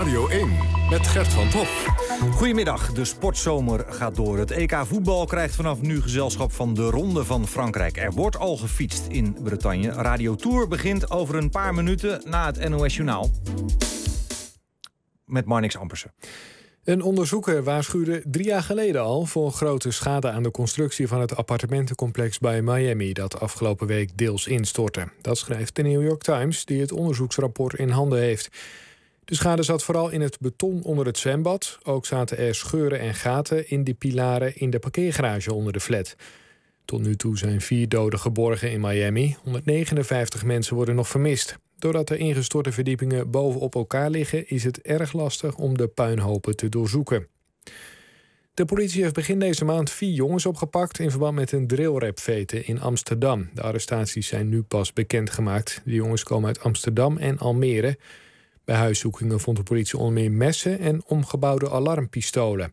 Radio 1 met Gert van Hof. Goedemiddag, de sportzomer gaat door. Het EK voetbal krijgt vanaf nu gezelschap van de Ronde van Frankrijk. Er wordt al gefietst in Bretagne. Radio Tour begint over een paar minuten na het NOS Journaal. Met Marnix Ampersen. Een onderzoeker waarschuwde 3 jaar geleden al voor grote schade aan de constructie van het appartementencomplex bij Miami dat afgelopen week deels instortte. Dat schrijft de New York Times, die het onderzoeksrapport in handen heeft. De schade zat vooral in het beton onder het zwembad. Ook zaten er scheuren en gaten in de pilaren in de parkeergarage onder de flat. Tot nu toe zijn 4 doden geborgen in Miami. 159 mensen worden nog vermist. Doordat de ingestorte verdiepingen bovenop elkaar liggen, is het erg lastig om de puinhopen te doorzoeken. De politie heeft begin deze maand 4 jongens opgepakt in verband met een drillrapfete in Amsterdam. De arrestaties zijn nu pas bekendgemaakt. De jongens komen uit Amsterdam en Almere. Bij huiszoekingen vond de politie onder meer messen en omgebouwde alarmpistolen.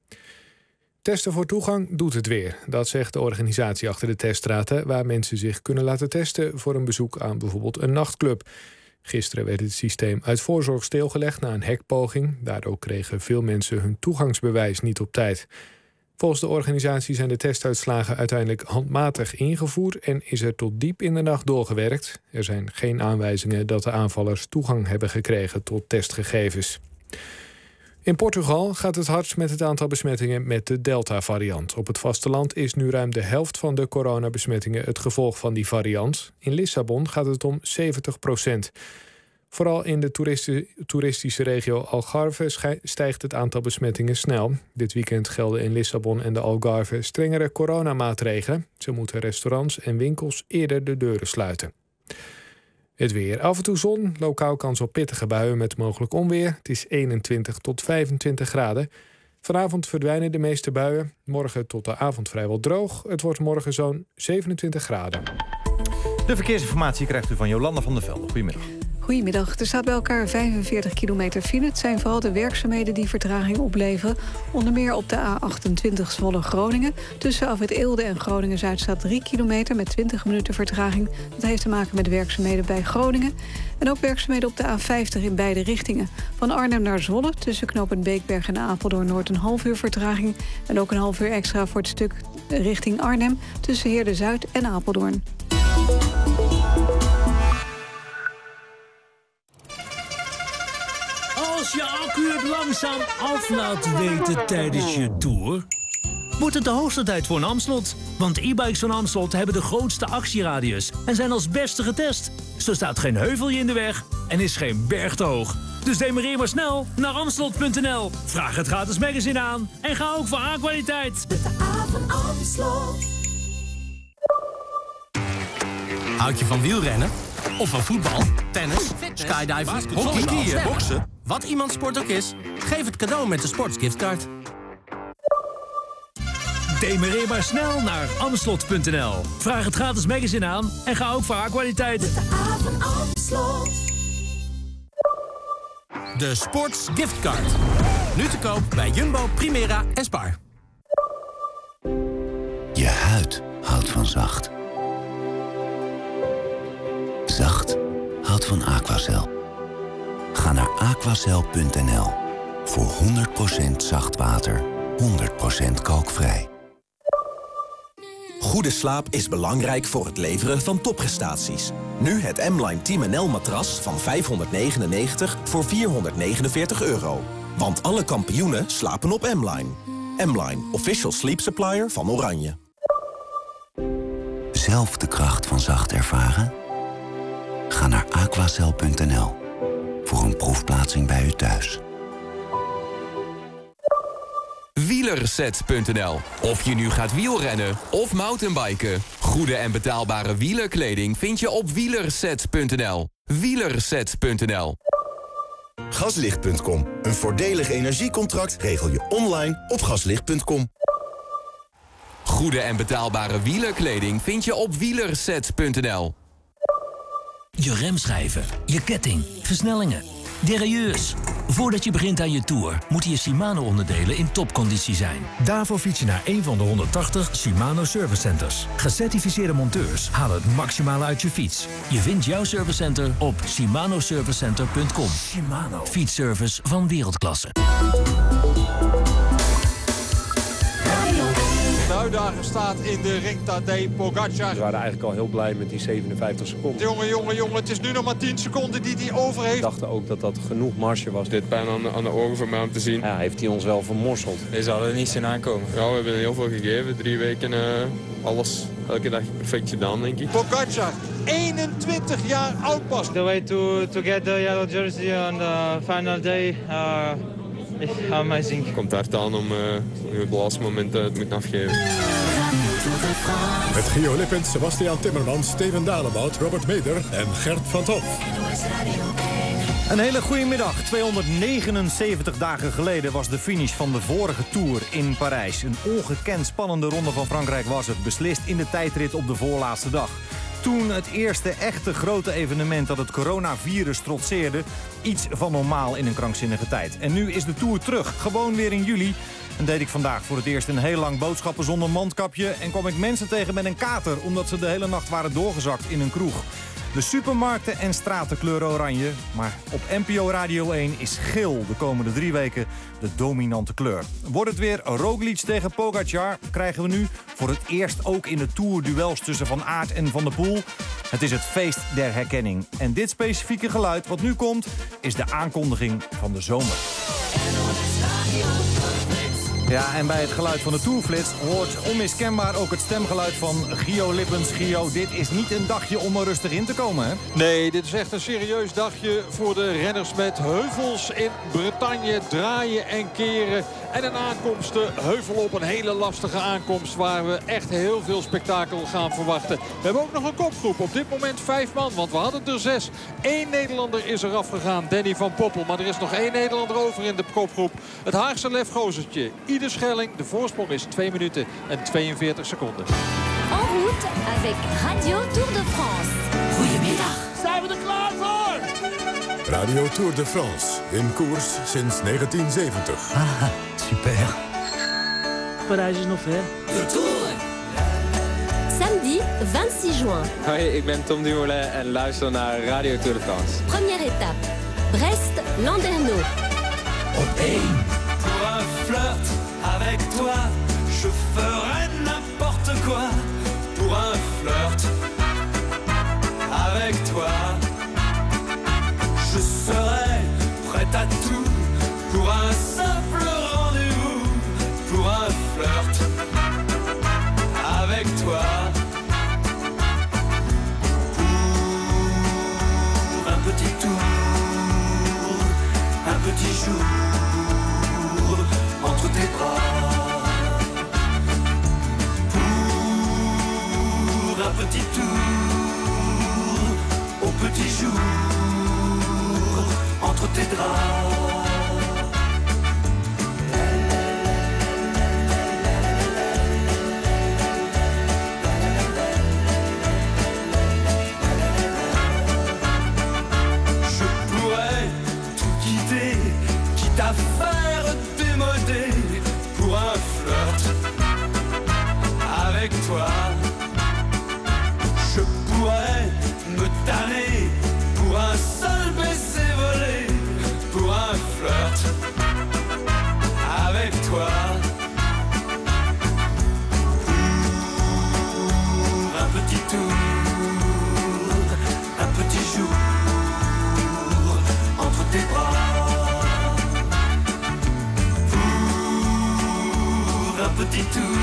Testen voor toegang doet het weer. Dat zegt de organisatie achter de teststraten, waar mensen zich kunnen laten testen voor een bezoek aan bijvoorbeeld een nachtclub. Gisteren werd het systeem uit voorzorg stilgelegd na een hackpoging. Daardoor kregen veel mensen hun toegangsbewijs niet op tijd. Volgens de organisatie zijn de testuitslagen uiteindelijk handmatig ingevoerd en is er tot diep in de nacht doorgewerkt. Er zijn geen aanwijzingen dat de aanvallers toegang hebben gekregen tot testgegevens. In Portugal gaat het hardst met het aantal besmettingen met de Delta-variant. Op het vasteland is nu ruim de helft van de coronabesmettingen het gevolg van die variant. In Lissabon gaat het om 70%. Vooral in de toeristische regio Algarve stijgt het aantal besmettingen snel. Dit weekend gelden in Lissabon en de Algarve strengere coronamaatregelen. Zo moeten restaurants en winkels eerder de deuren sluiten. Het weer. Af en toe zon, lokaal kans op pittige buien met mogelijk onweer. Het is 21 tot 25 graden. Vanavond verdwijnen de meeste buien. Morgen tot de avond vrijwel droog. Het wordt morgen zo'n 27 graden. De verkeersinformatie krijgt u van Jolanda van der Velde. Goedemiddag. Goedemiddag. Er staat bij elkaar 45 kilometer file. Het zijn vooral de werkzaamheden die vertraging opleveren. Onder meer op de A28 Zwolle-Groningen. Tussen Afrit Eelde en Groningen-Zuid staat 3 kilometer met 20 minuten vertraging. Dat heeft te maken met werkzaamheden bij Groningen. En ook werkzaamheden op de A50 in beide richtingen. Van Arnhem naar Zwolle, tussen knooppunt Beekberg en Apeldoorn-Noord een half uur vertraging. En ook een half uur extra voor het stuk richting Arnhem, tussen Heerde-Zuid en Apeldoorn. Als je accu het langzaam af laat weten tijdens je tour, wordt het de hoogste tijd voor een Amstelot. Want e-bikes van Amstelot hebben de grootste actieradius en zijn als beste getest. Zo staat geen heuvelje in de weg en is geen berg te hoog. Dus demareer maar snel naar Amstelot.nl. Vraag het gratis magazine aan en ga ook voor A-kwaliteit. Met de A van Amstelot. Houd je van wielrennen? Of van voetbal, tennis, skydiving, hockey, skiën, boksen? Wat iemands sport ook is, geef het cadeau met de Sportsgiftcard. Demareer maar snel naar Amstelot.nl. Vraag het gratis magazine aan en ga ook voor A-kwaliteit. Met de A van Amstelot. De Sportsgiftcard. Nu te koop bij Jumbo, Primera en Spar. Je huid houdt van zacht. Zacht houdt van Aquacel. Ga naar aquacel.nl voor 100% zacht water, 100% kalkvrij. Goede slaap is belangrijk voor het leveren van topprestaties. Nu het M-Line Team NL matras van €599 voor €449. Want alle kampioenen slapen op M-Line. M-Line, official sleep supplier van Oranje. Zelf de kracht van zacht ervaren? Ga naar aquacel.nl voor een proefplaatsing bij u thuis. Wielerset.nl. Of je nu gaat wielrennen of mountainbiken. Goede en betaalbare wielerkleding vind je op wielerset.nl. Wielerset.nl. Gaslicht.com. Een voordelig energiecontract regel je online op gaslicht.com. Goede en betaalbare wielerkleding vind je op wielerset.nl. Je remschijven, je ketting, versnellingen. Derailleurs. Voordat je begint aan je tour, moeten je Shimano-onderdelen in topconditie zijn. Daarvoor fiets je naar een van de 180 Shimano Service Centers. Gecertificeerde monteurs halen het maximale uit je fiets. Je vindt jouw servicecenter op shimanoservicecenter.com. Shimano. Fietsservice van wereldklasse. De uitdager staat in de ring, Tadej Pogačar. We waren eigenlijk al heel blij met die 57 seconden. Jongen, het is nu nog maar 10 seconden die hij over heeft. We dachten ook dat dat genoeg marge was. Dit pijn aan de ogen voor mij om te zien. Ja, heeft hij ons wel vermorseld. Hij zal er niet zien aankomen. Ja, we hebben heel veel gegeven. 3 weken alles, elke dag perfect gedaan, denk ik. Pogačar, 21 jaar oud pas. The way to get the yellow jersey on the final day... amazing. Komt hard aan om het laatste moment te moeten afgeven. Met Gio Lippens, Sebastian Timmermans, Steven Dalebout, Robert Meder en Gert van Top. Een hele goede middag. 279 dagen geleden was de finish van de vorige Tour in Parijs. Een ongekend spannende ronde van Frankrijk was het. Beslist in de tijdrit op de voorlaatste dag. Toen het eerste echte grote evenement dat het coronavirus trotseerde. Iets van normaal in een krankzinnige tijd. En nu is de Tour terug. Gewoon weer in juli. En deed ik vandaag voor het eerst een heel lang boodschappen zonder mondkapje. En kwam ik mensen tegen met een kater. Omdat ze de hele nacht waren doorgezakt in een kroeg. De supermarkten en straten kleuren oranje. Maar op NPO Radio 1 is geel de komende 3 weken de dominante kleur. Wordt het weer Roglic tegen Pogačar, krijgen we nu voor het eerst ook in de Tour duels tussen Van Aert en Van der Poel. Het is het feest der herkenning. En dit specifieke geluid wat nu komt is de aankondiging van de zomer. Ja, en bij het geluid van de Tourflits hoort onmiskenbaar ook het stemgeluid van Gio Lippens. Gio, dit is niet een dagje om er rustig in te komen, hè? Nee, dit is echt een serieus dagje voor de renners met heuvels in Bretagne. Draaien en keren. En een aankomst de heuvel op. Een hele lastige aankomst waar we echt heel veel spektakel gaan verwachten. We hebben ook nog een kopgroep. Op dit moment 5 man, want we hadden er 6. 1 Nederlander is er afgegaan, Danny van Poppel. Maar er is nog 1 Nederlander over in de kopgroep. Het Haagse lefgozertje. Ieder Schelling. De voorsprong is 2 minuten en 42 seconden. En route avec Radio Tour de France. Goedemiddag. Zijn we er klaar voor? Radio Tour de France. In koers sinds 1970. Ah, super. Parijs is nog ver. De Tour. Samedi 26 juin. Hoi, ik ben Tom Dumoulin en luister naar Radio Tour de France. Première étape. Brest-Landerneau. Op 1. Pour un flirt avec toi, je ferai n'importe quoi. Pour un flirt avec toi, je serai prêt à tout. Pour un simple rendez-vous, pour un flirt avec toi. Pour un petit tour, un petit jour entre tes bras. Pour un petit tour au petit jour entre tes draps. Toi, je pourrais me tanner pour un seul baiser volé, pour un flirt avec toi. Pour un petit tour, un petit jour entre tes bras. Pour un petit tour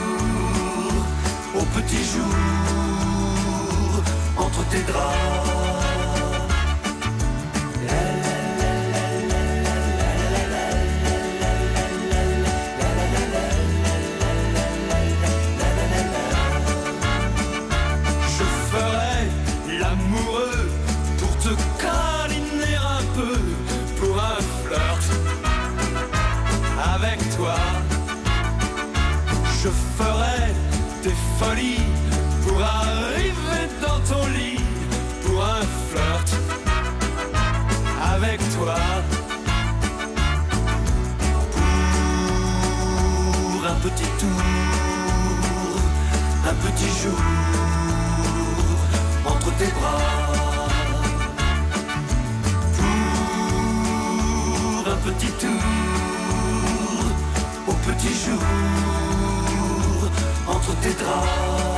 au petit jour entre tes draps. Je ferai l'amoureux pour te câliner un peu, pour un flirt avec toi. Je ferai tes folies pour arriver dans ton lit, pour un flirt avec toi. Pour un petit tour, un petit jour entre tes bras. Pour un petit tour, au petit jour entre tes draps.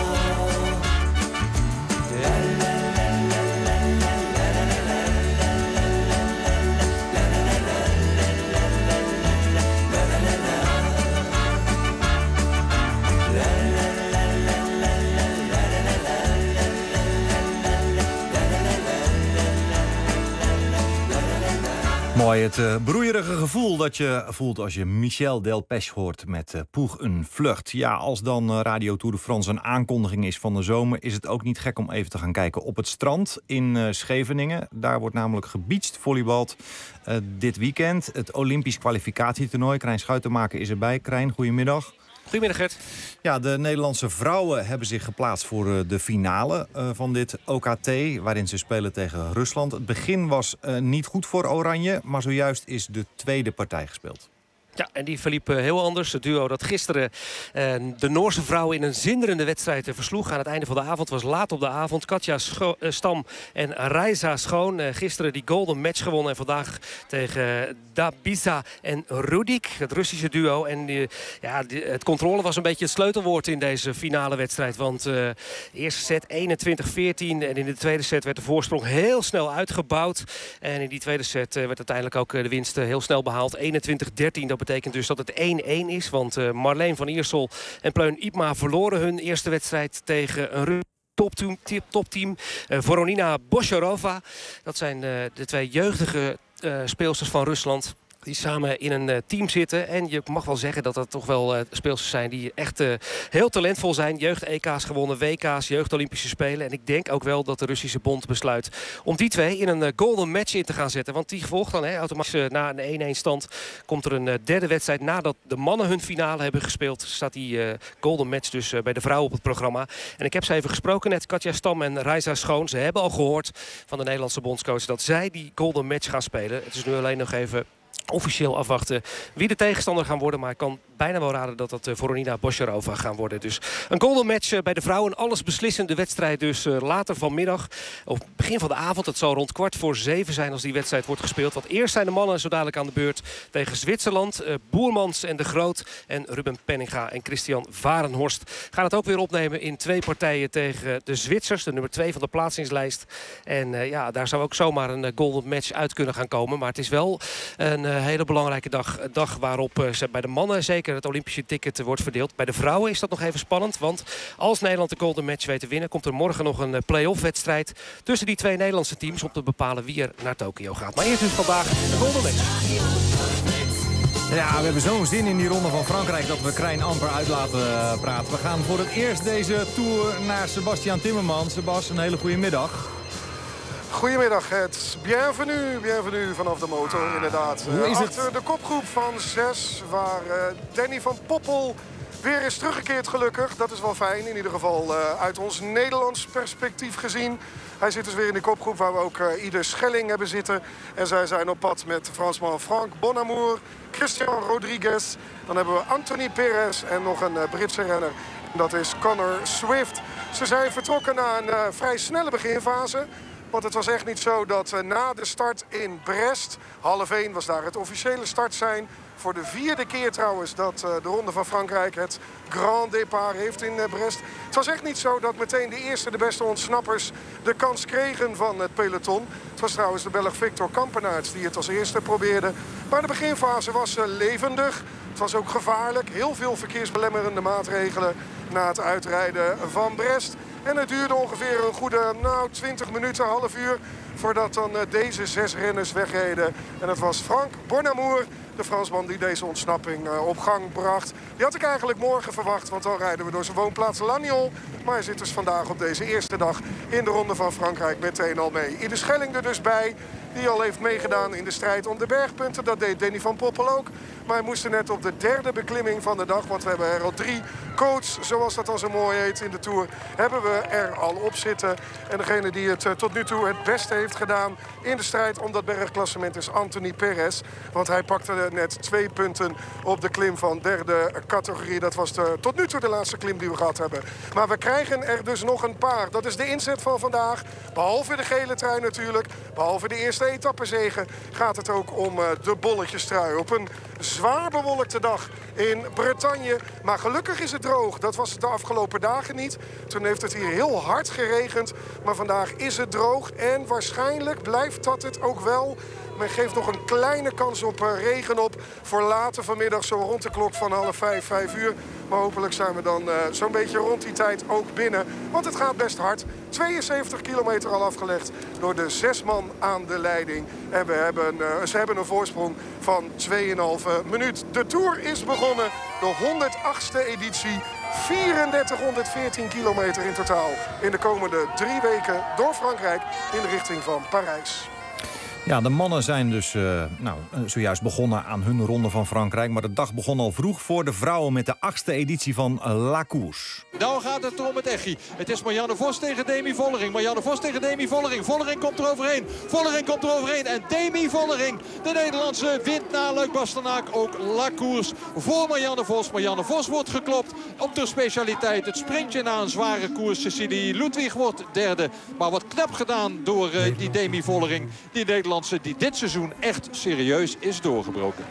Mooi, het broeierige gevoel dat je voelt als je Michel Delpech hoort met Pour une Vlucht. Ja, als dan Radio Tour de France een aankondiging is van de zomer, is het ook niet gek om even te gaan kijken op het strand in Scheveningen. Daar wordt namelijk gebeacht volleybald dit weekend. Het Olympisch kwalificatietoernooi. Krijn Schuitenmaker is erbij. Krijn, goedemiddag. Goedemiddag, Gert. Ja, de Nederlandse vrouwen hebben zich geplaatst voor de finale van dit OKT, waarin ze spelen tegen Rusland. Het begin was niet goed voor Oranje, maar zojuist is de tweede partij gespeeld. Ja, en die verliep heel anders. Het duo dat gisteren de Noorse vrouwen in een zinderende wedstrijd versloeg. Aan het einde van de avond, was laat op de avond. Katja Stam en Rajza Schoon. Gisteren die golden match gewonnen. En vandaag tegen Dabiza en Rudik, het Russische duo. En het controle was een beetje het sleutelwoord in deze finale wedstrijd. Want de eerste set 21-14. En in de tweede set werd de voorsprong heel snel uitgebouwd. En in die tweede set werd uiteindelijk ook de winst heel snel behaald. 21-13. Dat betekent dus dat het 1-1 is. Want Marleen van Iersel en Pleun Ipma verloren hun eerste wedstrijd tegen een topteam. Voronina Bosharova. Dat zijn de twee jeugdige speelsters van Rusland, die samen in een team zitten. En je mag wel zeggen dat dat toch wel speelsters zijn die echt heel talentvol zijn. Jeugd-EK's gewonnen, WK's, jeugd-Olympische Spelen. En ik denk ook wel dat de Russische bond besluit om die twee in een golden match in te gaan zetten. Want die volgt dan automatisch na een 1-1 stand. Komt er een derde wedstrijd nadat de mannen hun finale hebben gespeeld. Staat die golden match dus bij de vrouwen op het programma. En ik heb ze even gesproken net, Katja Stam en Rajza Schoon. Ze hebben al gehoord van de Nederlandse bondscoach dat zij die golden match gaan spelen. Het is nu alleen nog even officieel afwachten wie de tegenstander gaan worden. Maar ik kan bijna wel raden dat dat Voronina Bosharova gaan worden. Dus een golden match bij de vrouwen. Alles beslissende wedstrijd dus later vanmiddag. Of begin van de avond. Het zal rond 6:15 zijn als die wedstrijd wordt gespeeld. Want eerst zijn de mannen zo dadelijk aan de beurt tegen Zwitserland. Boermans en De Groot en Ruben Penninga en Christian Varenhorst gaan het ook weer opnemen in 2 partijen tegen de Zwitsers. De nummer 2 van de plaatsingslijst. En daar zou ook zomaar een golden match uit kunnen gaan komen. Maar het is wel een hele belangrijke dag. Een dag waarop bij de mannen zeker het Olympische ticket wordt verdeeld. Bij de vrouwen is dat nog even spannend. Want als Nederland de golden match weet te winnen, komt er morgen nog een play-off wedstrijd tussen die 2 Nederlandse teams om te bepalen wie er naar Tokio gaat. Maar eerst dus vandaag de golden match. Ja, we hebben zo'n zin in die ronde van Frankrijk dat we Krijn amper uit laten praten. We gaan voor het eerst deze tour naar Sebastian Timmerman. Sebas, een hele goede middag. Goedemiddag, het bienvenue vanaf de motor, inderdaad. Hoe is het? Achter de kopgroep van 6, waar Danny van Poppel weer is teruggekeerd gelukkig. Dat is wel fijn, in ieder geval uit ons Nederlands perspectief gezien. Hij zit dus weer in de kopgroep waar we ook Ieder Schelling hebben zitten. En zij zijn op pad met Fransman Frank Bonamour, Christian Rodriguez. Dan hebben we Anthony Perez en nog een Britse renner. Dat is Connor Swift. Ze zijn vertrokken na een vrij snelle beginfase. Want het was echt niet zo dat na de start in Brest, 12:30 was daar het officiële startsein. Voor de 4e keer trouwens dat de Ronde van Frankrijk het Grand Départ heeft in Brest. Het was echt niet zo dat meteen de eerste, de beste ontsnappers de kans kregen van het peloton. Het was trouwens de Belg Victor Kampenaerts die het als eerste probeerde. Maar de beginfase was levendig. Het was ook gevaarlijk. Heel veel verkeersbelemmerende maatregelen na het uitrijden van Brest. En het duurde ongeveer een goede 20 minuten, half uur, voordat dan deze 6 renners wegreden. En het was Frank Bonamour, de Fransman die deze ontsnapping op gang bracht. Die had ik eigenlijk morgen verwacht, want dan rijden we door zijn woonplaats Lannion. Maar hij zit dus vandaag op deze eerste dag in de Ronde van Frankrijk meteen al mee. Ieder Schelling er dus bij. Die al heeft meegedaan in de strijd om de bergpunten. Dat deed Danny van Poppel ook. Maar hij moest er net op de derde beklimming van de dag. Want we hebben er al 3 coaches, zoals dat dan zo mooi heet in de Tour, hebben we er al op zitten. En degene die het tot nu toe het beste heeft gedaan in de strijd om dat bergklassement is Anthony Perez. Want hij pakte net 2 punten op de klim van derde categorie. Dat was tot nu toe de laatste klim die we gehad hebben. Maar we krijgen er dus nog een paar. Dat is de inzet van vandaag. Behalve de gele trui natuurlijk. Behalve de eerste etappezege gaat het ook om de bolletjestrui. Op een zwaar bewolkte dag in Bretagne. Maar gelukkig is het droog. Dat was het de afgelopen dagen niet. Toen heeft het hier heel hard geregend. Maar vandaag is het droog. En waarschijnlijk blijft dat het ook wel. Men geeft nog een kleine kans op regen op voor later vanmiddag, zo rond de klok van 4:30, 5 uur. Maar hopelijk zijn we dan zo'n beetje rond die tijd ook binnen. Want het gaat best hard. 72 kilometer al afgelegd door de 6 man aan de leiding. En ze hebben een voorsprong van 2,5 minuut. De Tour is begonnen. De 108e editie. 3414 kilometer in totaal. In de komende 3 weken door Frankrijk in de richting van Parijs. Ja, de mannen zijn dus zojuist begonnen aan hun ronde van Frankrijk. Maar de dag begon al vroeg voor de vrouwen met de 8e editie van La Course. Nou gaat het om het echi. Het is Marianne Vos tegen Demi Vollering. Marianne Vos tegen Demi Vollering. Vollering komt er overheen. Vollering komt er overheen. En Demi Vollering, de Nederlandse, wint na Luik-Bastenaak ook La Course voor Marianne Vos. Marianne Vos wordt geklopt op de specialiteit. Het sprintje na een zware koers. Cecilie Ludwig wordt derde. Maar wat knap gedaan door die Demi Vollering. Die Nederlandse die dit seizoen echt serieus is doorgebroken.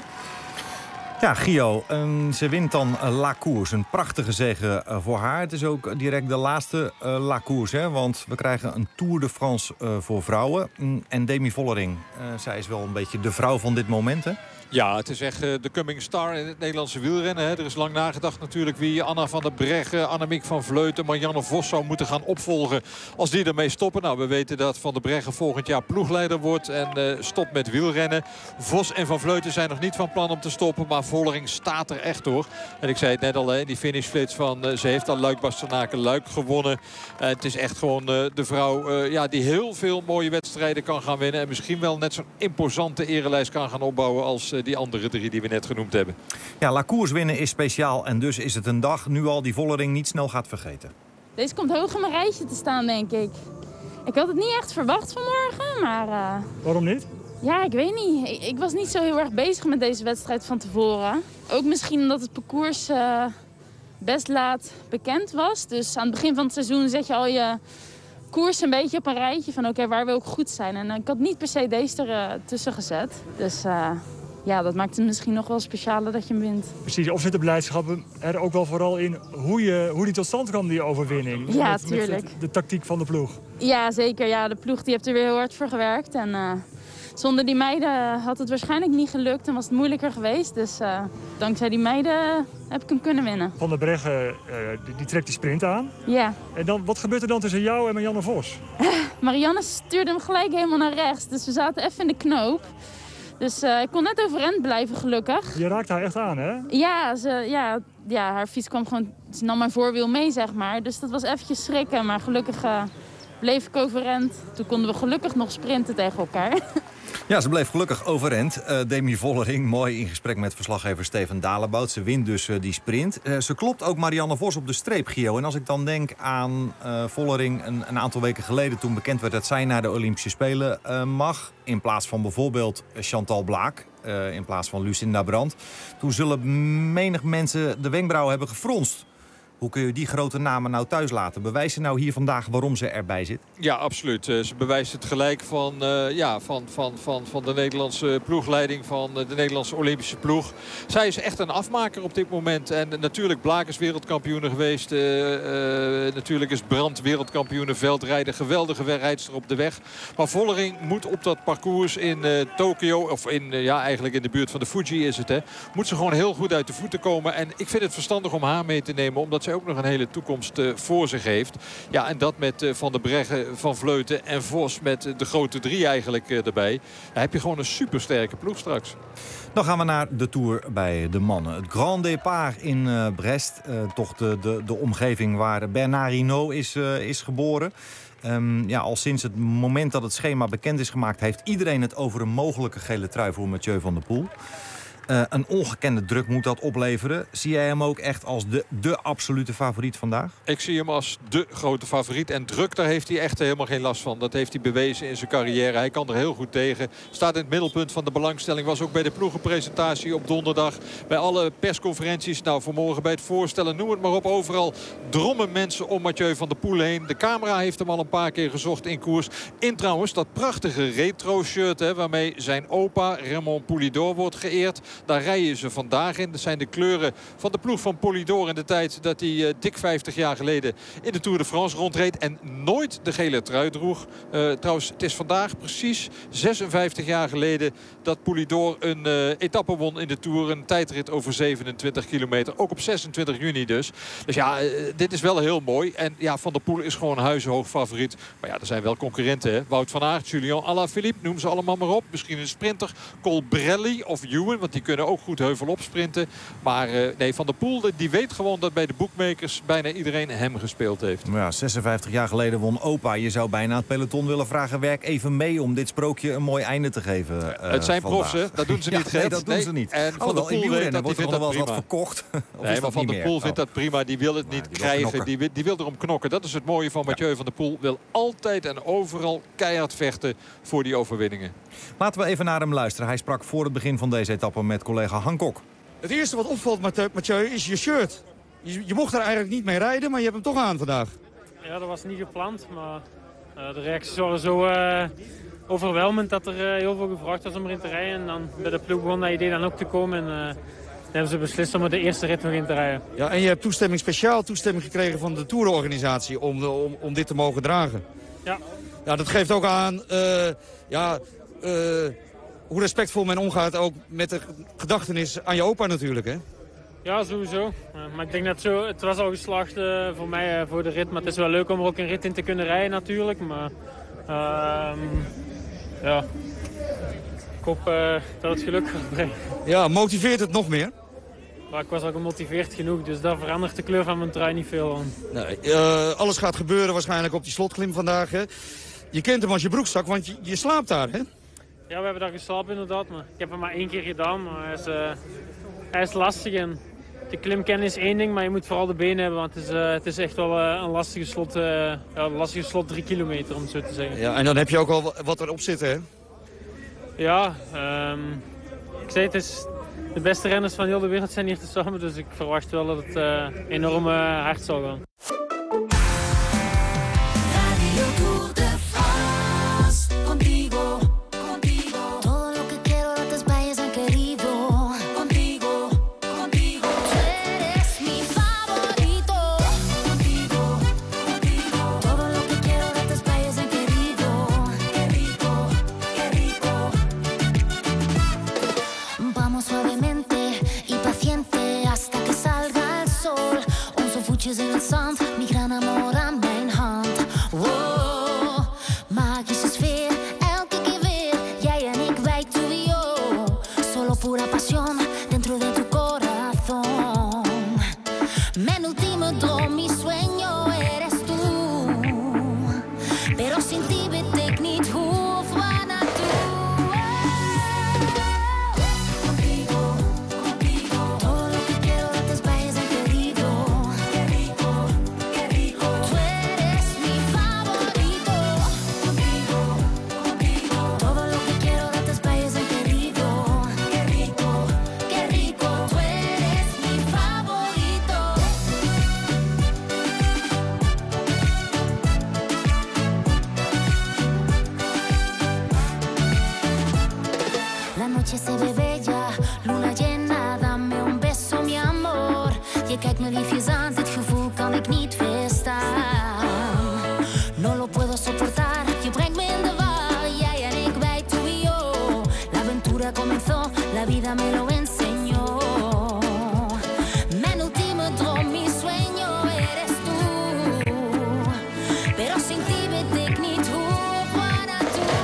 Ja, Gio, ze wint dan La Course. Een prachtige zege voor haar. Het is ook direct de laatste La Course, hè? Want we krijgen een Tour de France voor vrouwen. En Demi Vollering, zij is wel een beetje de vrouw van dit moment, hè? Ja, het is echt de coming star in het Nederlandse wielrennen. Hè. Er is lang nagedacht natuurlijk wie Anna van der Breggen, Annemiek van Vleuten, Marianne Vos zou moeten gaan opvolgen als die ermee stoppen. Nou, we weten dat Van der Breggen volgend jaar ploegleider wordt en stopt met wielrennen. Vos en Van Vleuten zijn nog niet van plan om te stoppen, maar Vollering staat er echt door. En ik zei het net al, hè, die finishflits van ze heeft al Luik-Bastenaken-Luik gewonnen. Het is echt gewoon de vrouw die heel veel mooie wedstrijden kan gaan winnen en misschien wel net zo'n imposante erelijst kan gaan opbouwen als die andere 3 die we net genoemd hebben. Ja, La Course winnen is speciaal en dus is het een dag nu al die Vollering niet snel gaat vergeten. Deze komt hoog in mijn rijtje te staan, denk ik. Ik had het niet echt verwacht vanmorgen, maar... Waarom niet? Ja, ik weet niet. Ik was niet zo heel erg bezig met deze wedstrijd van tevoren. Ook misschien omdat het parcours best laat bekend was. Dus aan het begin van het seizoen zet je al je koers een beetje op een rijtje van oké, waar wil ik goed zijn. En ik had niet per se deze er tussen gezet. Dus dat maakt het misschien nog wel specialer dat je hem wint. Precies, of zit de blijdschap er ook wel vooral in hoe die tot stand kwam, die overwinning? Ja, tuurlijk. De tactiek van de ploeg. Ja, zeker. Ja, de ploeg die heeft er weer heel hard voor gewerkt. En zonder die meiden had het waarschijnlijk niet gelukt en was het moeilijker geweest. Dus dankzij die meiden heb ik hem kunnen winnen. Van der Breggen die trekt die sprint aan. Ja. En dan, wat gebeurt er dan tussen jou en Marianne Vos? Marianne stuurde hem gelijk helemaal naar rechts. Dus we zaten even in de knoop. Dus ik kon net overeind blijven, gelukkig. Je raakt haar echt aan, hè? Ja, haar fiets kwam gewoon... Ze nam mijn voorwiel mee, zeg maar. Dus dat was eventjes schrikken. Maar gelukkig bleef ik overeind. Toen konden we gelukkig nog sprinten tegen elkaar. Ja, ze bleef gelukkig overeind. Demi Vollering, mooi in gesprek met verslaggever Steven Dalebout. Ze wint dus die sprint. Ze klopt ook Marianne Vos op de streep, Gio. En als ik dan denk aan Vollering een aantal weken geleden, toen bekend werd dat zij naar de Olympische Spelen mag, in plaats van bijvoorbeeld Chantal Blaak, in plaats van Lucinda Brandt, toen zullen menig mensen de wenkbrauwen hebben gefronst. Hoe kun je die grote namen nou thuis laten? Bewijst ze nou hier vandaag waarom ze erbij zit? Ja, absoluut. Ze bewijst het gelijk van de Nederlandse ploegleiding, van de Nederlandse Olympische ploeg. Zij is echt een afmaker op dit moment. En natuurlijk, Blaak is wereldkampioen geweest. Natuurlijk is Brandt wereldkampioen veldrijden. Geweldige rijdster op de weg. Maar Vollering moet op dat parcours in Tokio, of eigenlijk in de buurt van de Fuji is het, hè, moet ze gewoon heel goed uit de voeten komen. En ik vind het verstandig om haar mee te nemen, omdat zij ook nog een hele toekomst voor zich heeft. Ja, en dat met Van der Breggen, Van Vleuten en Vos met de grote 3 eigenlijk erbij. Dan heb je gewoon een supersterke ploeg straks. Dan gaan we naar de Tour bij de mannen. Het Grand Départ in Brest. Toch de omgeving waar Bernard Hinault is geboren. Al sinds het moment dat het schema bekend is gemaakt... heeft iedereen het over een mogelijke gele trui voor Mathieu van der Poel. Een ongekende druk moet dat opleveren. Zie jij hem ook echt als de absolute favoriet vandaag? Ik zie hem als de grote favoriet. En druk, daar heeft hij echt helemaal geen last van. Dat heeft hij bewezen in zijn carrière. Hij kan er heel goed tegen. Staat in het middelpunt van de belangstelling. Was ook bij de ploegenpresentatie op donderdag. Bij alle persconferenties. Nou, vanmorgen bij het voorstellen. Noem het maar op. Overal drommen mensen om Mathieu van der Poel heen. De camera heeft hem al een paar keer gezocht in koers. In trouwens dat prachtige retro-shirt. Waarmee zijn opa Raymond Poulidor wordt geëerd. Daar rijden ze vandaag in. Dat zijn de kleuren van de ploeg van Poulidor in de tijd dat hij dik 50 jaar geleden in de Tour de France rondreed. En nooit de gele trui droeg. Trouwens, het is vandaag precies 56 jaar geleden dat Poulidor een etappe won in de Tour. Een tijdrit over 27 kilometer. Ook op 26 juni dus. Dus ja, dit is wel heel mooi. En ja, Van der Poel is gewoon huizenhoog favoriet. Maar ja, er zijn wel concurrenten. Hè? Wout van Aert, Julien Alaphilippe, noem ze allemaal maar op. Misschien een sprinter, Colbrelli of Ewan, want die kunnen ook goed heuvel opsprinten. Maar nee, Van der Poel die weet gewoon dat bij de bookmakers bijna iedereen hem gespeeld heeft. Ja, 56 jaar geleden won opa. Je zou bijna het peloton willen vragen, werk even mee om dit sprookje een mooi einde te geven. Het zijn vandaag. profs, hè? Dat doen ze niet. Nee, dat doen ze niet. En Van der Poel weet dat hij vindt dat prima. Verkocht. Nee, maar Van der Poel vindt dat prima. Die wil het niet krijgen. Die wil erom knokken. Dat is het mooie van Mathieu van der Poel. Wil altijd en overal keihard vechten voor die overwinningen. Laten we even naar hem luisteren. Hij sprak voor het begin van deze etappe met collega Han Kok. Het eerste wat opvalt, Mathieu, is je shirt. Je mocht er eigenlijk niet mee rijden, maar je hebt hem toch aan vandaag. Ja, dat was niet gepland, maar de reacties waren zo overweldigend dat er heel veel gevraagd was om erin te rijden. En dan bij de ploeg begon dat idee dan ook te komen en dan hebben ze beslist om er de eerste rit nog in te rijden. Ja, en je hebt speciaal toestemming gekregen van de tourorganisatie om dit te mogen dragen. Ja. Ja, dat geeft ook aan hoe respectvol men omgaat ook met de gedachtenis aan je opa natuurlijk, hè? Ja, sowieso. Maar ik denk dat het was al geslaagd voor mij voor de rit. Maar het is wel leuk om er ook een rit in te kunnen rijden natuurlijk. Maar ja, ik hoop dat het geluk gaat brengen. Ja, motiveert het nog meer? Maar ik was al gemotiveerd genoeg, dus daar verandert de kleur van mijn trui niet veel aan. Nee, alles gaat gebeuren waarschijnlijk op die slotklim vandaag, hè? Je kent hem als je broekzak, want je slaapt daar, hè? Ja, we hebben daar geslapen inderdaad, maar ik heb hem maar 1 keer gedaan. Maar hij is lastig en de klim kennen is 1 ding, maar je moet vooral de benen hebben. Want het is echt wel een lastige slot 3 kilometer, om het zo te zeggen. Ja, en dan heb je ook al wat erop zitten, hè? Ja, ik zei het is... De beste renners van heel de wereld zijn hier tezamen, dus ik verwacht wel dat het enorm hard zal gaan. Radio Tour de France, contigo, contigo. Todo lo que quiero dat is bij je zijn querido. Contigo, contigo. Tú eres mi favorito. Contigo, contigo. Todo lo que quiero dat is bij je zijn querido. Qué rico, qué rico. Vamos suavemente y paciente hasta que salga el sol. Onze voetjes in het zand, mi gran amor aan mijn hand. Wow, magische sfeer, elke keer weer. Jij en ik, wij tú y yo. Solo pura pasión dentro de tu corazón. Mijn ultieme droom, mi sueño eres tú. Pero sin ti weet ik niet hoe of waar naartoe. Contigo, contigo. Todo lo que quiero dat is bij je zijn querido. Qué rico, qué rico. Tú eres mi favorito. Contigo, contigo. Todo lo que quiero dat is bij je zijn querido. Qué rico, qué rico. Tú eres mi favorito. La noche se ve bella, luna llena, dame un beso, mi amor. Je kijkt me liefjes aan, dit gevoel kan ik niet weerstaan. No lo puedo soportar, je brengt me in de war. Jij en ik, wij tú y yo. La aventura comenzó, la vida me lo enseñó. Mijn ultieme droom, mi sueño eres tú. Pero sin ti weet ik niet hoe of waar naartoe.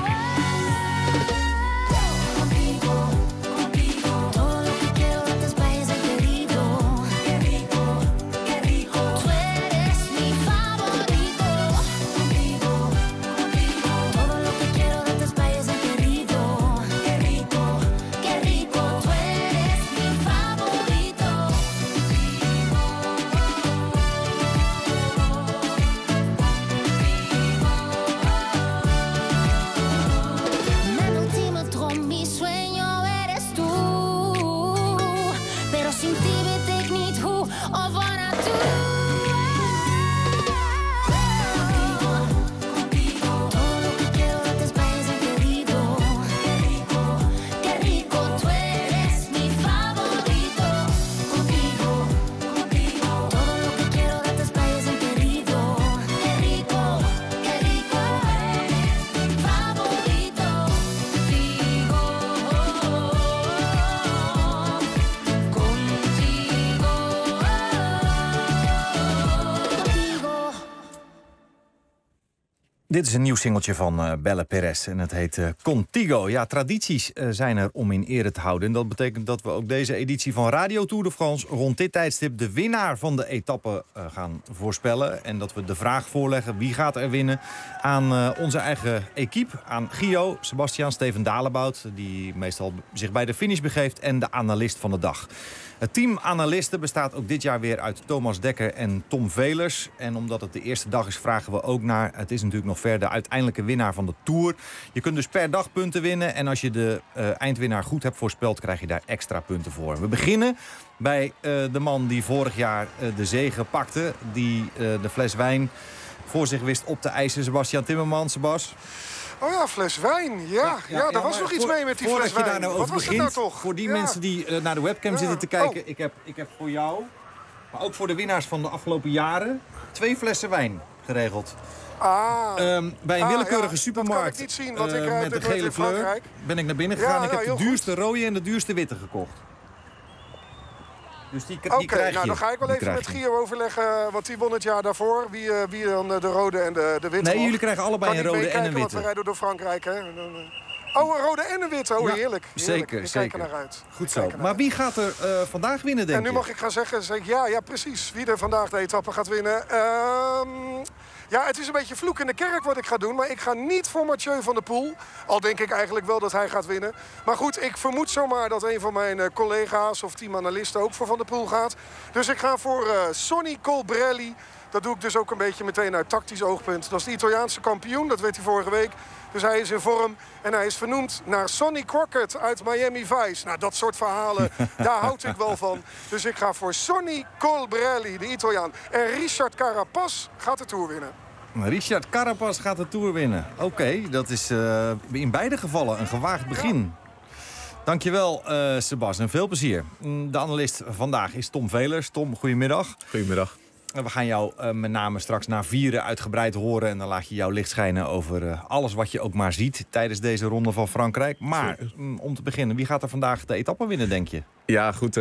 Contigo, contigo. Todo lo que quiero dat is bij je zijn querido. Qué rico, qué rico. Tú eres mi favorito. Contigo, Dit is een nieuw singeltje van Belle Perez en het heet Contigo. Ja, tradities zijn er om in ere te houden. En dat betekent dat we ook deze editie van Radio Tour de France... rond dit tijdstip de winnaar van de etappe gaan voorspellen. En dat we de vraag voorleggen wie gaat er winnen aan onze eigen equipe. Aan Gio, Sebastian, Steven Dalebout, die meestal zich bij de finish begeeft... en de analist van de dag. Het team analisten bestaat ook dit jaar weer uit Thomas Dekker en Tom Velers. En omdat het de eerste dag is, vragen we ook naar... het is natuurlijk nog ver de uiteindelijke winnaar van de Tour. Je kunt dus per dag punten winnen. En als je de eindwinnaar goed hebt voorspeld, krijg je daar extra punten voor. We beginnen bij de man die vorig jaar de zege pakte. Die de fles wijn voor zich wist op te eisen. Sebastian Timmerman. Sebas. Oh ja, fles wijn. Ja, daar was nog iets mee met die fles wijn. Daar nou Wat was begint, het nou toch? voor die mensen die naar de webcam zitten te kijken... Ik heb voor jou, maar ook voor de winnaars van de afgelopen jaren... 2 flessen wijn geregeld. Bij een willekeurige supermarkt dat kan ik niet zien, want ik rijd met de gele kleur ben ik naar binnen gegaan. Ik heb de duurste rode en de duurste witte gekocht. Dus die krijg je. Dan ga ik wel even met Gio overleggen, want die won het jaar daarvoor. Wie dan de rode en de witte? Nee, jullie krijgen allebei een rode en een witte. Want we rijden door Frankrijk, hè. Oh, een rode en een witte. Oh, heerlijk. Zeker, Ik zeker. kijk er naar uit. Goed zo. Maar wie gaat er vandaag winnen, denk je? En nu mag ik gaan zeggen, ja, precies. Wie er vandaag de etappe gaat winnen. Ja, het is een beetje vloek in de kerk wat ik ga doen. Maar ik ga niet voor Mathieu van der Poel. Al denk ik eigenlijk wel dat hij gaat winnen. Maar goed, ik vermoed zomaar dat een van mijn collega's of teamanalisten ook voor Van der Poel gaat. Dus ik ga voor Sonny Colbrelli. Dat doe ik dus ook een beetje meteen uit tactisch oogpunt. Dat is de Italiaanse kampioen, dat weet hij vorige week. Dus hij is in vorm en hij is vernoemd naar Sonny Crockett uit Miami Vice. Nou, dat soort verhalen, daar houd ik wel van. Dus ik ga voor Sonny Colbrelli, de Italiaan. En Richard Carapaz gaat de Tour winnen. Richard Carapaz gaat de Tour winnen. Oké, dat is in beide gevallen een gewaagd begin. Ja. Dankjewel, Sebas, en veel plezier. De analist vandaag is Tom Velers. Tom, goedemiddag. Goedemiddag. We gaan jou met name straks na 4 uitgebreid horen. En dan laat je jouw licht schijnen over alles wat je ook maar ziet tijdens deze ronde van Frankrijk. Maar om te beginnen, wie gaat er vandaag de etappe winnen, denk je? Ja, goed.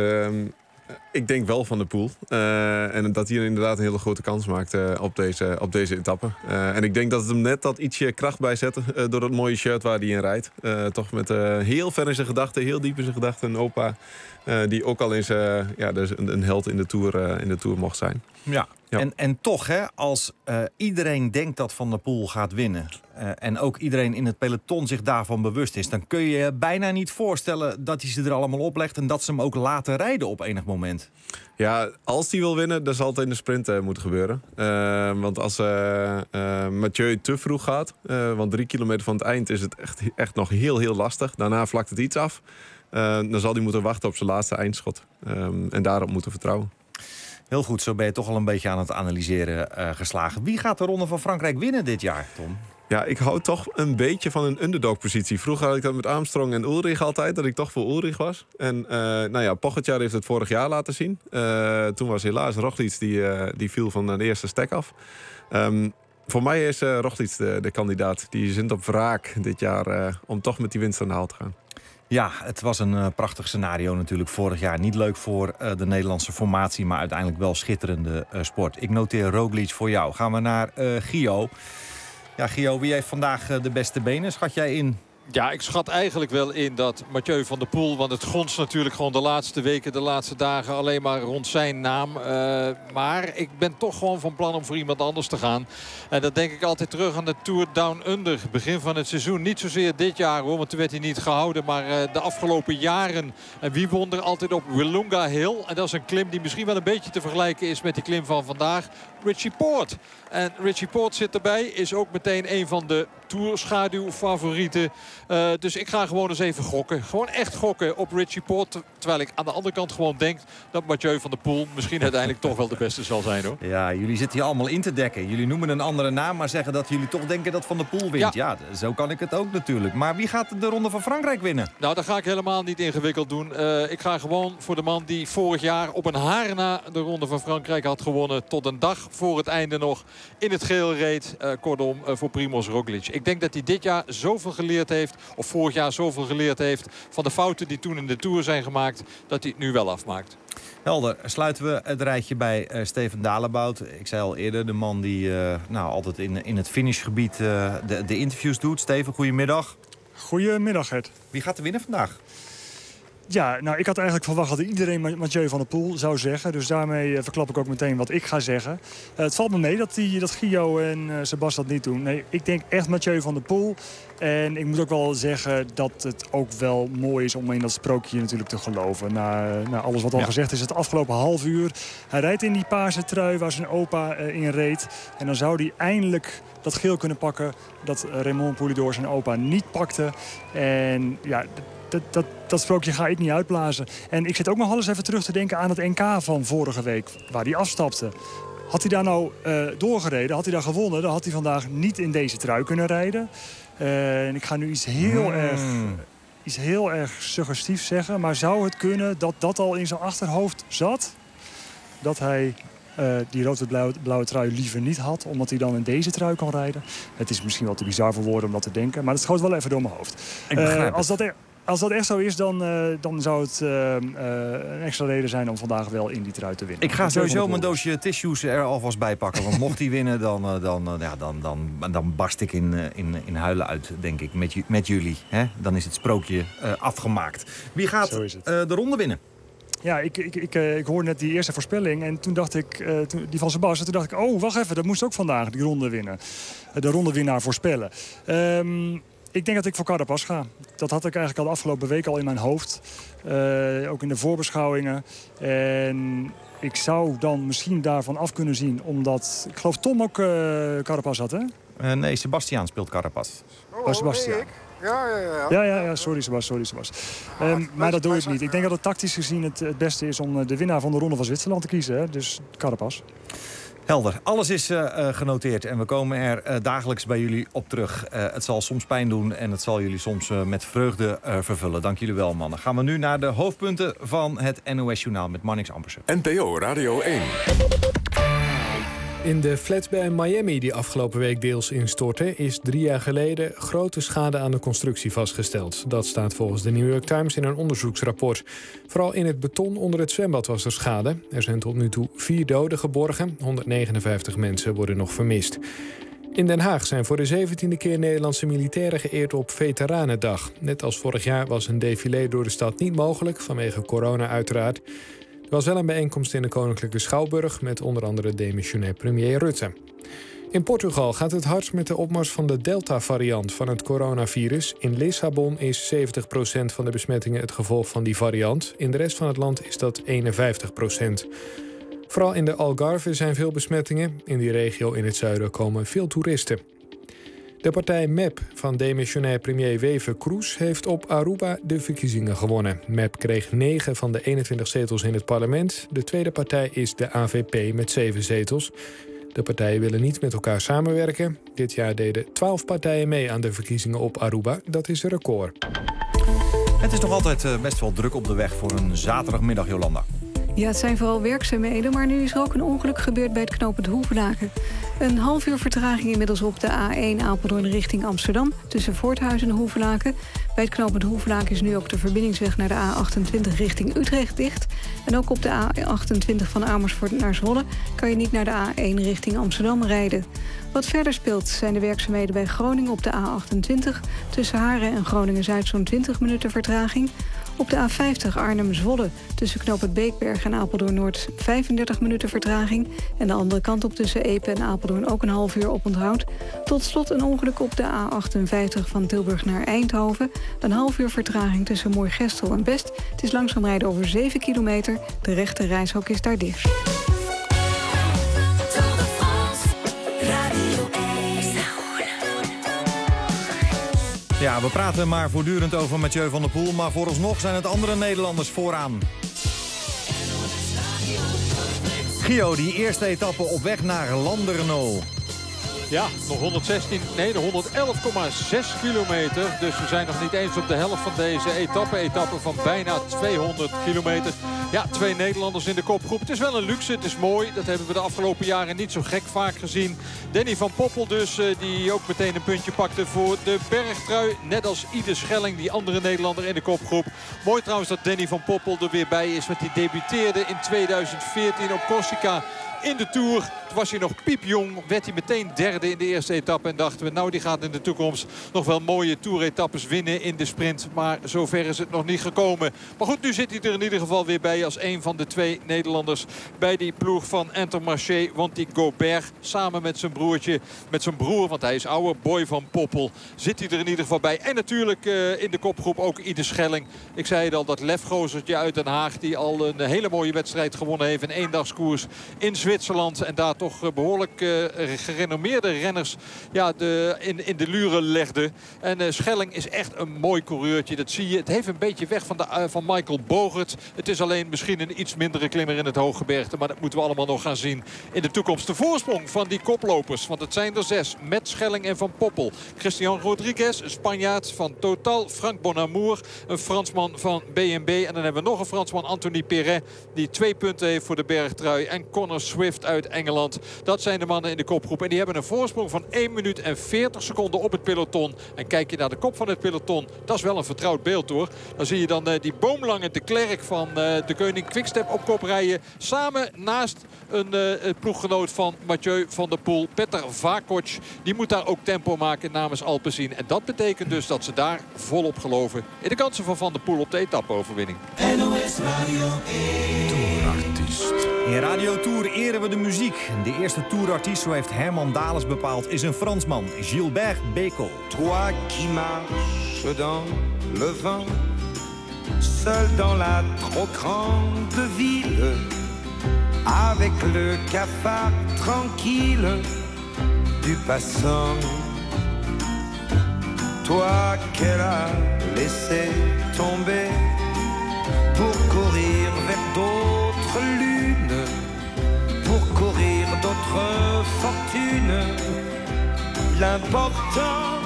Ik denk wel Van der Poel. En dat hij inderdaad een hele grote kans maakt op deze etappe. En ik denk dat het hem net dat ietsje kracht bijzet door het mooie shirt waar hij in rijdt. Toch met heel ver in zijn gedachten, heel diep in zijn gedachten. Een opa die ook al eens dus een held in de Tour mocht zijn. Ja. En toch, hè, als iedereen denkt dat Van der Poel gaat winnen... en ook iedereen in het peloton zich daarvan bewust is... dan kun je je bijna niet voorstellen dat hij ze er allemaal oplegt... en dat ze hem ook laten rijden op enig moment. Ja, als hij wil winnen, dan zal het in de sprint moeten gebeuren. Want als Mathieu te vroeg gaat... want 3 kilometer van het eind is het echt nog heel lastig. Daarna vlakt het iets af. Dan zal hij moeten wachten op zijn laatste eindschot. En daarop moeten vertrouwen. Heel goed, zo ben je toch al een beetje aan het analyseren geslagen. Wie gaat de Ronde van Frankrijk winnen dit jaar, Tom? Ja, ik hou toch een beetje van een underdog-positie. Vroeger had ik dat met Armstrong en Ulrich altijd, dat ik toch voor Ulrich was. En Pogačar heeft het vorig jaar laten zien. Toen was helaas Roglič, die viel van de eerste stek af. Voor mij is Roglič de kandidaat. Die zint op wraak dit jaar om toch met die winst aan de haal te gaan. Ja, het was een prachtig scenario natuurlijk vorig jaar. Niet leuk voor de Nederlandse formatie, maar uiteindelijk wel schitterende sport. Ik noteer Roglič voor jou. Gaan we naar Gio. Ja, Gio, wie heeft vandaag de beste benen? Schat jij in? Ja, ik schat eigenlijk wel in dat Mathieu van der Poel... want het gonst natuurlijk gewoon de laatste weken, de laatste dagen... alleen maar rond zijn naam. Maar ik ben toch gewoon van plan om voor iemand anders te gaan. En dat denk ik altijd terug aan de Tour Down Under. Begin van het seizoen. Niet zozeer dit jaar, hoor, want toen werd hij niet gehouden. Maar de afgelopen jaren. En wie won er altijd op Willunga Hill? En dat is een klim die misschien wel een beetje te vergelijken is... met die klim van vandaag. Richie Porte. En Richie Porte zit erbij. Is ook meteen een van de Tour-schaduwfavorieten. Dus ik ga gewoon eens even gokken. Gewoon echt gokken op Richie Porte. Terwijl ik aan de andere kant gewoon denk dat Mathieu van der Poel misschien uiteindelijk toch wel de beste zal zijn, hoor. Ja, jullie zitten hier allemaal in te dekken. Jullie noemen een andere naam, maar zeggen dat jullie toch denken dat Van der Poel wint. Ja, zo kan ik het ook natuurlijk. Maar wie gaat de Ronde van Frankrijk winnen? Nou, dat ga ik helemaal niet ingewikkeld doen. Ik ga gewoon voor de man die vorig jaar op een haar na de Ronde van Frankrijk had gewonnen. Tot een dag voor het einde nog in het geel reed. Kortom, voor Primož Roglič. Ik denk dat hij dit jaar zoveel geleerd heeft heeft, of vorig jaar zoveel geleerd heeft van de fouten die toen in de Tour zijn gemaakt, dat hij het nu wel afmaakt. Helder, sluiten we het rijtje bij Steven Dalebout. Ik zei al eerder, de man die altijd in het finishgebied de interviews doet. Steven, goedemiddag. Goedemiddag, Gert. Wie gaat er winnen vandaag? Ja, nou, ik had eigenlijk verwacht dat iedereen Mathieu van der Poel zou zeggen. Dus daarmee verklap ik ook meteen wat ik ga zeggen. Het valt me mee dat Gio en Sebas dat niet doen. Nee, ik denk echt Mathieu van der Poel. En ik moet ook wel zeggen dat het ook wel mooi is om in dat sprookje natuurlijk te geloven. Na alles wat al gezegd is, het afgelopen half uur. Hij rijdt in die paarse trui waar zijn opa in reed. En dan zou hij eindelijk dat geel kunnen pakken dat Raymond Poulidor zijn opa niet pakte. En ja, dat sprookje ga ik niet uitblazen. En ik zit ook nog wel eens even terug te denken aan het NK van vorige week, waar hij afstapte. Had hij daar nou doorgereden, had hij daar gewonnen, dan had hij vandaag niet in deze trui kunnen rijden. En ik ga nu iets heel erg suggestiefs zeggen. Maar zou het kunnen dat dat al in zijn achterhoofd zat? Dat hij die rood-blauwe trui liever niet had, omdat hij dan in deze trui kan rijden? Het is misschien wel te bizar voor woorden om dat te denken, maar het schoot wel even door mijn hoofd. Als dat echt zo is, dan zou het een extra reden zijn om vandaag wel in die trui te winnen. Ik ga sowieso mijn doosje tissues er alvast bij pakken. Want mocht hij winnen, dan barst ik in huilen uit, denk ik, met jullie. Hè? Dan is het sprookje afgemaakt. Wie gaat de ronde winnen? Ja, ik hoorde net die eerste voorspelling en toen dacht ik, die van Sebas, toen dacht ik, oh, wacht even, dat moest ook vandaag, die ronde winnen. De rondewinnaar voorspellen. Ik denk dat ik voor Carapaz ga. Dat had ik eigenlijk al de afgelopen week al in mijn hoofd. Ook in de voorbeschouwingen. En ik zou dan misschien daarvan af kunnen zien, omdat... Ik geloof Tom ook Carapaz had, hè? Nee, Sebastiaan speelt Carapaz. Sebastiaan. Ja, sorry Sebas. Maar dat doe ik niet. Ik denk dat het tactisch gezien het beste is om de winnaar van de Ronde van Zwitserland te kiezen. Hè? Dus Carapaz. Helder. Alles is genoteerd en we komen er dagelijks bij jullie op terug. Het zal soms pijn doen en het zal jullie soms met vreugde vervullen. Dank jullie wel, mannen. Gaan we nu naar de hoofdpunten van het NOS Journaal met Marnix Ampersen. NPO Radio 1. In de flats bij Miami die afgelopen week deels instortten, is 3 jaar geleden grote schade aan de constructie vastgesteld. Dat staat volgens de New York Times in een onderzoeksrapport. Vooral in het beton onder het zwembad was er schade. Er zijn tot nu toe 4 doden geborgen. 159 mensen worden nog vermist. In Den Haag zijn voor de 17e keer Nederlandse militairen geëerd op Veteranendag. Net als vorig jaar was een défilé door de stad niet mogelijk, vanwege corona uiteraard. Er was wel een bijeenkomst in de Koninklijke Schouwburg met onder andere demissionair premier Rutte. In Portugal gaat het hard met de opmars van de Delta-variant van het coronavirus. In Lissabon is 70% van de besmettingen het gevolg van die variant. In de rest van het land is dat 51%. Vooral in de Algarve zijn veel besmettingen. In die regio in het zuiden komen veel toeristen. De partij MEP van demissionair premier Wever Kroes heeft op Aruba de verkiezingen gewonnen. MEP kreeg 9 van de 21 zetels in het parlement. De tweede partij is de AVP met 7 zetels. De partijen willen niet met elkaar samenwerken. Dit jaar deden 12 partijen mee aan de verkiezingen op Aruba. Dat is een record. Het is nog altijd best wel druk op de weg voor een zaterdagmiddag, Jolanda. Ja, het zijn vooral werkzaamheden, maar nu is er ook een ongeluk gebeurd bij het knooppunt Hoevelaken. Een half uur vertraging inmiddels op de A1 Apeldoorn richting Amsterdam, tussen Voorthuizen en Hoevelaken. Bij het knooppunt Hoevelaken is nu ook de verbindingsweg naar de A28 richting Utrecht dicht. En ook op de A28 van Amersfoort naar Zwolle kan je niet naar de A1 richting Amsterdam rijden. Wat verder speelt zijn de werkzaamheden bij Groningen op de A28. Tussen Haren en Groningen-Zuid zo'n 20 minuten vertraging. Op de A50 Arnhem-Zwolle tussen knooppunt Beekberg en Apeldoorn-Noord 35 minuten vertraging. En de andere kant op tussen Epe en Apeldoorn ook een half uur oponthoud. Tot slot een ongeluk op de A58 van Tilburg naar Eindhoven. Een half uur vertraging tussen Moergestel en Best. Het is langzaam rijden over 7 kilometer. De rechte reishok is daar dicht. Ja, we praten maar voortdurend over Mathieu van der Poel, maar vooralsnog zijn het andere Nederlanders vooraan. Gio, die eerste etappe op weg naar Landerneau. Ja, nog 111,6 kilometer. Dus we zijn nog niet eens op de helft van deze etappe. Etappe van bijna 200 kilometer. Ja, 2 Nederlanders in de kopgroep. Het is wel een luxe, het is mooi. Dat hebben we de afgelopen jaren niet zo gek vaak gezien. Danny van Poppel dus, die ook meteen een puntje pakte voor de bergtrui. Net als Ide Schelling, die andere Nederlander in de kopgroep. Mooi trouwens dat Danny van Poppel er weer bij is. Want die debuteerde in 2014 op Corsica in de Tour. Toen was hij nog piepjong, werd hij meteen derde in de eerste etappe. En dachten we, nou die gaat in de toekomst nog wel mooie Tour-etappes winnen in de sprint. Maar zover is het nog niet gekomen. Maar goed, nu zit hij er in ieder geval weer bij als een van de 2 Nederlanders bij die ploeg van Intermarché. Want die Gobert samen met zijn broertje, met zijn broer, want hij is ouder, Boy van Poppel, zit hij er in ieder geval bij. En natuurlijk in de kopgroep ook Ide Schelling. Ik zei het al, dat lefgozertje uit Den Haag die al een hele mooie wedstrijd gewonnen heeft. Een eendagskoers in Zwitserland. En daar toch behoorlijk gerenommeerde renners in de luren legde. En Schelling is echt een mooi coureurtje. Dat zie je. Het heeft een beetje weg van Michael Bogert. Het is alleen misschien een iets mindere klimmer in het hooggebergte. Maar dat moeten we allemaal nog gaan zien in de toekomst. De voorsprong van die koplopers. Want het zijn er 6. Met Schelling en Van Poppel. Christian Rodriguez, een Spanjaard van Total. Frank Bonamour, een Fransman van B&B. En dan hebben we nog een Fransman, Anthony Perret. Die 2 punten heeft voor de bergtrui. En Connor Swift uit Engeland. Dat zijn de mannen in de kopgroep. En die hebben een voorsprong van 1 minuut en 40 seconden op het peloton. En kijk je naar de kop van het peloton. Dat is wel een vertrouwd beeld hoor. Dan zie je dan die boomlange de Klerk van de Koning Quickstep op kop rijden. Samen naast een ploeggenoot van Mathieu van der Poel. Petter Vakoc. Die moet daar ook tempo maken namens Alpecin. En dat betekent dus dat ze daar volop geloven in de kansen van Van der Poel op de etappe-overwinning. NOS Radio 1. Tourartiest. In Radio Tour eren we de muziek. De eerste tourartiest, zo heeft Herman Dales bepaald, is een Fransman, Gilbert Bécaud. Toi qui marches dans le vent, seul dans la trop grande ville, avec le cafard tranquille du passant. Toi qu'elle a laissé tomber pour courir vers d'autres lunes, pour courir d'autres fortunes. L'important,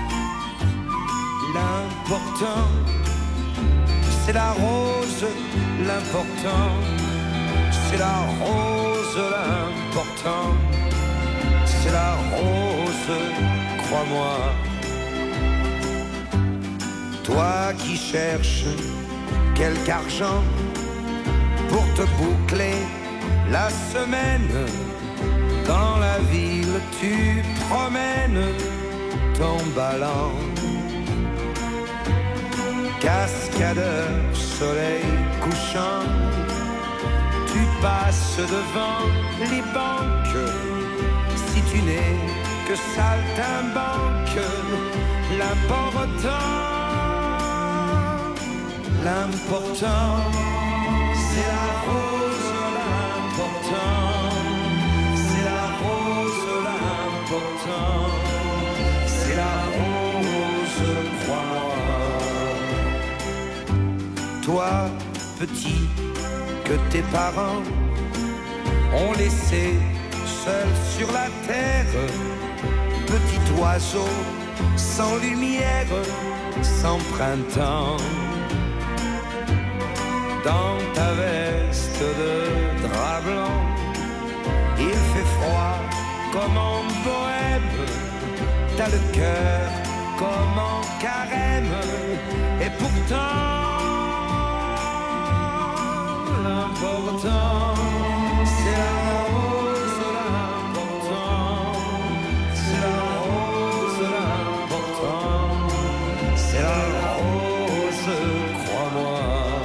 c'est la rose. L'important, c'est la rose. L'important, c'est la rose, crois-moi. Toi qui cherches quelque argent pour te boucler la semaine, dans la ville tu promènes ton ballon. Cascadeur, soleil couchant, tu passes devant les banques. Si tu n'es que saltimbanque, l'important, c'est la rose. L'important, c'est la rose. L'important, c'est la rose, crois-moi. Toi, petit, que tes parents ont laissé seul sur la terre, petit oiseau sans lumière, sans printemps. Dans ta veste de drap blanc, il fait froid comme en bohème. T'as le cœur comme en carême. Et pourtant, l'important, c'est la rose. L'important, c'est la rose. L'important, c'est la rose, crois-moi.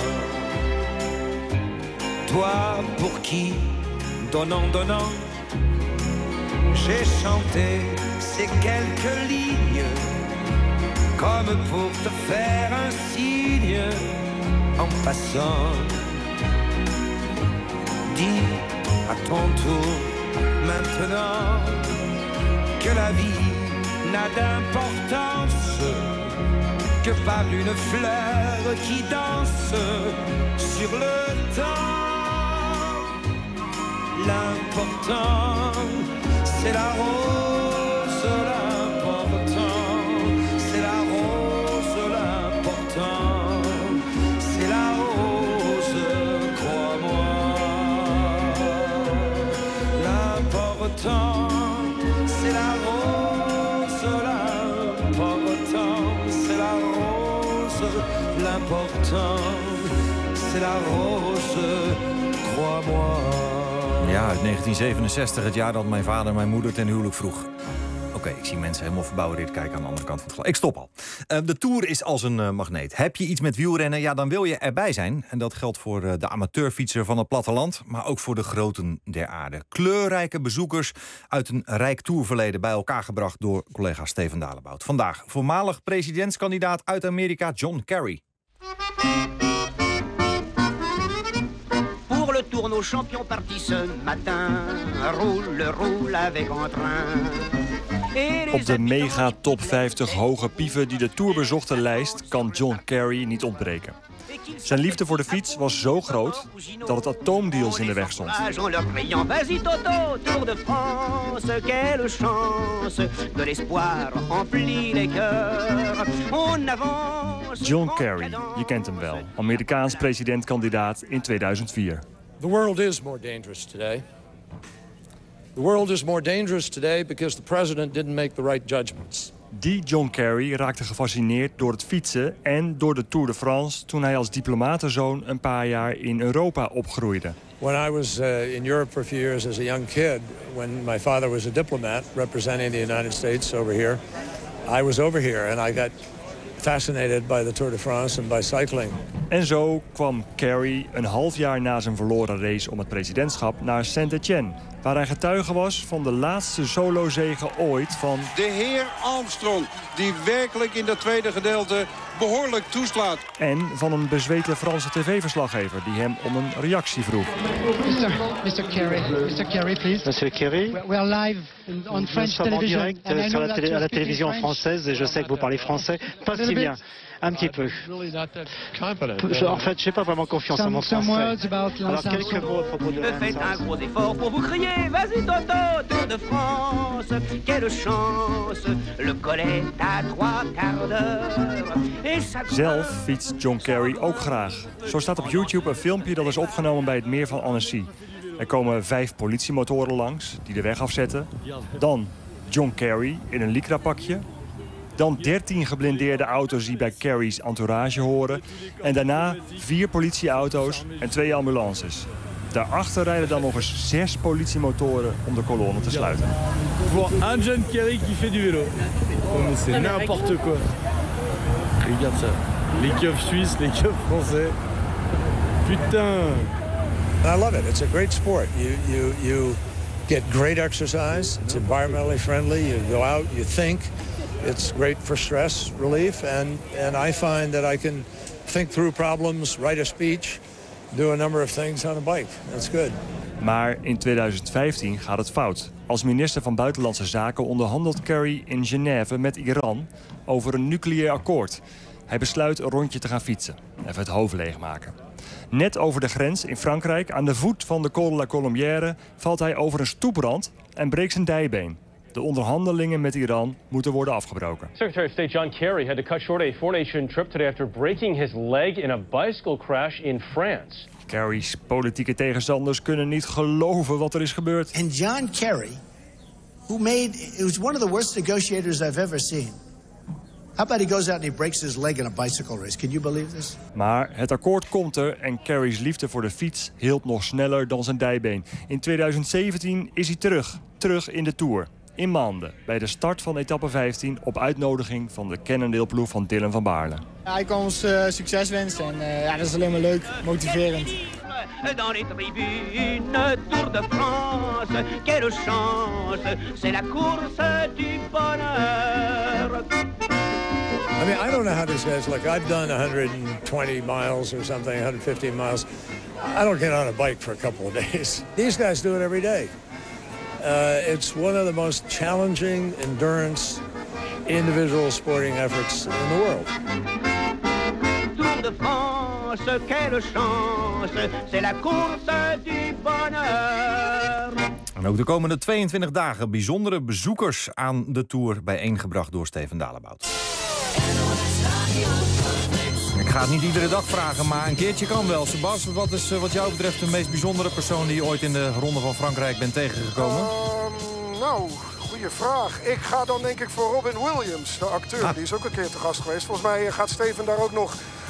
Toi pour qui, donnant, donnant, j'ai chanté ces quelques lignes, comme pour te faire un signe en passant. Dis à ton tour maintenant que la vie n'a d'importance que par une fleur qui danse sur le temps. L'important, c'est la rose. c'est la rose, crois-moi. Ja, uit 1967, het jaar dat mijn vader mijn moeder ten huwelijk vroeg. Oké, ik zie mensen helemaal verbouwereerd kijken aan de andere kant van het glas. Ik stop al. De Tour is als een magneet. Heb je iets met wielrennen, ja, dan wil je erbij zijn. En dat geldt voor de amateurfietser van het platteland, maar ook voor de groten der aarde. Kleurrijke bezoekers uit een rijk tourverleden bij elkaar gebracht door collega Steven Dalebout. Vandaag voormalig presidentskandidaat uit Amerika John Kerry. Pour le tour, nos champions partis ce matin. Roule, roule avec entrain. Op de mega top 50 hoge pieven die de Tour bezochte lijst kan John Kerry niet ontbreken. Zijn liefde voor de fiets was zo groot dat het atoomdeals in de weg stond. John Kerry, je kent hem wel. Amerikaans presidentkandidaat in 2004. The world is more dangerous today. The world is more dangerous today because the president didn't make the right judgments. Die John Kerry raakte gefascineerd door het fietsen en door de Tour de France toen hij als diplomatenzoon een paar jaar in Europa opgroeide. When I was in Europe for a few years as a young kid, when my father was a diplomat representing the United States over here, I was over here and I got fascinated by the Tour de France and by cycling. En zo kwam Kerry een half jaar na zijn verloren race om het presidentschap naar Saint-Étienne, waar hij getuige was van de laatste solozege ooit van de heer Armstrong, die werkelijk in dat tweede gedeelte behoorlijk toeslaat. En van een bezweten Franse tv-verslaggever die hem om een reactie vroeg. Mr. Kerry, please. Monsieur Kerry, we are live on French television. À la télévision française, et je sais que vous parlez français, pas si bien. Un petit peu. En fait, je n'ai pas vraiment confiance en mon français. Alors, quelques mots à propos de Faites un gros effort pour vous crier. Vas-y, Toto, Tour de France. Quelle chance. Le collet à 3/4 d'heure. Zelf fietst John Kerry ook graag. Zo staat op YouTube een filmpje dat is opgenomen bij het meer van Annecy. Er komen 5 politiemotoren langs die de weg afzetten. Dan John Kerry in een lycra-pakje. Dan 13 geblindeerde auto's die bij Kerry's entourage horen. En daarna 4 politieauto's en 2 ambulances. Daarachter rijden dan nog eens 6 politiemotoren om de kolonne te sluiten. Voor un John Kerry qui fait du vélo. C'est n'importe quoi. Regarde ça. Les keufs suisses, les keufs français. Putain. I love it. It's a great sport. You get great exercise. It's environmentally friendly. You go out, you think. It's great for stress relief, and I find that I can think through problems, write a speech, do a number of things on a bike. That's good. Maar in 2015 gaat het fout. Als minister van Buitenlandse Zaken onderhandelt Kerry in Genève met Iran over een nucleair akkoord. Hij besluit een rondje te gaan fietsen. Even het hoofd leegmaken. Net over de grens in Frankrijk, aan de voet van de Col de la Colombière, valt hij over een stoeprand en breekt zijn dijbeen. De onderhandelingen met Iran moeten worden afgebroken. Secretary of State John Kerry had to cut short a 4-nation trip today after breaking his leg in a bicycle crash in France. Kerry's politieke tegenstanders kunnen niet geloven wat er is gebeurd. And John Kerry, it was one of the worst negotiators I've ever seen. How about he goes out and he breaks his leg in a bicycle race? Can you believe this? Maar het akkoord komt er en Kerry's liefde voor de fiets hield nog sneller dan zijn dijbeen. In 2017 is hij terug in de Tour. In Mende, bij de start van etappe 15 op uitnodiging van de Cannondale-ploeg van Dylan van Baarle. Hij kan ons succes wensen en ja, dat is alleen maar leuk, motiverend. Dans les tribunes, Tour de France, quelle chance, c'est la course du bonheur. I mean, I don't know how these guys look. I've done 120 miles or something, 115 miles. I don't get on a bike for a couple of days. These guys do it every day. It's one of the most challenging endurance individual sporting efforts in the world. Tour de France, quelle chance, c'est la course du bonheur. En ook de komende 22 dagen bijzondere bezoekers aan de Tour bijeengebracht door Steven Dalebout. Ik ga het niet iedere dag vragen, maar een keertje kan wel. Sebas, wat is wat jou betreft de meest bijzondere persoon die je ooit in de Ronde van Frankrijk bent tegengekomen? Nou, goede vraag. Ik ga dan denk ik voor Robin Williams, de acteur. Die is ook een keer te gast geweest. Volgens mij gaat Steven daar ook nog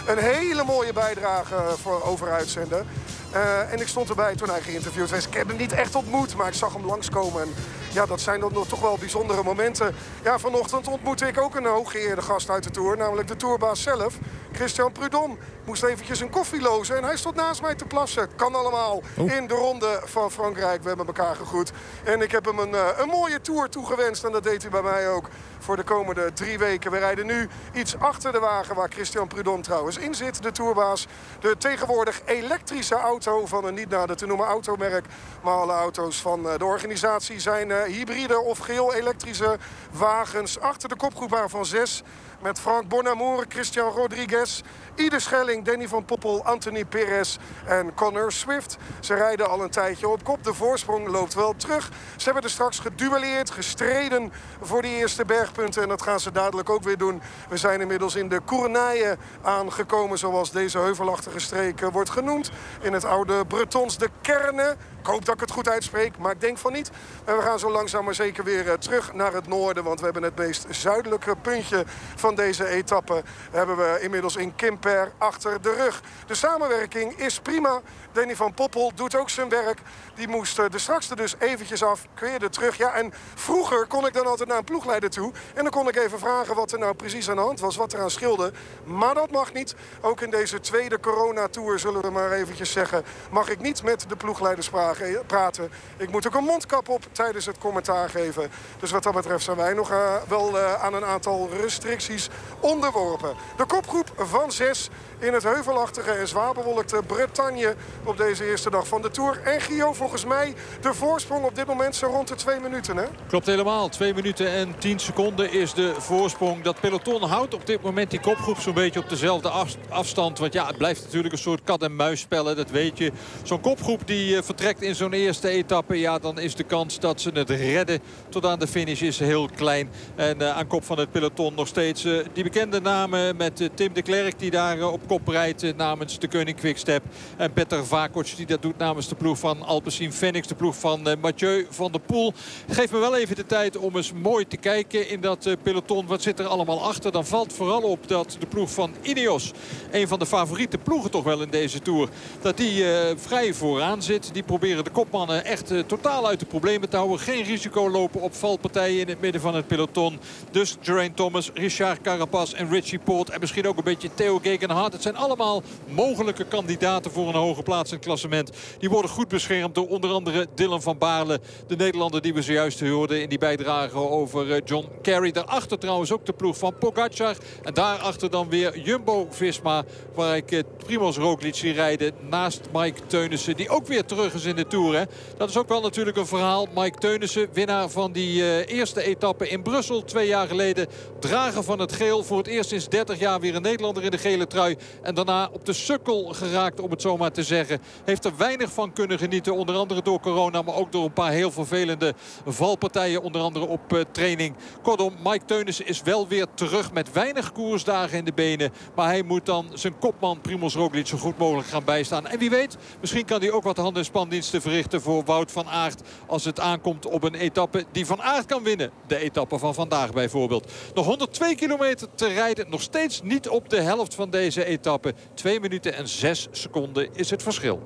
een hele mooie bijdrage over uitzenden. En ik stond erbij toen hij geïnterviewd werd. Ik heb hem niet echt ontmoet, maar ik zag hem langskomen. En ja, dat zijn dan toch wel bijzondere momenten. Ja, vanochtend ontmoette ik ook een hooggeëerde gast uit de Tour. Namelijk de Tourbaas zelf, Christian Prudhomme. Moest eventjes een koffie lozen en hij stond naast mij te plassen. Kan allemaal in de ronde van Frankrijk. We hebben elkaar gegroet. En ik heb hem een mooie Tour toegewenst. En dat deed hij bij mij ook voor de komende 3 weken. We rijden nu iets achter de wagen waar Christian Prudhomme trouwens in zit. De Tourbaas. De tegenwoordig elektrische auto van een niet nader te noemen automerk. Maar alle auto's van de organisatie zijn hybride of geheel elektrische wagens. Achter de kopgroep van 6. Met Frank Bonamour, Christian Rodriguez, Ide Schelling, Danny van Poppel, Anthony Perez en Connor Swift. Ze rijden al een tijdje op kop. De voorsprong loopt wel terug. Ze hebben er straks geduelleerd, gestreden voor die eerste bergpunten. En dat gaan ze dadelijk ook weer doen. We zijn inmiddels in de Cournaille aangekomen, zoals deze heuvelachtige streek wordt genoemd. In het oude Bretons, de Kerne. Ik hoop dat ik het goed uitspreek, maar ik denk van niet. En we gaan zo langzaam maar zeker weer terug naar het noorden. Want we hebben het meest zuidelijke puntje van deze etappe. Hebben we inmiddels in Quimper achter de rug. De samenwerking is prima. Danny van Poppel doet ook zijn werk. Die moest er straks dus eventjes af, keerde terug. Ja, en vroeger kon ik dan altijd naar een ploegleider toe. En dan kon ik even vragen wat er nou precies aan de hand was, wat er aan scheelde. Maar dat mag niet. Ook in deze tweede coronatour, zullen we maar eventjes zeggen, mag ik niet met de ploegleiders praten. Ik moet ook een mondkap op tijdens het commentaar geven. Dus wat dat betreft zijn wij nog wel aan een aantal restricties onderworpen. De kopgroep van 6 in het heuvelachtige en zwaar bewolkte Bretagne op deze eerste dag van de Tour. En Gio, volgens mij de voorsprong op dit moment zo rond de 2 minuten, hè? Klopt helemaal. 2 minuten en 10 seconden is de voorsprong. Dat peloton houdt op dit moment die kopgroep zo'n beetje op dezelfde afstand. Want ja, het blijft natuurlijk een soort kat-en-muisspellen, dat weet je. Zo'n kopgroep die vertrekt in zo'n eerste etappe, ja, dan is de kans dat ze het redden tot aan de finish is heel klein. En aan kop van het peloton nog steeds die bekende namen met Tim de Klerk die daar op kop rijdt namens de Koning Quickstep. En Petter Vakoc die dat doet namens de ploeg van Alpecin Phoenix, de ploeg van Mathieu van der Poel. Geef me wel even de tijd om eens mooi te kijken in dat peloton. Wat zit er allemaal achter? Dan valt vooral op dat de ploeg van Ineos, een van de favoriete ploegen toch wel in deze Tour, dat die vrij vooraan zit. Die proberen de kopmannen echt totaal uit de problemen te houden. Geen risico lopen op valpartijen in het midden van het peloton. Dus Geraint Thomas, Richard Carapaz en Richie Porte en misschien ook een beetje Theo Gegenhardt. Het zijn allemaal mogelijke kandidaten voor een hoge plaats in het klassement. Die worden goed beschermd door onder andere Dylan van Baarle, de Nederlander die we zojuist hoorden in die bijdrage over John Carey. Daarachter trouwens ook de ploeg van Pogacar. En daarachter dan weer Jumbo-Visma, waar ik Primož Roglič zie rijden naast Mike Teunissen, die ook weer terug is in de Tour. Hè. Dat is ook wel natuurlijk een verhaal. Mike Teunissen, winnaar van die eerste etappe in Brussel 2 jaar geleden. Drager van het geel. Voor het eerst sinds 30 jaar weer een Nederlander in de gele trui. En daarna op de sukkel geraakt, om het zo maar te zeggen. Heeft er weinig van kunnen genieten. Onder andere door corona, maar ook door een paar heel vervelende valpartijen. Onder andere op training. Kortom, Mike Teunissen is wel weer terug met weinig koersdagen in de benen. Maar hij moet dan zijn kopman Primož Roglič zo goed mogelijk gaan bijstaan. En wie weet, misschien kan hij ook wat hand- en spandiensten verrichten voor Wout van Aert. Als het aankomt op een etappe die Van Aert kan winnen. De etappe van vandaag bijvoorbeeld. Nog 102 kilometer te rijden. Nog steeds niet op de helft van deze etappe. 2 minuten en 6 seconden is het verschil.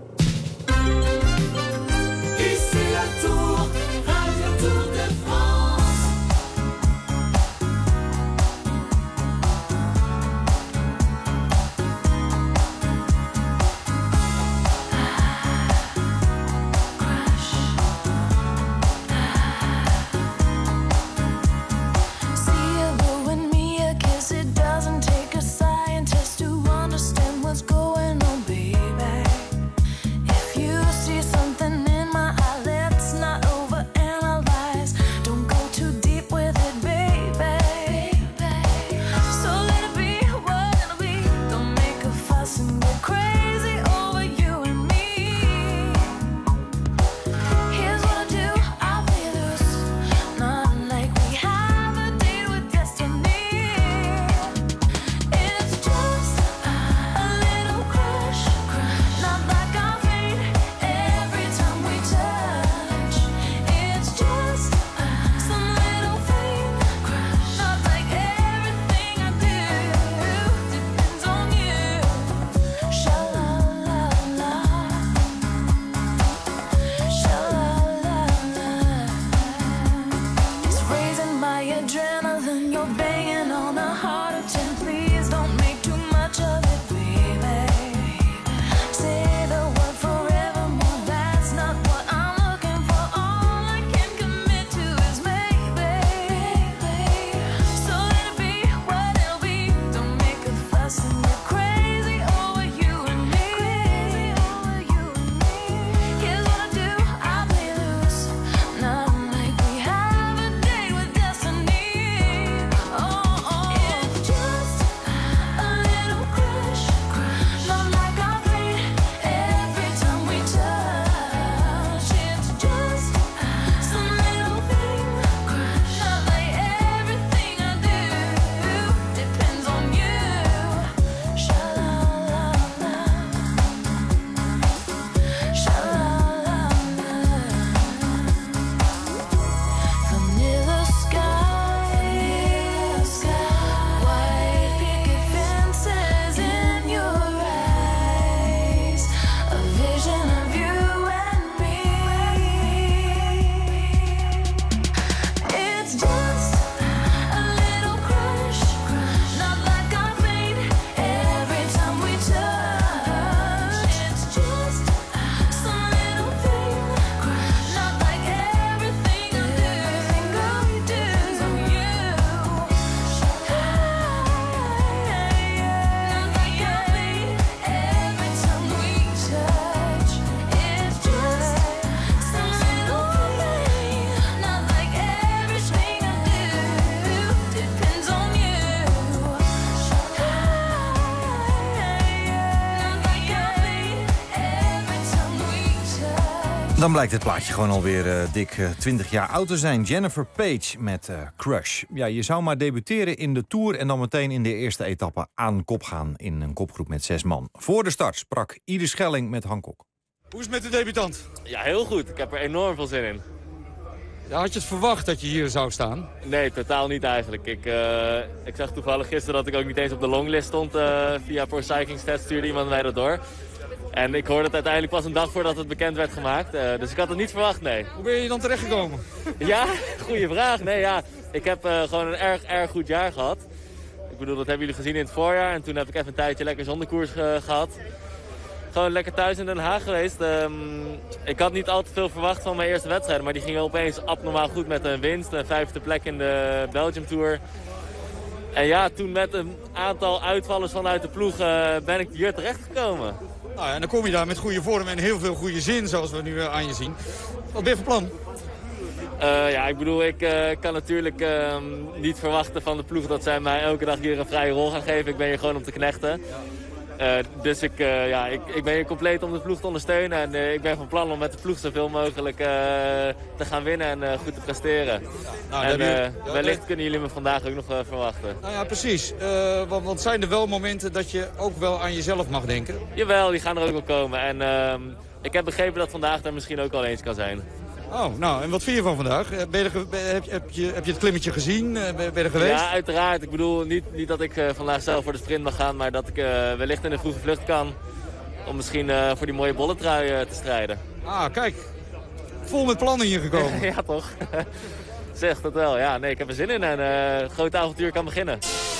Dan blijkt het plaatje gewoon alweer dik 20 jaar oud te zijn. Jennifer Page met Crush. Ja, je zou maar debuteren in de Tour en dan meteen in de eerste etappe aan kop gaan in een kopgroep met 6 man. Voor de start sprak Ieder Schelling met Hancock. Hoe is het met de debutant? Ja, heel goed. Ik heb er enorm veel zin in. Ja, had je het verwacht dat je hier zou staan? Nee, totaal niet eigenlijk. Ik zag toevallig gisteren dat ik ook niet eens op de longlist stond. Via Pro Cycling Stats stuurde iemand mij dat door. En ik hoorde het uiteindelijk pas een dag voordat het bekend werd gemaakt. Dus ik had het niet verwacht, nee. Hoe ben je dan terechtgekomen? Ja, goede vraag. Nee, ja, ik heb gewoon een erg goed jaar gehad. Ik bedoel, dat hebben jullie gezien in het voorjaar. En toen heb ik even een tijdje lekker zonder koers gehad. Gewoon lekker thuis in Den Haag geweest. Ik had niet al te veel verwacht van mijn eerste wedstrijd. Maar die gingen opeens abnormaal goed met een winst. Een 5e plek in de Belgium Tour. En ja, toen met een aantal uitvallers vanuit de ploeg ben ik hier terechtgekomen. Nou ja, en dan kom je daar met goede vorm en heel veel goede zin, zoals we nu aan je zien. Wat ben je van plan? Ja, ik bedoel, ik kan natuurlijk niet verwachten van de ploeg dat zij mij elke dag hier een vrije rol gaan geven. Ik ben hier gewoon om te knechten. Dus ik ben hier compleet om de ploeg te ondersteunen. En ik ben van plan om met de ploeg zoveel mogelijk te gaan winnen en goed te presteren. En wellicht kunnen jullie me vandaag ook nog verwachten. Nou ja, precies. Want zijn er wel momenten dat je ook wel aan jezelf mag denken? Jawel, die gaan er ook wel komen. En ik heb begrepen dat vandaag er misschien ook al eens kan zijn. Oh, nou, en wat vind je van vandaag? Heb je het klimmetje gezien? Ben je er geweest? Ja, uiteraard. Ik bedoel, niet dat ik vandaag zelf voor de sprint mag gaan, maar dat ik wellicht in de vroege vlucht kan. Om misschien voor die mooie bolletrui te strijden. Ah, kijk. Vol met plannen hier gekomen. Ja, toch? Zeg dat wel. Ja, nee, ik heb er zin in en het grote avontuur kan beginnen.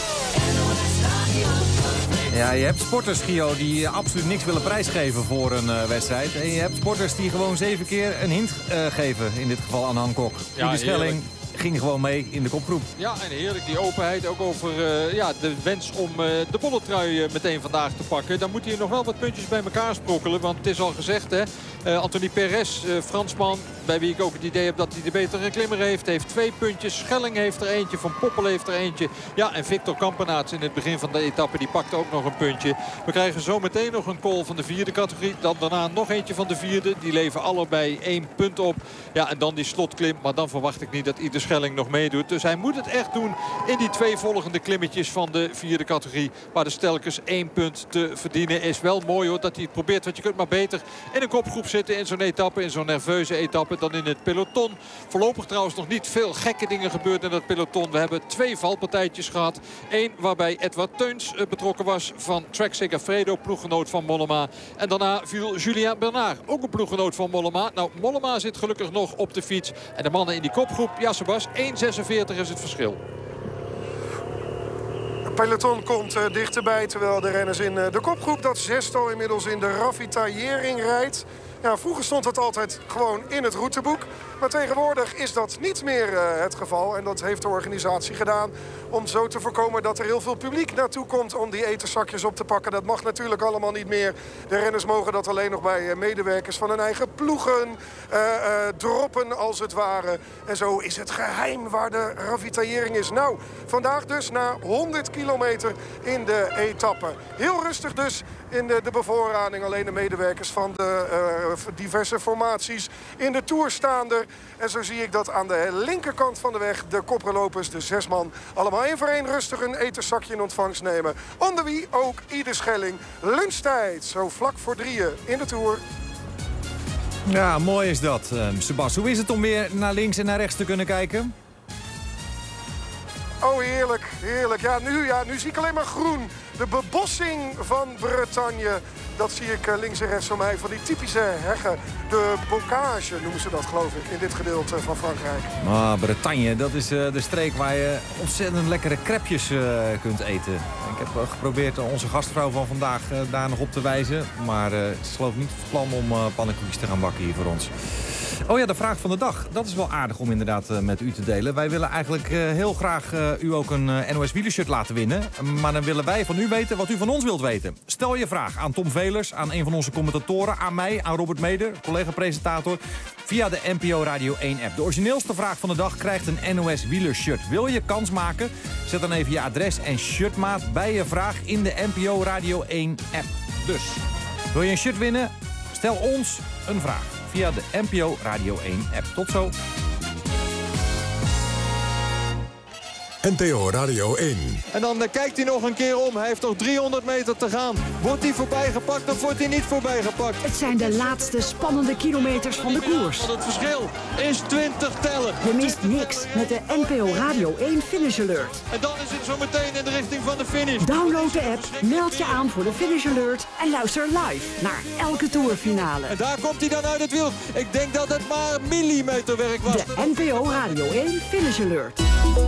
Ja, je hebt sporters, Gio, die absoluut niks willen prijsgeven voor een wedstrijd. En je hebt sporters die gewoon 7 keer een hint geven. In dit geval aan Hancock. Ja, die Schelling ging gewoon mee in de kopgroep. Ja, en heerlijk die openheid. Ook over de wens om de bolletrui meteen vandaag te pakken. Dan moet hij nog wel wat puntjes bij elkaar sprokkelen. Want het is al gezegd, hè. Anthony Perez, Fransman, bij wie ik ook het idee heb dat hij de betere klimmer heeft 2 puntjes. Schelling heeft er eentje, Van Poppel heeft er eentje. Ja, en Victor Kampenaerts in het begin van de etappe, die pakte ook nog een puntje. We krijgen zo meteen nog een call van de 4e categorie. Dan daarna nog eentje van de 4e. Die leveren allebei 1 punt op. Ja, en dan die slotklim. Maar dan verwacht ik niet dat Ieder Schelling nog meedoet. Dus hij moet het echt doen in die 2 volgende klimmetjes van de 4e categorie. Waar de stelkens 1 punt te verdienen is. Wel mooi hoor, dat hij het probeert. Want je kunt maar beter in een kopgroep zitten in zo'n etappe. In zo'n nerveuze etappe dan in het peloton. Voorlopig trouwens nog niet veel gekke dingen gebeurd in dat peloton. We hebben 2 valpartijtjes gehad. 1 waarbij Edward Teuns betrokken was van Trek Segafredo, ploeggenoot van Mollema. En daarna viel Julien Bernard, ook een ploeggenoot van Mollema. Nou, Mollema zit gelukkig nog op de fiets. En de mannen in die kopgroep, ja Sebas, 1,46 is het verschil. Het peloton komt dichterbij, terwijl de renners in de kopgroep, dat 6-tal inmiddels in de ravitaillering rijdt. Ja, vroeger stond dat altijd gewoon in het routeboek. Maar tegenwoordig is dat niet meer het geval. En dat heeft de organisatie gedaan om zo te voorkomen dat er heel veel publiek naartoe komt om die etenzakjes op te pakken. Dat mag natuurlijk allemaal niet meer. De renners mogen dat alleen nog bij medewerkers van hun eigen ploegen droppen als het ware. En zo is het geheim waar de ravitaillering is. Nou, vandaag dus na 100 kilometer in de etappe. Heel rustig dus in de bevoorrading. Alleen de medewerkers van de diverse formaties in de Tour staan er. En zo zie ik dat aan de linkerkant van de weg de koprolopers, de 6 man, allemaal 1 voor 1 rustig een etenzakje in ontvangst nemen. Onder wie ook Ieder Schelling. Lunchtijd, zo vlak voor 3 in de Tour. Ja, mooi is dat. Sebas, hoe is het om weer naar links en naar rechts te kunnen kijken? Oh, heerlijk, heerlijk. Ja, nu zie ik alleen maar groen. De bebossing van Bretagne. Dat zie ik links en rechts van mij. Van die typische heggen. De bocage noemen ze dat, geloof ik, in dit gedeelte van Frankrijk. Bretagne, dat is de streek waar je ontzettend lekkere crêpjes kunt eten. Ik heb geprobeerd onze gastvrouw van vandaag daar nog op te wijzen. Maar ze is geloof ik niet van plan om pannenkoekjes te gaan bakken hier voor ons. Oh ja, de vraag van de dag. Dat is wel aardig om inderdaad met u te delen. Wij willen eigenlijk heel graag u ook een NOS wielershirt laten winnen. Maar dan willen wij van u weten wat u van ons wilt weten. Stel je vraag aan Tom Velers, aan een van onze commentatoren, aan mij, aan Robert Meder, collega-presentator, via de NPO Radio 1 app. De origineelste vraag van de dag krijgt een NOS wielershirt. Wil je kans maken? Zet dan even je adres en shirtmaat bij je vraag in de NPO Radio 1 app. Dus, wil je een shirt winnen? Stel ons een vraag. via de NPO Radio 1-app. Tot zo. NPO Radio 1. En dan kijkt hij nog een keer om. Hij heeft nog 300 meter te gaan. Wordt hij voorbij gepakt of wordt hij niet voorbij gepakt? Het zijn de laatste spannende kilometers van de koers. Het verschil is 20 tellen. Je mist niks met de NPO Radio 1 Finish Alert. En dan is het zo meteen in de richting van de finish. Download de app, meld je aan voor de Finish Alert en luister live naar elke tourfinale. En daar komt hij dan uit het wiel. Ik denk dat het maar millimeterwerk was. De NPO Radio 1 Finish Alert.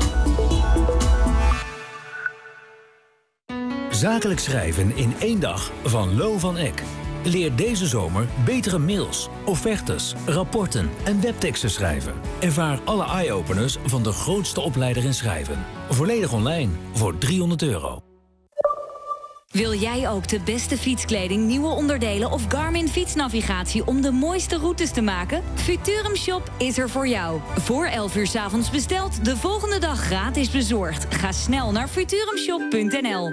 Zakelijk schrijven in 1 dag van Lo van Eck. Leer deze zomer betere mails, offertes, rapporten en webteksten schrijven. Ervaar alle eye-openers van de grootste opleider in schrijven. Volledig online voor €300. Wil jij ook de beste fietskleding, nieuwe onderdelen of Garmin fietsnavigatie om de mooiste routes te maken? Futurum Shop is er voor jou. Voor 11 uur 's avonds besteld, de volgende dag gratis bezorgd. Ga snel naar futurumshop.nl.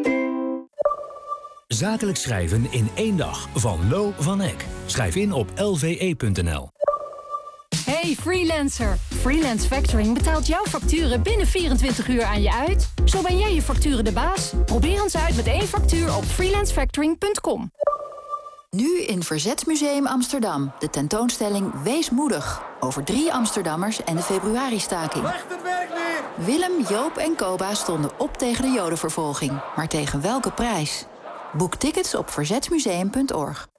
Zakelijk schrijven in 1 dag van Lo van Eck. Schrijf in op lve.nl. Hey freelancer! Freelance Factoring betaalt jouw facturen binnen 24 uur aan je uit. Zo ben jij je facturen de baas. Probeer ons uit met 1 factuur op freelancefactoring.com. Nu in Verzetsmuseum Amsterdam. De tentoonstelling Wees moedig. Over 3 Amsterdammers en de februaristaking. Willem, Joop en Koba stonden op tegen de Jodenvervolging. Maar tegen welke prijs? Boek tickets op verzetsmuseum.org.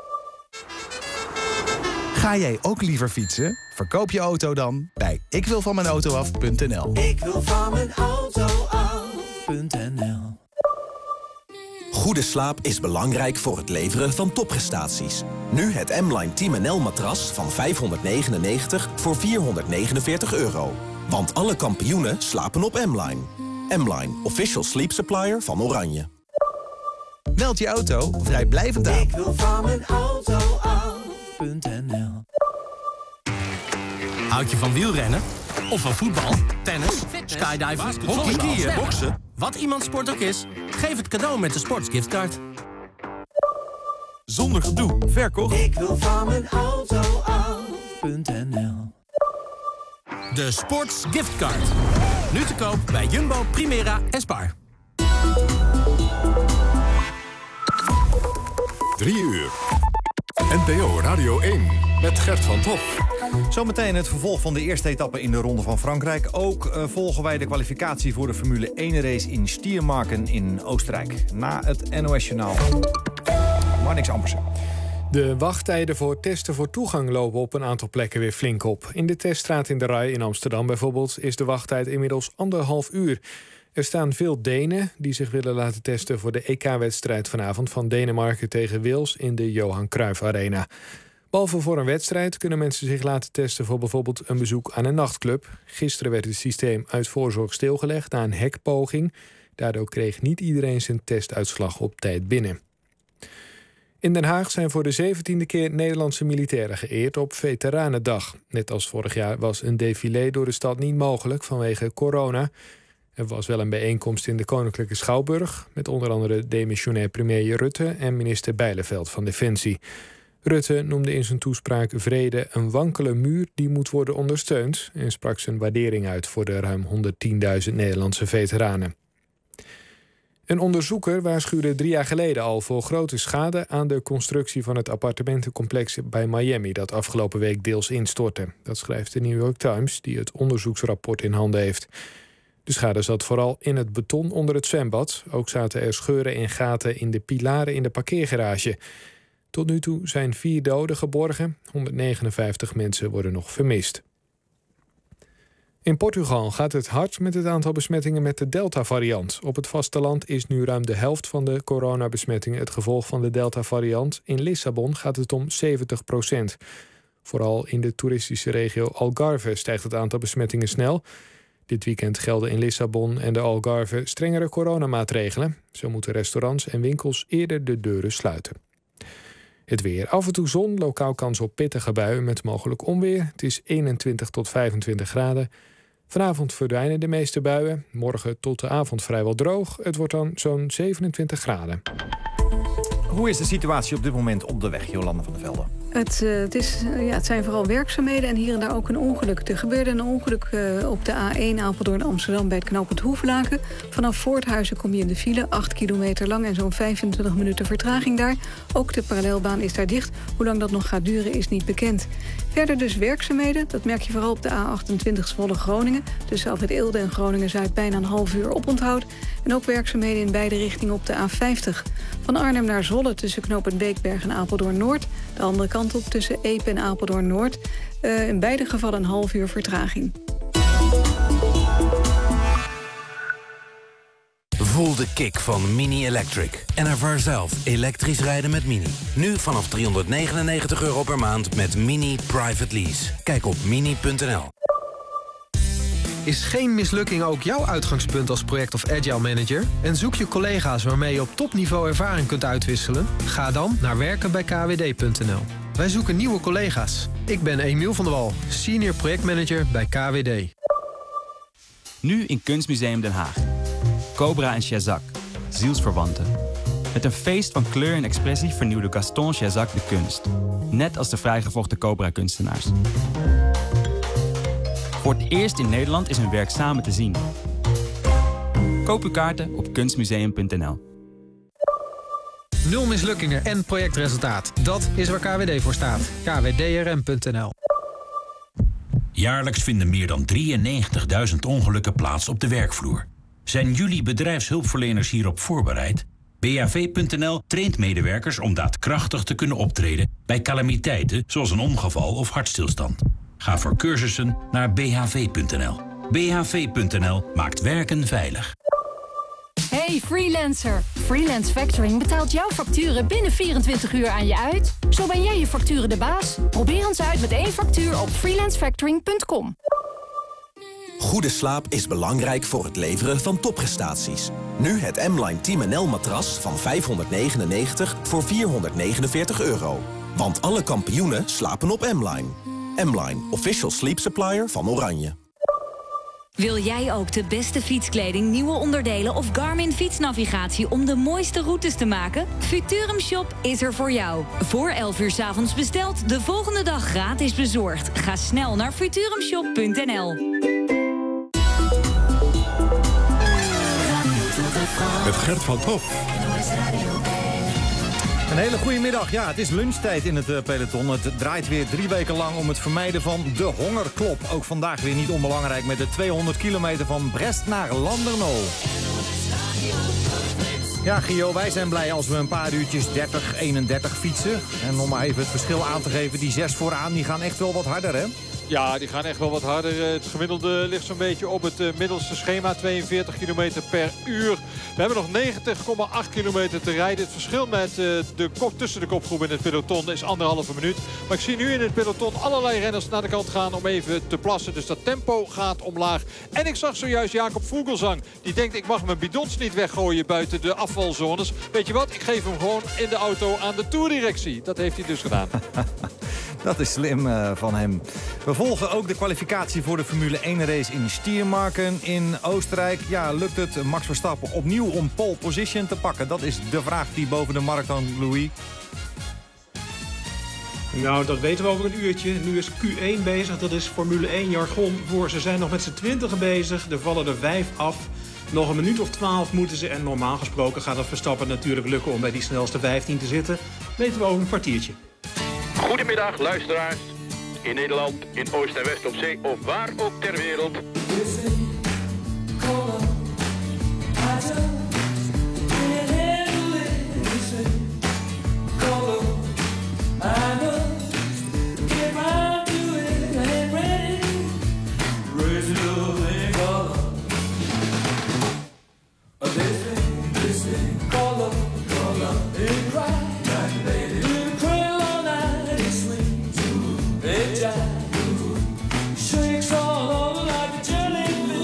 Ga jij ook liever fietsen? Verkoop je auto dan bij ikwilvanmijnautoaf.nl. Ik wil van mijn auto af.nl. Goede slaap is belangrijk voor het leveren van topprestaties. Nu het M-Line Team NL matras van €599 voor €449. Want alle kampioenen slapen op M-Line. M-Line, official sleep supplier van Oranje. Meld je auto vrijblijvend aan. Ik wil van mijn auto af.nl. Houd je van wielrennen? Of van voetbal, tennis, skydiving, hockey, skiën, boksen? Wat iemands sport ook is, geef het cadeau met de Sportsgiftcard. Zonder gedoe, verkocht. Ik wil van mijn auto af.nl. De Sportsgiftcard. Nu te koop bij Jumbo, Primera en Spar. 3 uur. NPO Radio 1 met Gert van Hof. Zometeen het vervolg van de eerste etappe in de Ronde van Frankrijk. Ook volgen wij de kwalificatie voor de Formule 1-race in Stiermarken in Oostenrijk. Na het NOS-journaal. Marnix Ampersen. De wachttijden voor testen voor toegang lopen op een aantal plekken weer flink op. In de teststraat in de Rai in Amsterdam bijvoorbeeld is de wachttijd inmiddels 1,5 uur. Er staan veel Denen die zich willen laten testen voor de EK-wedstrijd vanavond van Denemarken tegen Wales in de Johan Cruijff Arena. Behalve voor een wedstrijd kunnen mensen zich laten testen voor bijvoorbeeld een bezoek aan een nachtclub. Gisteren werd het systeem uit voorzorg stilgelegd na een hackpoging. Daardoor kreeg niet iedereen zijn testuitslag op tijd binnen. In Den Haag zijn voor de 17e keer Nederlandse militairen geëerd op Veteranendag. Net als vorig jaar was een défilé door de stad niet mogelijk vanwege corona. Er was wel een bijeenkomst in de Koninklijke Schouwburg met onder andere demissionair premier Rutte en minister Bijleveld van Defensie. Rutte noemde in zijn toespraak vrede een wankele muur die moet worden ondersteund en sprak zijn waardering uit voor de ruim 110.000 Nederlandse veteranen. Een onderzoeker waarschuwde 3 jaar geleden al voor grote schade aan de constructie van het appartementencomplex bij Miami dat afgelopen week deels instortte. Dat schrijft de New York Times, die het onderzoeksrapport in handen heeft. De schade zat vooral in het beton onder het zwembad. Ook zaten er scheuren en gaten in de pilaren in de parkeergarage. Tot nu toe zijn 4 doden geborgen. 159 mensen worden nog vermist. In Portugal gaat het hard met het aantal besmettingen met de Delta-variant. Op het vasteland is nu ruim de helft van de coronabesmettingen het gevolg van de Delta-variant. In Lissabon gaat het om 70%. Vooral in de toeristische regio Algarve stijgt het aantal besmettingen snel. Dit weekend gelden in Lissabon en de Algarve strengere coronamaatregelen. Zo moeten restaurants en winkels eerder de deuren sluiten. Het weer. Af en toe zon, lokaal kans op pittige buien met mogelijk onweer. Het is 21 tot 25 graden. Vanavond verdwijnen de meeste buien. Morgen tot de avond vrijwel droog. Het wordt dan zo'n 27 graden. Hoe is de situatie op dit moment op de weg, Jolanda van der Velde? Het zijn vooral werkzaamheden en hier en daar ook een ongeluk. Er gebeurde een ongeluk op de A1 Apeldoorn-Amsterdam bij het knooppunt Hoevelaken. Vanaf Voorthuizen kom je in de file, 8 kilometer lang en zo'n 25 minuten vertraging daar. Ook de parallelbaan is daar dicht. Hoe lang dat nog gaat duren is niet bekend. Verder dus werkzaamheden, dat merk je vooral op de A28 Zwolle-Groningen. Tussen Alfred Eelde en Groningen-Zuid bijna een half uur oponthoud. En ook werkzaamheden in beide richtingen op de A50. Van Arnhem naar Zwolle tussen knooppunt Beekberg en Apeldoorn-Noord. De andere kant op tussen Epe en Apeldoorn-Noord. In beide gevallen een half uur vertraging. Voel de kick van Mini Electric. En ervaar zelf elektrisch rijden met Mini. Nu vanaf €399 per maand met Mini Private Lease. Kijk op mini.nl. Is geen mislukking ook jouw uitgangspunt als project- of agile manager? En zoek je collega's waarmee je op topniveau ervaring kunt uitwisselen? Ga dan naar werkenbijkwd.nl. Wij zoeken nieuwe collega's. Ik ben Emiel van der Wal, senior projectmanager bij KWD. Nu in Kunstmuseum Den Haag. Cobra en Chazak, zielsverwanten. Met een feest van kleur en expressie vernieuwde Gaston Chazak de kunst. Net als de vrijgevochten Cobra-kunstenaars. Voor het eerst in Nederland is hun werk samen te zien. Koop uw kaarten op kunstmuseum.nl. 0 mislukkingen en projectresultaat. Dat is waar KWD voor staat. kwdrm.nl. Jaarlijks vinden meer dan 93.000 ongelukken plaats op de werkvloer. Zijn jullie bedrijfshulpverleners hierop voorbereid? BHV.nl traint medewerkers om daadkrachtig te kunnen optreden bij calamiteiten zoals een ongeval of hartstilstand. Ga voor cursussen naar BHV.nl. BHV.nl maakt werken veilig. Hey freelancer! Freelance Factoring betaalt jouw facturen binnen 24 uur aan je uit. Zo ben jij je facturen de baas. Probeer ons uit met 1 factuur op freelancefactoring.com. Goede slaap is belangrijk voor het leveren van topprestaties. Nu het M-Line Team NL matras van €599 voor €449. Want alle kampioenen slapen op M-Line. M-Line, official sleep supplier van Oranje. Wil jij ook de beste fietskleding, nieuwe onderdelen of Garmin fietsnavigatie om de mooiste routes te maken? Futurum Shop is er voor jou. Voor 11 uur 's avonds besteld, de volgende dag gratis bezorgd. Ga snel naar futurumshop.nl. Met Gert van Hof. Een hele goede middag. Ja, het is lunchtijd in het peloton. Het draait weer 3 weken lang om het vermijden van de hongerklop. Ook vandaag weer niet onbelangrijk met de 200 kilometer van Brest naar Landerno. Ja, Gio, wij zijn blij als we een paar uurtjes 30-31 fietsen. En om maar even het verschil aan te geven, die 6 vooraan die gaan echt wel wat harder, hè? Ja, die gaan echt wel wat harder. Het gemiddelde ligt zo'n beetje op het middelste schema. 42 kilometer per uur. We hebben nog 90,8 kilometer te rijden. Het verschil met tussen de kopgroep en het peloton is 1,5 minuut. Maar ik zie nu in het peloton allerlei renners naar de kant gaan om even te plassen. Dus dat tempo gaat omlaag. En ik zag zojuist Jacob Vogelsang. Die denkt, ik mag mijn bidons niet weggooien buiten de afvalzones. Weet je wat? Ik geef hem gewoon in de auto aan de toerdirectie. Dat heeft hij dus gedaan. Dat is slim van hem. We volgen ook de kwalificatie voor de Formule 1 race in Stiermarken in Oostenrijk. Ja, lukt het Max Verstappen opnieuw om pole position te pakken? Dat is de vraag die boven de markt hangt, Louis. Nou, dat weten we over een uurtje. Nu is Q1 bezig, dat is Formule 1 jargon. Ze zijn nog met z'n 20 bezig, er vallen er 5 af. Nog een minuut of 12 moeten ze en normaal gesproken gaat het Verstappen natuurlijk lukken om bij die snelste 15 te zitten. Weten we over een kwartiertje. Goedemiddag luisteraars. In Nederland, in Oost en West op zee of waar ook ter wereld. Shakes all over like a jelly.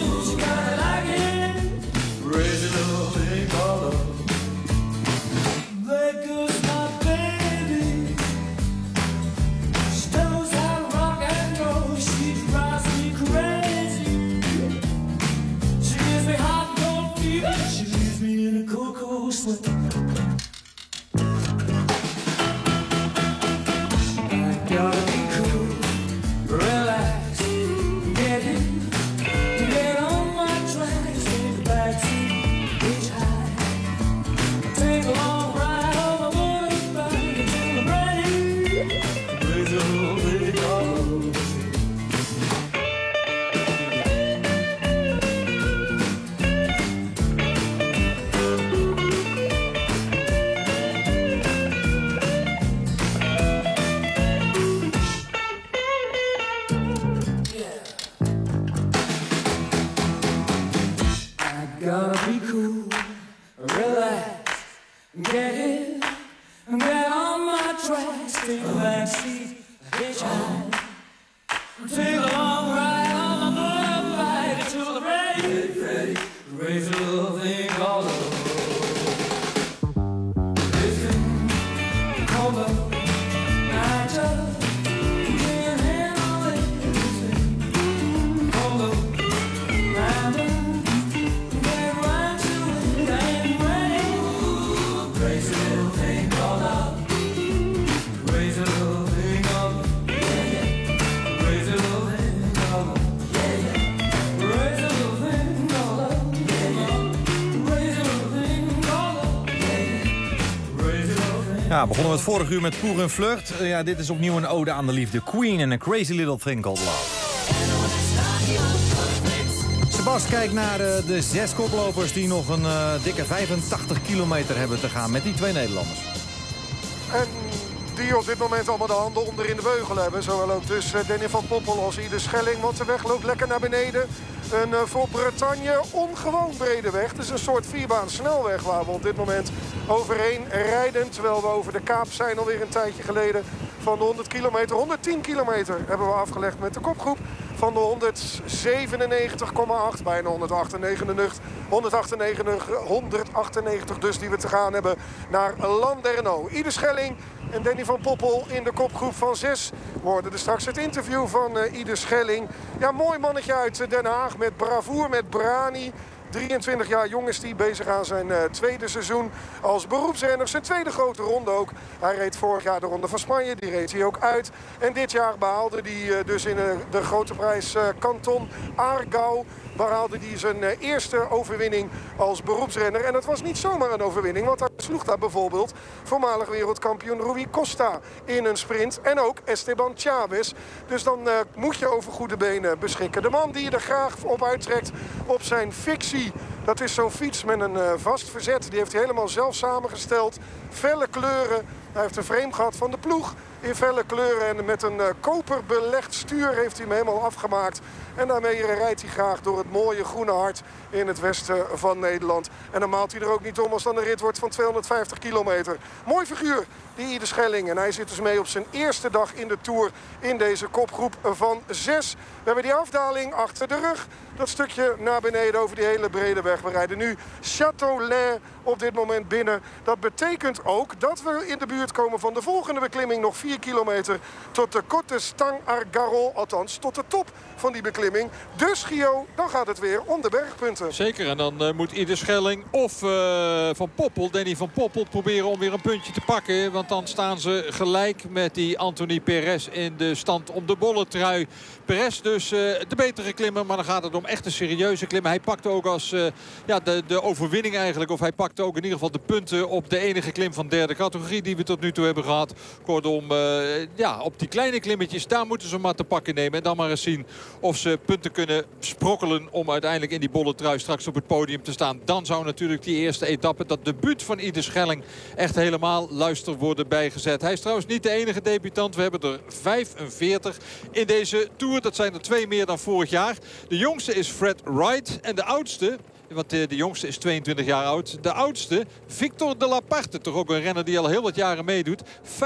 Nou, begonnen we het vorige uur met Pour un Flirt. Ja, dit is opnieuw een ode aan de liefde. Queen en A Crazy Little Thing Called Love. Sebas kijkt naar de 6 koplopers die nog een dikke 85 kilometer hebben te gaan met die 2 Nederlanders. En die op dit moment allemaal de handen onder in de beugel hebben. Zowel ook dus Danny van Poppel als Ieder Schelling. Want de weg loopt lekker naar beneden. Een voor Bretagne ongewoon brede weg. Het is een soort 4-baan snelweg waar we op dit moment overheen rijden. Terwijl we over de Kaap zijn alweer een tijdje geleden. Van de 100 kilometer, 110 kilometer hebben we afgelegd met de kopgroep. Van de 197,8, bijna 198 dus die we te gaan hebben naar Landerneau. Ieder Schelling en Danny van Poppel in de kopgroep van 6. We hoorden er straks het interview van Ieder Schelling. Ja, mooi mannetje uit Den Haag met bravoer, met brani. 23 jaar jong is hij, bezig aan zijn tweede seizoen als beroepsrenner. Zijn tweede grote ronde ook. Hij reed vorig jaar de Ronde van Spanje, die reed hij ook uit. En dit jaar behaalde hij dus in de grote prijs Canton Aargau behaalde hij zijn eerste overwinning als beroepsrenner. En het was niet zomaar een overwinning, want hij sloeg daar bijvoorbeeld voormalig wereldkampioen Rui Costa in een sprint. En ook Esteban Chavez. Dus dan moet je over goede benen beschikken. De man die je er graag op uittrekt op zijn fictie. Dat is zo'n fiets met een vast verzet. Die heeft hij helemaal zelf samengesteld. Felle kleuren. Hij heeft een frame gehad van de ploeg in felle kleuren. En met een koperbelegd stuur heeft hij hem helemaal afgemaakt. En daarmee rijdt hij graag door het mooie groene hart in het westen van Nederland. En dan maalt hij er ook niet om als dan een rit wordt van 250 kilometer. Mooi figuur, die Ieder Schelling. En hij zit dus mee op zijn eerste dag in de Tour in deze kopgroep van 6. We hebben die afdaling achter de rug. Dat stukje naar beneden over die hele brede weg. We rijden nu Châteaulin op dit moment binnen. Dat betekent ook dat we in de buurt komen van de volgende beklimming. Nog 4 kilometer tot de Côte Stang-Argarol. Althans, tot de top van die beklimming. Dus, Gio, dan gaat het weer om de bergpunten. Zeker, en dan moet Ieder Schelling of Van Poppel, Danny van Poppel, proberen om weer een puntje te pakken. Want dan staan ze gelijk met die Anthony Perez in de stand om de bolletrui. Perez dus de betere klimmer, maar dan gaat het om echt een serieuze klimmer. Hij pakte ook als de overwinning eigenlijk, of hij pakte ook in ieder geval de punten op de enige klim van derde categorie die we tot nu toe hebben gehad. Kortom, op die kleine klimmetjes, daar moeten ze maar te pakken nemen. En dan maar eens zien of ze punten kunnen sprokkelen om uiteindelijk in die bolletrui straks op het podium te staan. Dan zou natuurlijk die eerste etappe, dat debuut van Ieder Schelling, echt helemaal luister worden bijgezet. Hij is trouwens niet de enige debutant. We hebben er 45 in deze Tour. Dat zijn er 2 meer dan vorig jaar. De jongste is Fred Wright en de oudste, want de jongste is 22 jaar oud. De oudste, Victor de la Parte. Toch ook een renner die al heel wat jaren meedoet.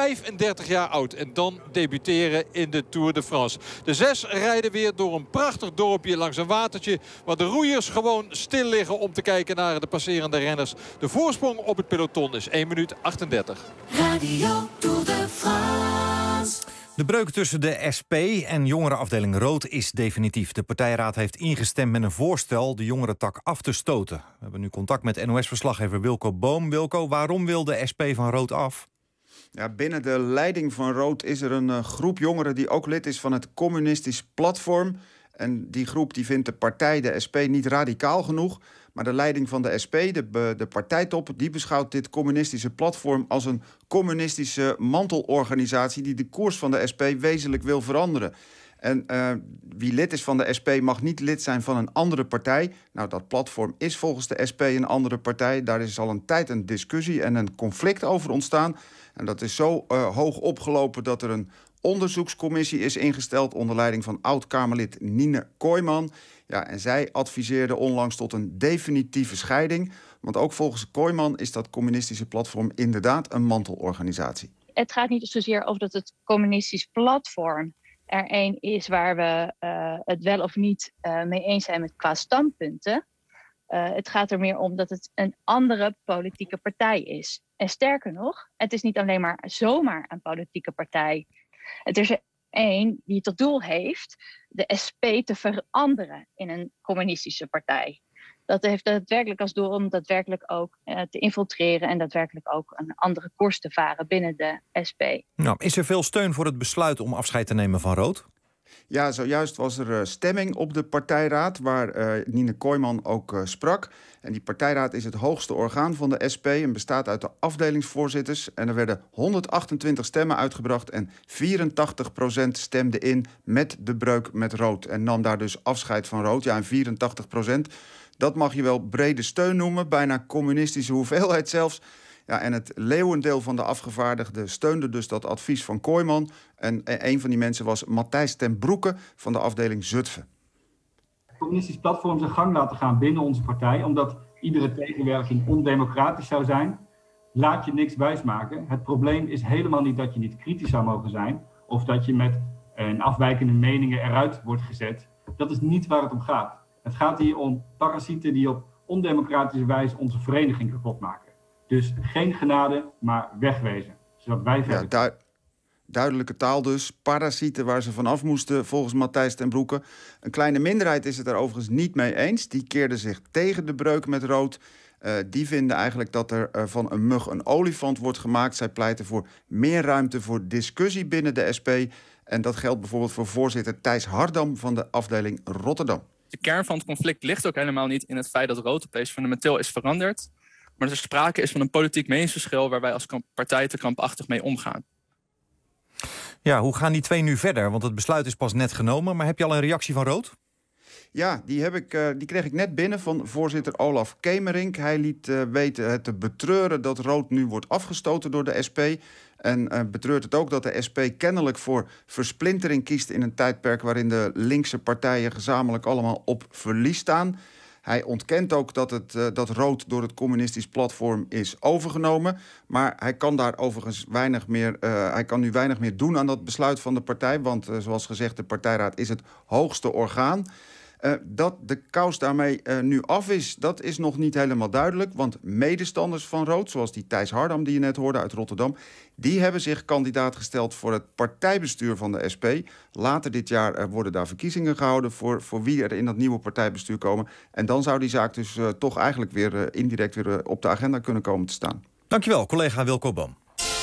35 jaar oud. En dan debuteren in de Tour de France. De 6 rijden weer door een prachtig dorpje langs een watertje. Waar de roeiers gewoon stil liggen om te kijken naar de passerende renners. De voorsprong op het peloton is 1 minuut 38. Radio Tour de France. De breuk tussen de SP en jongerenafdeling Rood is definitief. De partijraad heeft ingestemd met een voorstel de jongerentak af te stoten. We hebben nu contact met NOS-verslaggever Wilco Boom. Wilco, waarom wil de SP van Rood af? Ja, binnen de leiding van Rood is er een groep jongeren die ook lid is van het Communistisch Platform. En die groep die vindt de partij, de SP, niet radicaal genoeg. Maar de leiding van de SP, de partijtop, die beschouwt dit communistische platform als een communistische mantelorganisatie die de koers van de SP wezenlijk wil veranderen. En wie lid is van de SP mag niet lid zijn van een andere partij. Nou, dat platform is volgens de SP een andere partij. Daar is al een tijd een discussie en een conflict over ontstaan. En dat is zo hoog opgelopen dat er een onderzoekscommissie is ingesteld onder leiding van oud-Kamerlid Nine Kooijman. Ja, en zij adviseerde onlangs tot een definitieve scheiding. Want ook volgens Kooijman is dat communistische platform inderdaad een mantelorganisatie. Het gaat niet zozeer over dat het communistisch platform er één is waar we het wel of niet mee eens zijn qua standpunten. Het gaat er meer om dat het een andere politieke partij is. En sterker nog, het is niet alleen maar zomaar een politieke partij. Het is er één die tot doel heeft de SP te veranderen in een communistische partij. Dat heeft daadwerkelijk als doel om daadwerkelijk ook te infiltreren en daadwerkelijk ook een andere koers te varen binnen de SP. Nou, is er veel steun voor het besluit om afscheid te nemen van Rood? Ja, zojuist was er stemming op de partijraad waar Nine Kooijman ook sprak. En die partijraad is het hoogste orgaan van de SP en bestaat uit de afdelingsvoorzitters. En er werden 128 stemmen uitgebracht en 84% stemde in met de breuk met rood. En nam daar dus afscheid van rood. Ja, en 84%, dat mag je wel brede steun noemen, bijna communistische hoeveelheid zelfs. Ja, en het leeuwendeel van de afgevaardigden steunde dus dat advies van Kooijman. En een van die mensen was Matthijs ten Broeke van de afdeling Zutphen. Het communistisch platform zijn gang laten gaan binnen onze partij, omdat iedere tegenwerking ondemocratisch zou zijn. Laat je niks wijsmaken. Het probleem is helemaal niet dat je niet kritisch zou mogen zijn, of dat je met een afwijkende meningen eruit wordt gezet. Dat is niet waar het om gaat. Het gaat hier om parasieten die op ondemocratische wijze onze vereniging kapot maken. Dus geen genade, maar wegwezen. Zodat wij verder... Ja, duidelijke taal dus. Parasieten waar ze vanaf moesten, volgens Matthijs ten Broeke. Een kleine minderheid is het er overigens niet mee eens. Die keerde zich tegen de breuk met rood. Die vinden eigenlijk dat er van een mug een olifant wordt gemaakt. Zij pleiten voor meer ruimte voor discussie binnen de SP. En dat geldt bijvoorbeeld voor voorzitter Thijs Hardam van de afdeling Rotterdam. De kern van het conflict ligt ook helemaal niet in het feit dat rood opeens fundamenteel is veranderd. Maar dat er sprake is van een politiek meningsverschil waar wij als partij te krampachtig mee omgaan. Ja, hoe gaan die twee nu verder? Want het besluit is pas net genomen. Maar heb je al een reactie van rood? Ja, die kreeg ik net binnen van voorzitter Olaf Kemerink. Hij liet weten het te betreuren dat rood nu wordt afgestoten door de SP. En betreurt het ook dat de SP kennelijk voor versplintering kiest in een tijdperk waarin de linkse partijen gezamenlijk allemaal op verlies staan. Hij ontkent ook dat rood door het communistisch platform is overgenomen. Maar hij kan daar overigens hij kan nu weinig meer doen aan dat besluit van de partij. Want zoals gezegd, de partijraad is het hoogste orgaan. Dat de kous daarmee nu af is, dat is nog niet helemaal duidelijk. Want medestanders van rood, zoals die Thijs Hardam die je net hoorde uit Rotterdam, die hebben zich kandidaat gesteld voor het partijbestuur van de SP. Later dit jaar worden daar verkiezingen gehouden voor wie er in dat nieuwe partijbestuur komen. En dan zou die zaak dus toch eigenlijk weer indirect weer op de agenda kunnen komen te staan. Dankjewel, collega Wilco Boom.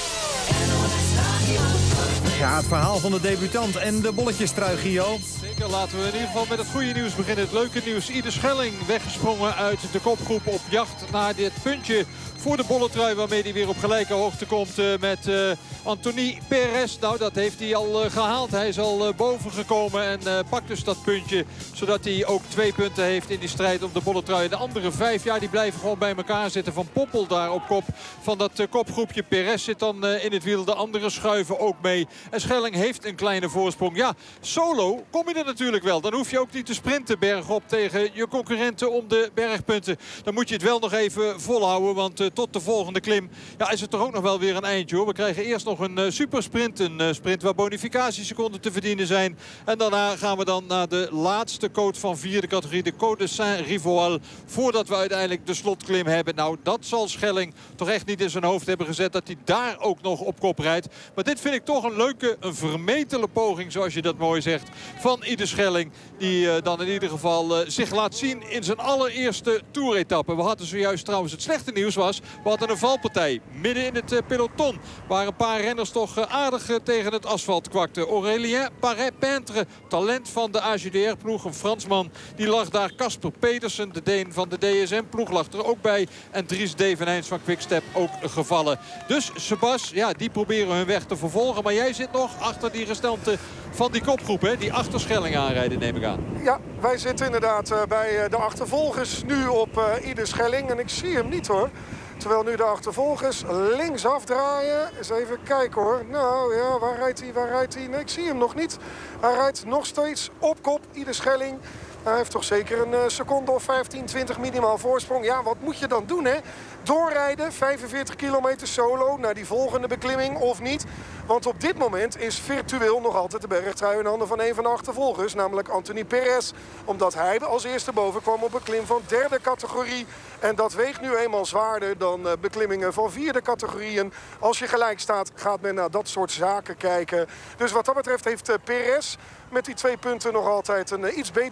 Ja, het verhaal van de debutant en de bolletjestrui, Gio. Zeker, laten we in ieder geval met het goede nieuws beginnen. Het leuke nieuws. Ieder Schelling weggesprongen uit de kopgroep op jacht naar dit puntje voor de bolletrui, waarmee hij weer op gelijke hoogte komt met Anthony Perez. Nou, dat heeft hij al gehaald. Hij is al boven gekomen en pakt dus dat puntje, zodat hij ook 2 punten heeft in die strijd om de bolletrui. De andere 5, ja, die blijven gewoon bij elkaar zitten. Van Poppel daar op kop van dat kopgroepje. Perez zit dan in het wiel. De anderen schuiven ook mee. En Schelling heeft een kleine voorsprong. Ja, solo kom je er natuurlijk wel. Dan hoef je ook niet te sprinten bergop tegen je concurrenten om de bergpunten. Dan moet je het wel nog even volhouden, want tot de volgende klim ja, is het toch ook nog wel weer een eindje, hoor. We krijgen eerst nog een supersprint. Een sprint waar bonificatieseconden te verdienen zijn. En daarna gaan we dan naar de laatste cote van 4e categorie. De Côte de Saint-Rivoal. Voordat we uiteindelijk de slotklim hebben. Nou, dat zal Schelling toch echt niet in zijn hoofd hebben gezet. Dat hij daar ook nog op kop rijdt. Maar dit vind ik toch een leuke, een vermetele poging, zoals je dat mooi zegt, van Ieder Schelling. Die dan in ieder geval zich laat zien in zijn allereerste toeretappe. We hadden zojuist trouwens het slechte nieuws was. We hadden een valpartij midden in het peloton. Waar een paar renners toch aardig tegen het asfalt kwakten. Aurélien Paré-Peintre, talent van de AGDR-ploeg. Een Fransman, die lag daar. Casper Petersen, de Deen van de DSM-ploeg, lag er ook bij. En Dries Devenijns van Quickstep ook gevallen. Dus Sebas, ja, die proberen hun weg te vervolgen. Maar jij zit nog achter die restanten van die kopgroep, hè? Die achter Schelling aanrijden, neem ik aan. Ja, wij zitten inderdaad bij de achtervolgers nu op Ieder Schelling. En ik zie hem niet, hoor. Terwijl nu de achtervolgers links afdraaien. Eens even kijken, hoor. Nou ja, waar rijdt hij? Nee, ik zie hem nog niet. Hij rijdt nog steeds op kop, Ieder Schelling. Hij heeft toch zeker een seconde of 15, 20 minimaal voorsprong. Ja, wat moet je dan doen, hè? Doorrijden, 45 kilometer solo naar die volgende beklimming of niet? Want op dit moment is virtueel nog altijd de bergtrui in handen van een van de achtervolgers. Namelijk Anthony Perez. Omdat hij als eerste boven kwam op een klim van 3e categorie. En dat weegt nu eenmaal zwaarder dan beklimmingen van 4e categorieën. Als je gelijk staat, gaat men naar dat soort zaken kijken. Dus wat dat betreft heeft Perez met die 2 punten nog altijd een iets betere uitslag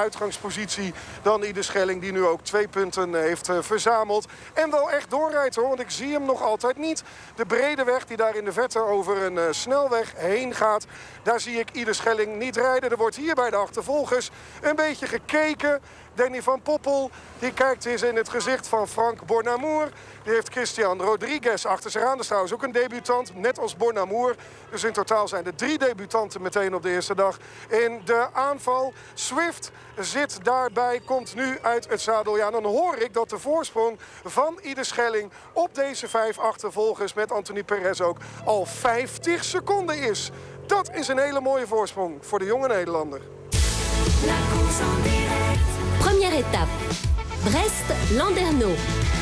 uitgangspositie dan Ieder Schelling, die nu ook 2 punten heeft verzameld. En wel echt doorrijdt hoor, want ik zie hem nog altijd niet. De brede weg die daar in de verte over een snelweg heen gaat, daar zie ik Ieder Schelling niet rijden. Er wordt hier bij de achtervolgers een beetje gekeken. Danny van Poppel, die kijkt eens in het gezicht van Frank Bornamour. Die heeft Christian Rodriguez achter zich aan. Dat is trouwens ook een debutant, net als Bornamour. Dus in totaal zijn er 3 debutanten meteen op de eerste dag in de aanval. Swift zit daarbij, komt nu uit het zadel. Ja, dan hoor ik dat de voorsprong van Ieder Schelling op deze 5 achtervolgers met Anthony Perez ook al 50 seconden is. Dat is een hele mooie voorsprong voor de jonge Nederlander. Première étape, Brest-Landerneau.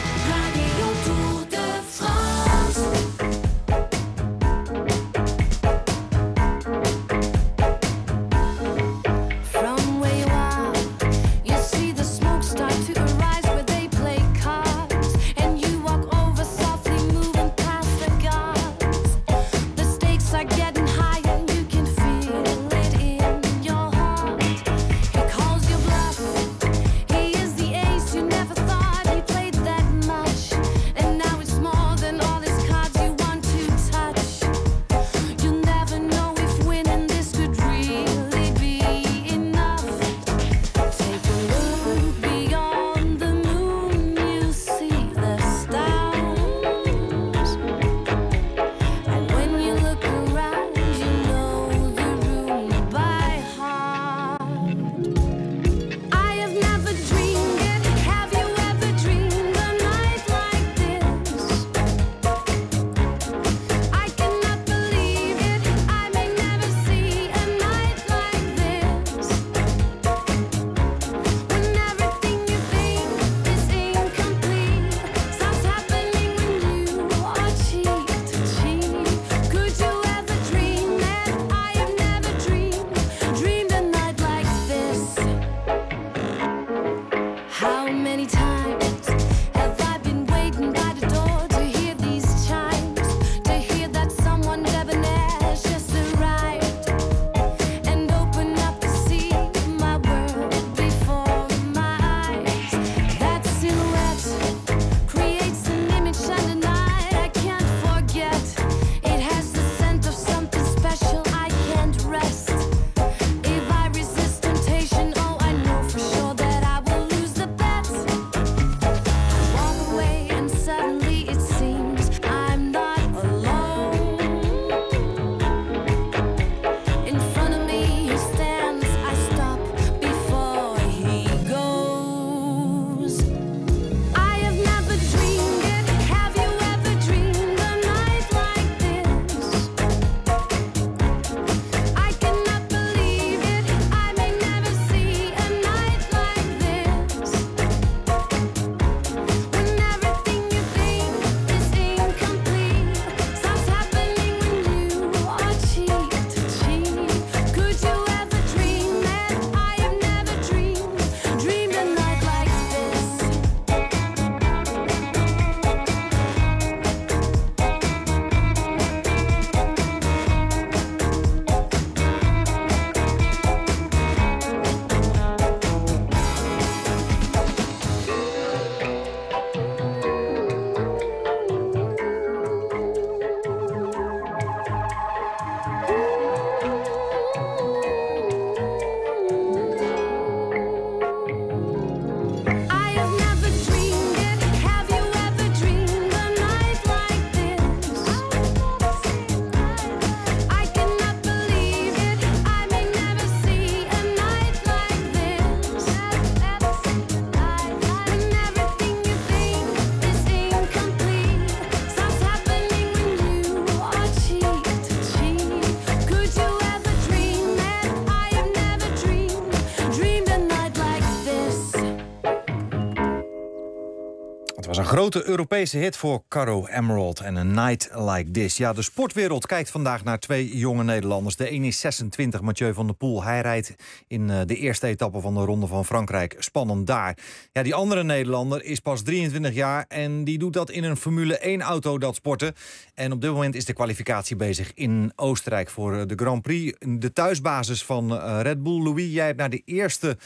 was een grote Europese hit voor Caro Emerald en A Night Like This. Ja, de sportwereld kijkt vandaag naar twee jonge Nederlanders. De een is 26, Mathieu van der Poel. Hij rijdt in de eerste etappe van de Ronde van Frankrijk. Spannend daar. Ja, die andere Nederlander is pas 23 jaar en die doet dat in een Formule 1-auto, dat sporten. En op dit moment is de kwalificatie bezig in Oostenrijk voor de Grand Prix. De thuisbasis van Red Bull. Louis, jij hebt naar de eerste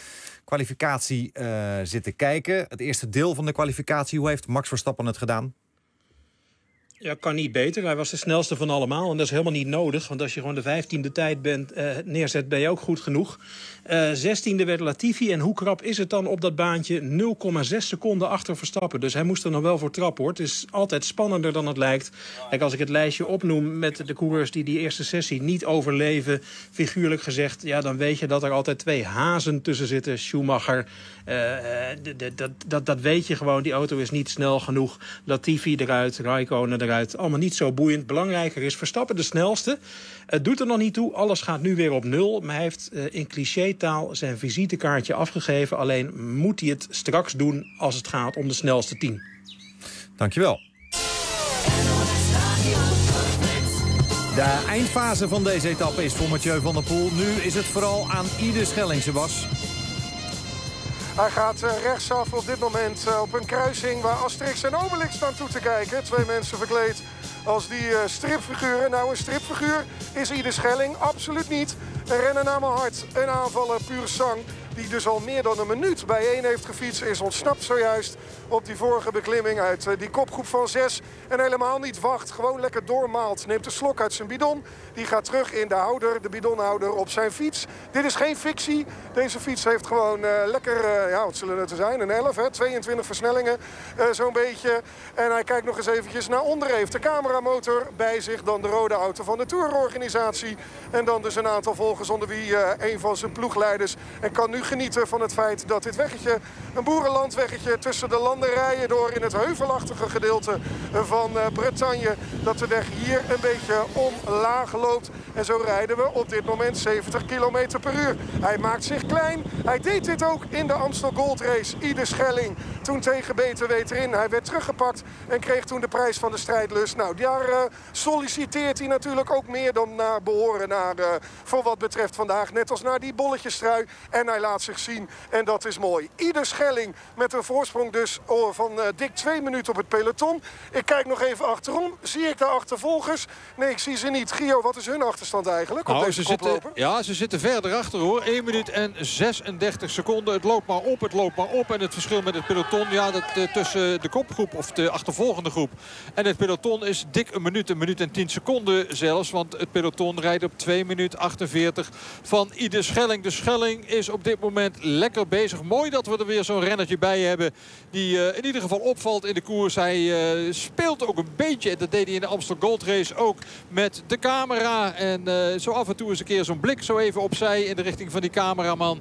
kwalificatie zitten kijken. Het eerste deel van de kwalificatie. Hoe heeft Max Verstappen het gedaan? Ja, kan niet beter. Hij was de snelste van allemaal. En dat is helemaal niet nodig. Want als je gewoon de 15e tijd neerzet, ben je ook goed genoeg. 16e werd Latifi. En hoe krap is het dan op dat baantje? 0,6 seconden achter Verstappen. Dus hij moest er nog wel voor trappen, hoor. Het is altijd spannender dan het lijkt. Kijk, als ik het lijstje opnoem met de coureurs die eerste sessie niet overleven, figuurlijk gezegd, ja, dan weet je dat er altijd 2 hazen tussen zitten. Schumacher, dat weet je gewoon. Die auto is niet snel genoeg. Latifi eruit, Raikkonen eruit. Allemaal niet zo boeiend. Belangrijker is Verstappen de snelste. Het doet er nog niet toe. Alles gaat nu weer op 0. Maar hij heeft in clichétaal zijn visitekaartje afgegeven. Alleen moet hij het straks doen als het gaat om de snelste 10. Dankjewel. De eindfase van deze etappe is voor Mathieu van der Poel. Nu is het vooral aan Ide Schelling, Sebas. Hij gaat rechtsaf op dit moment op een kruising waar Asterix en Obelix staan toe te kijken. 2 mensen verkleed als die stripfiguren. Nou, een stripfiguur is Ide Schelling absoluut niet. Een rennen naar mijn hart, een aanvaller puur sang. Die dus al meer dan een minuut bijeen heeft gefietst. Is ontsnapt zojuist op die vorige beklimming uit die kopgroep van 6. En helemaal niet wacht, gewoon lekker doormaalt. Neemt een slok uit zijn bidon. Die gaat terug in de houder, de bidonhouder op zijn fiets. Dit is geen fictie. Deze fiets heeft gewoon lekker, wat zullen het er zijn? Een 11, 22 versnellingen, zo'n beetje. En hij kijkt nog eens eventjes naar onderen. Heeft de cameramotor bij zich, dan de rode auto van de tourorganisatie. En dan dus een aantal volgers onder wie een van zijn ploegleiders. En kan nu genieten van het feit dat dit weggetje, een boerenlandweggetje tussen de landerijen door in het heuvelachtige gedeelte van Bretagne, dat de weg hier een beetje omlaag loopt. En zo rijden we op dit moment 70 km per uur. Hij maakt zich klein. Hij deed dit ook in de Amstel Gold Race. Ide Schelling, toen tegen BTW erin. Hij werd teruggepakt en kreeg toen de prijs van de strijdlust. Nou, daar solliciteert hij natuurlijk ook meer dan naar behoren naar, voor wat betreft vandaag. Net als naar die bolletjestrui. En hij laat zich zien en dat is mooi. Ide Schelling met een voorsprong dus van dik 2 minuten op het peloton. Ik kijk nog even achterom. Zie ik de achtervolgers? Nee, ik zie ze niet. Gio, wat is hun achterstand eigenlijk op deze koploper? Ze zitten verder achter, hoor. 1 minuut en 36 seconden. Het loopt maar op, het loopt maar op. En het verschil met het peloton, tussen de kopgroep of de achtervolgende groep en het peloton is dik een minuut en 10 seconden zelfs. Want het peloton rijdt op 2 minuten 48 van Ide Schelling. De Schelling is op dit moment lekker bezig. Mooi dat we er weer zo'n rennertje bij hebben die in ieder geval opvalt in de koers. Hij speelt ook een beetje, en dat deed hij in de Amstel Gold Race ook, met de camera. En zo af en toe eens een keer zo'n blik zo even opzij in de richting van die cameraman.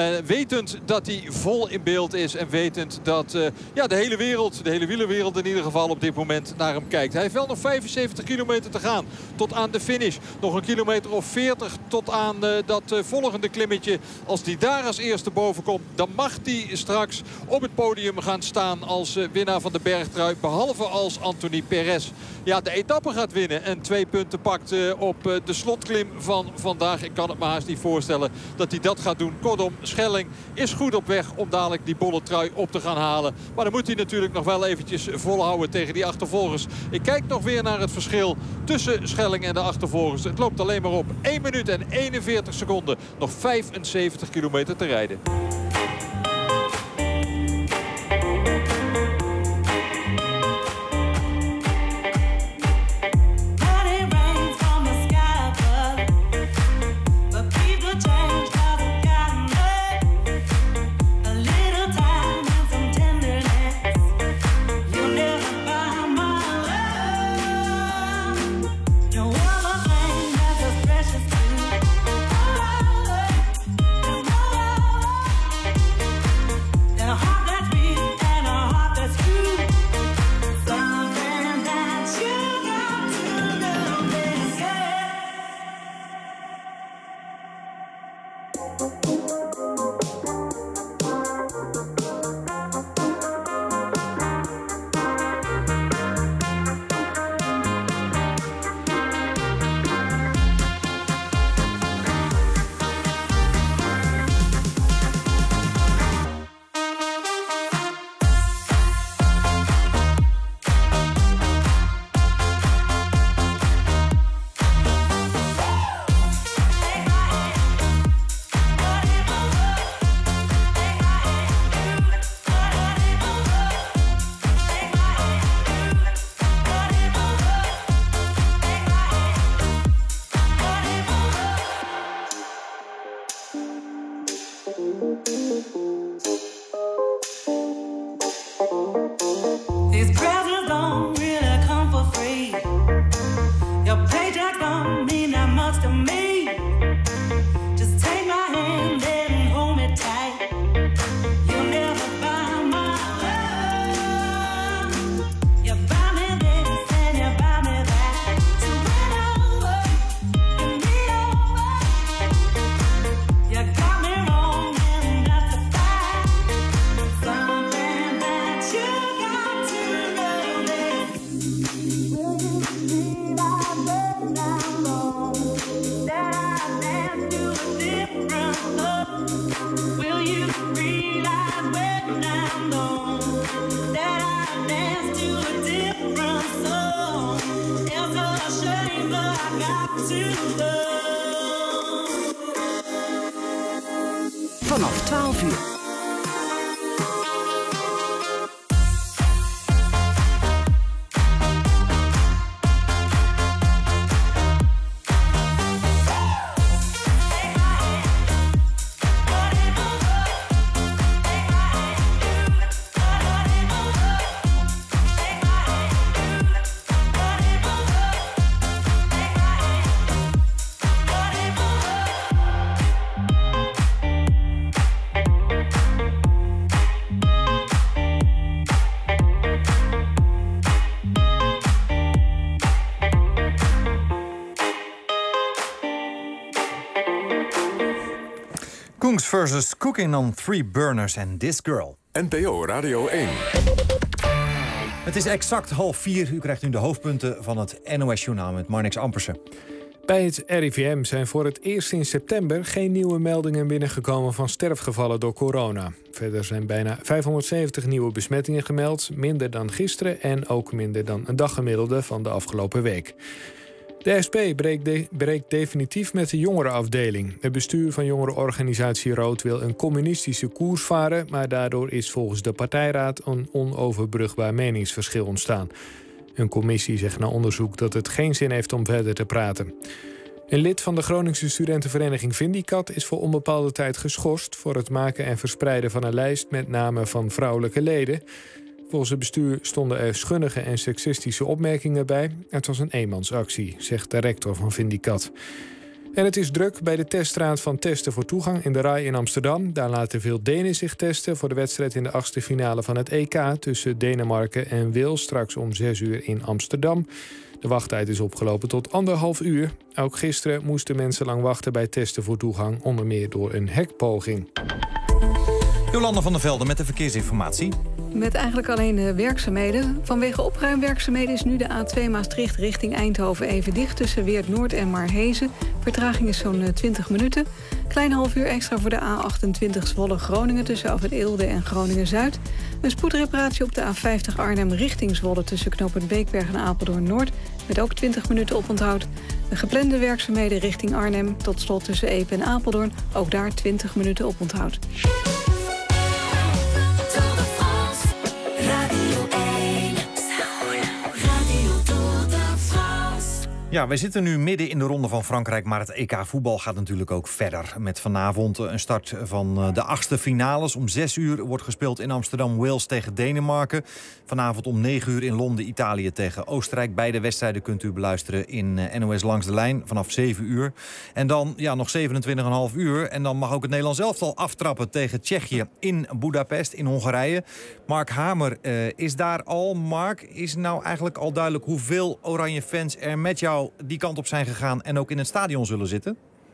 Wetend dat hij vol in beeld is en wetend dat de hele wereld, de hele wielerwereld in ieder geval op dit moment naar hem kijkt. Hij heeft wel nog 75 kilometer te gaan tot aan de finish. Nog een kilometer of 40 tot aan dat volgende klimmetje. Als die daar als eerste boven komt, dan mag hij straks op het podium gaan staan als winnaar van de bergtrui. Behalve als Anthony Perez de etappe gaat winnen en 2 punten pakt op de slotklim van vandaag. Ik kan het me haast niet voorstellen dat hij dat gaat doen. Kortom, Schelling is goed op weg om dadelijk die bolle trui op te gaan halen. Maar dan moet hij natuurlijk nog wel eventjes volhouden tegen die achtervolgers. Ik kijk nog weer naar het verschil tussen Schelling en de achtervolgers. Het loopt alleen maar op 1 minuut en 41 seconden. Nog 75 kilometer te rijden. vanaf 12 uur. Kungs versus Cooking on 3 Burners and This Girl. NPO Radio 1. Het is exact 3:30. U krijgt nu de hoofdpunten van het NOS-journaal met Marnix Ampersen. Bij het RIVM zijn voor het eerst in september geen nieuwe meldingen binnengekomen van sterfgevallen door corona. Verder zijn bijna 570 nieuwe besmettingen gemeld, minder dan gisteren en ook minder dan een daggemiddelde van de afgelopen week. De SP breekt definitief met de jongerenafdeling. Het bestuur van jongerenorganisatie Rood wil een communistische koers varen, maar daardoor is volgens de partijraad een onoverbrugbaar meningsverschil ontstaan. Een commissie zegt na onderzoek dat het geen zin heeft om verder te praten. Een lid van de Groningse studentenvereniging Vindicat is voor onbepaalde tijd geschorst voor het maken en verspreiden van een lijst met namen van vrouwelijke leden. Volgens het bestuur stonden er schunnige en seksistische opmerkingen bij. Het was een eenmansactie, zegt de rector van Vindicat. En het is druk bij de teststraat van Testen voor Toegang in de RAI in Amsterdam. Daar laten veel Denen zich testen voor de wedstrijd in de 8e finale van het EK tussen Denemarken en Wales straks om 6 uur in Amsterdam. De wachttijd is opgelopen tot 1,5 uur. Ook gisteren moesten mensen lang wachten bij Testen voor Toegang, onder meer door een hekpoging. Jolanda van der Velde met de verkeersinformatie. Met eigenlijk alleen werkzaamheden. Vanwege opruimwerkzaamheden is nu de A2 Maastricht richting Eindhoven even dicht tussen Weert Noord en Maarhezen. Vertraging is zo'n 20 minuten. Klein half uur extra voor de A28 Zwolle-Groningen tussen Af het Eelde en Groningen-Zuid. Een spoedreparatie op de A50 Arnhem richting Zwolle tussen knooppunt Beekberg en Apeldoorn-Noord. Met ook 20 minuten oponthoud. De geplande werkzaamheden richting Arnhem tot slot tussen Epe en Apeldoorn. Ook daar 20 minuten oponthoud. Ja, wij zitten nu midden in de Ronde van Frankrijk, maar het EK voetbal gaat natuurlijk ook verder. Met vanavond een start van de 8e finales. Om 6 uur wordt gespeeld in Amsterdam Wales tegen Denemarken. Vanavond om 9 uur in Londen Italië tegen Oostenrijk. Beide wedstrijden kunt u beluisteren in NOS Langs de Lijn vanaf 7 uur. En dan nog 27,5 uur. En dan mag ook het Nederlands elftal aftrappen tegen Tsjechië in Budapest in Hongarije. Mark Hamer is daar al. Mark, is nou eigenlijk al duidelijk hoeveel Oranje fans er met jou die kant op zijn gegaan en ook in het stadion zullen zitten?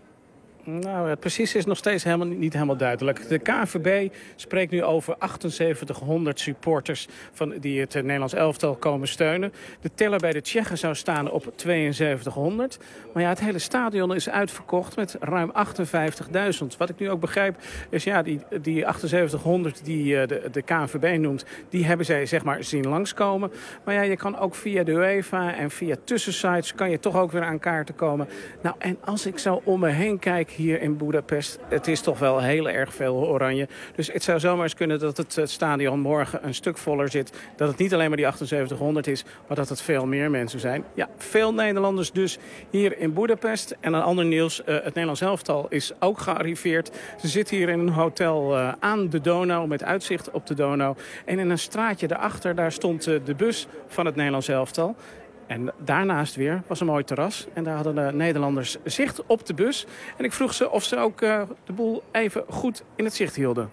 Nou, het precies is nog steeds niet helemaal duidelijk. De KNVB spreekt nu over 7800 supporters die het Nederlands elftal komen steunen. De teller bij de Tsjechen zou staan op 7200. Maar ja, het hele stadion is uitverkocht met ruim 58.000. Wat ik nu ook begrijp is die 7800 die de KNVB noemt, die hebben zij zeg maar zien langskomen. Maar ja, je kan ook via de UEFA en via tussensites kan je toch ook weer aan kaarten komen. Nou, en als ik zo om me heen kijk hier in Budapest, het is toch wel heel erg veel oranje. Dus het zou zomaar eens kunnen dat het stadion morgen een stuk voller zit. Dat het niet alleen maar die 7800 is, maar dat het veel meer mensen zijn. Ja, veel Nederlanders dus hier in Budapest. En een ander nieuws, het Nederlands elftal is ook gearriveerd. Ze zitten hier in een hotel aan de Donau, met uitzicht op de Donau. En in een straatje daarachter, daar stond de bus van het Nederlands elftal. En daarnaast weer was een mooi terras. En daar hadden de Nederlanders zicht op de bus. En ik vroeg ze of ze ook de boel even goed in het zicht hielden.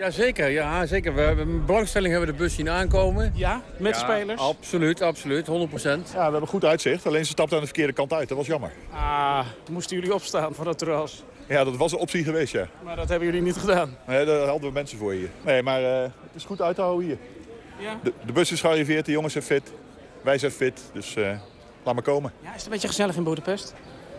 Ja, zeker. We hebben belangstelling hebben de bus zien aankomen. Ja, met spelers? Absoluut, 100%. Ja, we hebben goed uitzicht. Alleen ze stapten aan de verkeerde kant uit. Dat was jammer. Moesten jullie opstaan van het terras? Ja, dat was een optie geweest, ja. Maar dat hebben jullie niet gedaan? Nee, daar hadden we mensen voor hier. Nee, maar het is goed uit te houden hier. Ja? De bus is gearriveerd, de jongens zijn fit. Wij zijn fit, dus laat maar komen. Ja, is het een beetje gezellig in Budapest?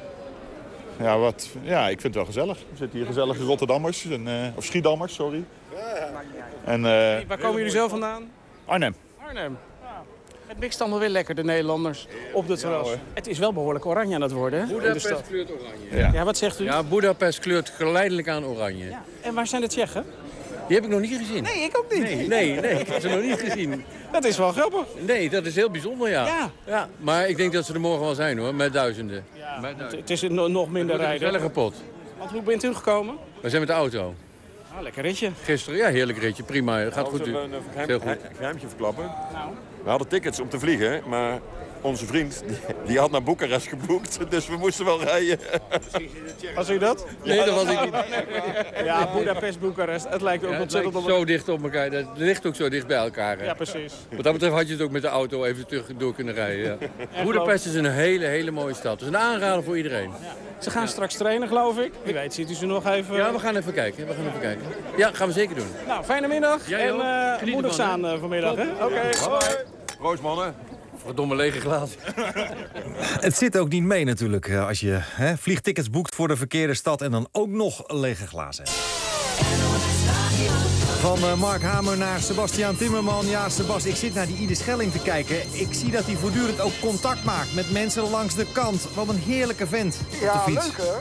Ja, ik vind het wel gezellig. Er zitten hier gezellige Rotterdammers, of Schiedammers, sorry. En, waar komen jullie zelf vandaan? Arnhem. Arnhem. Het mixt allemaal weer lekker, de Nederlanders, op de terras. Het is wel behoorlijk oranje aan het worden, hè? Budapest kleurt oranje. Ja, wat zegt u? Ja, Budapest kleurt geleidelijk aan oranje. Ja. En waar zijn de Tsjechen? Die heb ik nog niet gezien. Nee, ik ook niet. Nee, ik heb ze nog niet gezien. Dat is wel grappig. Nee, dat is heel bijzonder, ja. Maar ik denk dat ze er morgen wel zijn, hoor, met duizenden. Ja, het is nog minder rijden. Een gezellige pot. Want hoe bent u gekomen? We zijn met de auto. Ah, lekker ritje. Gisteren, ja, heerlijk ritje, prima. Het gaat goed. Een geheimtje verklappen. Nou. We hadden tickets om te vliegen, maar onze vriend die had naar Boekarest geboekt, dus we moesten wel rijden. Was u dat? Nee, dat was ik niet. Ja, Budapest, Boekarest, het lijkt ook ontzettend op... zo dicht op elkaar, het ligt ook zo dicht bij elkaar. Hè. Ja, precies. Wat dat betreft had je het ook met de auto even terug door kunnen rijden. Ja. Budapest is een hele mooie stad. Het is een aanrader voor iedereen. Ja. Ze gaan straks trainen, geloof ik. Wie weet, ziet u ze nog even... Ja, we gaan even kijken. Ja, gaan we zeker doen. Nou, fijne middag en moedigs aan vanmiddag. Oké, hoi. Proost, mannen. Verdomme lege glazen. Het zit ook niet mee natuurlijk als je vliegtickets boekt voor de verkeerde stad en dan ook nog lege glazen hebt. Van Mark Hamer naar Sebastiaan Timmerman. Ja, Sebas, ik zit naar die Ieder Schelling te kijken. Ik zie dat hij voortdurend ook contact maakt met mensen langs de kant. Wat een heerlijke vent op de fiets. Leuk hè?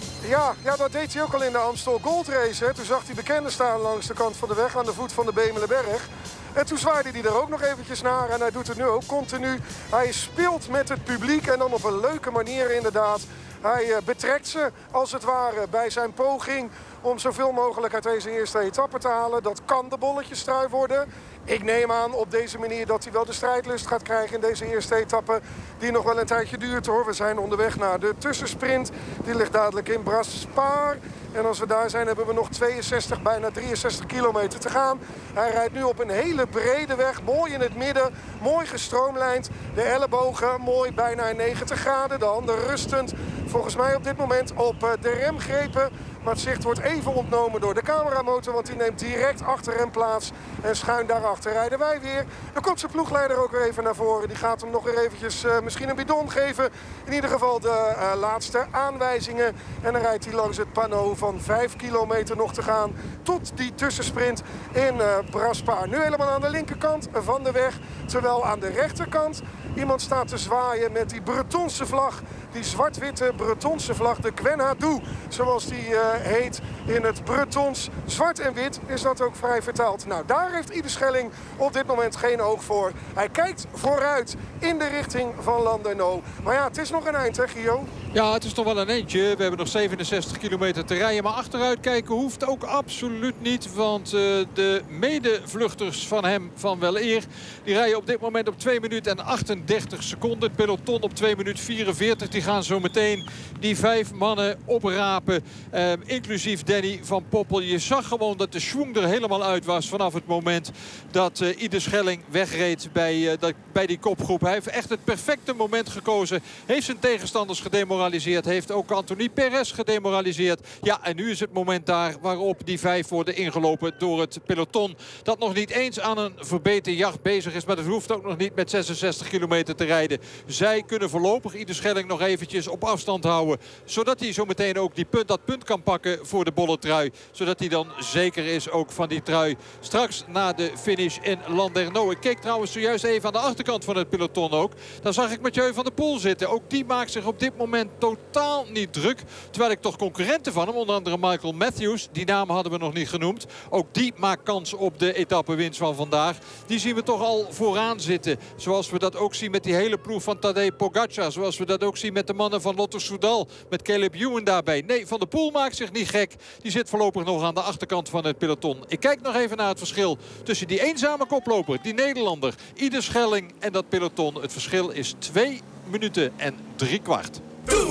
Ja, dat deed hij ook al in de Amstel Gold Race. Hè. Toen zag hij bekenden staan langs de kant van de weg aan de voet van de Bemelenberg. En toen zwaaide hij er ook nog eventjes naar en hij doet het nu ook continu. Hij speelt met het publiek en dan op een leuke manier inderdaad. Hij betrekt ze als het ware bij zijn poging om zoveel mogelijk uit deze eerste etappe te halen. Dat kan de bolletjestrui worden. Ik neem aan op deze manier dat hij wel de strijdlust gaat krijgen in deze eerste etappe. Die nog wel een tijdje duurt hoor. We zijn onderweg naar de tussensprint. Die ligt dadelijk in Braspaar. En als we daar zijn hebben we nog 62, bijna 63 kilometer te gaan. Hij rijdt nu op een hele brede weg. Mooi in het midden. Mooi gestroomlijnd. De ellebogen mooi bijna 90 graden. De handen rustend. Volgens mij op dit moment op de remgrepen. Maar het zicht wordt even ontnomen door de cameramotor. Want die neemt direct achter hem plaats. En schuin daarachter rijden wij weer. Dan komt zijn ploegleider ook weer even naar voren. Die gaat hem nog weer eventjes misschien een bidon geven. In ieder geval de laatste aanwijzingen. En dan rijdt hij langs het panneau van 5 kilometer nog te gaan. Tot die tussensprint in Braspaar. Nu helemaal aan de linkerkant van de weg. Terwijl aan de rechterkant iemand staat te zwaaien met die Bretonse vlag. Die zwart-witte Bretonse vlag, de Gwenhadou, zoals die heet in het Bretons. Zwart en wit is dat ook vrij vertaald. Nou, daar heeft Ieder Schelling op dit moment geen oog voor. Hij kijkt vooruit in de richting van Landerneau. Maar ja, het is nog een eind, hè, Gio? Ja, het is toch wel een eindje. We hebben nog 67 kilometer te rijden. Maar achteruit kijken hoeft ook absoluut niet. Want de medevluchters van hem, van Weleer, die rijden op dit moment op 2 minuten en 38 seconden. Het peloton op 2 minuten 44. Die gaan zo meteen die 5 mannen oprapen. Inclusief Danny van Poppel. Je zag gewoon dat de schwung er helemaal uit was vanaf het moment dat Ieder Schelling wegreed bij die kopgroep. Hij heeft echt het perfecte moment gekozen. Heeft zijn tegenstanders gedemoraliseerd. Heeft ook Anthony Perez gedemoraliseerd. Ja, en nu is het moment daar waarop die 5 worden ingelopen door het peloton. Dat nog niet eens aan een verbeterde jacht bezig is. Maar dat hoeft ook nog niet met 66 kilometer te rijden. Zij kunnen voorlopig Ieder Schelling nog eventjes op afstand houden. Zodat hij zo meteen ook dat punt kan pakken voor de bolle trui. Zodat hij dan zeker is ook van die trui. Straks na de finish in Landerneau. Ik keek trouwens zojuist even aan de achterkant van het peloton ook. Daar zag ik Mathieu van der Poel zitten. Ook die maakt zich op dit moment totaal niet druk. Terwijl ik toch concurrenten van hem, onder andere Michael Matthews. Die naam hadden we nog niet genoemd. Ook die maakt kans op de etappewinst van vandaag. Die zien we toch al vooraan zitten. Zoals we dat ook zien met die hele ploeg van Tadej Pogacar. Zoals we dat ook zien met de mannen van Lotto Soudal. Met Caleb Ewan daarbij. Nee, Van der Poel maakt zich niet gek. Die zit voorlopig nog aan de achterkant van het peloton. Ik kijk nog even naar het verschil tussen die eenzame koploper, die Nederlander, Ieder Schelling en dat peloton. Het verschil is 2 minuten en 3/4.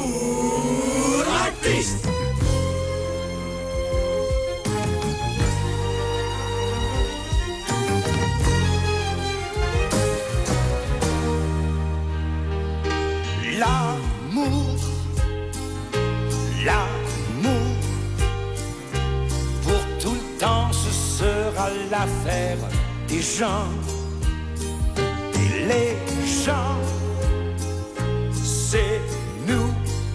L'amour, l'amour, pour tout le temps ce sera l'affaire des gens. Et les gens, c'est nous.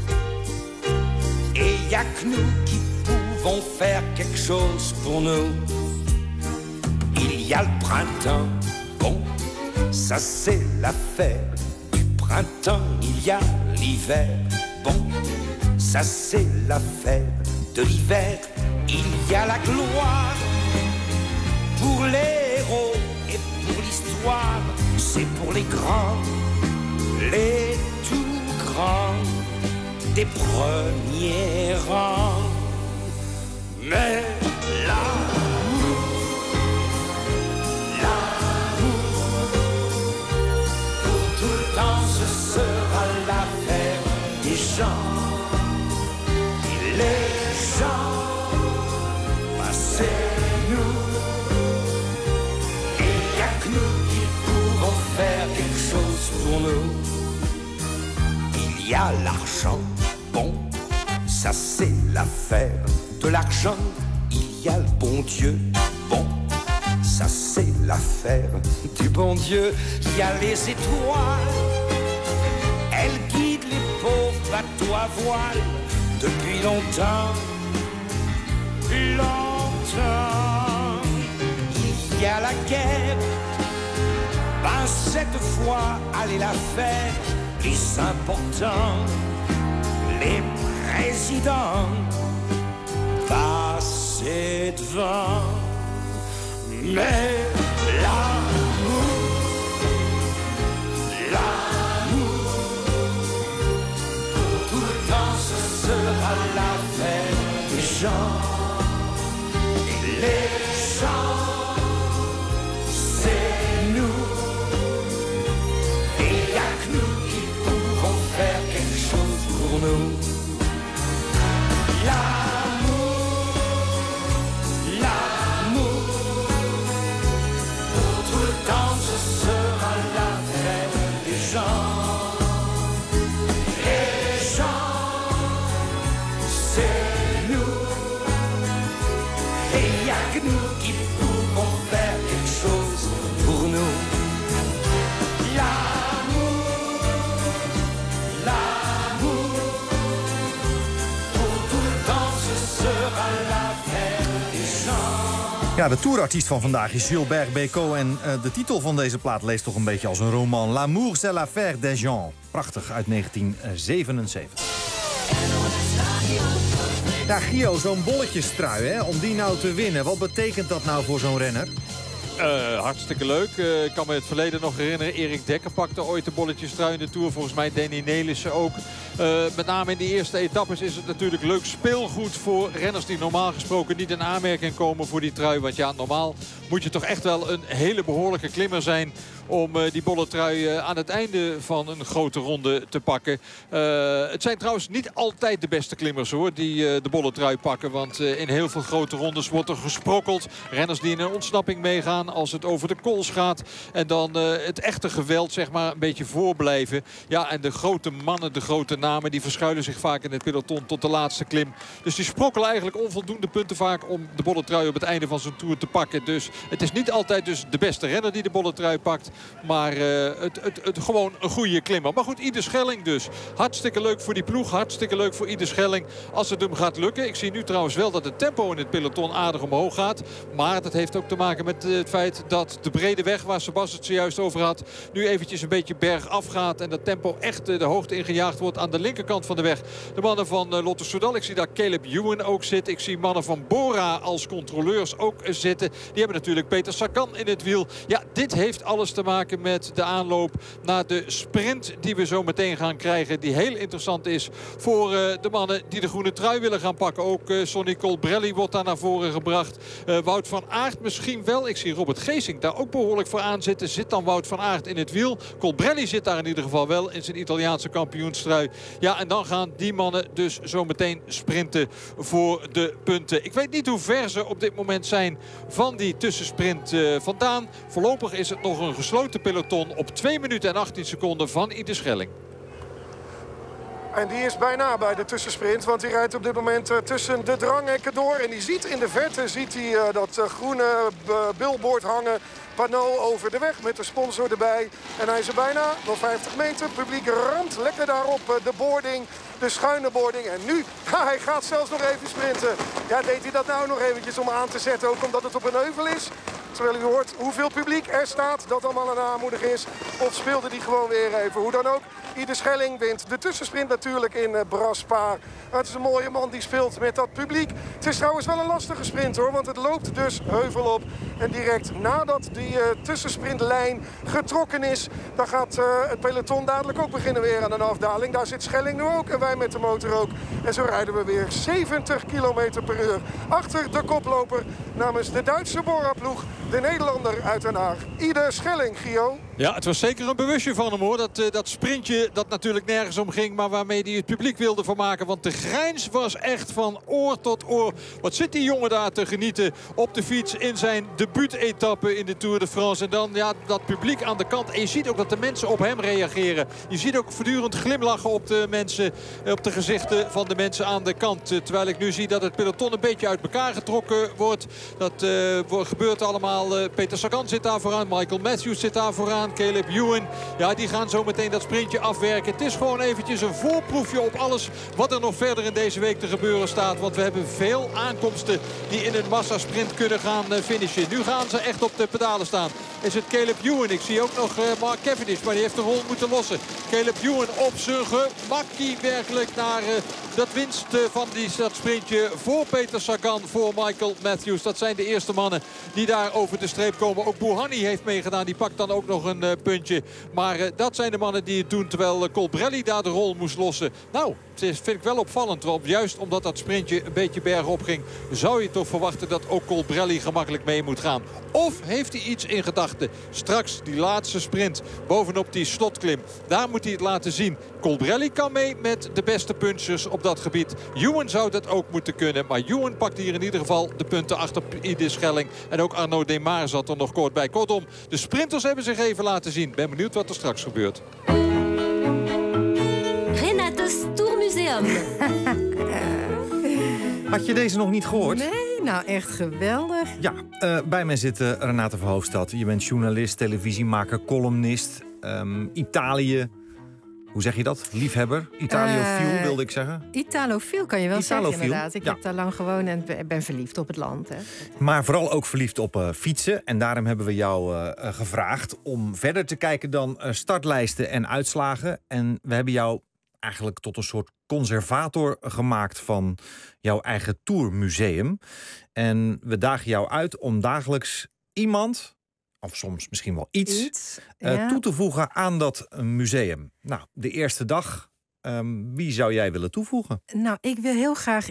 Et y a que nous qui pouvons faire quelque chose pour nous. Il y a le printemps, bon, Ça c'est l'affaire du printemps, il y a l'hiver. Bon, ça c'est l'affaire de l'hiver, il y a la gloire. Pour les héros et pour l'histoire, c'est pour les grands, les tout grands, des premiers rangs. Mais l'amour, pour tout le temps, ce sera l'affaire des gens. Et les gens, passez-nous. Et il n'y a que nous qui pourrons faire quelque chose pour nous. Il y a l'argent, bon, ça c'est l'affaire de l'argent. Il y a le bon Dieu, bon, ça c'est l'affaire du bon Dieu. Il y a les étoiles, elles guident les pauvres bateaux à voile depuis longtemps, longtemps. Il y a la guerre, ben cette fois allez la faire. Les importants, les présidents, passez devant. Mais l'amour, tout le temps ce sera l'affaire des gens. Et les gens, c'est nous. Et il n'y a que nous qui pourrons faire quelque chose pour nous. Ja, de tourartiest van vandaag is Gilbert Bécaud. En de titel van deze plaat leest toch een beetje als een roman. L'amour c'est l'affaire des gens. Prachtig, uit 1977. Ja, Gio, zo'n bolletjestrui, hè, om die nou te winnen. Wat betekent dat nou voor zo'n renner? Hartstikke leuk. Ik kan me het verleden nog herinneren. Erik Dekker pakte ooit de bolletjestrui in de Tour. Volgens mij Danny Nelissen ook. Met name in de eerste etappes is het natuurlijk leuk speelgoed voor renners die normaal gesproken niet in aanmerking komen voor die trui. Want ja, normaal moet je toch echt wel een hele behoorlijke klimmer zijn om die bolletrui aan het einde van een grote ronde te pakken. Het zijn trouwens niet altijd de beste klimmers hoor, die de bolletrui pakken. Want in heel veel grote rondes wordt er gesprokkeld. Renners die in een ontsnapping meegaan als het over de kools gaat. En dan het echte geweld zeg maar een beetje voorblijven. Ja, en de grote mannen, de grote namen, die verschuilen zich vaak in het peloton tot de laatste klim. Dus die sprokkelen eigenlijk onvoldoende punten vaak om de bolletrui op het einde van zijn Tour te pakken. Dus het is niet altijd dus de beste renner die de bolletrui pakt. Maar gewoon een goede klimmer. Maar goed, Ieder Schelling dus. Hartstikke leuk voor die ploeg. Hartstikke leuk voor Ieder Schelling als het hem gaat lukken. Ik zie nu trouwens wel dat het tempo in het peloton aardig omhoog gaat. Maar dat heeft ook te maken met het feit dat de brede weg waar Sebas het zojuist over had nu eventjes een beetje bergaf gaat. En dat tempo echt de hoogte ingejaagd wordt aan de linkerkant van de weg. De mannen van Lotto Soudal. Ik zie daar Caleb Ewan ook zitten. Ik zie mannen van Bora als controleurs ook zitten. Die hebben natuurlijk Peter Sagan in het wiel. Ja, dit heeft alles te maken met de aanloop naar de sprint die we zo meteen gaan krijgen. Die heel interessant is voor de mannen die de groene trui willen gaan pakken. Ook Sonny Colbrelli wordt daar naar voren gebracht. Wout van Aert misschien wel. Ik zie Robert Geesink daar ook behoorlijk voor aan zitten. Zit dan Wout van Aert in het wiel. Colbrelli zit daar in ieder geval wel in zijn Italiaanse kampioenstrui. Ja, en dan gaan die mannen dus zo meteen sprinten voor de punten. Ik weet niet hoe ver ze op dit moment zijn van die tussensprint vandaan. Voorlopig is het nog een gesloten peloton op 2 minuten en 18 seconden van Ieder Schelling. En die is bijna bij de tussensprint, want die rijdt op dit moment tussen de dranghekken door. En die ziet in de verte dat groene billboard hangen. Panneau over de weg met de sponsor erbij. En hij is er bijna, nog 50 meter. Publiek ramt lekker daarop de boarding, de schuine boarding. En nu, hij gaat zelfs nog even sprinten. Ja, deed hij dat nou nog eventjes om aan te zetten, ook omdat het op een heuvel is? Terwijl u hoort hoeveel publiek er staat, dat allemaal een aanmoedig is. Of speelde die gewoon weer even. Hoe dan ook, Ieder Schelling wint de tussensprint natuurlijk in Braspaar. Het is een mooie man die speelt met dat publiek. Het is trouwens wel een lastige sprint hoor, want het loopt dus heuvel op. En direct nadat die tussensprintlijn getrokken is, dan gaat het peloton dadelijk ook beginnen weer aan een afdaling. Daar zit Schelling nu ook en wij met de motor ook. En zo rijden we weer 70 km per uur. Achter de koploper namens de Duitse Bora-ploeg, de Nederlander uit Den Haag. Ieder Schelling, Gio. Ja, het was zeker een bewustje van hem hoor. Dat sprintje dat natuurlijk nergens om ging, maar waarmee hij het publiek wilde vermaken. Want de grijns was echt van oor tot oor. Wat zit die jongen daar te genieten op de fiets in zijn debuutetappe in de Tour de France. En dan ja, dat publiek aan de kant. En je ziet ook dat de mensen op hem reageren. Je ziet ook voortdurend glimlachen op de mensen, op de gezichten van de mensen aan de kant. Terwijl ik nu zie dat het peloton een beetje uit elkaar getrokken wordt. Dat gebeurt allemaal. Peter Sagan zit daar vooraan. Michael Matthews zit daar vooraan. Caleb Ewan. Ja, die gaan zo meteen dat sprintje afwerken. Het is gewoon eventjes een voorproefje op alles wat er nog verder in deze week te gebeuren staat. Want we hebben veel aankomsten die in een massasprint kunnen gaan finishen. Nu gaan ze echt op de pedalen staan. Is het Caleb Ewan. Ik zie ook nog Mark Cavendish, maar die heeft de rol moeten lossen. Caleb Ewan op zijn gemakkie werkelijk naar dat winst van dat sprintje voor Peter Sagan, voor Michael Matthews. Dat zijn de eerste mannen die daar over de streep komen. Ook Bouhanni heeft meegedaan. Die pakt dan ook nog een puntje. Maar dat zijn de mannen die het doen terwijl Colbrelli daar de rol moest lossen. Nou, dat vind ik wel opvallend. Want juist omdat dat sprintje een beetje bergop ging, zou je toch verwachten dat ook Colbrelli gemakkelijk mee moet gaan. Of heeft hij iets in gedachten? Straks die laatste sprint bovenop die slotklim. Daar moet hij het laten zien. Colbrelli kan mee met de beste punchers op dat gebied. Ewan zou dat ook moeten kunnen. Maar Ewan pakt hier in ieder geval de punten achter Ieder Schelling. En ook Arnaud Démare zat er nog kort bij. Kortom, de sprinters hebben zich even laten zien. Ben benieuwd wat er straks gebeurt. Renate's Tourmuseum. Had je deze nog niet gehoord? Nee, nou echt geweldig. Ja, bij mij zit Renate Verhoofdstad. Je bent journalist, televisiemaker, columnist. Italië, hoe zeg je dat? Liefhebber? Italofiel wilde ik zeggen. Italofiel kan je wel Italofiel, zeggen inderdaad. Ik ja. heb daar lang gewoond en ben verliefd op het land. Hè. Maar vooral ook verliefd op fietsen. En daarom hebben we jou gevraagd om verder te kijken dan startlijsten en uitslagen. En we hebben jou eigenlijk tot een soort conservator gemaakt van jouw eigen tourmuseum. En we dagen jou uit om dagelijks iemand, of soms misschien wel iets toe te voegen aan dat museum. Nou, de eerste dag, wie zou jij willen toevoegen? Nou, ik wil heel graag,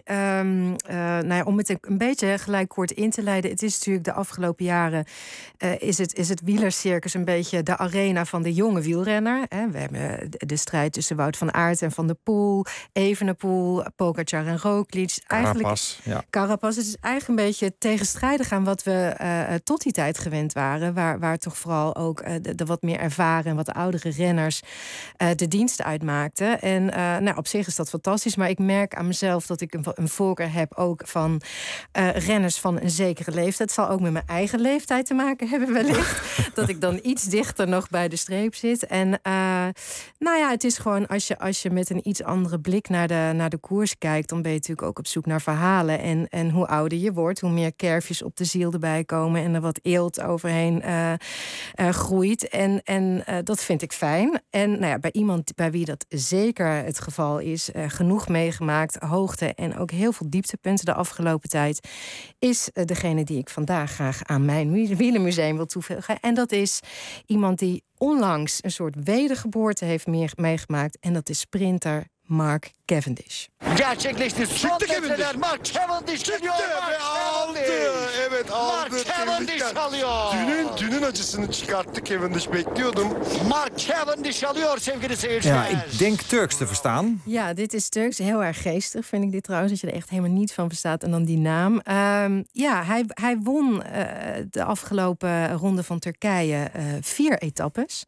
om het een beetje gelijk kort in te leiden. Het is natuurlijk de afgelopen jaren is het wielercircus een beetje de arena van de jonge wielrenner. Hè. We hebben de strijd tussen Wout van Aert en Van der Poel, Evenepoel, Pogacar en Roglic. Carapaz. Het is eigenlijk een beetje tegenstrijdig aan wat we tot die tijd gewend waren. Waar toch vooral ook de wat meer ervaren en wat oudere renners de dienst uitmaakten. En op zich is dat fantastisch. Maar ik merk aan mezelf dat ik een voorkeur heb ook van renners van een zekere leeftijd. Het zal ook met mijn eigen leeftijd te maken hebben wellicht. Dat ik dan iets dichter nog bij de streep zit. En het is gewoon als je met een iets andere blik naar de koers kijkt, dan ben je natuurlijk ook op zoek naar verhalen. En hoe ouder je wordt, hoe meer kerfjes op de ziel erbij komen en er wat eelt overheen groeit. En dat vind ik fijn. En bij iemand bij wie dat zeker het geval is, genoeg meegemaakt, hoogte en ook heel veel dieptepunten de afgelopen tijd, is degene die ik vandaag graag aan mijn wielermuseum wil toevoegen. En dat is iemand die onlangs een soort wedergeboorte heeft meegemaakt. En dat is sprinter Mark Cavendish. Gerçekleşti. Son metreler Mark Cavendish geliyor. Evet aldı. Mark Cavendish alıyor. Dünün acısını çıkarttı Cavendish. Bekliyordum. Mark Cavendish alıyor sevgili seyirciler. Ja, ik denk Turks te verstaan. Ja, dit is Turks. Heel erg geestig vind ik dit trouwens. Dat je er echt helemaal niet van verstaat. En dan die naam. Hij won de afgelopen ronde van Turkije 4 etappes.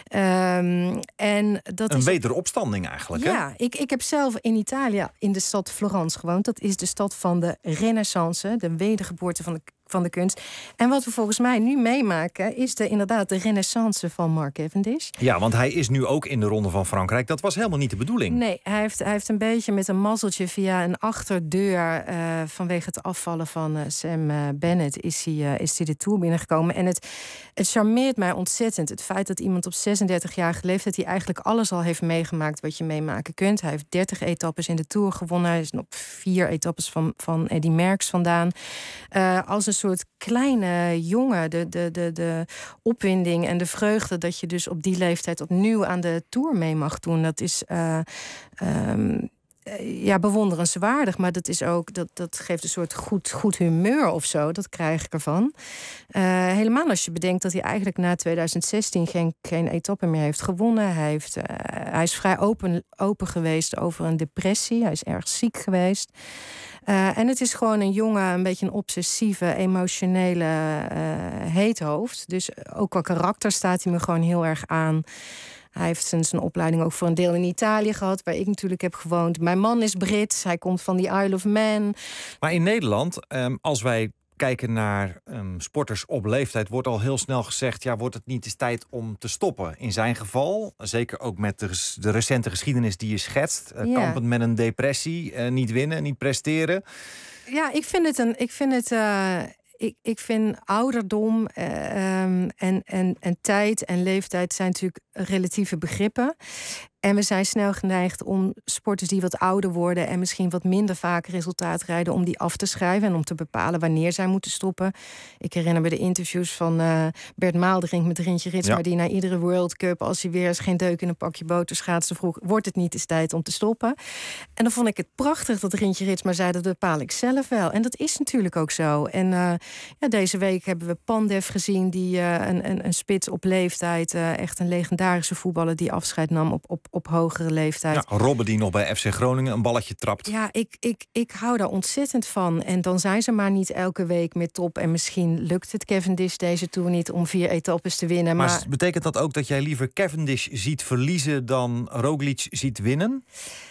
En dat een wederopstanding eigenlijk, ja, hè? Ik heb zelf in Italië in de stad Florence gewoond. Dat is de stad van de Renaissance, de wedergeboorte van de kunst. En wat we volgens mij nu meemaken is inderdaad de renaissance van Mark Cavendish. Ja, want hij is nu ook in de Ronde van Frankrijk. Dat was helemaal niet de bedoeling. Nee, hij heeft een beetje met een mazzeltje via een achterdeur vanwege het afvallen van Sam Bennett is hij de Tour binnengekomen. En het charmeert mij ontzettend. Het feit dat iemand op 36-jarige leeftijd die eigenlijk alles al heeft meegemaakt wat je meemaken kunt. Hij heeft 30 etappes in de Tour gewonnen. Hij is op 4 etappes van Eddy Merckx vandaan. Als een soort kleine jongen. De opwinding en de vreugde dat je dus op die leeftijd opnieuw aan de Tour mee mag doen. Dat is bewonderenswaardig. Maar dat is ook, dat geeft een soort goed humeur of zo. Dat krijg ik ervan. Helemaal als je bedenkt dat hij eigenlijk na 2016 geen etappe meer heeft gewonnen. Hij is vrij open geweest over een depressie. Hij is erg ziek geweest. En het is gewoon een jongen, een beetje een obsessieve, emotionele heethoofd. Dus ook qua karakter staat hij me gewoon heel erg aan. Hij heeft zijn opleiding ook voor een deel in Italië gehad, waar ik natuurlijk heb gewoond. Mijn man is Brits, hij komt van die Isle of Man. Maar in Nederland, als wij kijken naar sporters op leeftijd, wordt al heel snel gezegd, ja, wordt het niet eens tijd om te stoppen? In zijn geval, zeker ook met de recente geschiedenis die je schetst, kampend met een depressie, niet winnen, niet presteren. Ja, ik vind ouderdom en tijd en leeftijd zijn natuurlijk relatieve begrippen. En we zijn snel geneigd om sporters die wat ouder worden en misschien wat minder vaak resultaat rijden, om die af te schrijven en om te bepalen wanneer zij moeten stoppen. Ik herinner me de interviews van Bert Maalderink met Rintje Ritsma, die na iedere World Cup, als hij weer eens geen deuk in een pakje boter schaatste, vroeg, wordt het niet eens tijd om te stoppen? En dan vond ik het prachtig dat Rintje Ritsma zei, dat bepaal ik zelf wel. En dat is natuurlijk ook zo. En deze week hebben we Pandev gezien, die een spits op leeftijd, echt een legendarische voetballer die afscheid nam op hogere leeftijd. Ja, Robben die nog bij FC Groningen een balletje trapt. Ja, ik hou daar ontzettend van. En dan zijn ze maar niet elke week met top. En misschien lukt het Cavendish deze Tour niet om 4 etappes te winnen. Maar betekent dat ook dat jij liever Cavendish ziet verliezen dan Roglic ziet winnen?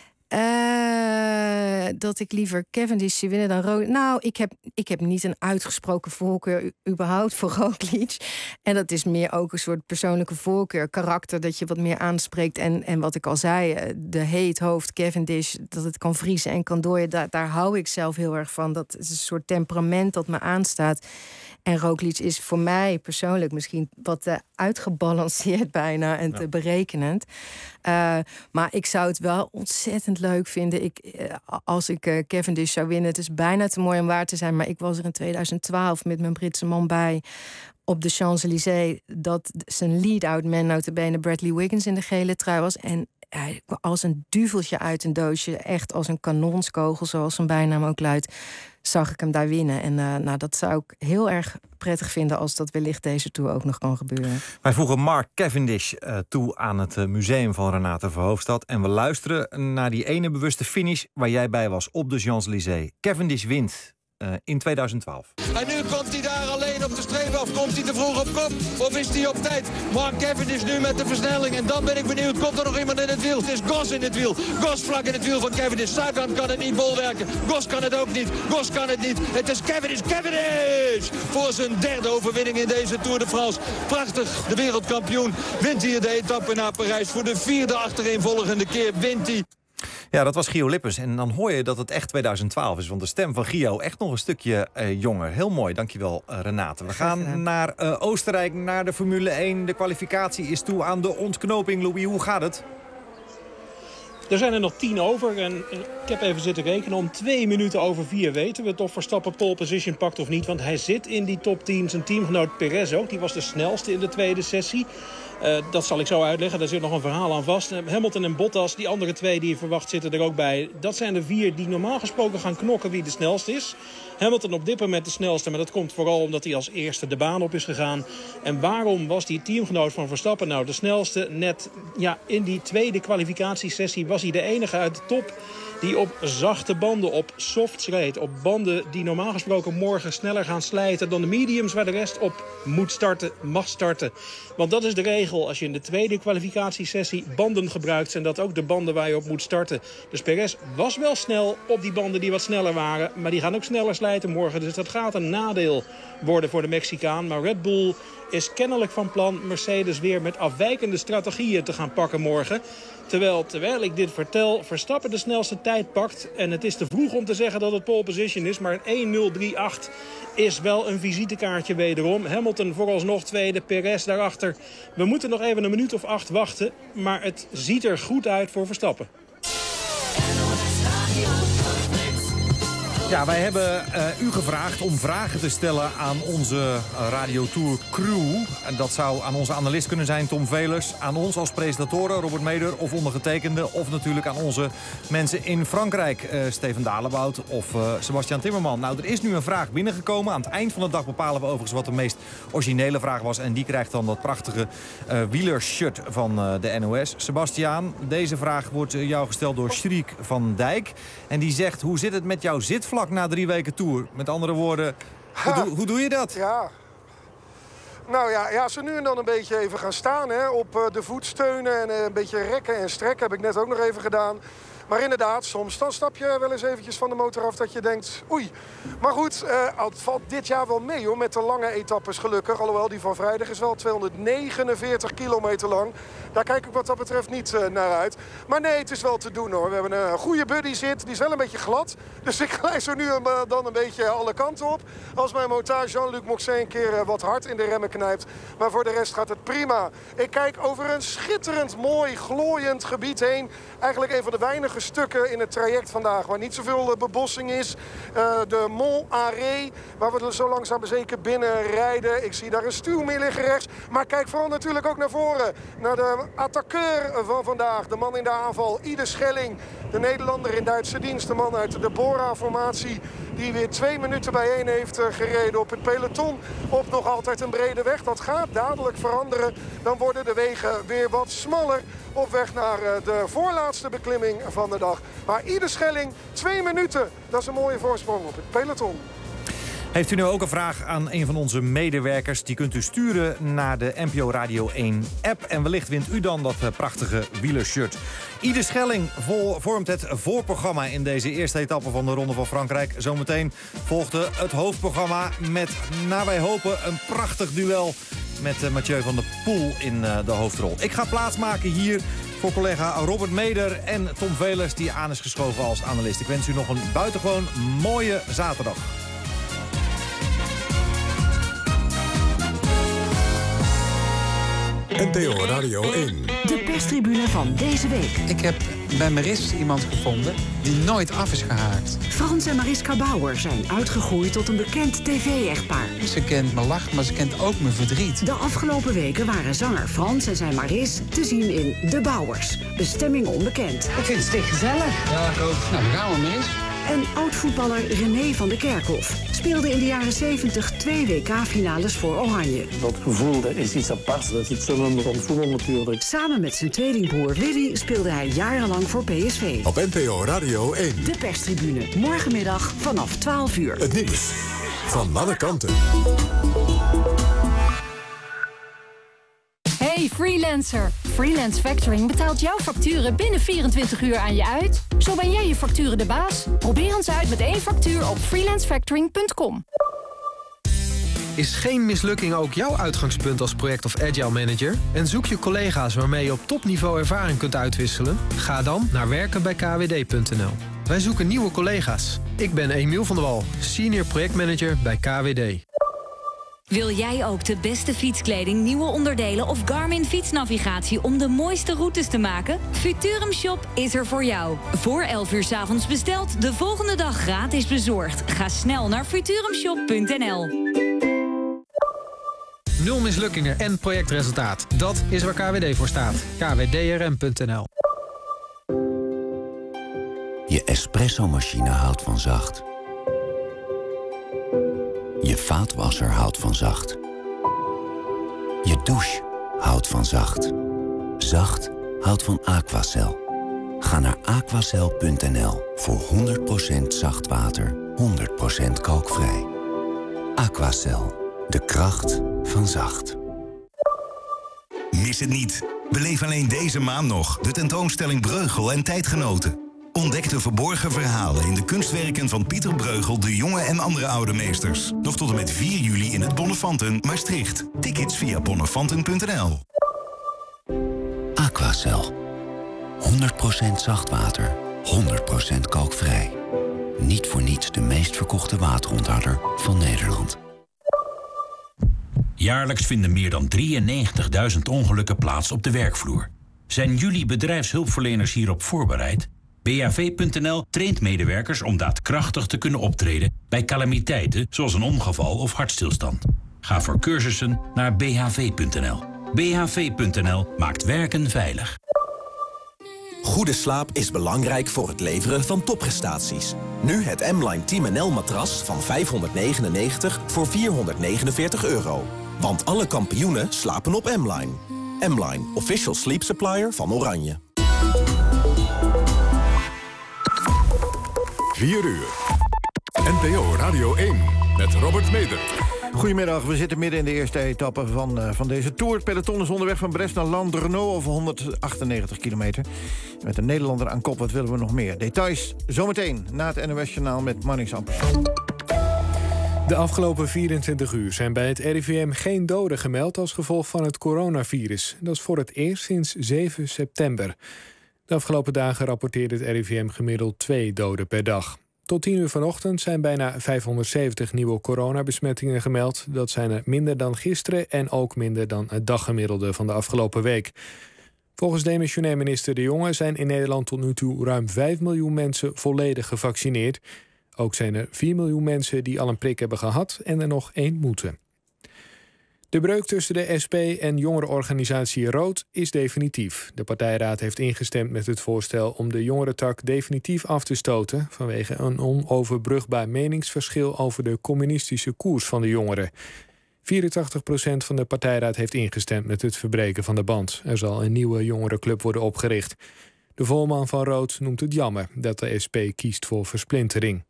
Dat ik liever Cavendish zie winnen dan Roglic. Nou, ik heb niet een uitgesproken voorkeur überhaupt voor Roglic. En dat is meer ook een soort persoonlijke voorkeur, karakter dat je wat meer aanspreekt. En wat ik al zei, de heethoofd Cavendish, dat het kan vriezen en kan dooien, daar hou ik zelf heel erg van. Dat is een soort temperament dat me aanstaat. En Roglic is voor mij persoonlijk misschien wat uitgebalanceerd bijna en te berekenend. Maar ik zou het wel ontzettend leuk vinden als ik Cavendish zou winnen. Het is bijna te mooi om waar te zijn, maar ik was er in 2012 met mijn Britse man bij op de Champs-Élysées, dat zijn lead-out man notabene Bradley Wiggins in de gele trui was. En hij als een duveltje uit een doosje, echt als een kanonskogel, zoals zijn bijnaam ook luidt, zag ik hem daar winnen. En dat zou ik heel erg prettig vinden als dat wellicht deze Tour ook nog kan gebeuren. Wij voegen Mark Cavendish toe aan het museum van Renate Verhoofdstad. En we luisteren naar die ene bewuste finish waar jij bij was op de Champs-Élysées. Cavendish wint in 2012. En nu komt hij daar alleen op de streep af. Komt hij te vroeg op kop of is hij op tijd? Mark Cavendish nu met de versnelling. En dan ben ik benieuwd, komt er nog iemand in het wiel? Het is Gos in het wiel. Gos vlak in het wiel van Cavendish. Sagan kan het niet bolwerken. Gos kan het ook niet. Gos kan het niet. Het is Cavendish. Cavendish! Voor zijn 3e overwinning in deze Tour de France. Prachtig. De wereldkampioen wint hier de etappe naar Parijs. Voor de 4e achtereenvolgende keer wint hij. Ja, dat was Gio Lippens. En dan hoor je dat het echt 2012 is. Want de stem van Gio echt nog een stukje jonger. Heel mooi, dankjewel Renate. We gaan naar Oostenrijk, naar de Formule 1. De kwalificatie is toe aan de ontknoping. Louis, hoe gaat het? Er zijn er nog 10 over en ik heb even zitten rekenen. Om 2 minuten over 4 weten we of Verstappen pole position pakt of niet. Want hij zit in die top 10. Zijn teamgenoot Perez ook. Die was de snelste in de tweede sessie. Dat zal ik zo uitleggen. Daar zit nog een verhaal aan vast. Hamilton en Bottas, die andere 2 die je verwacht, zitten er ook bij. Dat zijn de 4 die normaal gesproken gaan knokken wie de snelste is. Hamilton op dit moment de snelste, maar dat komt vooral omdat hij als eerste de baan op is gegaan. En waarom was die teamgenoot van Verstappen nou de snelste? Net in die tweede kwalificatiesessie was hij de enige uit de top die op zachte banden, op softs reed. Op banden die normaal gesproken morgen sneller gaan slijten dan de mediums waar de rest op moet starten, mag starten. Want dat is de regel. Als je in de tweede kwalificatiesessie banden gebruikt, zijn dat ook de banden waar je op moet starten. Dus Perez was wel snel op die banden die wat sneller waren, maar die gaan ook sneller slijten morgen. Dus dat gaat een nadeel worden voor de Mexicaan. Maar Red Bull is kennelijk van plan Mercedes weer met afwijkende strategieën te gaan pakken morgen. Terwijl ik dit vertel, Verstappen de snelste tijd pakt. En het is te vroeg om te zeggen dat het pole position is, maar een 1.038 is wel een visitekaartje wederom. Hamilton vooralsnog tweede, Perez daarachter. We moeten nog even een minuut of 8 wachten, maar het ziet er goed uit voor Verstappen. Ja, wij hebben u gevraagd om vragen te stellen aan onze Radio Tour crew. En dat zou aan onze analist kunnen zijn, Tom Velers. Aan ons als presentatoren, Robert Meder of ondergetekende. Of natuurlijk aan onze mensen in Frankrijk, Steven Dalebout of Sebastian Timmerman. Nou, er is nu een vraag binnengekomen. Aan het eind van de dag bepalen we overigens wat de meest originele vraag was. En die krijgt dan dat prachtige wielershirt van de NOS. Sebastian, deze vraag wordt jou gesteld door Schriek van Dijk. En die zegt, hoe zit het met jouw zitvlak na 3 weken Tour? Met andere woorden, hoe doe je dat? Ja. Nou ja, ze nu en dan een beetje even gaan staan, hè, op de voet steunen en een beetje rekken en strekken. Heb ik net ook nog even gedaan. Maar inderdaad, soms dan stap je wel eens eventjes van de motor af dat je denkt, oei. Maar goed, het valt dit jaar wel mee hoor, met de lange etappes gelukkig. Alhoewel, die van vrijdag is wel 249 kilometer lang. Daar kijk ik wat dat betreft niet naar uit. Maar nee, het is wel te doen hoor. We hebben een goede buddy zit, die is wel een beetje glad. Dus ik glij zo nu dan een beetje alle kanten op. Als mijn motar Jean-Luc Moxey een keer wat hard in de remmen knijpt. Maar voor de rest gaat het prima. Ik kijk over een schitterend mooi glooiend gebied heen. Eigenlijk een van de weinige stukken in het traject vandaag waar niet zoveel bebossing is. De Mont Arrée, waar we zo langzaam zeker binnen rijden. Ik zie daar een stuw meer liggen rechts. Maar kijk vooral natuurlijk ook naar voren. Naar de attaqueur van vandaag. De man in de aanval, Ieder Schelling. De Nederlander in Duitse dienst. De man uit de Bora-formatie. Die weer 2 minuten bijeen heeft gereden op het peloton. Op nog altijd een brede weg. Dat gaat dadelijk veranderen. Dan worden de wegen weer wat smaller. Op weg naar de voorlaatste beklimming van de dag. Maar Ieder Schelling, 2 minuten. Dat is een mooie voorsprong op het peloton. Heeft u nu ook een vraag aan een van onze medewerkers? Die kunt u sturen naar de NPO Radio 1 app. En wellicht wint u dan dat prachtige wielershirt. Ieder Schelling vormt het voorprogramma in deze eerste etappe van de Ronde van Frankrijk. Zometeen volgde het hoofdprogramma met, naar wij hopen, een prachtig duel met Mathieu van der Poel in de hoofdrol. Ik ga plaatsmaken hier voor collega Robert Meder en Tom Velers, die aan is geschoven als analist. Ik wens u nog een buitengewoon mooie zaterdag. NPO Radio 1. De perstribune van deze week. Ik heb bij Maris iemand gevonden die nooit af is gehaakt. Frans en Mariska Bauer zijn uitgegroeid tot een bekend tv-echtpaar. Ze kent mijn lach, maar ze kent ook mijn verdriet. De afgelopen weken waren zanger Frans en zijn Maris te zien in De Bauers. Bestemming onbekend. Ik vind het stik gezellig. Ja, ik ook. Nou, dan gaan we Maris. En oud-voetballer René van der Kerkhof speelde in de jaren 70 2 WK-finales voor Oranje. Dat gevoel, dat is iets aparts. Dat is het cilinder van voetbal natuurlijk. Samen met zijn tweelingbroer Willy speelde hij jarenlang voor PSV. Op NPO Radio 1. De perstribune, morgenmiddag vanaf 12 uur. Het nieuws van alle kanten. Hey freelancer! Freelance Factoring betaalt jouw facturen binnen 24 uur aan je uit. Zo ben jij je facturen de baas. Probeer ons uit met 1 factuur op freelancefactoring.com. Is geen mislukking ook jouw uitgangspunt als project- of agile manager? En zoek je collega's waarmee je op topniveau ervaring kunt uitwisselen? Ga dan naar werkenbijkwd.nl. Wij zoeken nieuwe collega's. Ik ben Emiel van der Wal, senior projectmanager bij KWD. Wil jij ook de beste fietskleding, nieuwe onderdelen of Garmin fietsnavigatie om de mooiste routes te maken? Futurum Shop is er voor jou. Voor 11 uur 's avonds besteld, de volgende dag gratis bezorgd. Ga snel naar futurumshop.nl. 0 mislukkingen en projectresultaat. Dat is waar KWD voor staat. kwdrm.nl. Je espresso-machine houdt van zacht. Je vaatwasser houdt van zacht. Je douche houdt van zacht. Zacht houdt van Aquacel. Ga naar aquacel.nl voor 100% zacht water, 100% kalkvrij. Aquacel, de kracht van zacht. Mis het niet. Beleef alleen deze maand nog de tentoonstelling Breugel en Tijdgenoten. Ontdek de verborgen verhalen in de kunstwerken van Pieter Breugel, de Jonge en andere oude meesters. Nog tot en met 4 juli in het Bonnefanten, Maastricht. Tickets via bonnefanten.nl. Aquacel. 100% zacht water, 100% kalkvrij. Niet voor niets de meest verkochte waterontharder van Nederland. Jaarlijks vinden meer dan 93.000 ongelukken plaats op de werkvloer. Zijn jullie bedrijfshulpverleners hierop voorbereid? BHV.nl traint medewerkers om daadkrachtig te kunnen optreden bij calamiteiten zoals een ongeval of hartstilstand. Ga voor cursussen naar BHV.nl. BHV.nl maakt werken veilig. Goede slaap is belangrijk voor het leveren van topprestaties. Nu het M-Line Team NL matras van €599 voor €449. Want alle kampioenen slapen op M-Line. M-Line, official sleep supplier van Oranje. 4 uur. NPO Radio 1 met Robert Meder. Goedemiddag, we zitten midden in de eerste etappe van deze Tour. Het peloton is onderweg van Brest naar Landerneau over 198 kilometer. Met een Nederlander aan kop, wat willen we nog meer? Details zometeen na het NOS-journaal met Marnix Ampersand. De afgelopen 24 uur zijn bij het RIVM geen doden gemeld als gevolg van het coronavirus. Dat is voor het eerst sinds 7 september. De afgelopen dagen rapporteerde het RIVM gemiddeld 2 doden per dag. Tot 10 uur vanochtend zijn bijna 570 nieuwe coronabesmettingen gemeld. Dat zijn er minder dan gisteren en ook minder dan het daggemiddelde van de afgelopen week. Volgens demissionair minister De Jonge zijn in Nederland tot nu toe ruim 5 miljoen mensen volledig gevaccineerd. Ook zijn er 4 miljoen mensen die al een prik hebben gehad en er nog 1 moeten. De breuk tussen de SP en jongerenorganisatie Rood is definitief. De partijraad heeft ingestemd met het voorstel om de jongerentak definitief af te stoten vanwege een onoverbrugbaar meningsverschil over de communistische koers van de jongeren. 84% van de partijraad heeft ingestemd met het verbreken van de band. Er zal een nieuwe jongerenclub worden opgericht. De voorman van Rood noemt het jammer dat de SP kiest voor versplintering.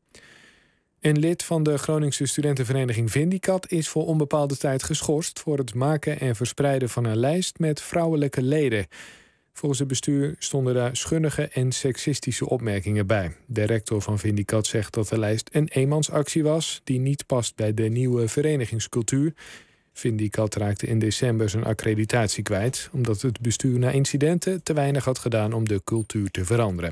Een lid van de Groningse studentenvereniging Vindicat is voor onbepaalde tijd geschorst voor het maken en verspreiden van een lijst met vrouwelijke leden. Volgens het bestuur stonden daar schunnige en seksistische opmerkingen bij. De rector van Vindicat zegt dat de lijst een eenmansactie was die niet past bij de nieuwe verenigingscultuur. Vindicat raakte in december zijn accreditatie kwijt omdat het bestuur na incidenten te weinig had gedaan om de cultuur te veranderen.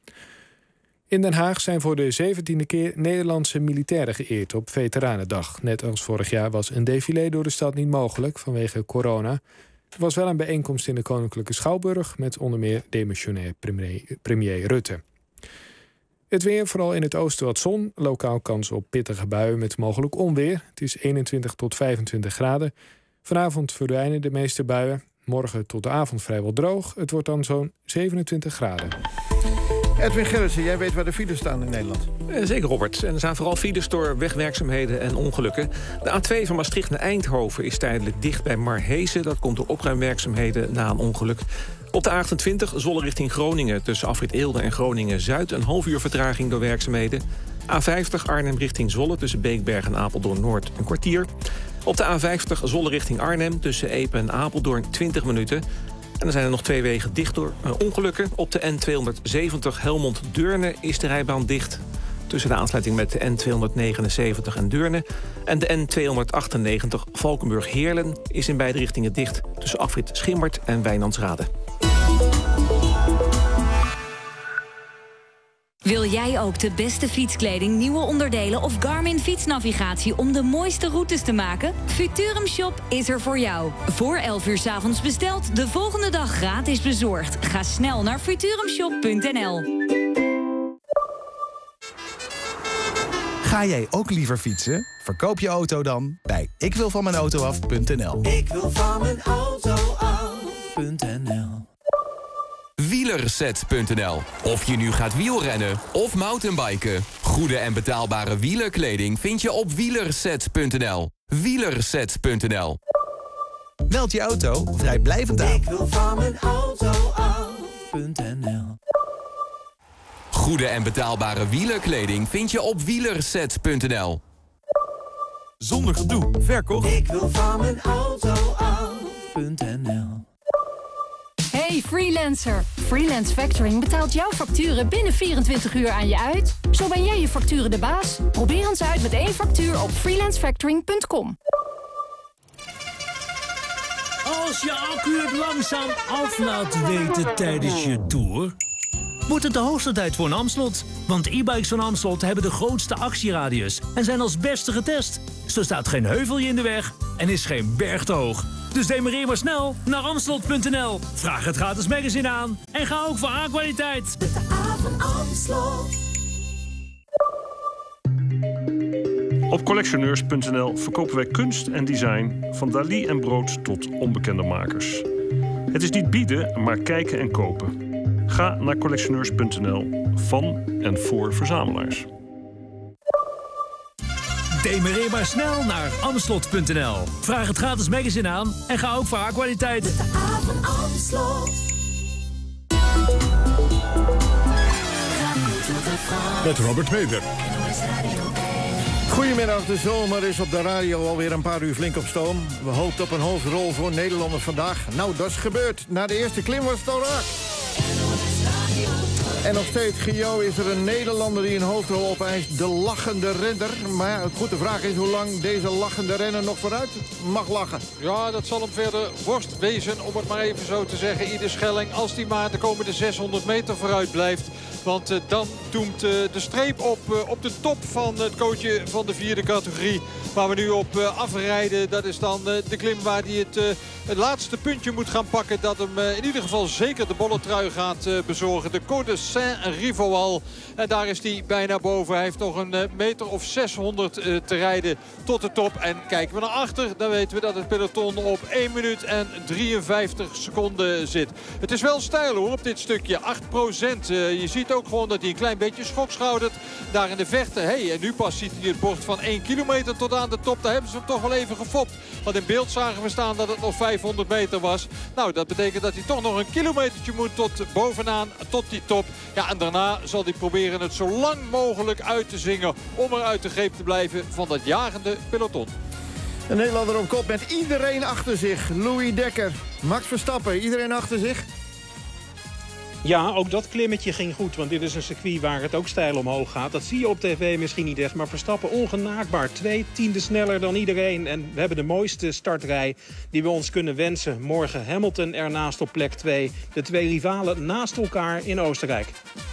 In Den Haag zijn voor de 17e keer Nederlandse militairen geëerd op Veteranendag. Net als vorig jaar was een défilé door de stad niet mogelijk vanwege corona. Er was wel een bijeenkomst in de Koninklijke Schouwburg met onder meer demissionair premier Rutte. Het weer, vooral in het oosten wat zon. Lokaal kans op pittige buien met mogelijk onweer. Het is 21 tot 25 graden. Vanavond verdwijnen de meeste buien. Morgen tot de avond vrijwel droog. Het wordt dan zo'n 27 graden. Edwin Gerritsen, jij weet waar de files staan in Nederland. Zeker, Robert. En er zijn vooral files door wegwerkzaamheden en ongelukken. De A2 van Maastricht naar Eindhoven is tijdelijk dicht bij Marhezen. Dat komt door opruimwerkzaamheden na een ongeluk. Op de A28 Zwolle richting Groningen tussen Afrit Eelde en Groningen-Zuid... een half uur vertraging door werkzaamheden. A50 Arnhem richting Zwolle tussen Beekberg en Apeldoorn-Noord een kwartier. Op de A50 Zwolle richting Arnhem tussen Epe en Apeldoorn 20 minuten... En er zijn er nog 2 wegen dicht door ongelukken. Op de N270 Helmond-Deurne is de rijbaan dicht. Tussen de aansluiting met de N279 en Deurne. En de N298 Valkenburg-Heerlen is in beide richtingen dicht. Tussen Afrit Schimmert en Wijnandsrade. Wil jij ook de beste fietskleding, nieuwe onderdelen of Garmin fietsnavigatie om de mooiste routes te maken? Futurum Shop is er voor jou. Voor 11 uur 's avonds besteld, de volgende dag gratis bezorgd. Ga snel naar futurumshop.nl. Ga jij ook liever fietsen? Verkoop je auto dan bij ikwilvanmijnautoaf.nl. Ik wil van mijn auto af.nl. Wielerset.nl. Of je nu gaat wielrennen of mountainbiken. Goede en betaalbare wielerkleding vind je op wielerset.nl. Wielerset.nl. Meld je auto vrijblijvend aan. Ik wil van mijn auto af.nl. Goede en betaalbare wielerkleding vind je op wielerset.nl. Zonder gedoe, verkocht. Ik wil van mijn auto af.nl. Hey freelancer! Freelance Factoring betaalt jouw facturen binnen 24 uur aan je uit. Zo ben jij je facturen de baas. Probeer ons uit met 1 factuur op freelancefactoring.com. Als je accu het langzaam af laat weten tijdens je tour, wordt het de hoogste tijd voor een Amstelot. Want e-bikes van Amstelot hebben de grootste actieradius en zijn als beste getest. Zo staat geen heuvelje in de weg en is geen berg te hoog. Dus demareer maar snel naar Amstelot.nl. Vraag het gratis magazine aan en ga ook voor A-kwaliteit. De A van Amstelot. Op collectioneurs.nl verkopen wij kunst en design, van Dali en brood tot onbekende makers. Het is niet bieden, maar kijken en kopen. Ga naar collectioneurs.nl, van en voor verzamelaars. Demareer maar snel naar Amstelot.nl. Vraag het gratis magazine aan en ga ook voor A-kwaliteit. De A van Amstelot. Met Robert Meder. Goedemiddag, de zomer is op de radio alweer een paar uur flink op stoom. We hoopten op een hoofdrol voor Nederlanders vandaag. Nou, dat is gebeurd. Na de eerste klim was het al raak. En nog steeds, Gio, is er een Nederlander die een hoofdrol opeist. De lachende renner. Maar ja, goed, de vraag is hoe lang deze lachende renner nog vooruit mag lachen. Ja, dat zal hem verder worst wezen, om het maar even zo te zeggen. Ieder Schelling, als die maar de komende 600 meter vooruit blijft. Want dan doemt de streep op de top van het kootje van de 4e categorie. Waar we nu op afrijden. Dat is dan de klim waar hij het laatste puntje moet gaan pakken. Dat hem in ieder geval zeker de bolletrui gaat bezorgen. De Côte de Saint-Rivoal. En daar is hij bijna boven. Hij heeft nog een meter of 600 te rijden tot de top. En kijken we naar achter, dan weten we dat het peloton op 1 minuut en 53 seconden zit. Het is wel stijl hoor op dit stukje. 8%. Je ziet ook gewoon dat hij een klein beetje schokschoudert. Daar in de verte. Hey, en nu pas ziet hij het bord van 1 kilometer tot aan de top. Daar hebben ze hem toch wel even gefopt. Want in beeld zagen we staan dat het nog 500 meter was. Nou, dat betekent dat hij toch nog een kilometertje moet tot bovenaan, tot die top. Ja, en daarna zal hij proberen het zo lang mogelijk uit te zingen om er uit de greep te blijven van dat jagende peloton. Een Nederlander op kop met iedereen achter zich. Louis Dekker, Max Verstappen, iedereen achter zich. Ja, ook dat klimmetje ging goed. Want dit is een circuit waar het ook steil omhoog gaat. Dat zie je op tv misschien niet echt. Maar Verstappen ongenaakbaar. 2/10 sneller dan iedereen. En we hebben de mooiste startrij die we ons kunnen wensen. Morgen Hamilton ernaast op plek 2. De 2 rivalen naast elkaar in Oostenrijk.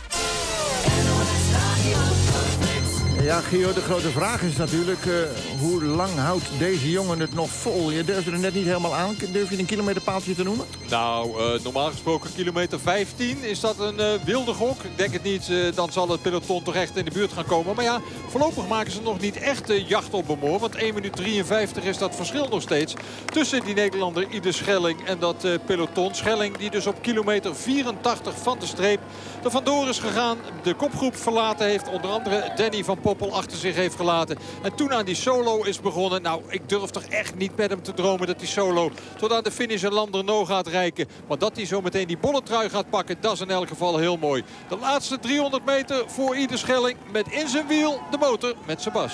Ja, Gio, de grote vraag is natuurlijk... hoe lang houdt deze jongen het nog vol? Je durft er net niet helemaal aan. Durf je een kilometerpaaltje te noemen? Nou, normaal gesproken kilometer 15. Is dat een wilde gok? Ik denk het niet. Dan zal het peloton toch echt in de buurt gaan komen. Maar ja, voorlopig maken ze nog niet echt jacht op hem hoor. Want 1 minuut 53 is dat verschil nog steeds. Tussen die Nederlander Ieder Schelling en dat peloton. Schelling die dus op kilometer 84 van de streep er vandoor is gegaan. De kopgroep verlaten heeft. Onder andere Danny van Poppel achter zich heeft gelaten. En toen aan die solo is begonnen. Nou, ik durf toch echt niet met hem te dromen dat die solo tot aan de finish en Landerneau gaat rijken. Maar dat hij zo meteen die bolletrui gaat pakken, dat is in elk geval heel mooi. De laatste 300 meter voor Ieder Schelling met in zijn wiel de motor met Sebas.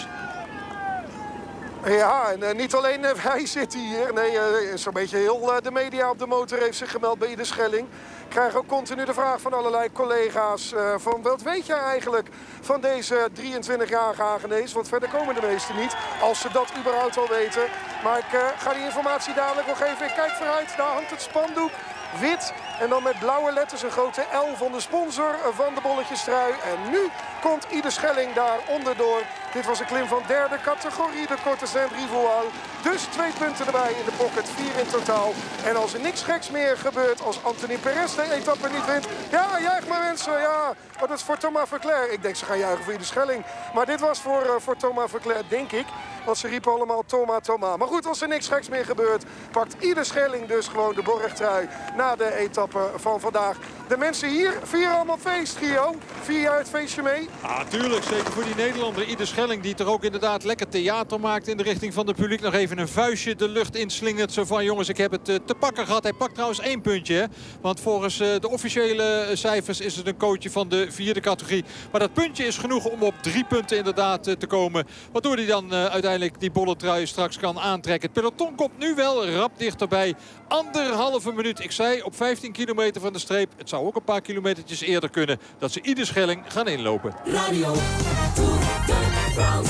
Ja, en niet alleen hij zit hier. Nee, zo'n beetje heel de media op de motor heeft zich gemeld bij Ieder Schelling. Ik krijg ook continu de vraag van allerlei collega's van wat weet jij eigenlijk van deze 23-jarige Hagenees? Want verder komen de meesten niet, als ze dat überhaupt al weten. Maar ik ga die informatie dadelijk nog even. Ik kijk vooruit, daar hangt het spandoek. Wit en dan met blauwe letters een grote L van de sponsor van de bolletjestrui. En nu komt Ieder Schelling daar onderdoor. Dit was een klim van 3e categorie, de Côte de Saint-Rivoal. Dus 2 punten erbij in de pocket, 4 in totaal. En als er niks geks meer gebeurt, als Anthony Perez de etappe niet wint. Ja, juich maar mensen, ja. Maar dat is voor Thomas Voeckler. Ik denk ze gaan juichen voor Ieder Schelling. Maar dit was voor Thomas Voeckler, denk ik. Want ze riepen allemaal Thomas. Maar goed, als er niks geks meer gebeurt, pakt Ieder Schelling dus gewoon de borgtrui na de etappe etappe van vandaag. De mensen hier vieren allemaal feest, Gio. Vier jij het feestje mee? Ah, tuurlijk. Zeker voor die Nederlander Ieder Schelling. Die er ook inderdaad lekker theater maakt in de richting van de publiek. Nog even een vuistje de lucht inslingert. Zo van, jongens, ik heb het te pakken gehad. Hij pakt trouwens 1 puntje. Hè? Want volgens de officiële cijfers is het een coachje van de 4e categorie. Maar dat puntje is genoeg om op 3 punten inderdaad te komen. Waardoor hij dan uiteindelijk die bolle trui straks kan aantrekken. Het peloton komt nu wel rap dichterbij. 1,5 minuut. Ik zei op 15 kilometer van de streep. Het zou ook een paar kilometertjes eerder kunnen dat ze Ieder Schelling gaan inlopen. Radio Tour de France.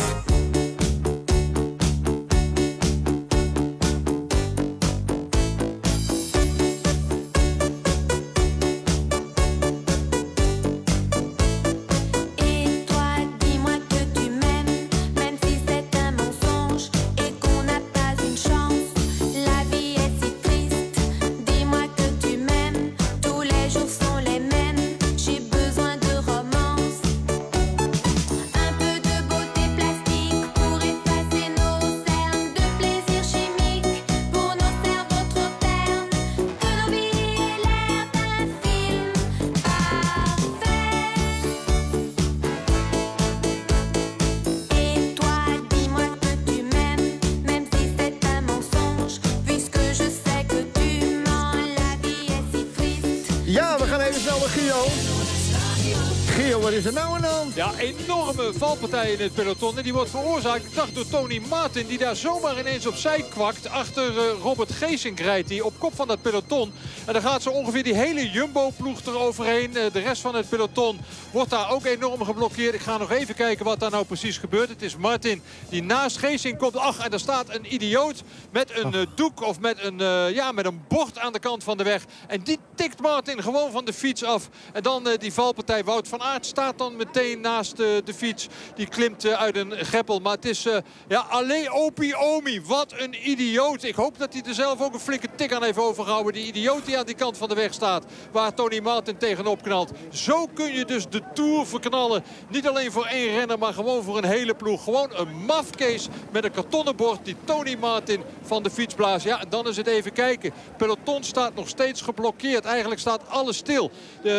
Gio, wat is er nou aan de hand? Ja, enorme valpartij in het peloton. En die wordt veroorzaakt, ik dacht, door Tony Martin. Die daar zomaar ineens opzij kwakt. Achter Robert Geesink rijdt hij op kop van dat peloton. En dan gaat zo ongeveer die hele Jumbo-ploeg eroverheen. De rest van het peloton wordt daar ook enorm geblokkeerd. Ik ga nog even kijken wat daar nou precies gebeurt. Het is Martin die naast Geesink komt. Ach, en daar staat een idioot met een doek of met een bord aan de kant van de weg. En die tikt Martin gewoon van de fiets af. En dan die valpartij. Wout van Aert staat dan meteen naast de fiets. Die klimt uit een greppel. Maar het is, allee opie omi. Wat een idioot. Ik hoop dat hij er zelf ook een flinke tik aan heeft overgehouden. Die idioot die aan die kant van de weg staat. Waar Tony Martin tegenop knalt. Zo kun je dus de Tour verknallen. Niet alleen voor één renner, maar gewoon voor een hele ploeg. Gewoon een mafkees met een kartonnen bord die Tony Martin van de fiets blaast. Ja, en dan is het even kijken. Peloton staat nog steeds geblokkeerd. Eigenlijk staat alles stil.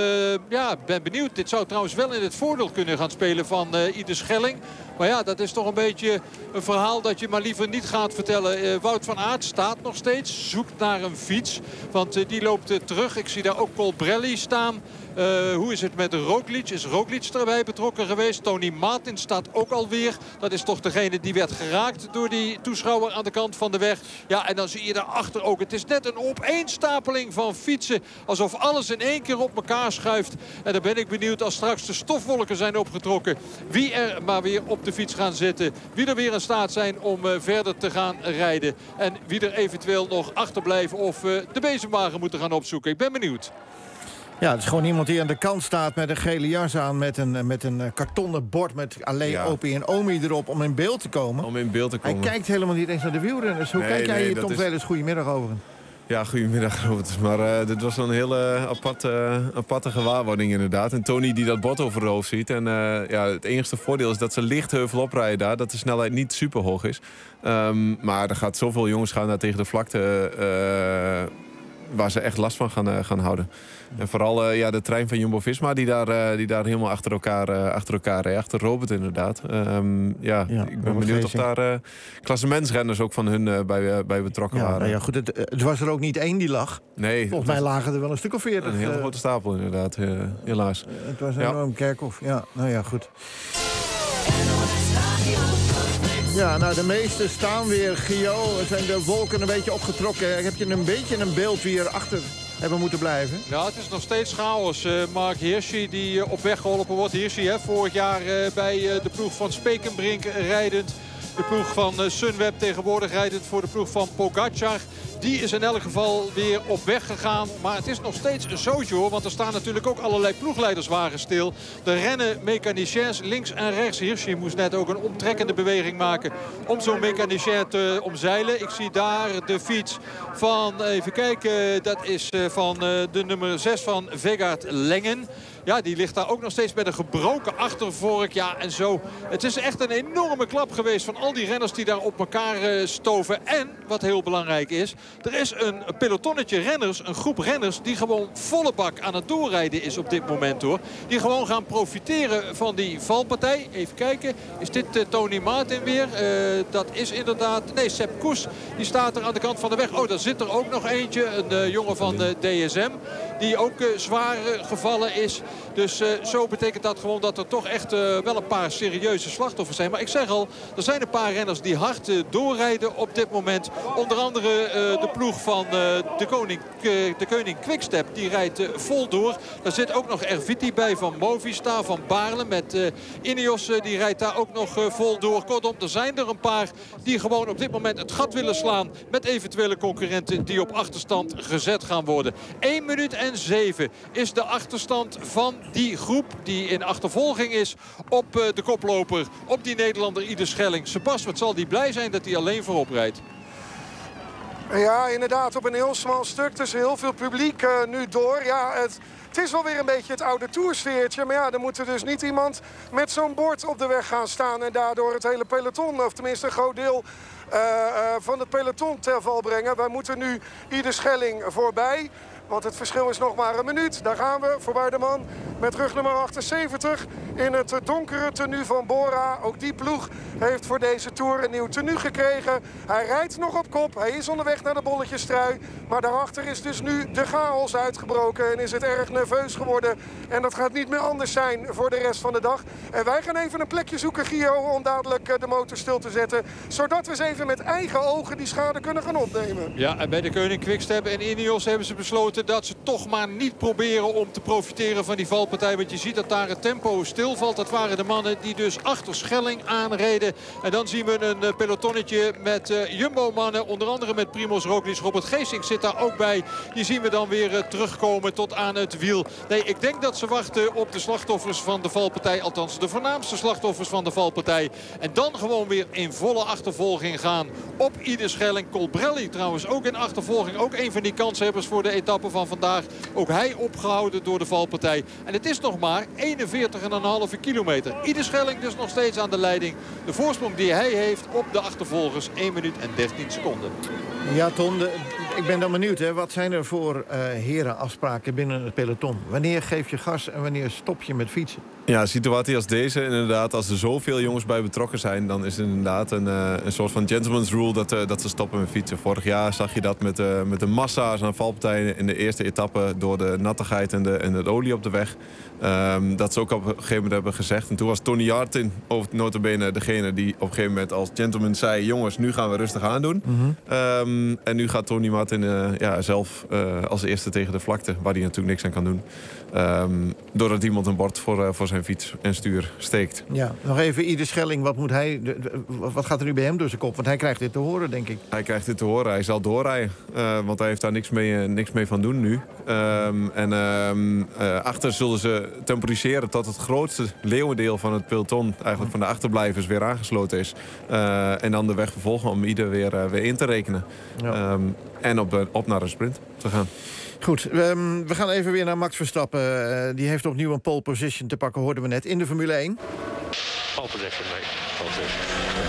Ben benieuwd. Dit zou trouwens wel in het voordeel kunnen gaan spelen van Ieder Schelling. Maar ja, dat is toch een beetje een verhaal dat je maar liever niet gaat vertellen. Wout van Aert staat nog steeds. Zoekt naar een fiets. Want die loopt terug. Ik zie daar ook Colbrelli staan. Hoe is het met Roglic? Is Roglic erbij betrokken geweest? Tony Martin staat ook alweer. Dat is toch degene die werd geraakt door die toeschouwer aan de kant van de weg. Ja, en dan zie je daarachter ook. Het is net een opeenstapeling van fietsen. Alsof alles in één keer op elkaar schuift. En dan ben ik benieuwd als straks de stofwolken zijn opgetrokken. Wie er maar weer op de fiets gaan zitten. Wie er weer in staat zijn om verder te gaan rijden. En wie er eventueel nog achterblijven of de bezemwagen moeten gaan opzoeken. Ik ben benieuwd. Ja, het is gewoon iemand die aan de kant staat met een gele jas aan... met een kartonnen bord met Allee, Opie en Omi erop om in beeld te komen. Om in beeld te komen. Hij kijkt helemaal niet eens naar de wielrenners. Hoe kijk jij hier, Tom Velers? Goedemiddag overigens. Ja, goedemiddag Robert. Maar dit was een hele aparte gewaarwording inderdaad. En Tony die dat bord over het hoofd ziet. En het enige voordeel is dat ze licht heuvel oprijden daar. Dat de snelheid niet super hoog is. Maar er gaat zoveel jongens gaan daar tegen de vlakte... waar ze echt last van gaan houden. En vooral de trein van Jumbo-Visma die daar helemaal achter elkaar rijdt. Achter Robert inderdaad. Ik ben benieuwd of daar klassementsrenners ook van hun bij betrokken waren. Nou ja, goed, het was er ook niet één die lag. Nee. Volgens mij lagen er wel een stuk of 40. Een hele grote stapel inderdaad, helaas. Het was een enorm kerkhof. Ja, nou ja, goed. Ja, nou de meesten staan weer, Gio. Zijn de wolken een beetje opgetrokken? Heb je een beetje een beeld wie erachter hebben moeten blijven? Ja, het is nog steeds chaos. Mark Hirschi die op weg geholpen wordt. Hirschi, vorig jaar bij de ploeg van Spekenbrink rijdend. De ploeg van Sunweb tegenwoordig rijdend voor de ploeg van Pogacar. Die is in elk geval weer op weg gegaan. Maar het is nog steeds een zootje hoor. Want er staan natuurlijk ook allerlei ploegleiderswagens stil. De rennen mechaniciens links en rechts. Hirschi moest net ook een omtrekkende beweging maken. Om zo'n mechanicien te omzeilen. Ik zie daar de fiets van, even kijken. Dat is van de nummer 6 van Vegard Lengen. Ja, die ligt daar ook nog steeds met een gebroken achtervork. Ja, en zo. Het is echt een enorme klap geweest van al die renners die daar op elkaar stoven. En, wat heel belangrijk is, er is een pelotonnetje renners, een groep renners die gewoon volle bak aan het doorrijden is op dit moment, hoor. Die gewoon gaan profiteren van die valpartij. Even kijken, is dit Tony Martin weer? Dat is inderdaad... Nee, Sepp Koes, die staat er aan de kant van de weg. Oh, daar zit er ook nog eentje, een jongen van DSM, die ook zwaar gevallen is. Dus zo betekent dat gewoon dat er toch echt wel een paar serieuze slachtoffers zijn. Maar ik zeg al, er zijn een paar renners die hard doorrijden op dit moment. Onder andere de ploeg van de Koning Quickstep. Die rijdt vol door. Daar zit ook nog Erviti bij van Movistar, van Baarle. Met Ineos, die rijdt daar ook nog vol door. Kortom, er zijn er een paar die gewoon op dit moment het gat willen slaan met eventuele concurrenten die op achterstand gezet gaan worden. 1 minuut en 7 is de achterstand van die groep die in achtervolging is op de koploper, op die Nederlander Ieder Schelling. Sebas, wat zal die blij zijn dat hij alleen voorop rijdt. Ja, inderdaad, op een heel smal stuk tussen heel veel publiek nu door. Ja, het is wel weer een beetje het oude toersfeertje. Maar ja, dan moet er dus niet iemand met zo'n bord op de weg gaan staan en daardoor het hele peloton, of tenminste een groot deel van het peloton ter val brengen. Wij moeten nu Ieder Schelling voorbij. Want het verschil is nog maar een minuut. Daar gaan we, voorbij de man met rugnummer 78 in het donkere tenue van Bora. Ook die ploeg heeft voor deze Tour een nieuw tenue gekregen. Hij rijdt nog op kop. Hij is onderweg naar de bolletjestrui. Maar daarachter is dus nu de chaos uitgebroken en is het erg nerveus geworden. En dat gaat niet meer anders zijn voor de rest van de dag. En wij gaan even een plekje zoeken, Gio, om dadelijk de motor stil te zetten. Zodat we eens even met eigen ogen die schade kunnen gaan opnemen. Ja, en bij de Koning Quickstep en Ineos hebben ze besloten dat ze toch maar niet proberen om te profiteren van die valpartij. Want je ziet dat daar het tempo stilvalt. Dat waren de mannen die dus achter Schelling aanreden. En dan zien we een pelotonnetje met Jumbo-mannen. Onder andere met Primož Roglič. Robert Geesink zit daar ook bij. Die zien we dan weer terugkomen tot aan het wiel. Nee, ik denk dat ze wachten op de slachtoffers van de valpartij. Althans, de voornaamste slachtoffers van de valpartij. En dan gewoon weer in volle achtervolging gaan op Ieder Schelling. Colbrelli trouwens ook in achtervolging. Ook een van die kanshebbers voor de etappe van vandaag. Ook hij opgehouden door de valpartij. En het is nog maar 41,5 kilometer. Ieder Schelling dus nog steeds aan de leiding. De voorsprong die hij heeft op de achtervolgers 1 minuut en 13 seconden. Ja, Ton, ik ben dan benieuwd. Hè. Wat zijn er voor herenafspraken binnen het peloton? Wanneer geef je gas en wanneer stop je met fietsen? Ja, een situatie als deze, inderdaad, als er zoveel jongens bij betrokken zijn, dan is het inderdaad een soort van gentleman's rule dat ze stoppen met fietsen. Vorig jaar zag je dat met de massa's aan valpartijen in de eerste etappe door de nattigheid en de olie op de weg. Dat ze ook op een gegeven moment hebben gezegd. En toen was Tony Martin nota bene degene die op een gegeven moment als gentleman zei: jongens, nu gaan we rustig aandoen. En nu gaat Tony Martin zelf als eerste tegen de vlakte, waar hij natuurlijk niks aan kan doen. Doordat iemand een bord voor zijn fiets en stuur steekt. Ja, nog even Ieder Schelling, wat gaat er nu bij hem door zijn kop? Want hij krijgt dit te horen, denk ik. Hij krijgt dit te horen, hij zal doorrijden. Want hij heeft daar niks mee van doen nu. Achter zullen ze temporiseren tot het grootste leeuwendeel van het peloton, eigenlijk van de achterblijvers, weer aangesloten is. En dan de weg vervolgen om ieder weer in te rekenen. Ja. En op naar een sprint te gaan. Goed, we gaan even weer naar Max Verstappen. Die heeft opnieuw een pole position te pakken, hoorden we net, in de Formule 1. Pole position, mate. Pole position.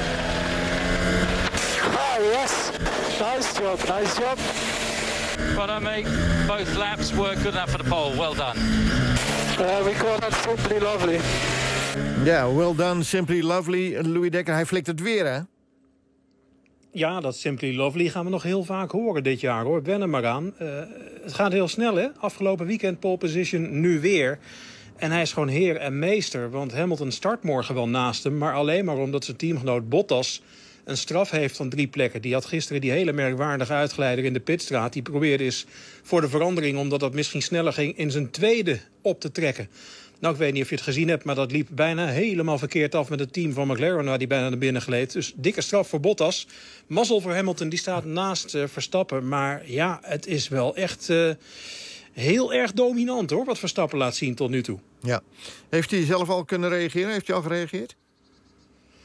Oh, yes. Nice job, nice job. Well done, mate. Both laps were good enough for the pole. Well done. We call that simply lovely. Ja, well done, simply lovely. Louis Dekker, hij flikt het weer, hè? Ja, dat Simply Lovely gaan we nog heel vaak horen dit jaar, hoor. Wen er maar aan. Het gaat heel snel, hè? Afgelopen weekend pole position, nu weer. En hij is gewoon heer en meester. Want Hamilton start morgen wel naast hem. Maar alleen maar omdat zijn teamgenoot Bottas een straf heeft van 3 plekken. Die had gisteren die hele merkwaardige uitgeleider in de pitstraat. Die probeerde eens voor de verandering, omdat dat misschien sneller ging, in zijn tweede op te trekken. Nou, ik weet niet of je het gezien hebt, maar dat liep bijna helemaal verkeerd af met het team van McLaren, waar die bijna naar binnen gleed. Dus dikke straf voor Bottas. Mazzel voor Hamilton, die staat naast Verstappen. Maar ja, het is wel echt heel erg dominant, hoor, wat Verstappen laat zien tot nu toe. Ja. Heeft hij zelf al kunnen reageren? Heeft hij al gereageerd?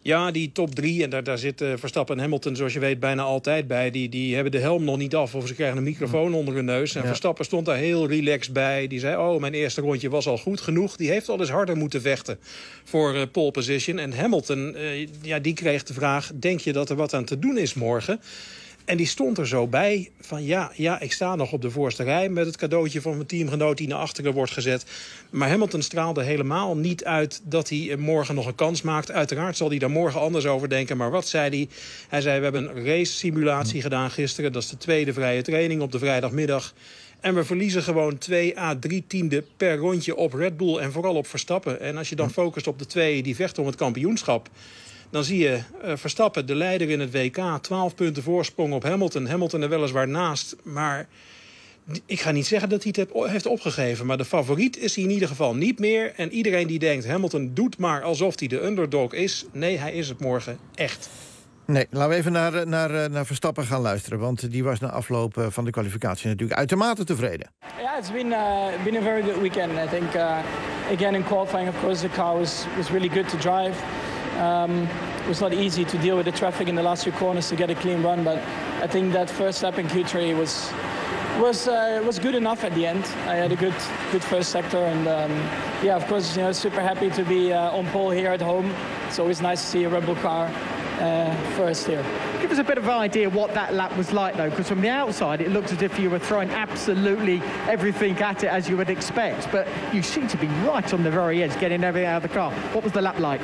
Ja, die top 3, en daar zitten Verstappen en Hamilton, zoals je weet, bijna altijd bij. Die hebben de helm nog niet af of ze krijgen een microfoon onder hun neus. En Verstappen stond daar heel relaxed bij. Die zei, mijn eerste rondje was al goed genoeg. Die heeft al eens harder moeten vechten voor pole position. En Hamilton, die kreeg de vraag, denk je dat er wat aan te doen is morgen? En die stond er zo bij van ja, ik sta nog op de voorste rij met het cadeautje van mijn teamgenoot die naar achteren wordt gezet. Maar Hamilton straalde helemaal niet uit dat hij morgen nog een kans maakt. Uiteraard zal hij daar morgen anders over denken. Maar wat zei hij? Hij zei, we hebben een race simulatie gedaan gisteren. Dat is de tweede vrije training op de vrijdagmiddag. En we verliezen gewoon 2 à 3 tienden per rondje op Red Bull en vooral op Verstappen. En als je dan focust op de 2 die vechten om het kampioenschap, dan zie je Verstappen, de leider in het WK, 12 punten voorsprong op Hamilton. Hamilton er weliswaar naast, maar ik ga niet zeggen dat hij het heeft opgegeven. Maar de favoriet is hij in ieder geval niet meer. En iedereen die denkt, Hamilton doet maar alsof hij de underdog is. Nee, hij is het morgen echt. Nee, laten we even naar Verstappen gaan luisteren. Want die was na afloop van de kwalificatie natuurlijk uitermate tevreden. Yeah, it's been a very good weekend. I think, again in qualifying, of course, the car was really good to drive. It was not easy to deal with the traffic in the last 2 corners to get a clean run, but I think that first lap in Q3 was good enough at the end. I had a good first sector, and of course, super happy to be on pole here at home. It's always nice to see a Red Bull car first here. Give us a bit of an idea what that lap was like, though, because from the outside it looks as if you were throwing absolutely everything at it as you would expect, but you seem to be right on the very edge, getting everything out of the car. What was the lap like?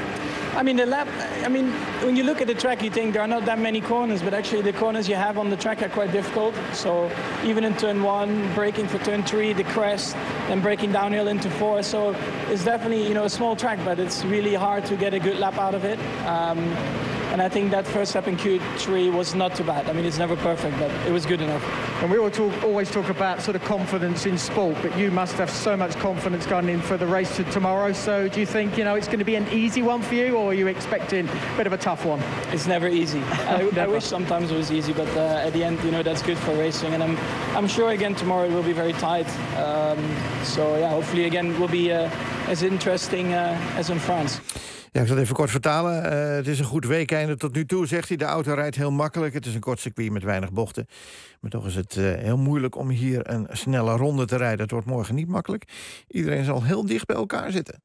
When you look at the track, you think there are not that many corners, but actually the corners you have on the track are quite difficult. So even in turn 1, braking for turn 3, the crest, and braking downhill into 4. So it's definitely, a small track, but it's really hard to get a good lap out of it. And I think that first lap in Q3 was not too bad. It's never perfect, but it was good enough. And we always talk about sort of confidence in sport, but you must have so much confidence going in for the race tomorrow. So do you think, it's going to be an easy one for you, or are you expecting a bit of a tough one? It's never easy. I wish sometimes it was easy, but at the end, that's good for racing. And I'm sure again tomorrow it will be very tight. Hopefully again it will be as interesting as in France. Ja, ik zal het even kort vertalen. Het is een goed weekeinde tot nu toe, zegt hij. De auto rijdt heel makkelijk. Het is een kort circuit met weinig bochten. Maar toch is het heel moeilijk om hier een snelle ronde te rijden. Het wordt morgen niet makkelijk. Iedereen zal heel dicht bij elkaar zitten.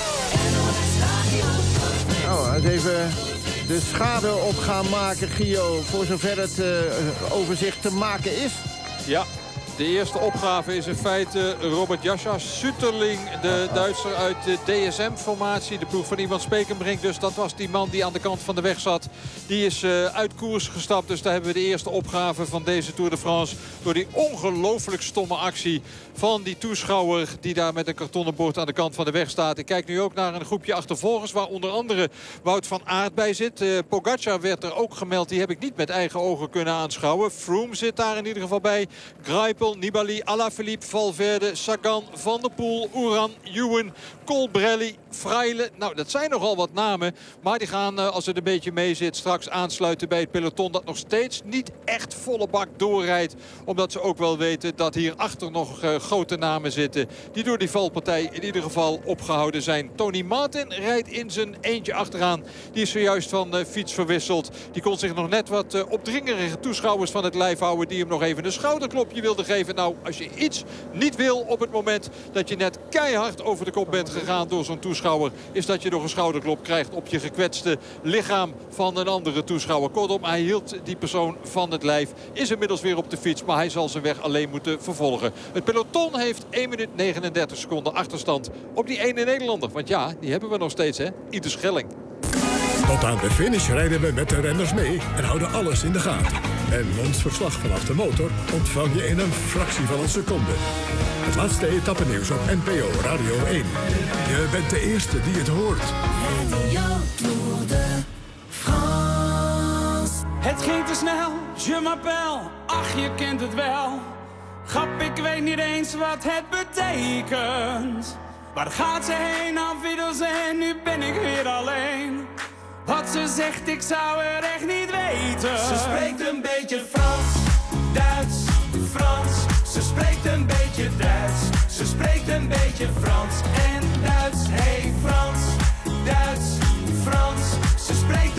Even de schade op gaan maken, Gio. Voor zover het overzicht te maken is. Ja. De eerste opgave is in feite Robert Jascha Sütterling, de Duitser uit de DSM-formatie. De ploeg van Ivan Spekenbrink. Dus dat was die man die aan de kant van de weg zat. Die is uit koers gestapt. Dus daar hebben we de eerste opgave van deze Tour de France. Door die ongelooflijk stomme actie van die toeschouwer die daar met een kartonnen bord aan de kant van de weg staat. Ik kijk nu ook naar een groepje achtervolgers waar onder andere Wout van Aert bij zit. Pogacar werd er ook gemeld. Die heb ik niet met eigen ogen kunnen aanschouwen. Froome zit daar in ieder geval bij. Greipel, Nibali, Alaphilippe, Valverde, Sagan, Van der Poel, Uran, Ewan, Colbrelli, Freile. Nou, dat zijn nogal wat namen. Maar die gaan, als het een beetje mee zit, straks aansluiten bij het peloton dat nog steeds niet echt volle bak doorrijdt. Omdat ze ook wel weten dat hier achter nog grote namen zitten. Die door die valpartij in ieder geval opgehouden zijn. Tony Martin rijdt in zijn eentje achteraan. Die is zojuist van fiets verwisseld. Die kon zich nog net wat opdringerige toeschouwers van het lijf houden. Die hem nog even een schouderklopje wilden geven. Nou, als je iets niet wil op het moment dat je net keihard over de kop bent gegaan door zo'n toeschouwer, is dat je nog een schouderklop krijgt op je gekwetste lichaam van een andere toeschouwer. Kortom, hij hield die persoon van het lijf. Is inmiddels weer op de fiets, maar hij zal zijn weg alleen moeten vervolgen. Het peloton heeft 1 minuut 39 seconden achterstand op die ene Nederlander. Want ja, die hebben we nog steeds, hè? Ieder Schelling. Tot aan de finish rijden we met de renners mee en houden alles in de gaten. En ons verslag vanaf de motor ontvang je in een fractie van een seconde. Het laatste etappennieuws op NPO Radio 1. Je bent de eerste die het hoort. Tour de France. Het ging te snel, je m'appelle, ach je kent het wel. Grap, ik weet niet eens wat het betekent. Waar gaat ze heen, en nu ben ik weer alleen. Wat ze zegt, ik zou het echt niet weten. Ze spreekt een beetje Frans, Duits, Frans. Ze spreekt een beetje Duits. Ze spreekt een beetje Frans en Duits. Hey Frans, Duits, Frans. Ze spreekt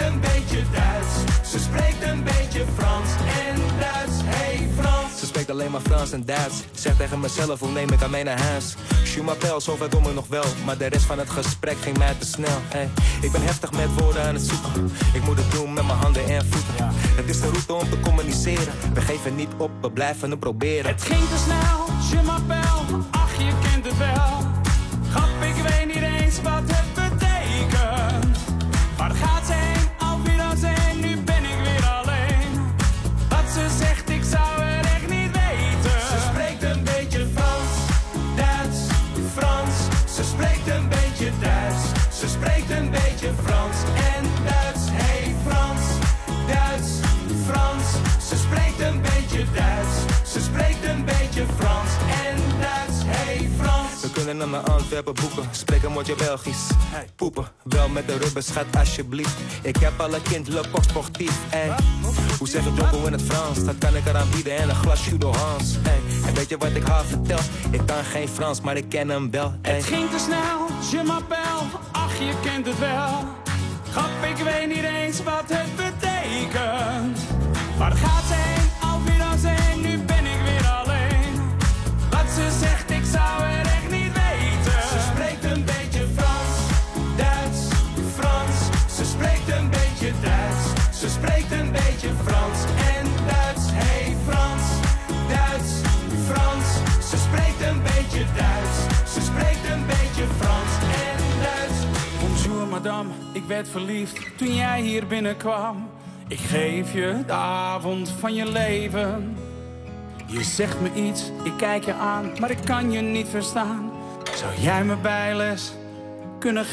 spreek alleen maar Frans en Duits. Zeg tegen mezelf, hoe neem ik aan mij naar huis? Je m'appelle, zover kom ik nog wel. Maar de rest van het gesprek ging mij te snel. Hey, ik ben heftig met woorden aan het zoeken. Ik moet het doen met mijn handen en voeten. Het is de route om te communiceren. We geven niet op, we blijven het proberen. Het ging te snel, je m'appelle. Ach, je kent het wel. Grap, ik weet niet eens wat het betekent. Waar gaat ze heen? Auf Wiedersehen, nu ben ik weer alleen. Wat ze zegt, ik zou het echt niet weten. Ze spreekt een beetje Frans, Duits, Frans. Ze spreekt een beetje Duits. Ze spreekt een beetje Frans en Duits. Hey Frans, Duits, Frans. Ze spreekt een beetje Duits. Ze spreekt een beetje Frans en Duits. Hey Frans. We kunnen naar mijn Antwerpen boeken. Spreek een woordje Belgisch. Hey, poepen, wel met de rubber, schat alsjeblieft. Ik heb alle kind, le coq sportief. Hey. Hoe zeg ik Jocko in het Frans? Dat kan ik eraan bieden en een glas Judo Hans. Hey. En weet je wat ik haar vertel? Ik kan geen Frans, maar ik ken hem wel. Hey. Het ging te snel, je m'appelle. Ach, je kent het wel. Grap, ik weet niet eens wat het betekent. Waar gaat ze heen? Auf Wiedersehen, nu ben ik weer alleen. Wat ze zegt, ik zou het echt niet weten. Ze spreekt een beetje Frans, Duits, Frans. Ze spreekt een beetje Duits. Ze spreekt een beetje Frans en Duits. Hey Frans, Duits, Frans. Ze spreekt een beetje Duits. Ze spreekt een beetje Frans en Duits. Bonjour madame, ik werd verliefd toen jij hier binnenkwam. Ik geef je de avond van je leven. Je zegt me iets, ik kijk je aan, maar ik kan je niet verstaan. Zou jij me bijles kunnen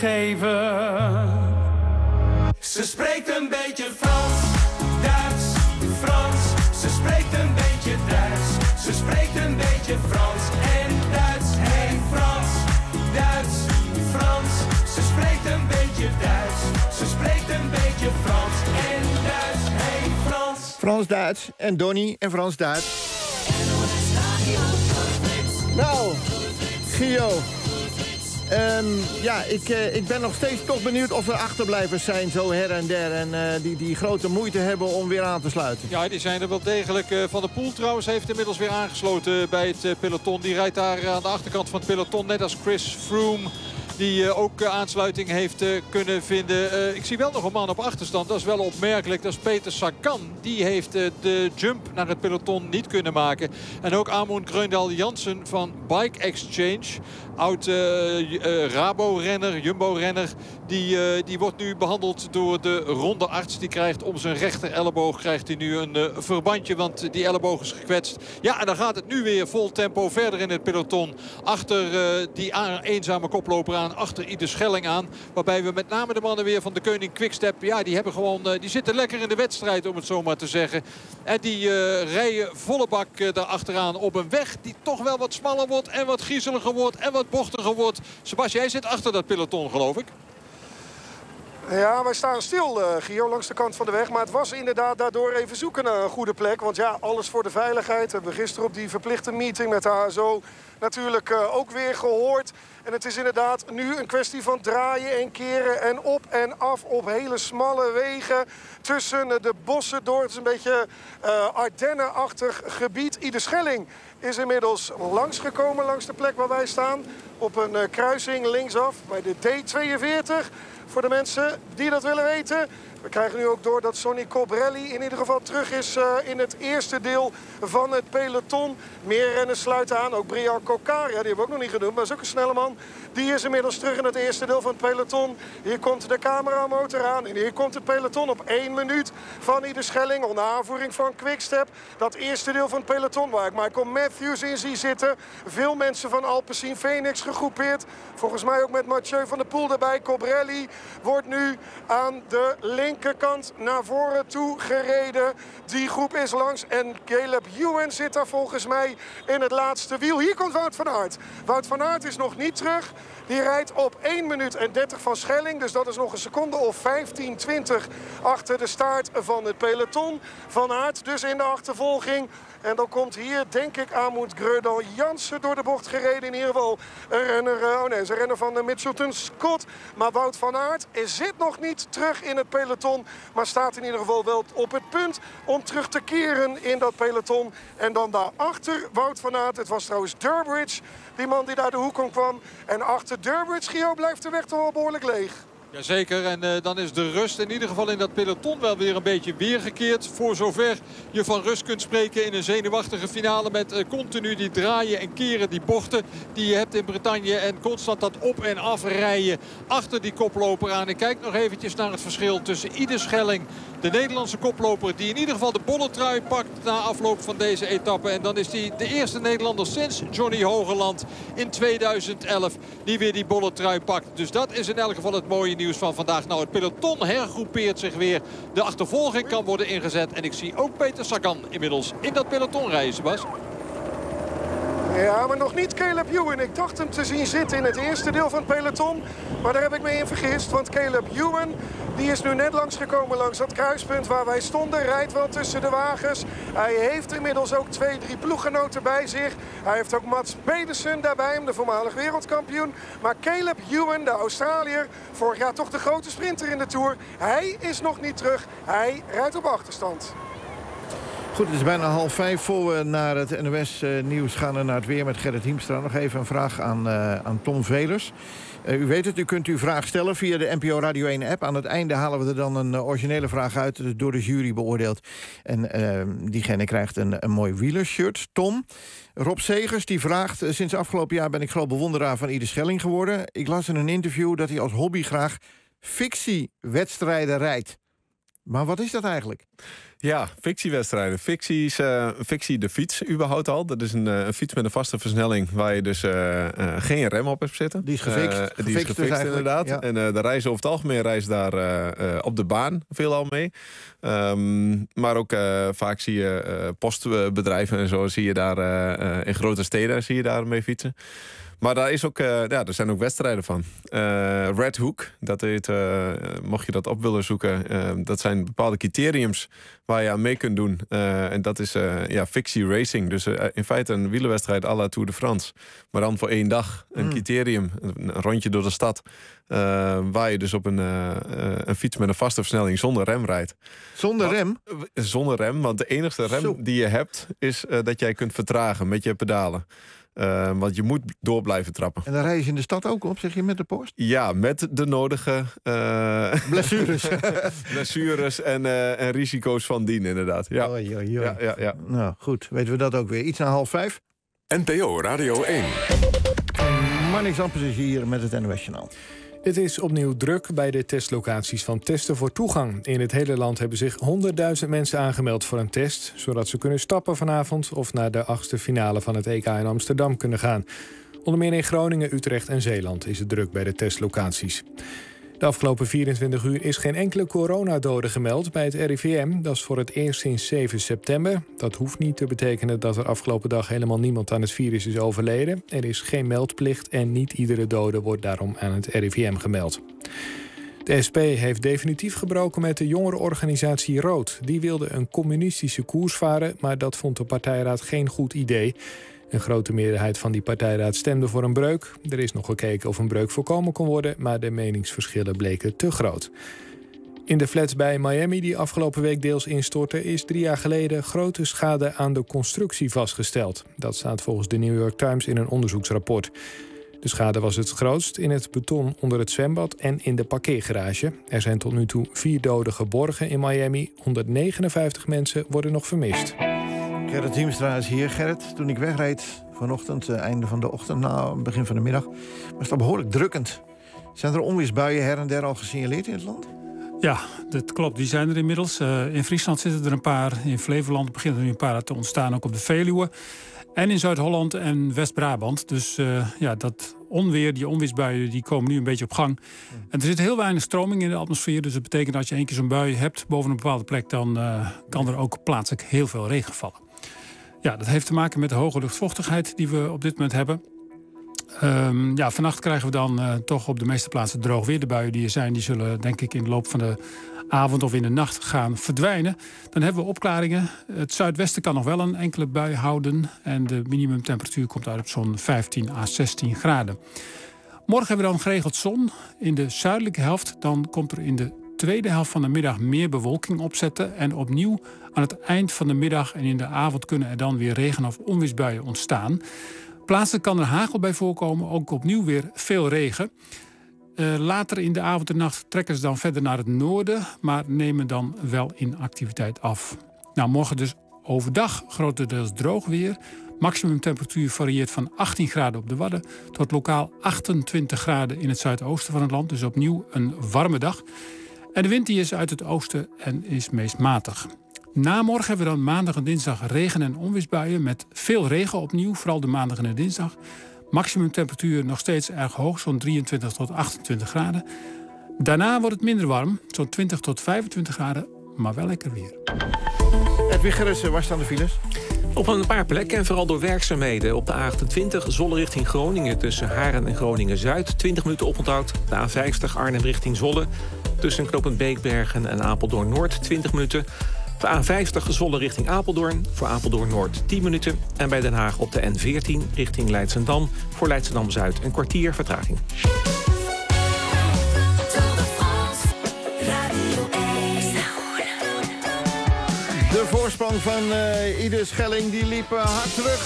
geven? Ze spreekt een beetje Frans, Duits, Frans. Ze spreekt een beetje Duits. Ze spreekt een beetje Frans en Duits. Hey Frans, Duits, Frans. Ze spreekt een beetje Duits. Ze spreekt een beetje Frans en Duits. Hey Frans. Frans-Duits en Donnie en Frans-Duits. Nou, Gio. Ja, ik ben nog steeds toch benieuwd of er achterblijvers zijn, zo her en der. En die grote moeite hebben om weer aan te sluiten. Ja, die zijn er wel degelijk. Van der Poel trouwens heeft inmiddels weer aangesloten bij het peloton. Die rijdt daar aan de achterkant van het peloton, net als Chris Froome. Die ook aansluiting heeft kunnen vinden. Ik zie wel nog een man op achterstand. Dat is wel opmerkelijk. Dat is Peter Sagan. Die heeft de jump naar het peloton niet kunnen maken. En ook Amund Grøndal-Jansen van Bike Exchange. Oud Rabo-renner, Jumbo-renner. Die wordt nu behandeld door de rondearts. Die krijgt om zijn rechter elleboog krijgt hij nu een verbandje. Want die elleboog is gekwetst. Ja, en dan gaat het nu weer vol tempo verder in het peloton. Achter die eenzame koploper aan. Achter Ieder Schelling aan. Waarbij we met name de mannen weer van de Koning Quickstep. Ja, die hebben gewoon, die zitten lekker in de wedstrijd, om het zo maar te zeggen. En die rijden volle bak daarachteraan op een weg die toch wel wat smaller wordt. En wat griezeliger wordt. En wat bochtiger wordt. Sebastian, jij zit achter dat peloton, geloof ik. Ja, wij staan stil, Gio, langs de kant van de weg. Maar het was inderdaad daardoor even zoeken naar een goede plek. Want ja, alles voor de veiligheid. Hebben we gisteren op die verplichte meeting met de HSO natuurlijk ook weer gehoord. En het is inderdaad nu een kwestie van draaien en keren en op en af op hele smalle wegen. Tussen de bossen door. Het is een beetje Ardennen-achtig gebied. Ieder Schelling is inmiddels langsgekomen langs de plek waar wij staan. Op een kruising linksaf bij de D42. Voor de mensen die dat willen weten. We krijgen nu ook door dat Sonny Colbrelli in ieder geval terug is in het eerste deel van het peloton. Meer renners sluiten aan. Ook Brian Kocar, die hebben we ook nog niet genoemd, maar is ook een snelle man. Die is inmiddels terug in het eerste deel van het peloton. Hier komt de cameramotor aan. En hier komt het peloton op 1 minuut van Ieder Schelling. Onder aanvoering van Quickstep. Dat eerste deel van het peloton waar ik Michael Matthews in zie zitten. Veel mensen van Alpecin Phoenix gegroepeerd. Volgens mij ook met Mathieu van der Poel erbij. Colbrelli wordt nu aan de linkerkant naar voren toe gereden. Die groep is langs en Caleb Ewan zit daar volgens mij in het laatste wiel. Hier komt Wout van Aert. Wout van Aert is nog niet terug. Die rijdt op 1 minuut en 30 van Schelling. Dus dat is nog een seconde of 15, 20 achter de staart van het peloton. Van Aert dus in de achtervolging. En dan komt hier, denk ik, Amund Grøndal-Jansen door de bocht gereden. In ieder geval een renner, een renner van Mitchelton Scott. Maar Wout van Aert zit nog niet terug in het peloton. peloton. Maar staat in ieder geval wel op het punt om terug te keren in dat peloton. En dan daarachter Wout van Aert. Het was trouwens Durbridge, die man die daar de hoek om kwam. En achter Durbridge, Gio, blijft de weg toch wel behoorlijk leeg. Jazeker, en dan is de rust in ieder geval in dat peloton wel weer een beetje weergekeerd. Voor zover je van rust kunt spreken in een zenuwachtige finale met continu die draaien en keren, die bochten die je hebt in Bretagne. En constant dat op en af rijden achter die koploper aan. En kijk nog eventjes naar het verschil tussen Ide Schelling, de Nederlandse koploper, die in ieder geval de bolletrui pakt na afloop van deze etappe. En dan is hij de eerste Nederlander sinds Johnny Hogeland in 2011 die weer die bolletrui pakt. Dus dat is in elk geval het mooie nieuws van vandaag. Nou, het peloton hergroepeert zich weer. De achtervolging kan worden ingezet. En ik zie ook Peter Sagan inmiddels in dat peloton rijden, Sebas. Ja, maar nog niet Caleb Ewan. Ik dacht hem te zien zitten in het eerste deel van het peloton. Maar daar heb ik me in vergist. Want Caleb Ewan, die is nu net langsgekomen langs dat kruispunt waar wij stonden. Rijdt wel tussen de wagens. Hij heeft inmiddels ook 2-3 ploeggenoten bij zich. Hij heeft ook Mats Pedersen daarbij hem, de voormalig wereldkampioen. Maar Caleb Ewan, de Australiër, vorig jaar toch de grote sprinter in de Tour. Hij is nog niet terug. Hij rijdt op achterstand. Goed, het is bijna 4:30 voor we naar het NOS-nieuws gaan en naar het weer met Gerrit Hiemstra. Nog even een vraag aan Tom Velers. U weet het, u kunt uw vraag stellen via de NPO Radio 1-app. Aan het einde halen we er dan een originele vraag uit, door de jury beoordeeld. En diegene krijgt een mooi wielershirt. Tom, Rob Segers die vraagt: sinds afgelopen jaar ben ik groot bewonderaar van Ide Schelling geworden. Ik las in een interview dat hij als hobby graag fictiewedstrijden rijdt. Maar wat is dat eigenlijk? Ja, fictiewedstrijden. Fictie de fiets überhaupt al. Dat is een fiets met een vaste versnelling waar je dus geen rem op hebt zitten. Die is gefixt. Die is gefixt inderdaad. Ja. En de reizen over het algemeen reizen daar op de baan veelal mee. Maar ook vaak zie je postbedrijven en zo zie je daar in grote steden zie je daar mee fietsen. Maar daar is ook, er zijn ook wedstrijden van. Red Hook, dat heet, mocht je dat op willen zoeken, dat zijn bepaalde criteriums waar je aan mee kunt doen. En dat is fictie racing. Dus in feite een wielerwedstrijd à la Tour de France. Maar dan voor 1 dag. Een criterium, een rondje door de stad. Waar je dus op een fiets met een vaste versnelling zonder rem rijdt. Zonder rem? Zonder rem, want de enige rem die je hebt is dat jij kunt vertragen met je pedalen. Want je moet door blijven trappen. En dan rij je in de stad ook op, zeg je, met de post? Ja, met de nodige blessures. Blessures en risico's van dien, inderdaad. Ja. Oei. Ja. Nou, goed, weten we dat ook weer. Iets na 4:30. NPO Radio 1. Marnix Amper is hier met het NOS Journaal. Het is opnieuw druk bij de testlocaties van Testen voor Toegang. In het hele land hebben zich 100.000 mensen aangemeld voor een test, zodat ze kunnen stappen vanavond of naar de 8e finale van het EK in Amsterdam kunnen gaan. Onder meer in Groningen, Utrecht en Zeeland is het druk bij de testlocaties. De afgelopen 24 uur is geen enkele coronadode gemeld bij het RIVM. Dat is voor het eerst sinds 7 september. Dat hoeft niet te betekenen dat er afgelopen dag helemaal niemand aan het virus is overleden. Er is geen meldplicht en niet iedere dode wordt daarom aan het RIVM gemeld. De SP heeft definitief gebroken met de jongerenorganisatie Rood. Die wilde een communistische koers varen, maar dat vond de partijraad geen goed idee. Een grote meerderheid van die partijraad stemde voor een breuk. Er is nog gekeken of een breuk voorkomen kon worden, maar de meningsverschillen bleken te groot. In de flats bij Miami, die afgelopen week deels instortten, is 3 jaar geleden grote schade aan de constructie vastgesteld. Dat staat volgens de New York Times in een onderzoeksrapport. De schade was het grootst in het beton onder het zwembad en in de parkeergarage. Er zijn tot nu toe 4 doden geborgen in Miami. 159 mensen worden nog vermist. Gerrit Hiemstra is hier. Gerrit, toen ik wegreed vanochtend, einde van de ochtend, begin van de middag, was dat behoorlijk drukkend. Zijn er onweersbuien her en der al gesignaleerd in het land? Ja, dat klopt. Die zijn er inmiddels. In Friesland zitten er een paar. In Flevoland beginnen er nu een paar te ontstaan, ook op de Veluwe. En in Zuid-Holland en West-Brabant. Dus dat onweer, die onweersbuien, die komen nu een beetje op gang. En er zit heel weinig stroming in de atmosfeer. Dus dat betekent dat als je 1 keer zo'n bui hebt boven een bepaalde plek, dan kan er ook plaatselijk heel veel regen vallen. Ja, dat heeft te maken met de hoge luchtvochtigheid die we op dit moment hebben. Vannacht krijgen we dan toch op de meeste plaatsen droog weer. De buien die er zijn, die zullen denk ik in de loop van de avond of in de nacht gaan verdwijnen. Dan hebben we opklaringen. Het zuidwesten kan nog wel een enkele bui houden. En de minimumtemperatuur komt uit op zo'n 15 à 16 graden. Morgen hebben we dan geregeld zon. In de zuidelijke helft dan komt er in de tweede helft van de middag meer bewolking opzetten. En opnieuw aan het eind van de middag en in de avond kunnen er dan weer regen- of onweersbuien ontstaan. Plaatselijk kan er hagel bij voorkomen, ook opnieuw weer veel regen. Later in de avond en nacht trekken ze dan verder naar het noorden, maar nemen dan wel in activiteit af. Nou, morgen dus overdag grotendeels droog weer. Maximumtemperatuur varieert van 18 graden op de Wadden tot lokaal 28 graden in het zuidoosten van het land. Dus opnieuw een warme dag. En de wind die is uit het oosten en is meest matig. Na morgen hebben we dan maandag en dinsdag regen- en onweersbuien met veel regen opnieuw, vooral de maandag en de dinsdag. Maximumtemperatuur nog steeds erg hoog, zo'n 23 tot 28 graden. Daarna wordt het minder warm, zo'n 20 tot 25 graden, maar wel lekker weer. Edwin Gerritsen, waar staan de files? Op een paar plekken en vooral door werkzaamheden. Op de A28 Zwolle richting Groningen tussen Haren en Groningen-Zuid. 20 minuten oponthoud. De A50 Arnhem richting Zwolle tussen knooppunt Beekbergen en Apeldoorn-Noord 20 minuten. De A50 Zwolle richting Apeldoorn voor Apeldoorn-Noord 10 minuten. En bij Den Haag op de N14 richting Leidschendam voor Leidschendam-Zuid een kwartier vertraging. De voorsprong van Ieder Schelling die liep hard terug.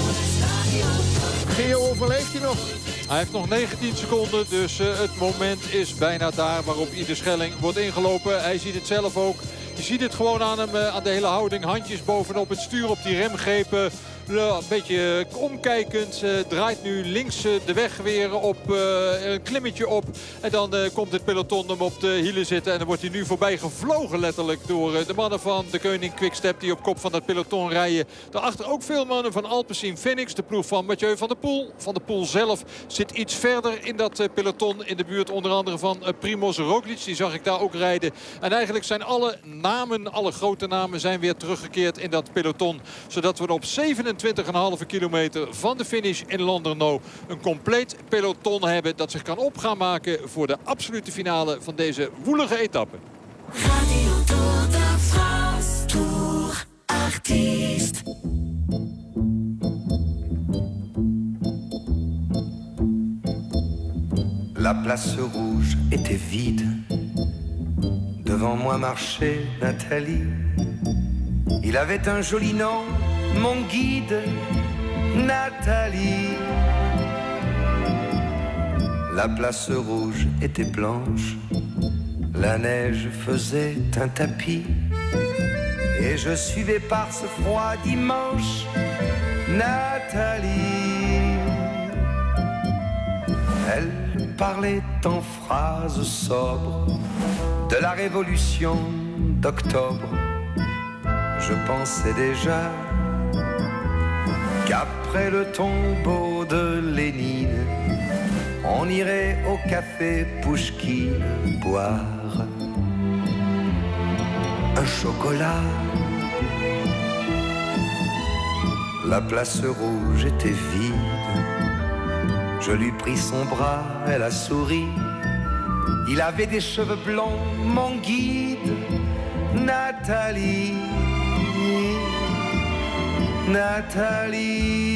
Gio, overleeft hij nog? Hij heeft nog 19 seconden, dus het moment is bijna daar waarop Ieder Schelling wordt ingelopen. Hij ziet het zelf ook. Je ziet het gewoon aan hem, aan de hele houding. Handjes bovenop het stuur op die remgrepen. Een beetje omkijkend. Draait nu links de weg weer op een klimmetje op. En dan komt het peloton hem op de hielen zitten. En dan wordt hij nu voorbij gevlogen letterlijk door de mannen van de Koning Quickstep. Die op kop van het peloton rijden. Daarachter ook veel mannen van Alpecin Phoenix. De ploeg van Mathieu van der Poel. Van der Poel zelf zit iets verder in dat peloton. In de buurt onder andere van Primoz Roglic. Die zag ik daar ook rijden. En eigenlijk zijn alle namen, alle grote namen zijn weer teruggekeerd in dat peloton. Zodat we op 27,5 kilometer van de finish in Landerneau een compleet peloton hebben dat zich kan op gaan maken voor de absolute finale van deze woelige etappe. Radio Tour de France, Tour Artiste. La place rouge était vide. Devant moi marchait Nathalie. Il avait un joli nom, mon guide, Nathalie. La place rouge était blanche, la neige faisait un tapis. Et je suivais par ce froid dimanche Nathalie. Elle parlait en phrases sobres de la révolution d'octobre. Je pensais déjà qu'après le tombeau de Lénine, on irait au café Pouchkine boire un chocolat. La place rouge était vide. Je lui pris son bras, elle a souri. Il avait des cheveux blonds, mon guide, Nathalie. Nathalie.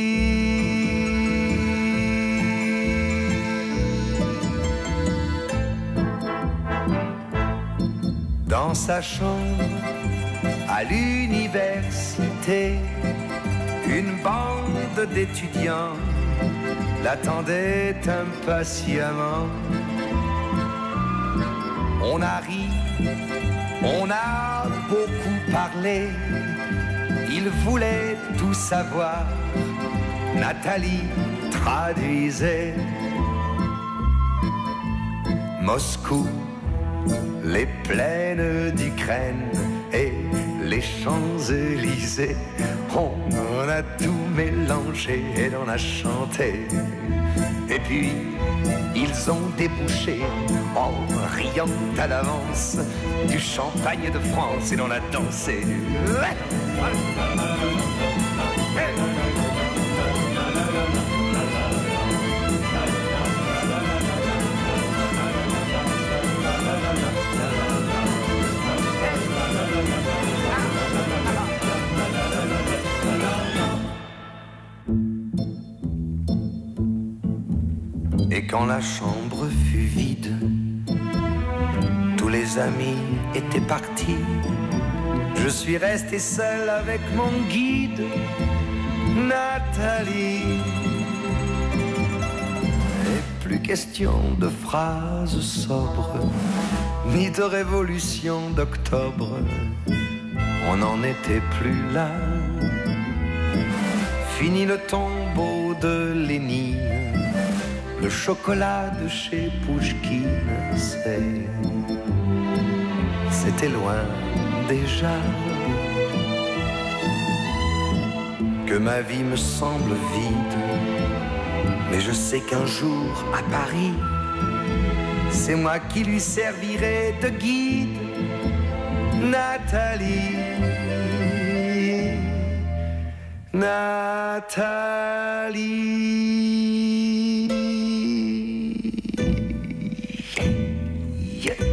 Dans sa chambre à l'université, une bande d'étudiants l'attendait impatiemment. On a ri, on a beaucoup parlé. Il voulait tout savoir. Nathalie traduisait. Moscou, les plaines d'Ukraine et les Champs-Élysées. On en a tout mélangé et on a chanté. Et puis, ils ont débouché en riant à l'avance du champagne de France et l'on a dansé. Et quand la chambre fut vide, tous les mes amis étaient partis. Je suis resté seul avec mon guide, Nathalie. Et plus question de phrases sobres, ni de révolution d'octobre. On n'en était plus là. Fini le tombeau de Lénine, le chocolat de chez Pouchkine, c'était loin déjà. Que ma vie me semble vide, mais je sais qu'un jour à Paris, c'est moi qui lui servirai de guide, Nathalie. Nathalie. Yeah.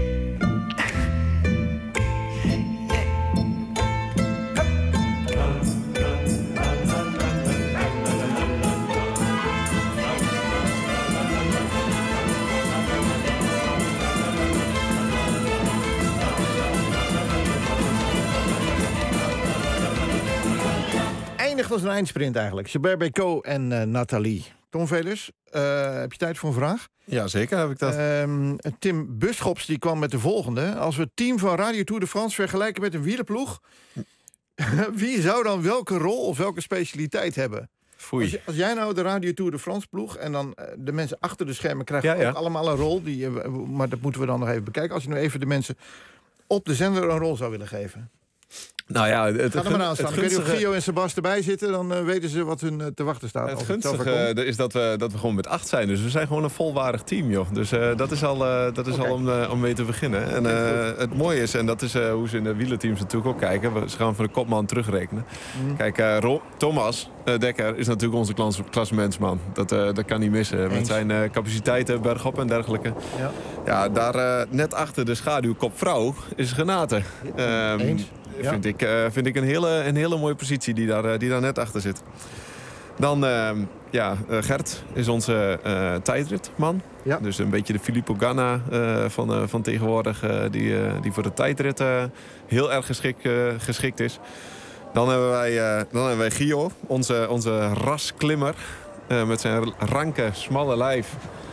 Eindigt als een eindsprint eigenlijk. Gilbert Bécaud en Nathalie. Tom Velers, heb je tijd voor een vraag? Ja, zeker heb ik dat. Tim Buschops die kwam met de volgende. Als we het team van Radio Tour de France vergelijken met een wielerploeg, wie zou dan welke rol of welke specialiteit hebben? Als jij nou de Radio Tour de France ploeg en dan de mensen achter de schermen krijgen ook allemaal een rol. Maar dat moeten we dan nog even bekijken. Als je nou even de mensen op de zender een rol zou willen geven. Nou ja, ga er maar aan staan. Ik weet niet of Gio en Sebas erbij zitten, dan weten ze wat hun te wachten staat. Het gunstige is dat we gewoon met 8 zijn. Dus we zijn gewoon een volwaardig team, joh. Dus dat is al om mee te beginnen. En het mooie is, en dat is hoe ze in de wielerteams natuurlijk ook kijken. Ze gaan van de kopman terugrekenen. Kijk, Thomas Dekker is natuurlijk onze klassementsman. Dat kan niet missen. Met zijn capaciteiten, bergop en dergelijke. Ja, daar net achter de schaduw kopvrouw is Renate. Vind ik een hele mooie positie die daar net achter zit. Dan Gert is onze tijdritman. Ja. Dus een beetje de Filippo Ganna van tegenwoordig. Die voor de tijdrit heel erg geschikt is. Dan hebben wij Gio, onze rasklimmer. Met zijn ranke, smalle lijf.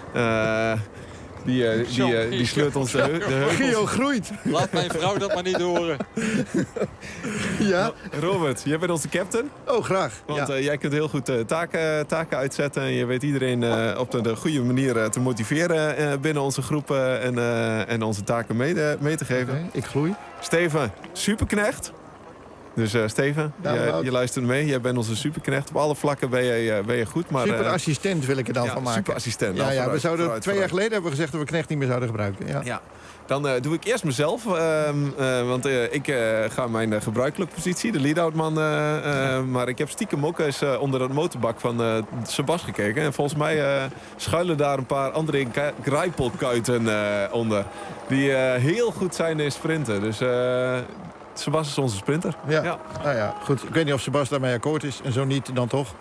Die sleurt ons de heuvels. Gio groeit. Laat mijn vrouw dat maar niet horen. Ja. Robert, jij bent onze captain. Oh, graag. Want jij kunt heel goed taken uitzetten. En je weet iedereen op de goede manier te motiveren binnen onze groep. En onze taken mee te geven. Okay, ik groei. Steven, superknecht. Dus Steven, je luistert mee. Jij bent onze superknecht. Op alle vlakken ben je goed. Maar, superassistent wil ik er dan van maken. Superassistent. We zouden 2 jaar geleden hebben we gezegd dat we knecht niet meer zouden gebruiken. Ja. Dan doe ik eerst mezelf. Want ik ga mijn gebruikelijke positie, de lead-out man. Maar ik heb stiekem ook eens onder het motorbak van Sebas gekeken. En volgens mij schuilen daar een paar André Greipel-kuiten onder. Die heel goed zijn in sprinten. Dus Sebas is onze sprinter. Ja. Nou ja, goed. Ik weet niet of Sebas daarmee akkoord is. En zo niet, dan toch.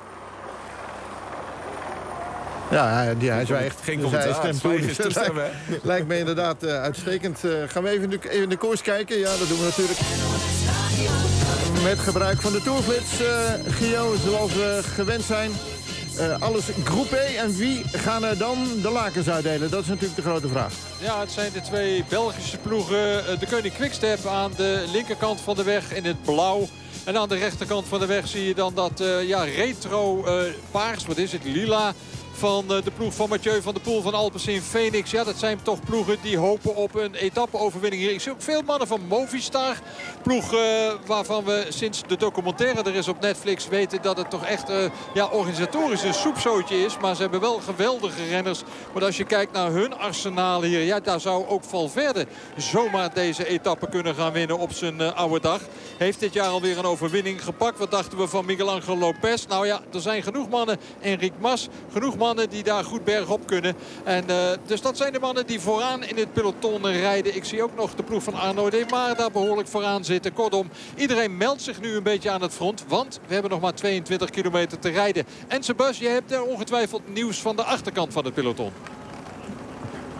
Ja, hij zwijgt. Geen commentaar. Toestemmen, lijkt me inderdaad uitstekend. Gaan we even in de koers kijken? Ja, dat doen we natuurlijk. Met gebruik van de Tourflits. Gio, zoals we gewend zijn. Alles groep E. En wie gaan er dan de lakens uitdelen? Dat is natuurlijk de grote vraag. Ja, het zijn de 2 Belgische ploegen. De Koning Quickstep aan de linkerkant van de weg in het blauw. En aan de rechterkant van de weg zie je dan dat retro paars, wat is het, lila, van de ploeg van Mathieu van der Poel van Alpecin Phoenix. Ja, dat zijn toch ploegen die hopen op een etappe-overwinning hier. Ik zie ook veel mannen van Movistar. Ploeg waarvan we sinds de documentaire er is op Netflix weten dat het toch echt organisatorisch een soepzootje is. Maar ze hebben wel geweldige renners. Maar als je kijkt naar hun arsenaal hier, ja, daar zou ook Valverde zomaar deze etappe kunnen gaan winnen op zijn oude dag. Heeft dit jaar alweer een overwinning gepakt. Wat dachten we van Miguel Angel Lopez? Nou ja, er zijn genoeg mannen. Enric Mas, genoeg mannen die daar goed bergop kunnen. En dus dat zijn de mannen die vooraan in het peloton rijden. Ik zie ook nog de ploeg van Arnaud Démare daar behoorlijk vooraan zitten. Kortom, iedereen meldt zich nu een beetje aan het front. Want we hebben nog maar 22 kilometer te rijden. En Sebas, je hebt er ongetwijfeld nieuws van de achterkant van het peloton.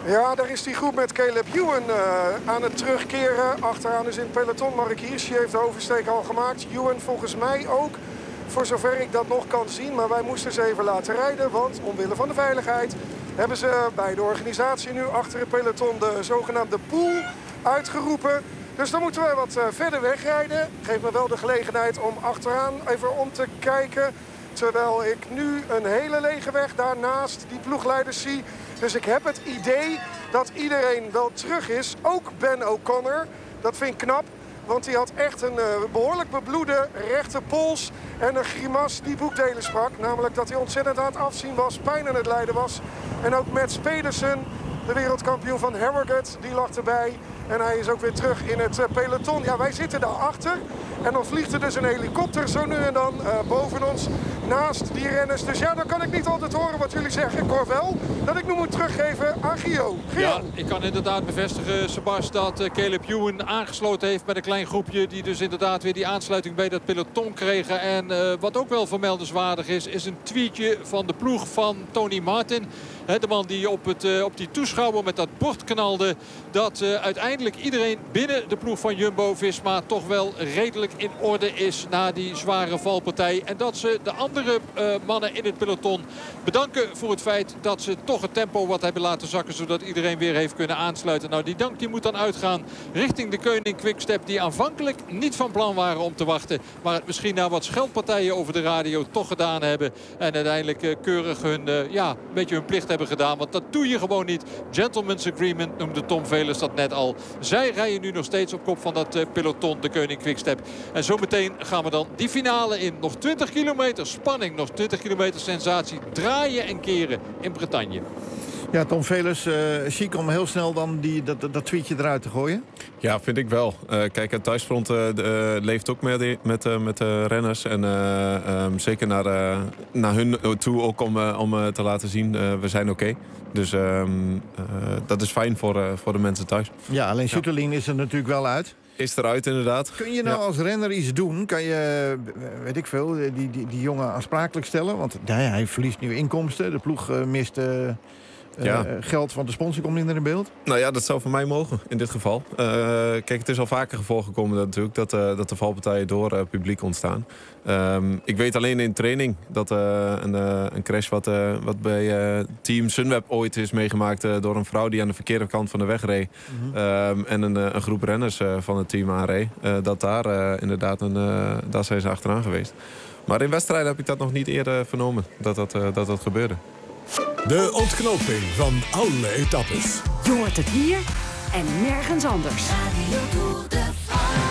Ja, daar is die groep met Caleb Ewan aan het terugkeren. Achteraan is in het peloton Mark Hirschi heeft de oversteek al gemaakt. Ewan volgens mij ook, voor zover ik dat nog kan zien. Maar wij moesten ze even laten rijden, want omwille van de veiligheid hebben ze bij de organisatie nu achter het peloton de zogenaamde pool uitgeroepen. Dus dan moeten wij wat verder wegrijden. Geeft me wel de gelegenheid om achteraan even om te kijken. Terwijl ik nu een hele lege weg daarnaast die ploegleiders zie. Dus ik heb het idee dat iedereen wel terug is. Ook Ben O'Connor. Dat vind ik knap. Want hij had echt een behoorlijk bebloede rechterpols. En een grimas die boekdelen sprak. Namelijk dat hij ontzettend aan het afzien was. Pijn aan het lijden was. En ook Mats Pedersen, de wereldkampioen van Harrogate, die lag erbij. En hij is ook weer terug in het peloton. Ja, wij zitten daarachter. En dan vliegt er dus een helikopter zo nu en dan boven ons naast die renners. Dus ja, dan kan ik niet altijd horen wat jullie zeggen. Ik hoor wel dat ik nu moet teruggeven aan Gio. Ja, ik kan inderdaad bevestigen, Sebas, dat Caleb Ewan aangesloten heeft met een klein groepje. Die dus inderdaad weer die aansluiting bij dat peloton kregen. En wat ook wel vermeldenswaardig is een tweetje van de ploeg van Tony Martin. De man die op die toeschouwer met dat bord knalde. Dat uiteindelijk iedereen binnen de ploeg van Jumbo-Visma toch wel redelijk in orde is na die zware valpartij. En dat ze de andere mannen in het peloton bedanken voor het feit dat ze toch het tempo wat hebben laten zakken. Zodat iedereen weer heeft kunnen aansluiten. Nou, die dank die moet dan uitgaan richting de Koning Quickstep. Die aanvankelijk niet van plan waren om te wachten. Maar het misschien na wat scheldpartijen over de radio toch gedaan hebben. En uiteindelijk keurig een beetje hun plicht hebben gedaan. Want dat doe je gewoon niet. Gentleman's agreement noemde Tom Velers dat net al. Zij rijden nu nog steeds op kop van dat peloton, de Koning Quickstep. En zometeen gaan we dan die finale in. Nog 20 kilometer spanning, nog 20 kilometer sensatie. Draaien en keren in Bretagne. Ja, Tom Velers, chic om heel snel dan dat tweetje eruit te gooien? Ja, vind ik wel. Kijk, het thuisfront leeft ook met de renners. En zeker naar hun toe ook om te laten zien, we zijn oké. Dus dat is fijn voor de mensen thuis. Ja, alleen Sütterlin is er natuurlijk wel uit. Is eruit, inderdaad. Kun je nou als renner iets doen? Kan je, weet ik veel, die jongen aansprakelijk stellen? Want hij verliest nu inkomsten. De ploeg mist geld, want de sponsor komt niet in beeld. Nou ja, dat zou voor mij mogen in dit geval. Kijk, het is al vaker voorgekomen natuurlijk dat de valpartijen door publiek ontstaan. Ik weet alleen in training dat een crash wat bij team Sunweb ooit is meegemaakt door een vrouw die aan de verkeerde kant van de weg reed. En een groep renners van het team aanreed. Dat daar inderdaad daar zijn ze achteraan geweest. Maar in wedstrijden heb ik dat nog niet eerder vernomen dat gebeurde. De ontknoping van alle etappes. Je hoort het hier en nergens anders. Radio Tour de France.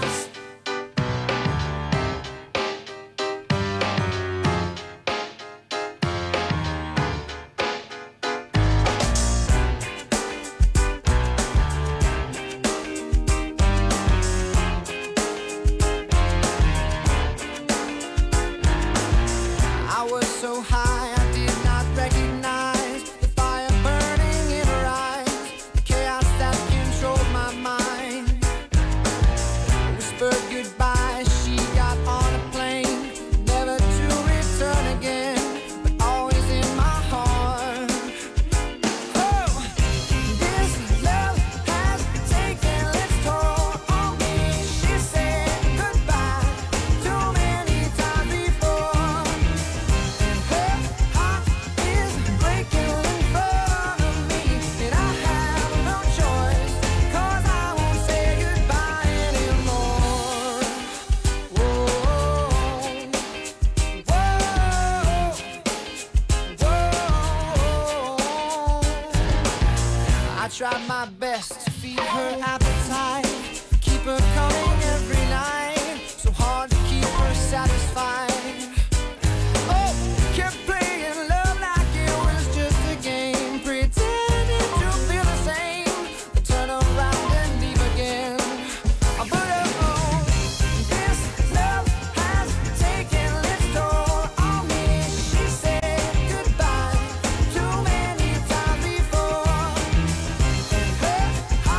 tried my best to feed her appetite, keep her coming every night, so hard to keep her satisfied. Oh, kept playing love like it was just a game, pretending to feel the same, then turn around and leave again. I put her on. This love has taken its toll on me. She said goodbye too many times before. Her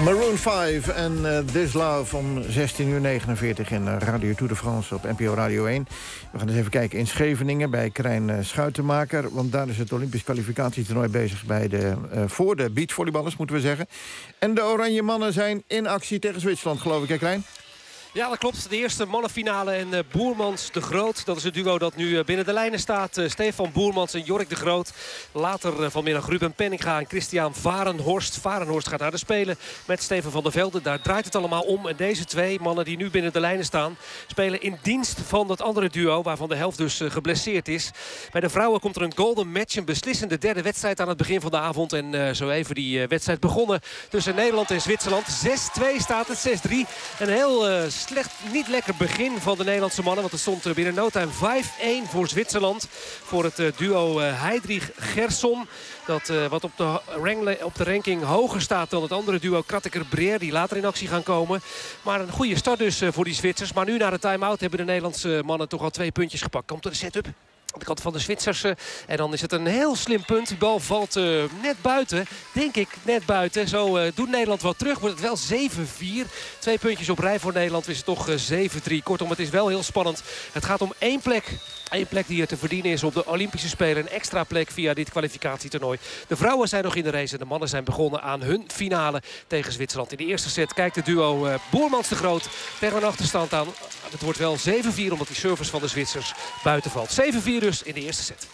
Maroon 5 en This Love om 16:49 in Radio Tour de France op NPO Radio 1. We gaan eens even kijken in Scheveningen bij Krijn Schuitenmaker. Want daar is het Olympisch kwalificatietoernooi bezig voor de beachvolleyballers, moeten we zeggen. En de Oranje Mannen zijn in actie tegen Zwitserland, geloof ik, hè Krijn? Ja, dat klopt. De eerste mannenfinale en Boermans de Groot. Dat is het duo dat nu binnen de lijnen staat. Stefan Boermans en Jork de Groot. Later vanmiddag Ruben Penninga en Christian Varenhorst. Varenhorst gaat naar de Spelen met Steven van der Velde. Daar draait het allemaal om. En deze twee mannen die nu binnen de lijnen staan, spelen in dienst van dat andere duo, waarvan de helft dus geblesseerd is. Bij de vrouwen komt er een golden match. Een beslissende derde wedstrijd aan het begin van de avond. En zo even die wedstrijd begonnen tussen Nederland en Zwitserland. 6-2 staat het, 6-3. Een heel slecht, niet lekker begin van de Nederlandse mannen. Want er stond binnen no time 5-1 voor Zwitserland. Voor het duo Heidrich-Gerson. Dat wat op de ranking hoger staat dan het andere duo Kratteker-Breer. Die later in actie gaan komen. Maar een goede start dus voor die Zwitsers. Maar nu na de time-out hebben de Nederlandse mannen toch al 2 puntjes gepakt. Komt er de set-up aan de kant van de Zwitsers. En dan is het een heel slim punt. De bal valt net buiten. Denk ik net buiten. Zo doet Nederland wat terug. Wordt het wel 7-4. 2 puntjes op rij voor Nederland. Is het toch 7-3. Kortom, het is wel heel spannend. Het gaat om 1 plek. 1 plek die er te verdienen is op de Olympische Spelen. Een extra plek via dit kwalificatietoernooi. De vrouwen zijn nog in de race. En de mannen zijn begonnen aan hun finale tegen Zwitserland. In de eerste set kijkt het duo Boermans de Groot tegen een achterstand aan. Het wordt wel 7-4 omdat die service van de Zwitsers buiten valt. 7-4 dus in de eerste set.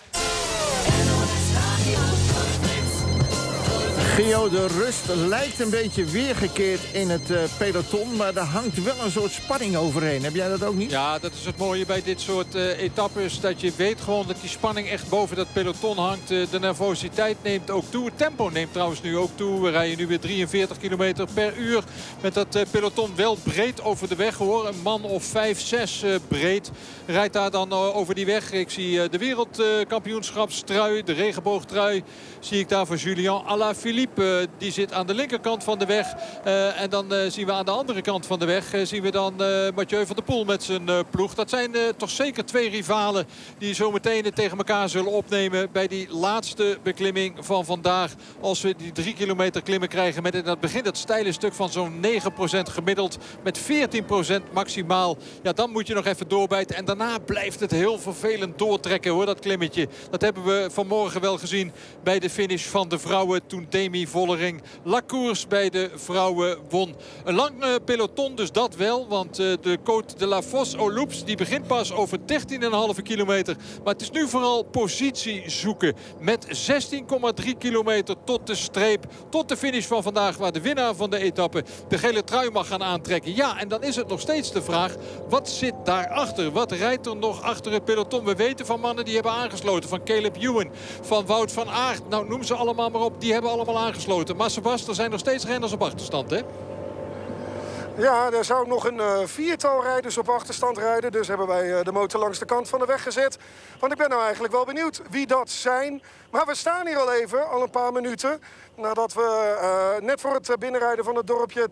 Gio, de rust lijkt een beetje weergekeerd in het peloton, maar er hangt wel een soort spanning overheen. Heb jij dat ook niet? Ja, dat is het mooie bij dit soort etappes. Dat je weet gewoon dat die spanning echt boven dat peloton hangt. De nervositeit neemt ook toe. Het tempo neemt trouwens nu ook toe. We rijden nu weer 43 km per uur. Met dat peloton wel breed over de weg, hoor. Een man of 5, 6 breed rijdt daar dan over die weg. Ik zie de wereldkampioenschapstrui, de regenboogtrui, zie ik daar voor Julien Alaphilippe. Die zit aan de linkerkant van de weg. En dan zien we aan de andere kant van de weg zien we dan Mathieu van der Poel met zijn ploeg. Dat zijn toch zeker 2 rivalen die zo meteen tegen elkaar zullen opnemen bij die laatste beklimming van vandaag. Als we die 3 kilometer klimmen krijgen met in het begin dat steile stuk van zo'n 9% gemiddeld. Met 14% maximaal. Ja, dan moet je nog even doorbijten. En daarna blijft het heel vervelend doortrekken, hoor, dat klimmetje. Dat hebben we vanmorgen wel gezien bij de finish van de vrouwen toen Demi Vollering La Course bij de vrouwen won. Een lang peloton dus dat wel. Want de Côte de la Fosse aux Loups die begint pas over 13,5 kilometer. Maar het is nu vooral positie zoeken. Met 16,3 kilometer tot de streep. Tot de finish van vandaag waar de winnaar van de etappe de gele trui mag gaan aantrekken. Ja, en dan is het nog steeds de vraag. Wat zit daarachter? Wat rijdt er nog achter het peloton? We weten van mannen die hebben aangesloten. Van Caleb Ewan, van Wout van Aert. Nou, noem ze allemaal maar op. Die hebben allemaal aangesloten. Maar Sebas, er zijn nog steeds renners op achterstand, hè? Ja, er zou nog een 4-tal rijders op achterstand rijden. Dus hebben wij de motor langs de kant van de weg gezet. Want ik ben nou eigenlijk wel benieuwd wie dat zijn. Maar we staan hier al even, al een paar minuten. Nadat we net voor het binnenrijden van het dorpje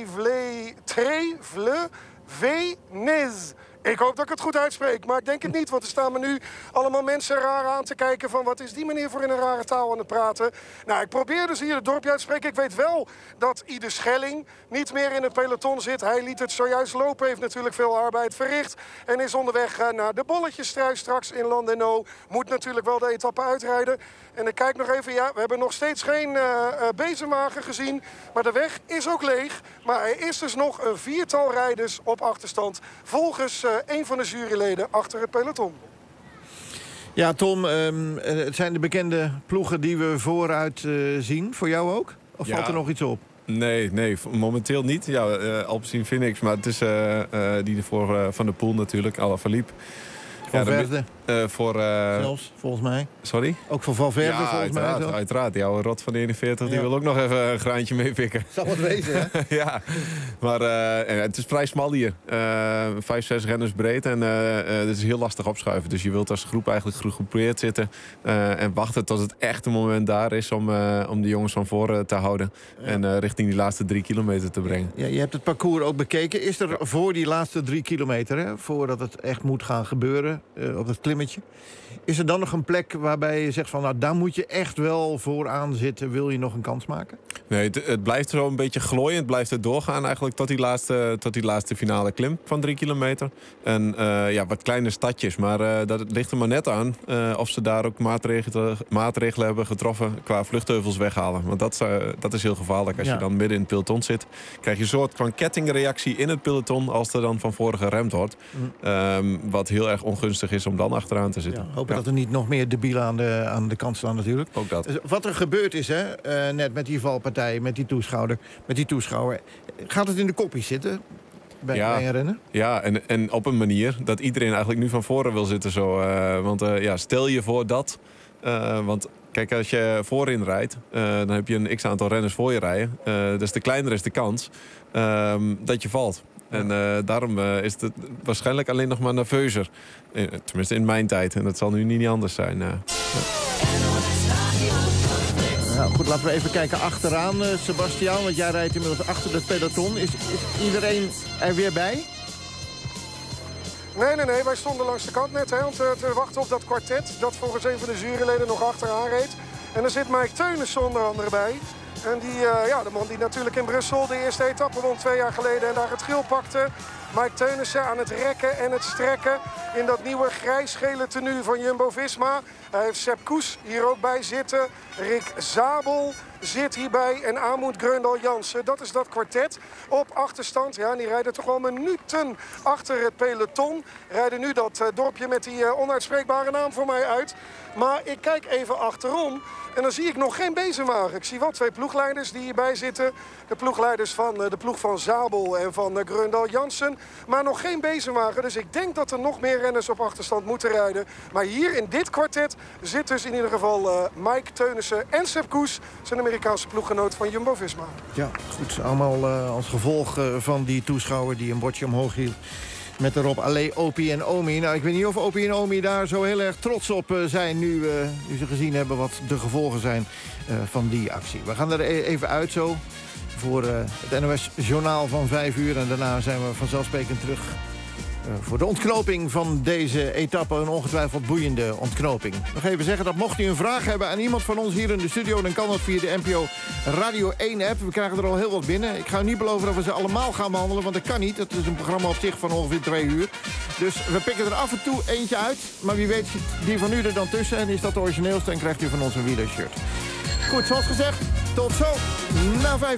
Trèves-les-Venez. Ik hoop dat ik het goed uitspreek, maar ik denk het niet. Want er staan me nu allemaal mensen raar aan te kijken van wat is die meneer voor in een rare taal aan het praten. Nou, ik probeer dus hier het dorpje uit te spreken. Ik weet wel dat Ieder Schelling niet meer in het peloton zit. Hij liet het zojuist lopen, heeft natuurlijk veel arbeid verricht. En is onderweg naar de bolletjesstrui straks in Landeno. Moet natuurlijk wel de etappe uitrijden. En ik kijk nog even, ja, we hebben nog steeds geen bezemwagen gezien. Maar de weg is ook leeg. Maar er is dus nog een 4-tal rijders op achterstand. Volgens een van de juryleden achter het peloton. Ja, Tom, het zijn de bekende ploegen die we vooruit zien. Voor jou ook? Of valt er nog iets op? Nee, momenteel niet. Ja, Alpecin Phoenix, maar het is die ervoor Van der Poel natuurlijk, Alaphilippe. Valverde. Zelfs, volgens mij. Sorry? Ook voor Valverde, ja, volgens mij. Ja, uiteraard. Die oude rot van de 41, die wil ook nog even een graantje meepikken. Zal het wezen, hè? Ja, maar het is vrij smal hier. 5, 6 renners breed en het is heel lastig opschuiven. Dus je wilt als groep eigenlijk gegroepeerd zitten en wachten tot het echte moment daar is om de jongens van voren te houden. Ja. En richting die laatste 3 kilometer te brengen. Ja, je hebt het parcours ook bekeken. Is er voor die laatste 3 kilometer, hè, voordat het echt moet gaan gebeuren, op het klimmetje klimmetje. Is er dan nog een plek waarbij je zegt van... nou, daar moet je echt wel vooraan zitten, wil je nog een kans maken? Nee, het blijft zo een beetje glooien. Het blijft er doorgaan eigenlijk tot die laatste finale klim van 3 kilometer. En wat kleine stadjes. Maar dat ligt er maar net aan of ze daar ook maatregelen hebben getroffen qua vluchtheuvels weghalen. Want dat is heel gevaarlijk. Als je dan midden in het peloton zit, krijg je een soort van kettingreactie in het peloton als er dan van voren geremd wordt. Wat heel erg ongunstig is om dan achteraan te zitten. Hopen dat er niet nog meer debielen aan de kant staan natuurlijk. Ook dat. Wat er gebeurd is, net met die valpartij, met die toeschouwer. Gaat het in de kopjes zitten bij een renner? Ja, en op een manier dat iedereen eigenlijk nu van voren wil zitten. Zo, want stel je voor dat... want kijk, als je voorin rijdt, dan heb je een x-aantal renners voor je rijden. Dus de kleiner is de kans dat je valt. En daarom is het waarschijnlijk alleen nog maar nerveuzer. Tenminste in mijn tijd. En dat zal nu niet anders zijn. Nou, goed, laten we even kijken achteraan, Sebastiaan. Want jij rijdt inmiddels achter het peloton. Is iedereen er weer bij? Nee. Wij stonden langs de kant net om te wachten op dat kwartet. Dat volgens een van de juryleden nog achteraan reed. En er zit Mike Teunissen onder andere bij. En de man die natuurlijk in Brussel de eerste etappe won 2 jaar geleden en daar het geel pakte. Mike Teunissen aan het rekken en het strekken in dat nieuwe grijs-gele tenue van Jumbo-Visma. Hij heeft Sepp Kuss hier ook bij zitten. Rick Zabel zit hierbij en Amund Grøndal-Jansen. Dat is dat kwartet op achterstand. Ja, en die rijden toch wel minuten achter het peloton. Rijden nu dat dorpje met die onuitspreekbare naam voor mij uit. Maar ik kijk even achterom en dan zie ik nog geen bezemwagen. Ik zie wel 2 ploegleiders die hierbij zitten. De ploegleiders van de ploeg van Zabel en van Grøndal-Jansen. Maar nog geen bezemwagen. Dus ik denk dat er nog meer renners op achterstand moeten rijden. Maar hier in dit kwartet zit dus in ieder geval Mike Teunissen en Sepp Kuss, zijn Amerikaanse ploeggenoot van Jumbo-Visma. Ja, goed. Allemaal als gevolg van die toeschouwer die een bordje omhoog hield. Met erop Allee, Opie en Omi. Nou, ik weet niet of Opie en Omi daar zo heel erg trots op zijn... nu ze gezien hebben wat de gevolgen zijn van die actie. We gaan er even uit zo voor het NOS-journaal van 5 uur. En daarna zijn we vanzelfsprekend terug voor de ontknoping van deze etappe. Een ongetwijfeld boeiende ontknoping. Nog even zeggen dat mocht u een vraag hebben aan iemand van ons hier in de studio... dan kan dat via de NPO Radio 1-app. We krijgen er al heel wat binnen. Ik ga u niet beloven dat we ze allemaal gaan behandelen, want dat kan niet. Het is een programma op zich van ongeveer 2 uur. Dus we pikken er af en toe eentje uit. Maar wie weet zit die van u er dan tussen en is dat de origineelste... en krijgt u van ons een wielershirt. Goed, zoals gezegd, tot zo na 5.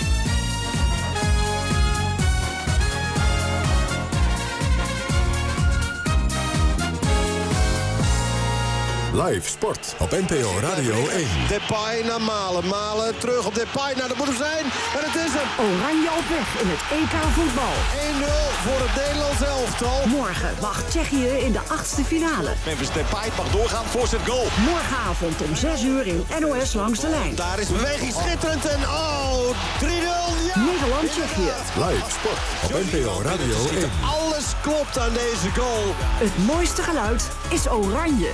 Live sport op NPO Radio 1. Depay naar Malen. Malen terug op Depay. Nou, dat moet hem zijn. En het is hem. Oranje op weg in het EK voetbal. 1-0 voor het Nederlands elftal. Morgen wacht Tsjechië in de 8e finale. Memphis Depay mag doorgaan. Voorzet goal. Morgenavond om 6 uur in NOS Langs de Lijn. Daar is beweging schitterend. En 3-0. Ja! Nederland-Tsjechië. Live sport op NPO Radio 1. Alles klopt aan deze goal. Het mooiste geluid is oranje.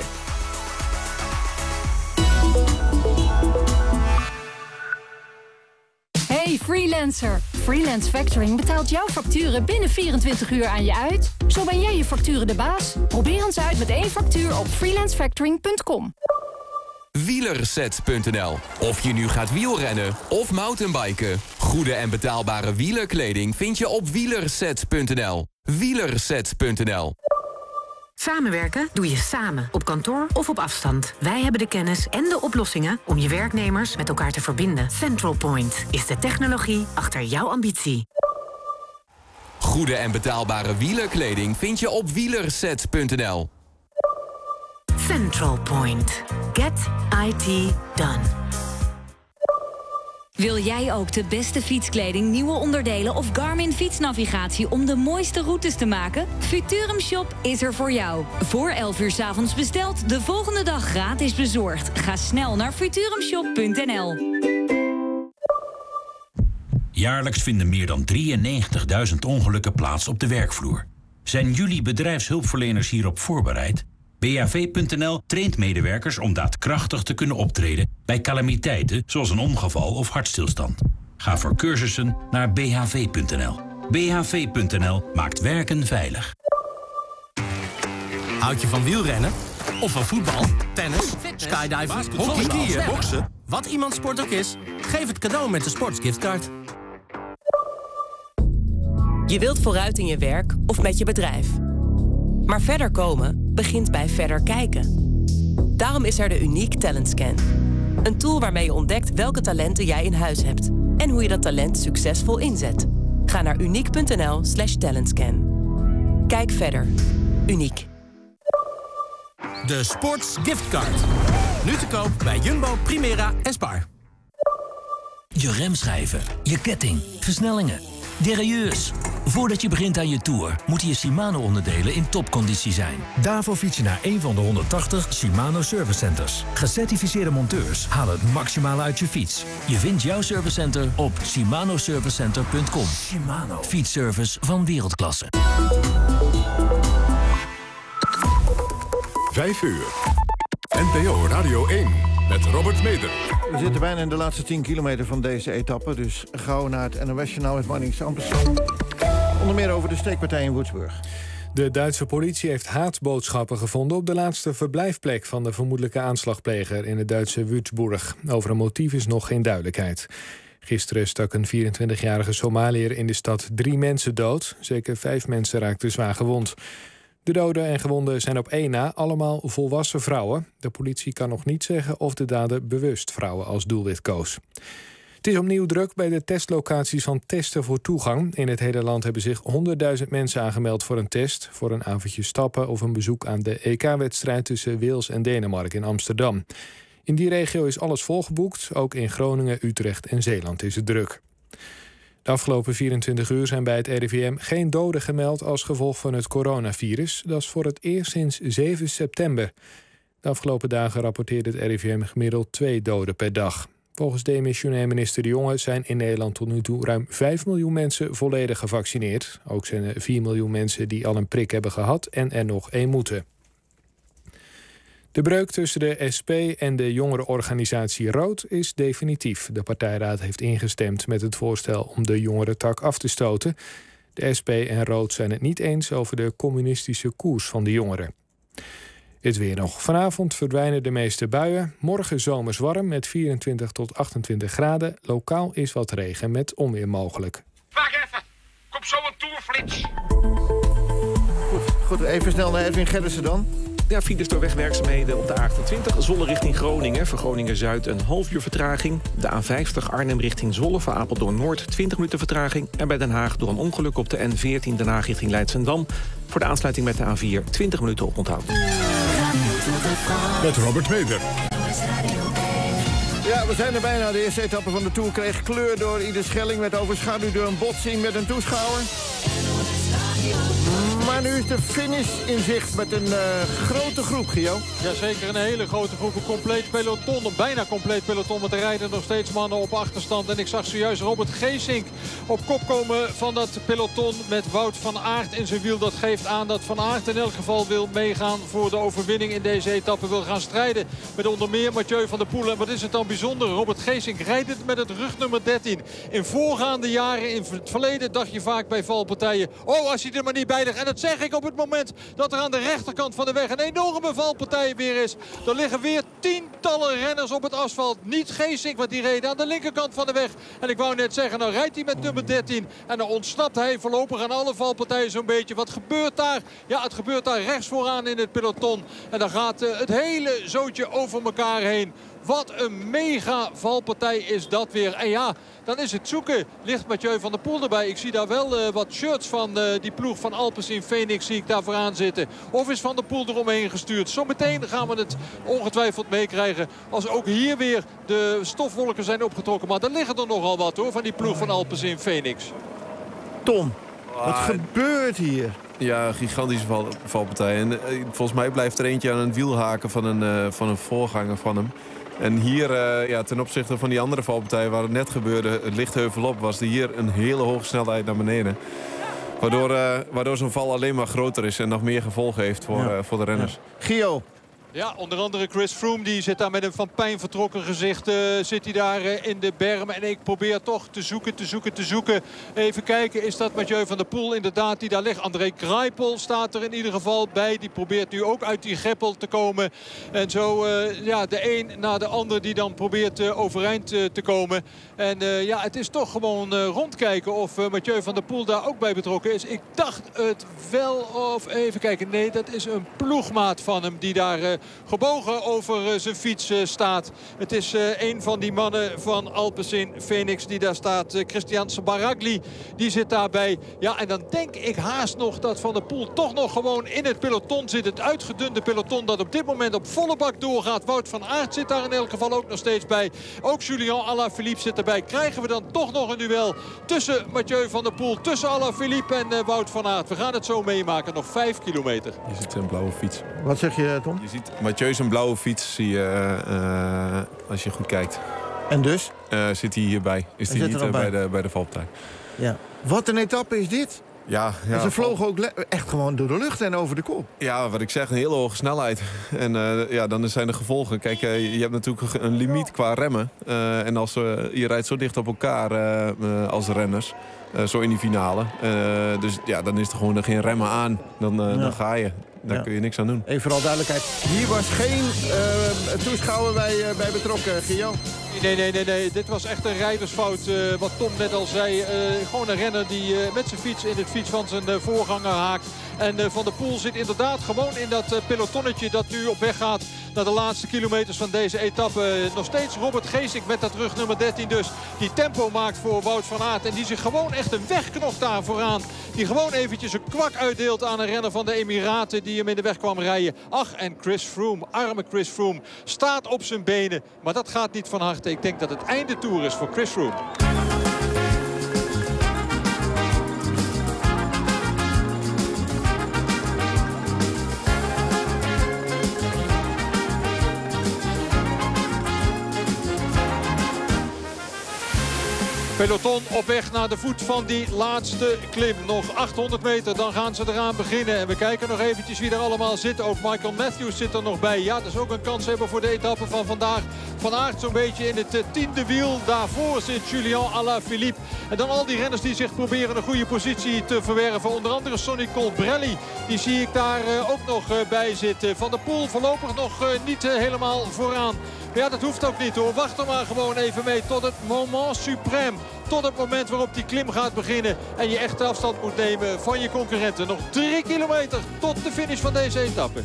Hey freelancer, Freelance Factoring betaalt jouw facturen binnen 24 uur aan je uit. Zo ben jij je facturen de baas. Probeer ons uit met 1 factuur op freelancefactoring.com. Wielerset.nl. Of je nu gaat wielrennen of mountainbiken. Goede en betaalbare wielerkleding vind je op wielerset.nl. Wielerset.nl. Samenwerken doe je samen, op kantoor of op afstand. Wij hebben de kennis en de oplossingen om je werknemers met elkaar te verbinden. Central Point is de technologie achter jouw ambitie. Goede en betaalbare wielerkleding vind je op wielerset.nl. Central Point. Get IT done. Wil jij ook de beste fietskleding, nieuwe onderdelen of Garmin fietsnavigatie om de mooiste routes te maken? Futurum Shop is er voor jou. Voor 11 uur 's avonds besteld, de volgende dag gratis bezorgd. Ga snel naar futurumshop.nl. Jaarlijks vinden meer dan 93.000 ongelukken plaats op de werkvloer. Zijn jullie bedrijfshulpverleners hierop voorbereid? BHV.nl traint medewerkers om daadkrachtig te kunnen optreden bij calamiteiten zoals een ongeval of hartstilstand. Ga voor cursussen naar BHV.nl. BHV.nl maakt werken veilig. Houd je van wielrennen? Of van voetbal, tennis, skydiving, hockey, skiën, boksen? Wat iemands sport ook is, geef het cadeau met de Sportsgiftcard. Je wilt vooruit in je werk of met je bedrijf. Maar verder komen begint bij verder kijken. Daarom is er de Unique Talent Scan. Een tool waarmee je ontdekt welke talenten jij in huis hebt. En hoe je dat talent succesvol inzet. Ga naar unique.nl/talentscan. Kijk verder. Uniek. De Sports Giftcard. Nu te koop bij Jumbo, Primera en Spar. Je remschijven, je ketting, versnellingen, derailleurs. Voordat je begint aan je tour, moeten je Shimano-onderdelen in topconditie zijn. Daarvoor fiets je naar een van de 180 Shimano Service Centers. Gecertificeerde monteurs halen het maximale uit je fiets. Je vindt jouw servicecenter op shimanoservicecenter.com. Shimano. Fietsservice van wereldklasse. 5 uur. NPO Radio 1 met Robert Meder. We zitten bijna in de laatste 10 kilometer van deze etappe. Dus gauw naar het NOS-journaal met Marnix Ampersand. Onder meer over de steekpartij in Woensburg. De Duitse politie heeft haatboodschappen gevonden op de laatste verblijfplek van de vermoedelijke aanslagpleger in het Duitse Würzburg. Over een motief is nog geen duidelijkheid. Gisteren stak een 24-jarige Somaliër in de stad 3 mensen dood. Zeker 5 mensen raakten zwaar gewond. De doden en gewonden zijn op één na allemaal volwassen vrouwen. De politie kan nog niet zeggen of de dader bewust vrouwen als doelwit koos. Het is opnieuw druk bij de testlocaties van testen voor toegang. In het hele land hebben zich 100.000 mensen aangemeld voor een test, voor een avondje stappen of een bezoek aan de EK-wedstrijd tussen Wales en Denemarken in Amsterdam. In die regio is alles volgeboekt. Ook in Groningen, Utrecht en Zeeland is het druk. De afgelopen 24 uur zijn bij het RIVM geen doden gemeld als gevolg van het coronavirus. Dat is voor het eerst sinds 7 september. De afgelopen dagen rapporteerde het RIVM gemiddeld 2 doden per dag. Volgens demissionair minister De Jonge zijn in Nederland tot nu toe ruim 5 miljoen mensen volledig gevaccineerd. Ook zijn er 4 miljoen mensen die al een prik hebben gehad en er nog 1 moeten. De breuk tussen de SP en de jongerenorganisatie Rood is definitief. De partijraad heeft ingestemd met het voorstel om de jongerentak af te stoten. De SP en Rood zijn het niet eens over de communistische koers van de jongeren. Het weer nog. Vanavond verdwijnen de meeste buien. Morgen zomers warm met 24 tot 28 graden. Lokaal is wat regen met onweer mogelijk. Wacht even. Kom zo een toerflits. Goed, even snel naar Edwin Gerritsen dan. Ja, files door wegwerkzaamheden op de A28 Zwolle richting Groningen. Voor Groningen-Zuid een half uur vertraging. De A50 Arnhem richting Zwolle voor Apeldoorn-Noord 20 minuten vertraging. En bij Den Haag door een ongeluk op de N14 Den Haag richting Leidschendam. Voor de aansluiting met de A4 20 minuten oponthoud. Met Robert Meder. Ja, we zijn er bijna. De eerste etappe van de Tour kreeg kleur door Ieder Schelling. Werd overschaduwd door een botsing met een toeschouwer. Maar nu is de finish in zicht met een grote groep, Gio. Jazeker, een hele grote groep. Een compleet peloton, een bijna compleet peloton. Want er rijden nog steeds mannen op achterstand. En ik zag zojuist Robert Geesink op kop komen van dat peloton met Wout van Aert in zijn wiel. Dat geeft aan dat Van Aert in elk geval wil meegaan voor de overwinning in deze etappe. Wil gaan strijden met onder meer Mathieu van der Poel. En wat is het dan bijzonder? Robert Geesink rijdt het met het rugnummer 13. In voorgaande jaren, in het verleden, dacht je vaak bij valpartijen: oh, als hij er maar niet bij ligt. En dat zeg ik op het moment dat er aan de rechterkant van de weg een enorme valpartij weer is. Er liggen weer tientallen renners op het asfalt. Niet Geesink, want die reden aan de linkerkant van de weg. En ik wou net zeggen, nou rijdt hij met nummer 13. En dan ontsnapt hij voorlopig aan alle valpartijen zo'n beetje. Wat gebeurt daar? Ja, het gebeurt daar rechts vooraan in het peloton. En dan gaat het hele zootje over elkaar heen. Wat een mega valpartij is dat weer. En ja, dan is het zoeken. Ligt Mathieu van der Poel erbij. Ik zie daar wel wat shirts van die ploeg van Alpecin Phoenix zie ik daar vooraan zitten. Of is Van der Poel eromheen gestuurd? Zometeen gaan we het ongetwijfeld meekrijgen. Als ook hier weer de stofwolken zijn opgetrokken. Maar er liggen er nogal wat hoor van die ploeg van Alpecin Phoenix. Tom, wat gebeurt hier? Ja, gigantische valpartij. En volgens mij blijft er eentje aan een wiel haken van een voorganger van hem. En hier, ten opzichte van die andere valpartijen waar het net gebeurde, het licht heuvelop, was er hier een hele hoge snelheid naar beneden. Waardoor zo'n val alleen maar groter is en nog meer gevolgen heeft voor de renners. Ja. Gio, Ja, onder andere Chris Froome, die zit daar met een van pijn vertrokken gezicht. Zit hij daar in de berm. En ik probeer toch te zoeken. Even kijken, is dat Mathieu van der Poel inderdaad die daar ligt? André Greipel staat er in ieder geval bij. Die probeert nu ook uit die greppel te komen. En zo de een na de ander die dan probeert overeind te komen. En het is toch gewoon rondkijken of Mathieu van der Poel daar ook bij betrokken is. Ik dacht het wel, of even kijken. Nee, dat is een ploegmaat van hem die daar gebogen over zijn fiets staat. Het is een van die mannen van Alpecin Phoenix die daar staat. Christian Sbaragli, die zit daarbij. Ja, en dan denk ik haast nog dat Van der Poel toch nog gewoon in het peloton zit. Het uitgedunde peloton dat op dit moment op volle bak doorgaat. Wout van Aert zit daar in elk geval ook nog steeds bij. Ook Julian Alaphilippe zit erbij. Krijgen we dan toch nog een duel tussen Mathieu van der Poel, tussen Alaphilippe en Wout van Aert. We gaan het zo meemaken. Nog 5 kilometer. Je ziet een blauwe fiets. Wat zeg je, Tom? Je ziet Mathieu zijn blauwe fiets, zie je, als je goed kijkt. En dus? Zit hij hierbij. Is hij niet bij de valpartij. Ja. Wat een etappe is dit? Ja, en ze vlogen ook echt gewoon door de lucht en over de kop. Ja, wat ik zeg, een hele hoge snelheid. En dan zijn de gevolgen. Kijk, je hebt natuurlijk een limiet qua remmen. En als je rijdt zo dicht op elkaar als renners. Zo in die finale. Dus ja, dan is er gewoon geen remmen aan. Dan ga je. Daar kun je niks aan doen. Even vooral duidelijkheid. Hier was geen toeschouwer bij betrokken, Gio. Nee. Dit was echt een rijdersfout. Wat Tom net al zei. Gewoon een renner die met zijn fiets in het fiets van zijn voorganger haakt. En Van der Poel zit inderdaad gewoon in dat pelotonnetje dat nu op weg gaat naar de laatste kilometers van deze etappe. Nog steeds Robert Geesink met dat rug nummer 13 dus. Die tempo maakt voor Wout van Aert. En die zich gewoon echt een weg knokt daar vooraan. Die gewoon eventjes een kwak uitdeelt aan een renner van de Emiraten die hem in de weg kwam rijden. Ach, en Chris Froome, arme Chris Froome, staat op zijn benen. Maar dat gaat niet van harte. Ik denk dat het einde toer is voor Chris Froome. Peloton op weg naar de voet van die laatste klim. Nog 800 meter, dan gaan ze eraan beginnen. En we kijken nog eventjes wie er allemaal zit. Ook Michael Matthews zit er nog bij. Ja, dat is ook een kans hebben voor de etappe van vandaag. Van Aert zo'n beetje in het 10e wiel. Daarvoor zit Julian Alaphilippe. En dan al die renners die zich proberen een goede positie te verwerven. Onder andere Sonny Colbrelli. Die zie ik daar ook nog bij zitten. Van der Poel voorlopig nog niet helemaal vooraan. Maar ja, dat hoeft ook niet hoor. Wacht er maar gewoon even mee tot het moment suprême. Tot het moment waarop die klim gaat beginnen. En je echt afstand moet nemen van je concurrenten. Nog 3 kilometer tot de finish van deze etappe.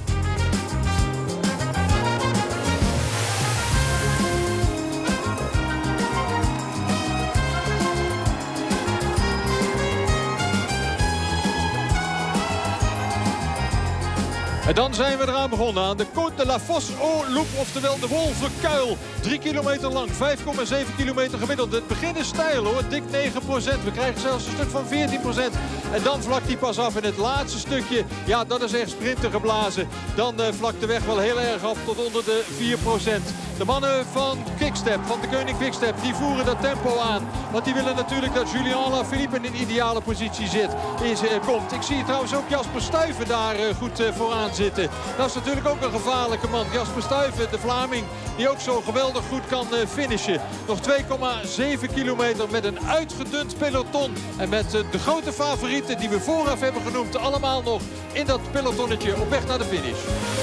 En dan zijn we eraan begonnen aan de Côte de la Fosse au Loup, oftewel de Wolvenkuil. 3 kilometer lang, 5,7 kilometer gemiddeld. Het begin is steil hoor, dik 9%. We krijgen zelfs een stuk van 14%. En dan vlakt hij pas af in het laatste stukje. Ja, dat is echt sprinter geblazen. Dan vlakt de weg wel heel erg af tot onder de 4%. De mannen van Quickstep, van de Koning Quickstep, die voeren dat tempo aan. Want die willen natuurlijk dat Julian Alaphilippe in een ideale positie komt. Ik zie trouwens ook Jasper Stuyven daar goed vooraan zitten. Dat is natuurlijk ook een gevaarlijke man. Jasper Stuyven, de Vlaming, die ook zo geweldig goed kan finishen. Nog 2,7 kilometer met een uitgedund peloton. En met de grote favorieten die we vooraf hebben genoemd. Allemaal nog in dat pelotonnetje op weg naar de finish.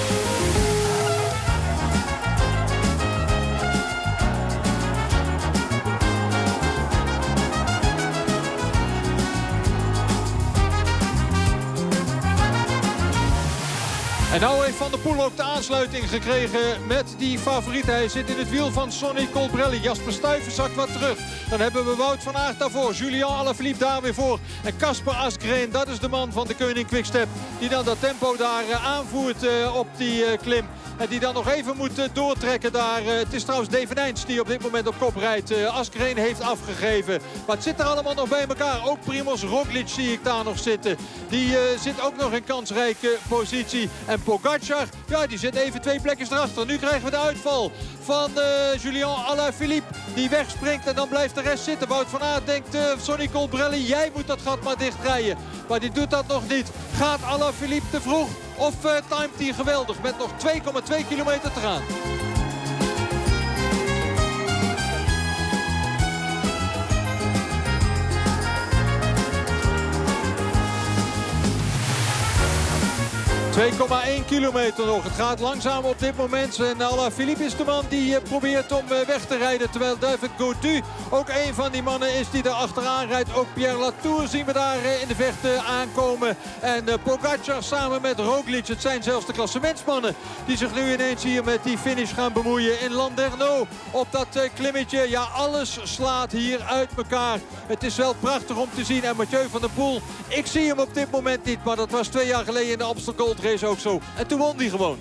En nou heeft Van der Poel ook de aansluiting gekregen met die favoriet. Hij zit in het wiel van Sonny Colbrelli. Jasper Stuyven zakt wat terug. Dan hebben we Wout van Aert daarvoor. Julian Alaphilippe daar weer voor. En Kasper Asgreen, dat is de man van de Koning Quickstep. Die dan dat tempo daar aanvoert op die klim. En die dan nog even moet doortrekken daar. Het is trouwens Devenijns die op dit moment op kop rijdt. Asgreen heeft afgegeven. Maar het zit er allemaal nog bij elkaar. Ook Primož Roglič zie ik daar nog zitten. Die zit ook nog in kansrijke positie. En Pogacar, ja, die zit even 2 plekjes erachter. Nu krijgen we de uitval van Julian Alaphilippe. Die wegspringt en dan blijft de rest zitten. Wout van Aert denkt, Sonny Colbrelli, jij moet dat gat maar dichtrijden. Maar die doet dat nog niet. Gaat Alaphilippe te vroeg of timet hij geweldig met nog 2,2 kilometer te gaan? ...2,1 kilometer nog. Het gaat langzaam op dit moment. En Alaphilippe is de man die probeert om weg te rijden. Terwijl David Gaudu ook een van die mannen is die er achteraan rijdt. Ook Pierre Latour zien we daar in de vechten aankomen. En Pogacar samen met Roglic. Het zijn zelfs de klassementsmannen die zich nu ineens hier met die finish gaan bemoeien. In Landerneau op dat klimmetje. Ja, alles slaat hier uit elkaar. Het is wel prachtig om te zien. En Mathieu van der Poel, ik zie hem op dit moment niet. Maar dat was 2 jaar geleden in de Amstel Gold Race ook zo. En toen won hij gewoon.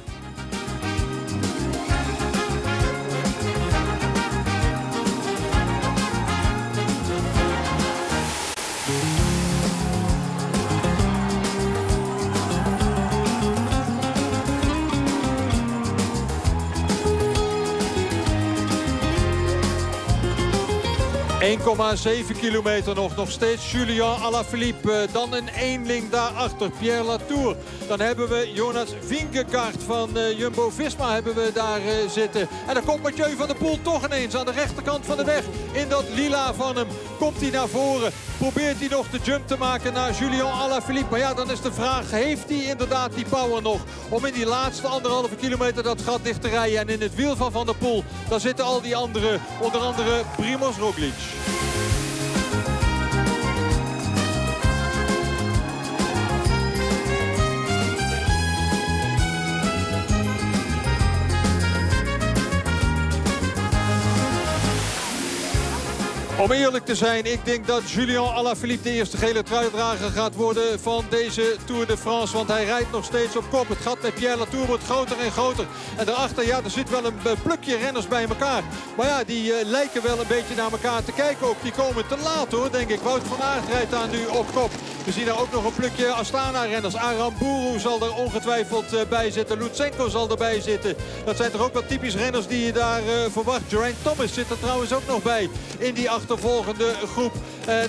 ...1,7 kilometer nog steeds Julian Alaphilippe. Dan een eenling daarachter, Pierre Latour. Dan hebben we Jonas Vingegaard van Jumbo-Visma hebben we daar zitten. En dan komt Mathieu van der Poel toch ineens aan de rechterkant van de weg. In dat lila van hem komt hij naar voren. Probeert hij nog de jump te maken naar Julian Alaphilippe. Maar ja, dan is de vraag, heeft hij inderdaad die power nog... om in die laatste 1,5 kilometer dat gat dicht te rijden. En in het wiel van der Poel, daar zitten al die anderen. Onder andere Primož Roglic. Om eerlijk te zijn, ik denk dat Julian Alaphilippe de eerste gele truidrager gaat worden van deze Tour de France. Want hij rijdt nog steeds op kop. Het gat met Pierre Latour wordt groter en groter. En daarachter, ja, er zit wel een plukje renners bij elkaar. Maar ja, die lijken wel een beetje naar elkaar te kijken ook. Die komen te laat hoor, denk ik. Wout van Aert rijdt daar nu op kop. We zien er ook nog een plukje Astana-renners. Aramburu zal er ongetwijfeld bij zitten. Lutsenko zal erbij zitten. Dat zijn toch ook wel typisch renners die je daar verwacht. Geraint Thomas zit er trouwens ook nog bij in die achtervolgende groep. En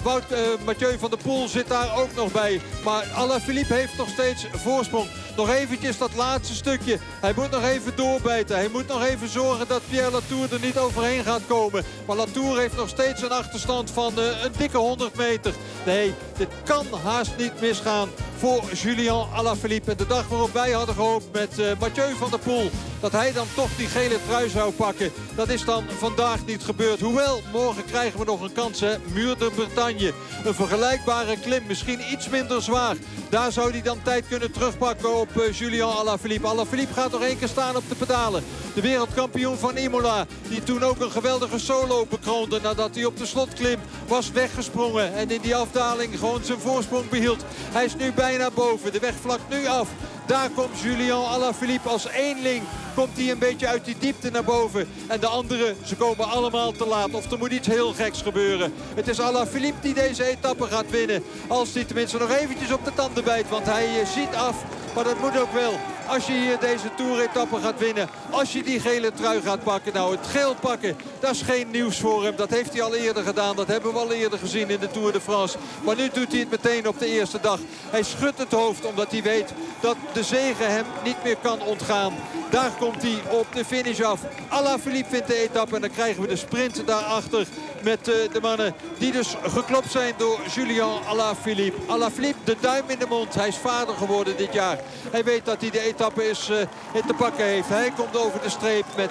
Mathieu van der Poel zit daar ook nog bij. Maar Alaphilippe heeft nog steeds voorsprong. Nog eventjes dat laatste stukje. Hij moet nog even doorbijten. Hij moet nog even zorgen dat Pierre Latour er niet overheen gaat komen. Maar Latour heeft nog steeds een achterstand van een dikke 100 meter. Nee, dit kan haast niet misgaan voor Julian Alaphilippe. En de dag waarop wij hadden gehoopt met Mathieu van der Poel dat hij dan toch die gele trui zou pakken. Dat is dan vandaag niet gebeurd. Hoewel, morgen krijgen we nog een kans. Hè? Muur de Bretagne. Een vergelijkbare klim. Misschien iets minder zwaar. Daar zou hij dan tijd kunnen terugpakken op Julian Alaphilippe. Alaphilippe gaat nog 1 keer staan op de pedalen. De wereldkampioen van Imola. Die toen ook een geweldige solo bekroonde. Nadat hij op de slotklim was weggesprongen. En in die afdaling gewoon zijn voorsprong behield. Hij is nu bijna boven. De weg vlakt nu af. Daar komt Julian Alaphilippe als eenling. Komt hij een beetje uit die diepte naar boven. En de anderen, ze komen allemaal te laat. Of er moet iets heel geks gebeuren. Het is Alaphilippe die deze etappe gaat winnen. Als hij tenminste nog eventjes op de tanden bijt. Want hij ziet af. Maar dat moet ook wel. Als je hier deze Tour-etappe gaat winnen. Als je die gele trui gaat pakken. Nou, het geel pakken, dat is geen nieuws voor hem. Dat heeft hij al eerder gedaan. Dat hebben we al eerder gezien in de Tour de France. Maar nu doet hij het meteen op de eerste dag. Hij schudt het hoofd omdat hij weet dat de zege hem niet meer kan ontgaan. Daar komt hij op de finish af. Alaphilippe wint de etappe en dan krijgen we de sprint daarachter. Met de mannen die dus geklopt zijn door Julian Alaphilippe. Alaphilippe, de duim in de mond. Hij is vader geworden dit jaar. Hij weet dat hij de etappe is in te pakken heeft. Hij komt over de streep met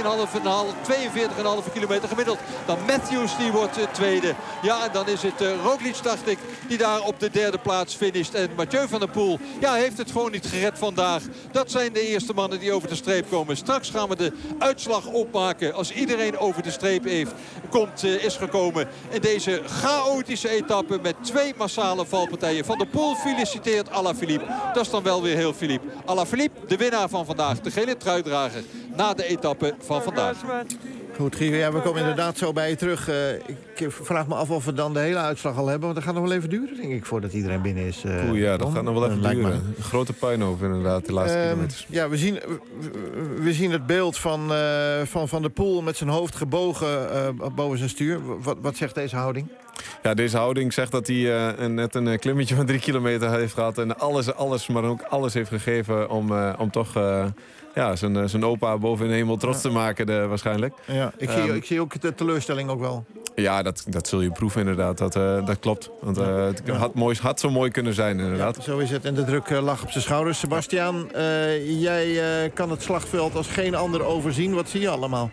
42,5 kilometer gemiddeld. Dan Matthews, die wordt tweede. Ja, en dan is het Roglic, dacht ik, die daar op de derde plaats finisht. En Mathieu van der Poel, ja, heeft het gewoon niet gered vandaag. Dat zijn de eerste mannen die over de streep komen. Straks gaan we de uitslag opmaken. Als iedereen over de streep is gekomen in deze chaotische etappe met 2 massale valpartijen. Van der Poel feliciteert Alaphilippe. Dat is dan wel weer heel Alaphilippe, de winnaar van vandaag. De gele truidrager na de etappe van vandaag. Goed, Guido, ja, we komen inderdaad zo bij je terug. Ik vraag me af of we dan de hele uitslag al hebben. Want dat gaat nog wel even duren, denk ik, voordat iedereen binnen is. Oeh, ja, dat gaat nog wel even duren. Een grote puinhoop inderdaad, de laatste kilometers. Ja, we zien het beeld van Van der Poel met zijn hoofd gebogen boven zijn stuur. Wat zegt deze houding? Ja, deze houding zegt dat hij net een klimmetje van 3 kilometer heeft gehad. En alles, maar ook alles heeft gegeven om toch... zijn opa boven in de hemel trots te maken waarschijnlijk. Ja, ik zie ook de teleurstelling ook wel. Ja, dat zul je proeven inderdaad. Dat klopt. Want het had zo mooi kunnen zijn inderdaad. Ja, zo is het. En de druk lag op zijn schouders. Sebastiaan, jij kan het slagveld als geen ander overzien. Wat zie je allemaal?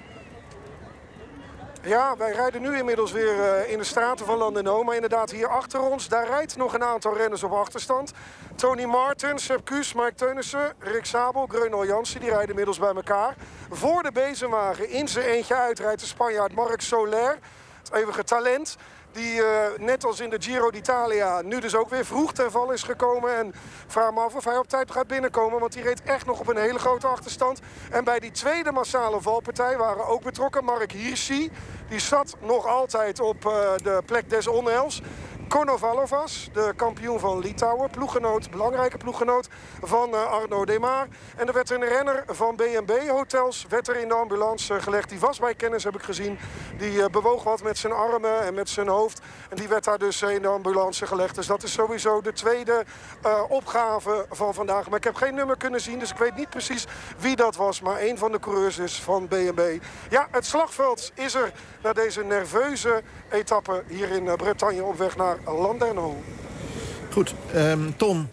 Ja, wij rijden nu inmiddels weer in de straten van Landerneau. Maar inderdaad hier achter ons, daar rijdt nog een aantal renners op achterstand. Tony Martin, Sepp Kuss, Mike Teunissen, Rick Sabel, Greunel Jansen. Die rijden inmiddels bij elkaar. Voor de bezemwagen in zijn eentje uitrijdt de Spanjaard Marc Soler. Het eeuwige talent. Die net als in de Giro d'Italia nu dus ook weer vroeg ten val is gekomen. En vraag me af of hij op tijd gaat binnenkomen. Want die reed echt nog op een hele grote achterstand. En bij die tweede massale valpartij waren ook betrokken Mark Hirschi. Die zat nog altijd op de plek des onheils. Konovalovas, de kampioen van Litouwen, belangrijke ploeggenoot van Arnaud Démare. En er werd een renner van B&B Hotels werd er in de ambulance gelegd. Die was bij kennis, heb ik gezien. Die bewoog wat met zijn armen en met zijn hoofd. En die werd daar dus in de ambulance gelegd. Dus dat is sowieso de tweede opgave van vandaag. Maar ik heb geen nummer kunnen zien, dus ik weet niet precies wie dat was. Maar een van de coureurs is van B&B. Ja, het slagveld is er na deze nerveuze etappe hier in Bretagne op weg naar Landerneau. Goed, Tom,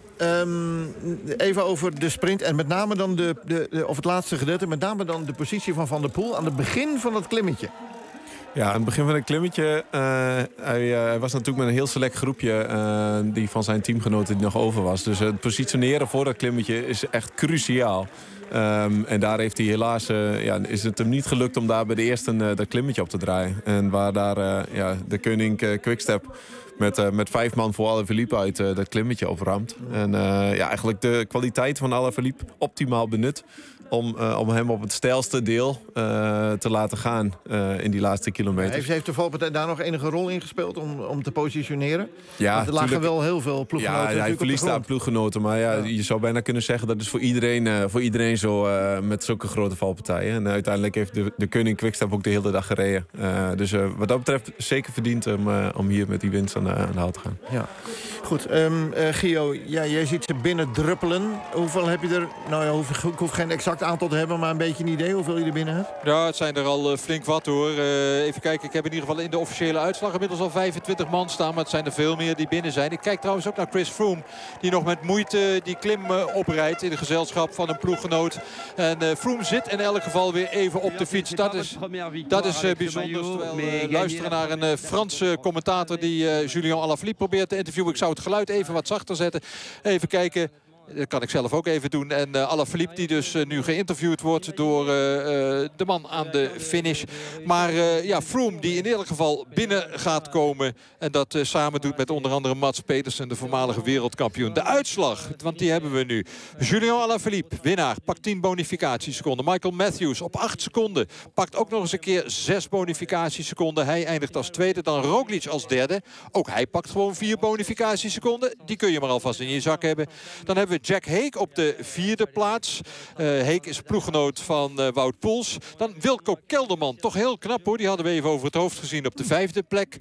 even over de sprint en met name dan of het laatste gedeelte, met name dan de positie van Van der Poel aan het begin van het klimmetje. Ja, aan het begin van het klimmetje, hij was natuurlijk met een heel select groepje die van zijn teamgenoten die nog over was. Dus het positioneren voor dat klimmetje is echt cruciaal. En daar heeft hij helaas, is het hem niet gelukt om daar bij de eerste dat klimmetje op te draaien. En waar daar de koning Quickstep met 5 man voor Alaphilippe uit dat klimmetje opramt. En eigenlijk de kwaliteit van Alaphilippe optimaal benut. Om hem op het steilste deel te laten gaan in die laatste kilometers. Heeft de valpartij daar nog enige rol in gespeeld om te positioneren? Ja, want er lagen wel heel veel ploeggenoten. Ja, hij verliest daar ploeggenoten. Maar je zou bijna kunnen zeggen dat is voor iedereen zo met zulke grote valpartijen. En uiteindelijk heeft de koning Quickstep ook de hele dag gereden. Dus wat dat betreft zeker verdiend om hier met die winst aan de haal te gaan. Ja. Goed, Gio, jij ziet ze binnen druppelen. Hoeveel heb je er? Nou ja, ik hoef geen exact aantal te hebben, maar een beetje een idee hoeveel je er binnen hebt? Ja, het zijn er al flink wat hoor. Even kijken, ik heb in ieder geval in de officiële uitslag inmiddels al 25 man staan. Maar het zijn er veel meer die binnen zijn. Ik kijk trouwens ook naar Chris Froome. Die nog met moeite die klim oprijdt in het gezelschap van een ploeggenoot. En Froome zit in elk geval weer even op de fiets. Dat is bijzonder. Terwijl luisteren naar een Franse commentator die Julien Alaphilippe probeert te interviewen. Ik zou het geluid even wat zachter zetten. Even kijken. Dat kan ik zelf ook even doen. En Alaphilippe die dus nu geïnterviewd wordt door de man aan de finish. Maar Froome die in ieder geval binnen gaat komen. En dat samen doet met onder andere Mats Pedersen, de voormalige wereldkampioen. De uitslag, want die hebben we nu. Julien Alaphilippe, winnaar, pakt 10 bonificatieseconden. Michael Matthews op 8 seconden. Pakt ook nog eens een keer 6 bonificatieseconden. Hij eindigt als tweede. Dan Roglic als derde. Ook hij pakt gewoon 4 bonificatieseconden. Die kun je maar alvast in je zak hebben. Dan hebben we Jack Haig op de 4e plaats. Haig is ploeggenoot van Wout Poels. Dan Wilco Kelderman, toch heel knap hoor. Die hadden we even over het hoofd gezien op de 5e plek.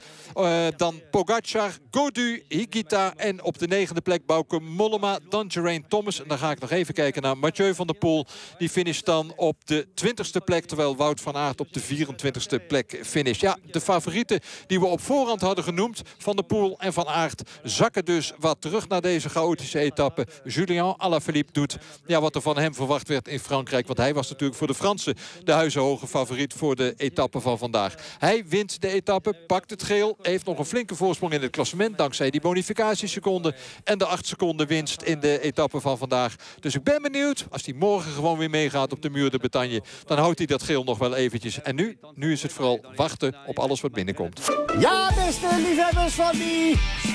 Dan Pogacar, Gaudu, Higuita en op de 9e plek Bauke Mollema. Dan Geraint Thomas. En dan ga ik nog even kijken naar Mathieu van der Poel. Die finisht dan op de 20e plek. Terwijl Wout van Aert op de 24e plek finisht. Ja, de favorieten die we op voorhand hadden genoemd, Van der Poel en Van Aert, zakken dus wat terug naar deze chaotische etappe. Julien Alaphilippe doet wat er van hem verwacht werd in Frankrijk. Want hij was natuurlijk voor de Fransen de huizenhoge favoriet voor de etappe van vandaag. Hij wint de etappe, pakt het geel. Heeft nog een flinke voorsprong in het klassement dankzij die bonificatieseconden. En de 8 seconden winst in de etappe van vandaag. Dus ik ben benieuwd. Als hij morgen gewoon weer meegaat op de Muur de Bretagne, dan houdt hij dat geel nog wel eventjes. En nu is het vooral wachten op alles wat binnenkomt. Ja, beste liefhebbers van die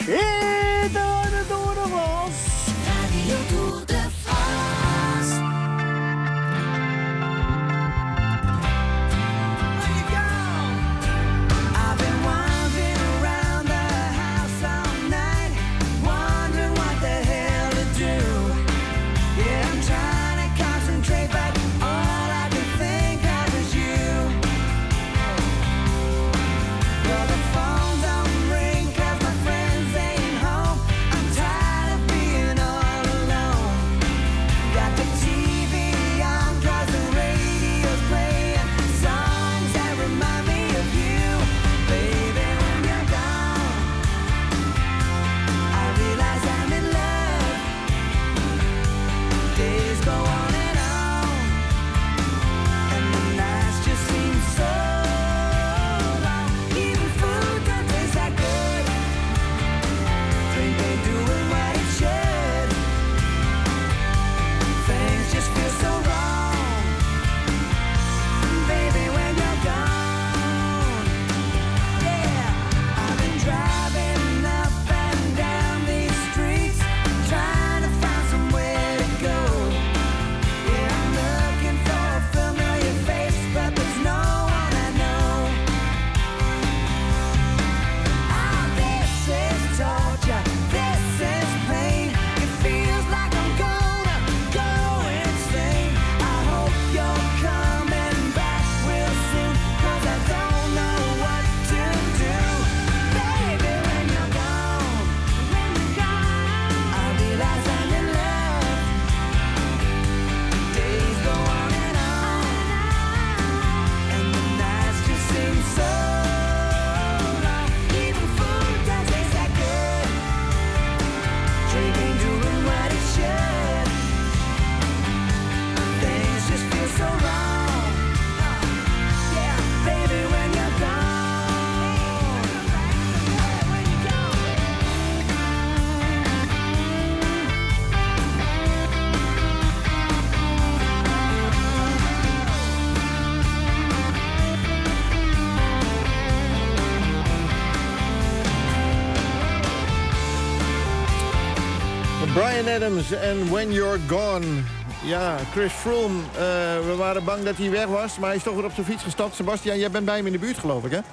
Tour de France. Radio Tour de France. Bryan Adams en When You're Gone. Ja, Chris Froome. We waren bang dat hij weg was, maar hij is toch weer op zijn fiets gestapt. Sebastian, jij bent bij hem in de buurt, geloof ik, hè?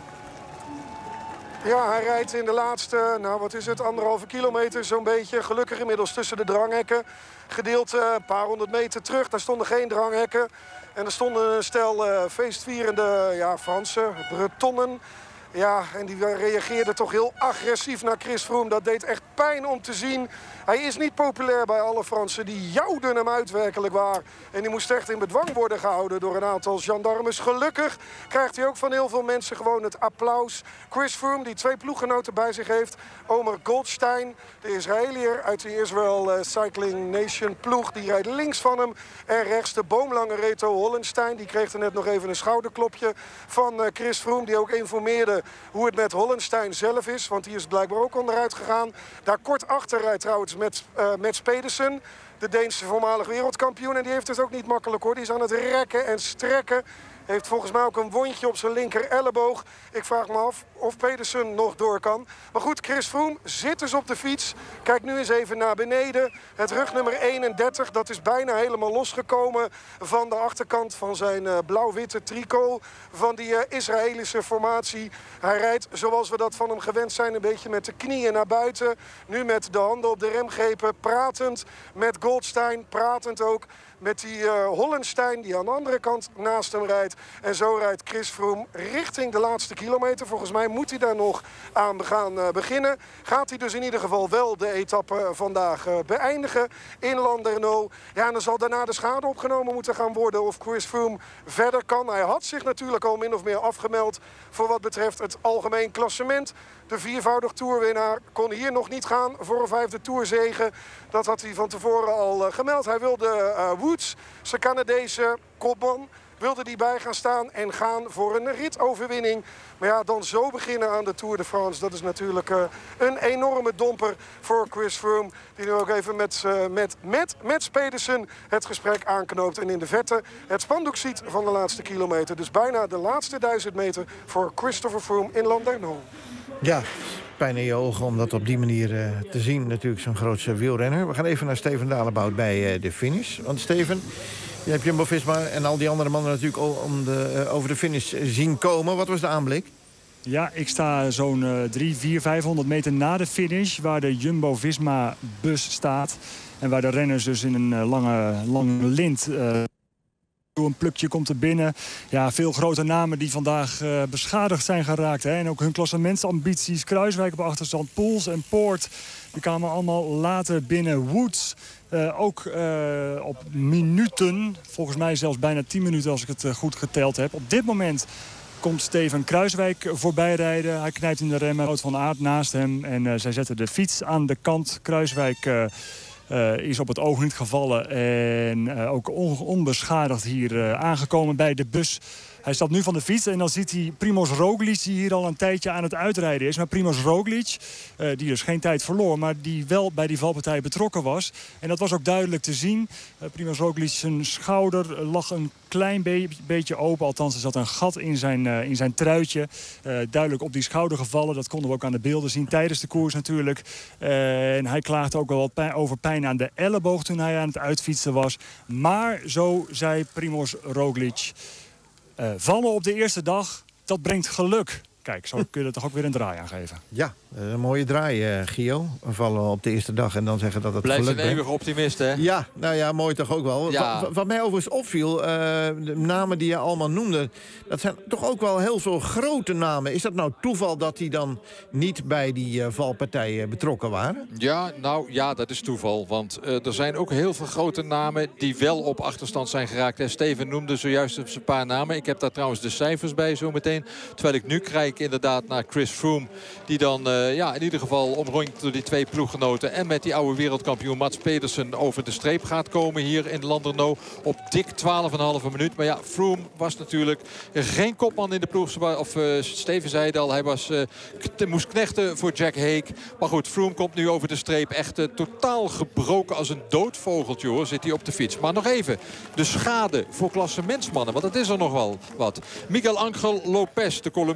Ja, hij rijdt in de laatste, wat is het, 1,5 kilometer zo'n beetje. Gelukkig inmiddels tussen de dranghekken. Gedeelte een paar honderd meter terug, daar stonden geen dranghekken. En er stonden een stel feestvierende Fransen, Bretonnen. Ja, en die reageerden toch heel agressief naar Chris Froome. Dat deed echt pijn om te zien. Hij is niet populair bij alle Fransen. Die jouwden hem uit werkelijk waar. En die moest echt in bedwang worden gehouden door een aantal gendarmes. Gelukkig krijgt hij ook van heel veel mensen gewoon het applaus. Chris Froome, die 2 ploeggenoten bij zich heeft. Omer Goldstein, de Israëliër uit de Israel Cycling Nation ploeg. Die rijdt links van hem. En rechts de boomlange Reto Hollenstein. Die kreeg er net nog even een schouderklopje van Chris Froome. Die ook informeerde hoe het met Hollenstein zelf is. Want die is blijkbaar ook onderuit gegaan. Daar kort achter rijdt trouwens met Pedersen. De Deense voormalig wereldkampioen. En die heeft het ook niet makkelijk hoor. Die is aan het rekken en strekken. Heeft volgens mij ook een wondje op zijn linker elleboog. Ik vraag me af of Pedersen nog door kan. Maar goed, Chris Froome zit dus op de fiets. Kijk nu eens even naar beneden. Het rugnummer 31, dat is bijna helemaal losgekomen van de achterkant van zijn blauw-witte tricot van die Israëlische formatie. Hij rijdt zoals we dat van hem gewend zijn, een beetje met de knieën naar buiten. Nu met de handen op de remgrepen, pratend met Goldstein, pratend ook met die Hollenstein die aan de andere kant naast hem rijdt. En zo rijdt Chris Froome richting de laatste kilometer. Volgens mij moet hij daar nog aan gaan beginnen. Gaat hij dus in ieder geval wel de etappe vandaag beëindigen in Landerneau. Ja, en dan zal daarna de schade opgenomen moeten gaan worden of Chris Froome verder kan. Hij had zich natuurlijk al min of meer afgemeld voor wat betreft het algemeen klassement. De 4voudig toerwinnaar kon hier nog niet gaan voor een 5e toerzege. Dat had hij van tevoren al gemeld. Hij wilde Woods, zijn Canadese kopman, wilde die bij gaan staan en gaan voor een ritoverwinning. Maar ja, dan zo beginnen aan de Tour de France. Dat is natuurlijk een enorme domper voor Chris Froome. Die nu ook even met Pedersen het gesprek aanknoopt. En in de vette het spandoek ziet van de laatste kilometer. Dus bijna de laatste 1000 meter voor Christopher Froome in Landerneau. Ja, pijn in je ogen om dat op die manier te zien. Natuurlijk zo'n grootste wielrenner. We gaan even naar Steven Dalebout bij de finish. Want Steven, je hebt Jumbo-Visma en al die andere mannen natuurlijk over de finish zien komen. Wat was de aanblik? Ja, ik sta zo'n 500 meter na de finish waar de Jumbo-Visma-bus staat. En waar de renners dus in een lange lint... Een plukje komt er binnen. Ja, veel grote namen die vandaag beschadigd zijn geraakt. Hè. En ook hun klassementsambities. Kruiswijk op achterstand, Poels en Poort. Die kwamen allemaal later binnen. Woods ook op minuten. Volgens mij zelfs bijna 10 minuten als ik het goed geteld heb. Op dit moment komt Steven Kruiswijk voorbij rijden. Hij knijpt in de remmen. Wout van Aert naast hem. En zij zetten de fiets aan de kant. Kruiswijk... is op het oog niet gevallen en ook onbeschadigd hier aangekomen bij de bus. Hij stapt nu van de fiets en dan ziet hij Primož Roglič die hier al een tijdje aan het uitrijden is. Maar Primož Roglič, die dus geen tijd verloor, maar die wel bij die valpartij betrokken was. En dat was ook duidelijk te zien. Primož Roglič, zijn schouder lag een klein beetje open. Althans, er zat een gat in zijn truitje. Duidelijk op die schouder gevallen. Dat konden we ook aan de beelden zien tijdens de koers natuurlijk. En hij klaagde ook wel over pijn aan de elleboog toen hij aan het uitfietsen was. Maar zo zei Primož Roglič... vallen op de eerste dag, dat brengt geluk. Kijk, zo kun je er toch ook weer een draai aan geven. Ja, een mooie draai, Gio. Vallen op de eerste dag en dan zeggen dat het geluk brengt. Blijf een eeuwige optimist, hè? Ja, nou ja, mooi toch ook wel. Ja. Wat mij overigens opviel, de namen die je allemaal noemde... dat zijn toch ook wel heel veel grote namen. Is dat nou toeval dat die dan niet bij die valpartij betrokken waren? Ja, nou ja, dat is toeval. Want er zijn ook heel veel grote namen die wel op achterstand zijn geraakt. En Steven noemde zojuist een paar namen. Ik heb daar trouwens de cijfers bij zo meteen. Terwijl ik nu kijk inderdaad naar Chris Froome. Die dan in ieder geval omringd door die 2 ploeggenoten. En met die oude wereldkampioen Mats Pedersen over de streep gaat komen hier in Landerneau. Op dik 12,5 minuut. Maar ja, Froome was natuurlijk geen kopman in de ploeg. Of Steven zei het al, hij moest knechten voor Jack Haig. Maar goed, Froome komt nu over de streep. Echt totaal gebroken als een doodvogeltje hoor, zit hij op de fiets. Maar nog even, de schade voor klassementsmannen. Want dat is er nog wel wat. Miguel Angel Lopez, de Colombiaan, de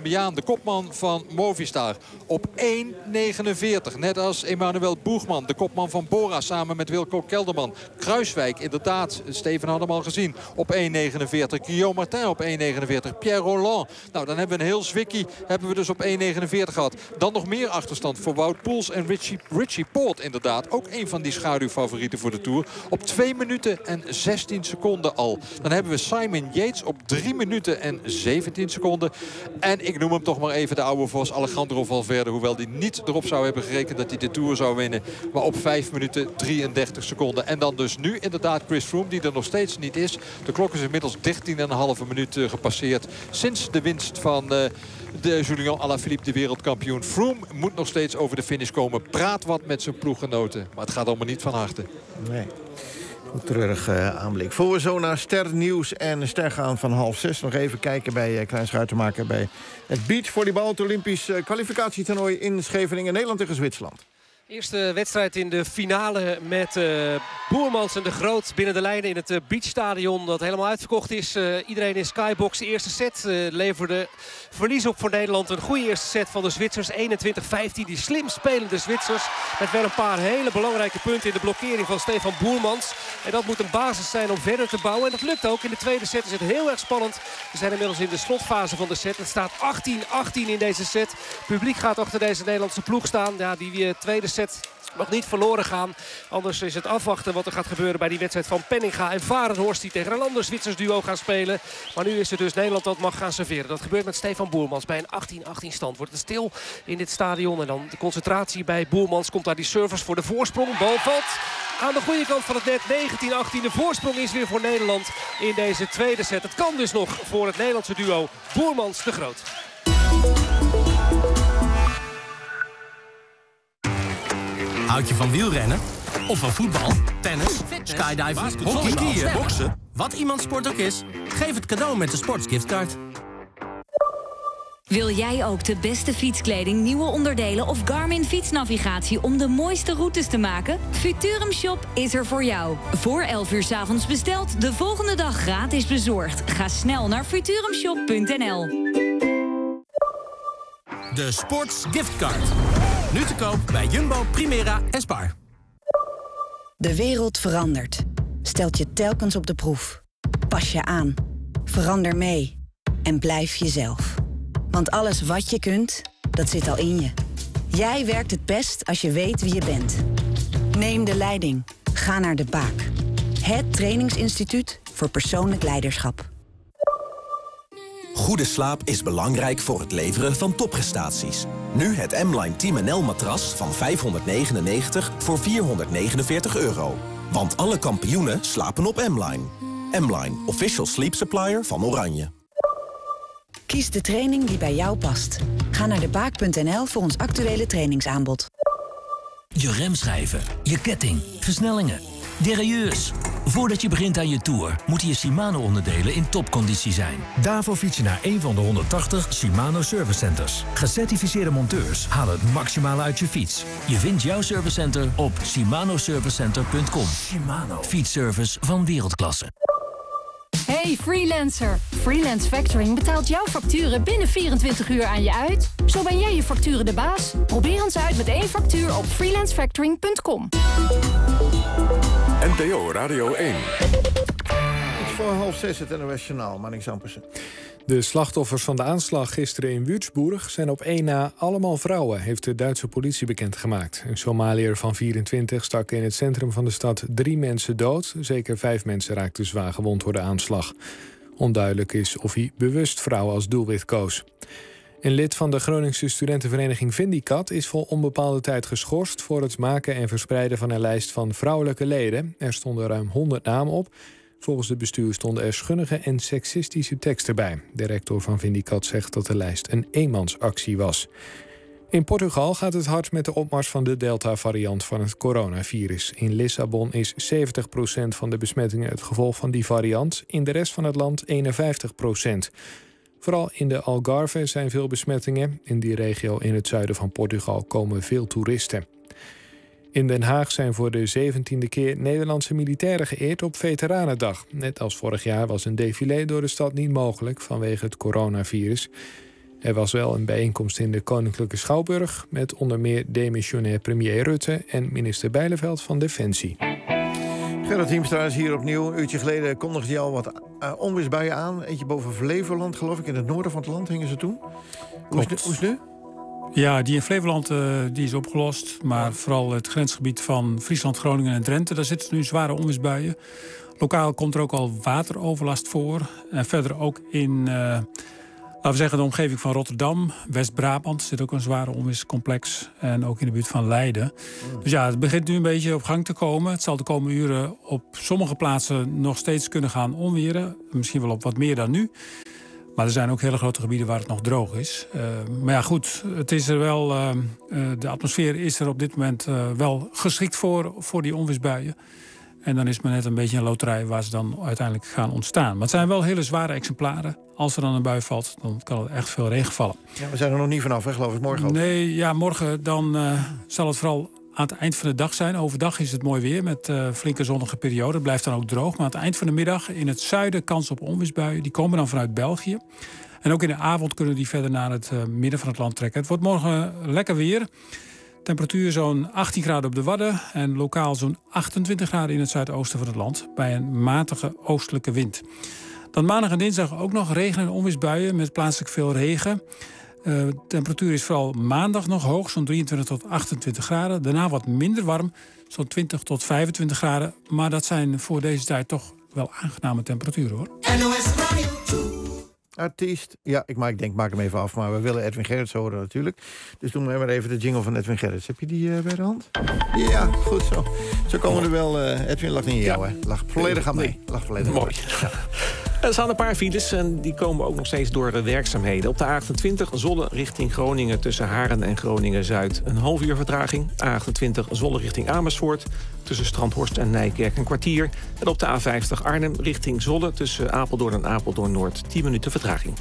kopman van Movistar, op 1,49. Net als Emmanuel Boegman, de kopman van Bora, samen met Wilco Kelderman. Kruiswijk, inderdaad, Steven had hem al gezien, op 1,49. Guillaume Martin op 1,49. Pierre Rolland. Nou, dan hebben we een heel zwikkie, hebben we dus op 1,49 gehad. Dan nog meer achterstand voor Wout Poels en Richie Porte, inderdaad. Ook een van die schaduwfavorieten voor de Tour. Op 2 minuten en 16 seconden al. Dan hebben we Simon Yates op 3 minuten en 17 seconden. En ik noem hem toch maar even de oude vos, Alejandro Valverde. Hoewel die niet erop zou hebben gerekend dat hij de Tour zou winnen. Maar op 5 minuten 33 seconden. En dan dus nu inderdaad Chris Froome, die er nog steeds niet is. De klok is inmiddels 13,5 minuut gepasseerd. Sinds de winst van de Julian Alaphilippe, de wereldkampioen. Froome moet nog steeds over de finish komen. Praat wat met zijn ploeggenoten. Maar het gaat allemaal niet van harte. Nee. Een treurig aanblik. Voor we zo naar sternieuws en ster gaan van 5:30... nog even kijken bij Klein Schuitenmaker bij het beachvolleybal. Het Olympisch kwalificatietoernooi in Scheveningen. Nederland tegen Zwitserland. Eerste wedstrijd in de finale met Boermans en de Groot binnen de lijnen in het beachstadion dat helemaal uitverkocht is. Iedereen in skybox. De eerste set leverde verlies op voor Nederland. Een goede eerste set van de Zwitsers. 21-15. Die slim spelende Zwitsers. Met wel een paar hele belangrijke punten in de blokkering van Stefan Boermans. En dat moet een basis zijn om verder te bouwen. En dat lukt ook. In de tweede set is het heel erg spannend. We zijn inmiddels in de slotfase van de set. Het staat 18-18 in deze set. Het publiek gaat achter deze Nederlandse ploeg staan. Ja, die tweede set nog niet verloren gaan. Anders is het afwachten wat er gaat gebeuren bij die wedstrijd van Penninga en Varenhorst, die tegen een ander Zwitsers duo gaan spelen. Maar nu is het dus Nederland dat mag gaan serveren. Dat gebeurt met Stefan Boermans. Bij een 18-18 stand wordt het stil in dit stadion. En dan de concentratie bij Boermans. Komt daar die service voor de voorsprong. Bal valt aan de goede kant van het net. 19-18. De voorsprong is weer voor Nederland in deze tweede set. Het kan dus nog voor het Nederlandse duo Boermans de Groot. Houd je van wielrennen? Of van voetbal, tennis, skydiving, hockey, skiën, boksen? Wat iemands sport ook is, geef het cadeau met de Sportsgiftcard. Wil jij ook de beste fietskleding, nieuwe onderdelen of Garmin fietsnavigatie om de mooiste routes te maken? Futurum Shop is er voor jou. Voor 11 uur 's avonds besteld, de volgende dag gratis bezorgd. Ga snel naar futurumshop.nl. De Sports Giftcard. Nu te koop bij Jumbo, Primera en Spar. De wereld verandert. Stelt je telkens op de proef. Pas je aan. Verander mee. En blijf jezelf. Want alles wat je kunt, dat zit al in je. Jij werkt het best als je weet wie je bent. Neem de leiding. Ga naar De Baak. Het trainingsinstituut voor persoonlijk leiderschap. Goede slaap is belangrijk voor het leveren van topprestaties. Nu het M-Line Team NL matras van €599 voor €449. Want alle kampioenen slapen op M-Line. M-Line, official sleep supplier van Oranje. Kies de training die bij jou past. Ga naar debaak.nl voor ons actuele trainingsaanbod. Je remschijven, je ketting, versnellingen, derailleurs. Voordat je begint aan je tour, moeten je Shimano-onderdelen in topconditie zijn. Daarvoor fiets je naar een van de 180 Shimano Service Centers. Gecertificeerde monteurs halen het maximale uit je fiets. Je vindt jouw servicecenter op shimanoservicecenter.com. Shimano. Fietsservice van wereldklasse. Hey freelancer! Freelance Factoring betaalt jouw facturen binnen 24 uur aan je uit. Zo ben jij je facturen de baas. Probeer ons uit met 1 factuur op freelancefactoring.com. NPO Radio 1. Iets voor 5:30 het NOS Journaal, Manning Zampersen. De slachtoffers van de aanslag gisteren in Würzburg zijn op één na allemaal vrouwen, heeft de Duitse politie bekendgemaakt. Een Somaliër van 24 stak in het centrum van de stad 3 mensen dood. Zeker 5 mensen raakten zwaar gewond door de aanslag. Onduidelijk is of hij bewust vrouwen als doelwit koos. Een lid van de Groningse studentenvereniging Vindicat is voor onbepaalde tijd geschorst voor het maken en verspreiden van een lijst van vrouwelijke leden. Er stonden ruim 100 namen op. Volgens het bestuur stonden er schunnige en seksistische teksten bij. De rector van Vindicat zegt dat de lijst een eenmansactie was. In Portugal gaat het hard met de opmars van de Delta-variant van het coronavirus. In Lissabon is 70% van de besmettingen het gevolg van die variant. In de rest van het land 51%. Vooral in de Algarve zijn veel besmettingen. In die regio in het zuiden van Portugal komen veel toeristen. In Den Haag zijn voor de 17e keer Nederlandse militairen geëerd op Veteranendag. Net als vorig jaar was een défilé door de stad niet mogelijk vanwege het coronavirus. Er was wel een bijeenkomst in de Koninklijke Schouwburg met onder meer demissionair premier Rutte en minister Bijleveld van Defensie. Gerrit Hiemstra is hier opnieuw. Een uurtje geleden kondigde hij al wat onweersbuien aan. Eentje boven Flevoland, geloof ik. In het noorden van het land hingen ze toen. Hoe is het nu? Ja, die in Flevoland die is opgelost. Maar vooral het grensgebied van Friesland, Groningen en Drenthe... daar zitten nu zware onweersbuien. Lokaal komt er ook al wateroverlast voor. En verder ook in, laten we zeggen, de omgeving van Rotterdam. West-Brabant zit ook een zware onweerscomplex. En ook in de buurt van Leiden. Dus ja, het begint nu een beetje op gang te komen. Het zal de komende uren op sommige plaatsen nog steeds kunnen gaan onweren. Misschien wel op wat meer dan nu. Maar er zijn ook hele grote gebieden waar het nog droog is. Maar ja, goed, het is er wel, de atmosfeer is er op dit moment wel geschikt voor die onweersbuien. En dan is het maar net een beetje een loterij waar ze dan uiteindelijk gaan ontstaan. Maar het zijn wel hele zware exemplaren. Als er dan een bui valt, dan kan er echt veel regen vallen. Ja, we zijn er nog niet vanaf, hè, geloof ik, morgen ook. Nee, ja, morgen dan zal het vooral aan het eind van de dag zijn. Overdag is het mooi weer met flinke zonnige periode. Het blijft dan ook droog. Maar aan het eind van de middag in het zuiden kans op onweersbuien. Die komen dan vanuit België. En ook in de avond kunnen die verder naar het midden van het land trekken. Het wordt morgen lekker weer. Temperatuur zo'n 18 graden op de Wadden. En lokaal zo'n 28 graden in het zuidoosten van het land. Bij een matige oostelijke wind. Dan maandag en dinsdag ook nog regen en onweersbuien met plaatselijk veel regen. De temperatuur is vooral maandag nog hoog, zo'n 23 tot 28 graden. Daarna wat minder warm, zo'n 20 tot 25 graden. Maar dat zijn voor deze tijd toch wel aangename temperaturen, hoor. Artiest. Ja, ik denk, maak hem even af. Maar we willen Edwin Gerrits horen natuurlijk. Dus doen we maar even de jingle van Edwin Gerrits. Heb je die bij de hand? Ja, goed zo. Zo komen we er wel. Edwin lag niet in jou, hè? Lag volledig aan mee. Lag volledig aan mooi. Ja. Er staan een paar files en die komen ook nog steeds door de werkzaamheden. Op de A28 Zwolle richting Groningen tussen Haren en Groningen-Zuid. Een half uur vertraging. A28 Zwolle richting Amersfoort tussen Strandhorst en Nijkerk een kwartier. En op de A50 Arnhem richting Zwolle tussen Apeldoorn en Apeldoorn-Noord 10 minuten vertraging.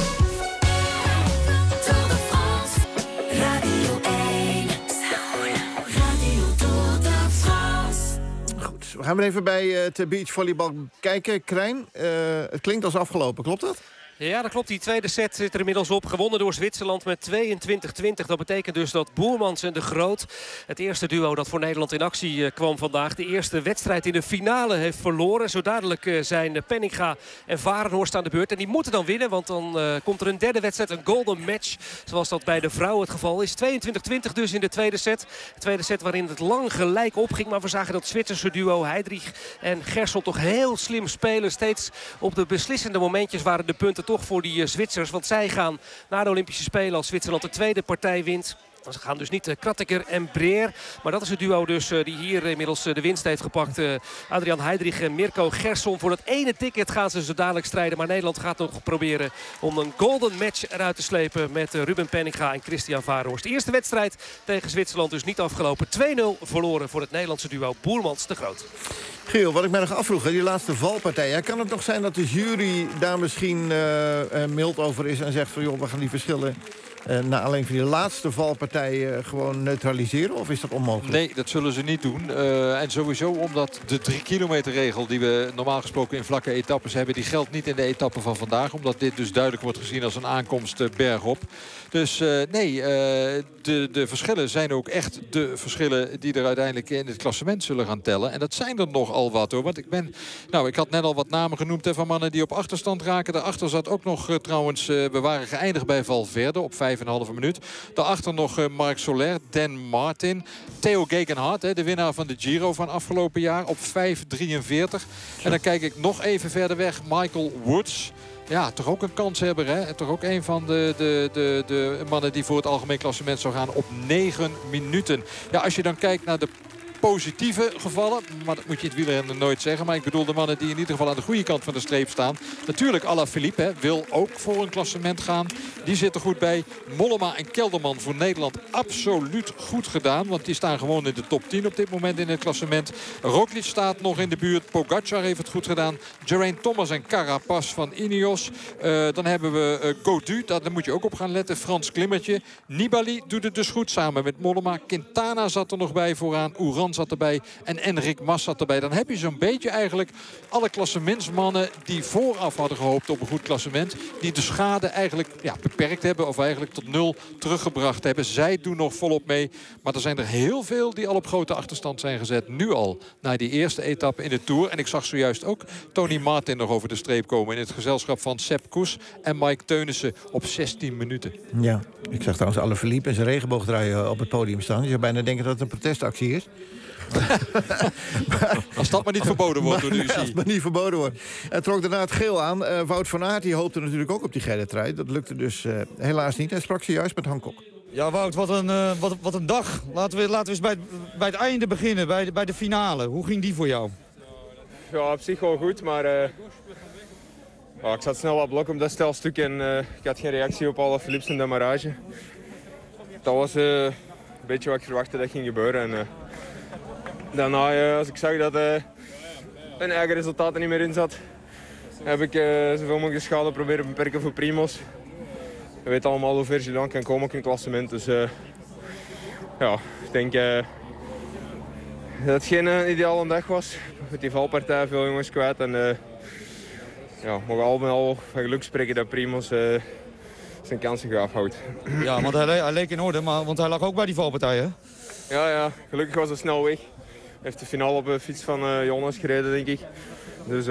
We gaan weer even bij het beachvolleybal kijken. Krijn, het klinkt als afgelopen, klopt dat? Ja, dat klopt. Die tweede set zit er inmiddels op. Gewonnen door Zwitserland met 22-20. Dat betekent dus dat Boermans en De Groot, het eerste duo dat voor Nederland in actie kwam vandaag, de eerste wedstrijd in de finale heeft verloren. Zo dadelijk zijn Penninga en Varenhorst aan de beurt. En die moeten dan winnen, want dan komt er een derde wedstrijd, een golden match. Zoals dat bij de vrouwen het geval is. 22-20 dus in de tweede set. De tweede set waarin het lang gelijk opging. Maar we zagen dat Zwitserse duo Heidrich en Gersel toch heel slim spelen. Steeds op de beslissende momentjes waren de punten toch voor die Zwitsers. Want zij gaan naar de Olympische Spelen als Zwitserland de tweede partij wint. Ze gaan dus niet Kratteker en Breer. Maar dat is het duo dus die hier inmiddels de winst heeft gepakt. Adrian Heidrich en Mirko Gersson. Voor dat ene ticket gaan ze zo dadelijk strijden. Maar Nederland gaat nog proberen om een golden match eruit te slepen met Ruben Penninga en Christian Varenhorst. De eerste wedstrijd tegen Zwitserland dus niet afgelopen. 2-0 verloren voor het Nederlandse duo Boermans de Groot. Giel, wat ik mij nog afvroeg, die laatste valpartij. Kan het nog zijn dat de jury daar misschien mild over is en zegt van joh, we gaan die verschillen na alleen van die laatste valpartij gewoon neutraliseren? Of is dat onmogelijk? Nee, dat zullen ze niet doen. En sowieso omdat de 3 kilometer regel die we normaal gesproken in vlakke etappes hebben, die geldt niet in de etappe van vandaag. Omdat dit dus duidelijk wordt gezien als een aankomst bergop. Dus de verschillen zijn ook echt de verschillen die er uiteindelijk in het klassement zullen gaan tellen. En dat zijn er nogal wat hoor. Want ik had net al wat namen genoemd van mannen die op achterstand raken. Daarachter zat ook nog trouwens, we waren geëindigd bij Valverde op 5,5 minuut. Daarachter nog Marc Soler, Dan Martin, Theo Gegenhardt, de winnaar van de Giro van afgelopen jaar op 5,43. En dan kijk ik nog even verder weg, Michael Woods. Ja, toch ook een kanshebber, hè? Toch ook een van de mannen die voor het algemeen klassement zou gaan op 9 minuten. Ja, als je dan kijkt naar de positieve gevallen, maar dat moet je het wielrennen nooit zeggen. Maar ik bedoel de mannen die in ieder geval aan de goede kant van de streep staan. Natuurlijk Alaphilippe wil ook voor een klassement gaan. Die zit er goed bij. Mollema en Kelderman voor Nederland absoluut goed gedaan. Want die staan gewoon in de top 10 op dit moment in het klassement. Roglic staat nog in de buurt. Pogacar heeft het goed gedaan. Geraint Thomas en Carapaz van Ineos. Dan hebben we Gaudu. Daar moet je ook op gaan letten. Frans Klimmertje. Nibali doet het dus goed samen met Mollema. Quintana zat er nog bij vooraan. Uran Jan zat erbij en Enric Mas zat erbij. Dan heb je zo'n beetje eigenlijk alle klassementsmannen die vooraf hadden gehoopt op een goed klassement. Die de schade eigenlijk beperkt hebben of eigenlijk tot 0 teruggebracht hebben. Zij doen nog volop mee. Maar er zijn er heel veel die al op grote achterstand zijn gezet. Nu al na die eerste etappe in de Tour. En ik zag zojuist ook Tony Martin nog over de streep komen. In het gezelschap van Sepp Kuss en Mike Teunissen op 16 minuten. Ja, ik zag trouwens Alaphilippe en zijn regenboogdraai op het podium staan. Je zou bijna denken dat het een protestactie is. Als dat maar niet verboden wordt door de UCI. Als het maar niet verboden wordt. Het trok daarna het geel aan. Wout van Aert die hoopte natuurlijk ook op die gele trui. Dat lukte dus helaas niet. Hij sprak zojuist met Han Kok. Ja, Wout, wat een dag. Laten we eens bij het einde beginnen, bij de finale. Hoe ging die voor jou? Ja, op zich wel goed, maar ik zat snel wat blokken op dat stelstuk en ik had geen reactie op Alaphilippe en demarrage. Dat was een beetje wat ik verwachtte dat ging gebeuren. En, daarna, als ik zag dat een eigen resultaat er niet meer in zat, heb ik zoveel mogelijk de schade proberen te beperken voor Primoz. We weten allemaal hoe ver Gilles kan komen ook in het klassement. Dus ik denk dat het geen ideale dag was. Met die valpartij veel jongens kwijt. En we mogen allemaal van geluk spreken dat Primoz zijn kansen gaaf houdt. Ja, want hij leek in orde, want hij lag ook bij die valpartij, hè? Ja, gelukkig was hij snel weg. Hij heeft de finale op de fiets van Jonas gereden, denk ik. Dus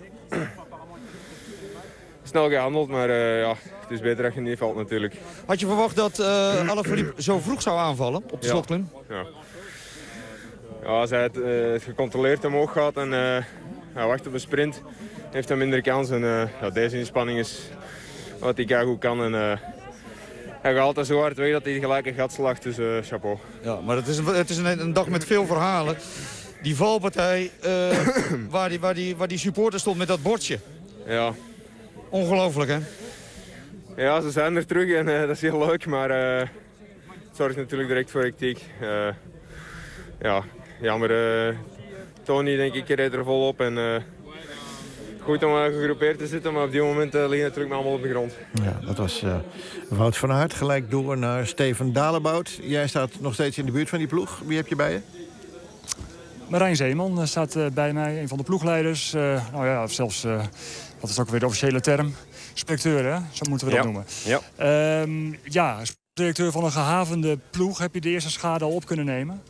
snel gehandeld, maar het is beter dat je niet valt natuurlijk. Had je verwacht dat Alaphilippe zo vroeg zou aanvallen op de slotklim? Ja. Als hij het gecontroleerd omhoog gaat en hij wacht op een sprint, heeft hij minder kans. En deze inspanning is wat hij goed kan. En hij gaat altijd zo hard weg dat hij gelijk een gat slacht, dus chapeau. Ja, maar het is een dag met veel verhalen. Die valpartij waar die supporter stond met dat bordje. Ja. Ongelooflijk, hè? Ja, ze zijn er terug en dat is heel leuk, maar het zorgt natuurlijk direct voor hectiek. Jammer. Tony, denk ik, reed er volop en goed om gegroepeerd te zitten, maar op die moment liggen natuurlijk allemaal op de grond. Ja, dat was Wout van Aert. Gelijk door naar Steven Dalebout. Jij staat nog steeds in de buurt van die ploeg. Wie heb je bij je? Marijn Zeeman staat bij mij, een van de ploegleiders. Zelfs, wat is ook weer de officiële term? Specteur, hè? Zo moeten we dat noemen. Ja. Directeur van een gehavende ploeg. Heb je de eerste schade al op kunnen nemen?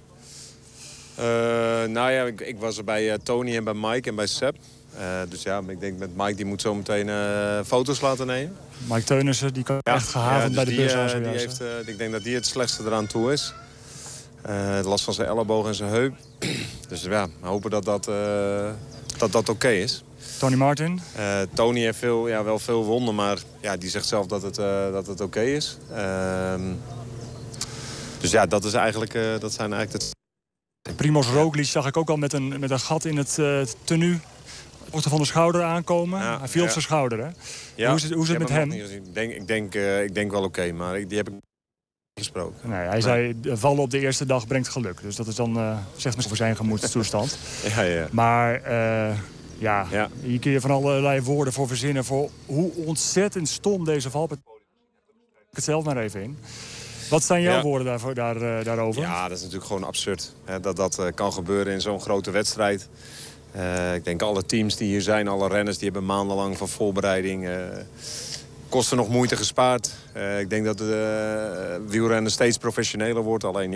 Ik was er bij Tony en bij Mike en bij Sepp. Dus ik denk met Mike, die moet zo meteen foto's laten nemen. Mike Teunissen, die kan echt gehavend bij de bus aan. Ik denk dat die het slechtste eraan toe is. Last van zijn elleboog en zijn heup. Dus we hopen dat oké is. Tony Martin? Tony heeft wel veel wonden, maar die zegt zelf dat het oké is. Dus dat zijn eigenlijk de... Primoz Roglic zag ik ook al met een gat in het tenue. Mocht er van de schouder aankomen. Ja, hij viel op zijn schouder, hè? Ja, hoe is het met hem? Ik denk wel oké, maar die heb ik gesproken. Nee, hij zei, vallen op de eerste dag brengt geluk. Dus dat is dan, zegt maar voor zijn gemoedstoestand. Ja. Maar hier kun je van allerlei woorden voor verzinnen... voor hoe ontzettend stom deze valpartij. Ik het zelf maar even in. Wat zijn jouw woorden daarover? Ja, dat is natuurlijk gewoon absurd. Hè, dat kan gebeuren in zo'n grote wedstrijd. Ik denk alle teams die hier zijn, alle renners... die hebben maandenlang van voorbereiding... kosten nog moeite gespaard. Ik denk dat de wielrennen steeds professioneler wordt. Alleen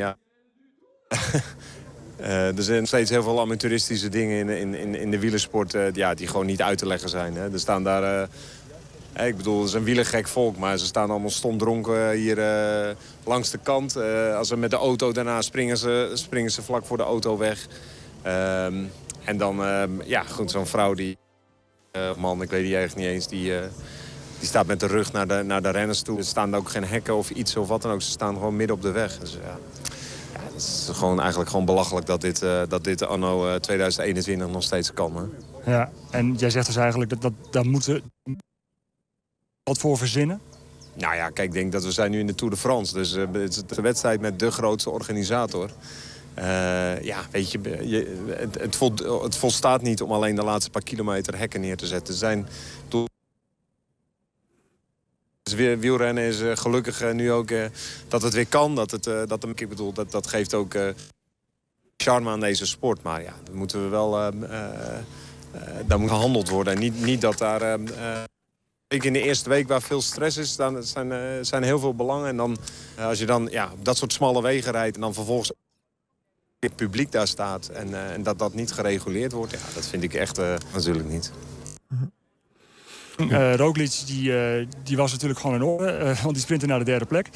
er zijn steeds heel veel amateuristische dingen in de wielersport... die gewoon niet uit te leggen zijn. Hè. Er staan daar... ik bedoel, het is een wielergek volk, maar ze staan allemaal stomdronken hier langs de kant. Als ze met de auto daarna springen ze vlak voor de auto weg. En dan, goed, zo'n vrouw die... man, ik weet die eigenlijk niet eens, die staat met de rug naar de renners toe. Er staan ook geen hekken of iets of wat dan ook. Ze staan gewoon midden op de weg. Dus, het is eigenlijk gewoon belachelijk dat dit anno 2021 nog steeds kan. Hè? Ja, en jij zegt dus eigenlijk dat daar moeten... Wat voor verzinnen? Nou ja, kijk, ik denk dat we zijn nu in de Tour de France. Dus het is de wedstrijd met de grootste organisator. Weet je, het volstaat niet om alleen de laatste paar kilometer hekken neer te zetten. Wielrennen is gelukkig nu ook dat het weer kan. Dat geeft ook charme aan deze sport. Maar ja, dan moeten we wel... daar moet gehandeld worden. En niet dat daar... in de eerste week waar veel stress is, dan zijn heel veel belangen. En dan, als je dan op dat soort smalle wegen rijdt... en dan vervolgens het publiek daar staat... en dat niet gereguleerd wordt... ja, dat vind ik echt natuurlijk niet. Roglic die was natuurlijk gewoon in orde, want die sprintte naar de derde plek.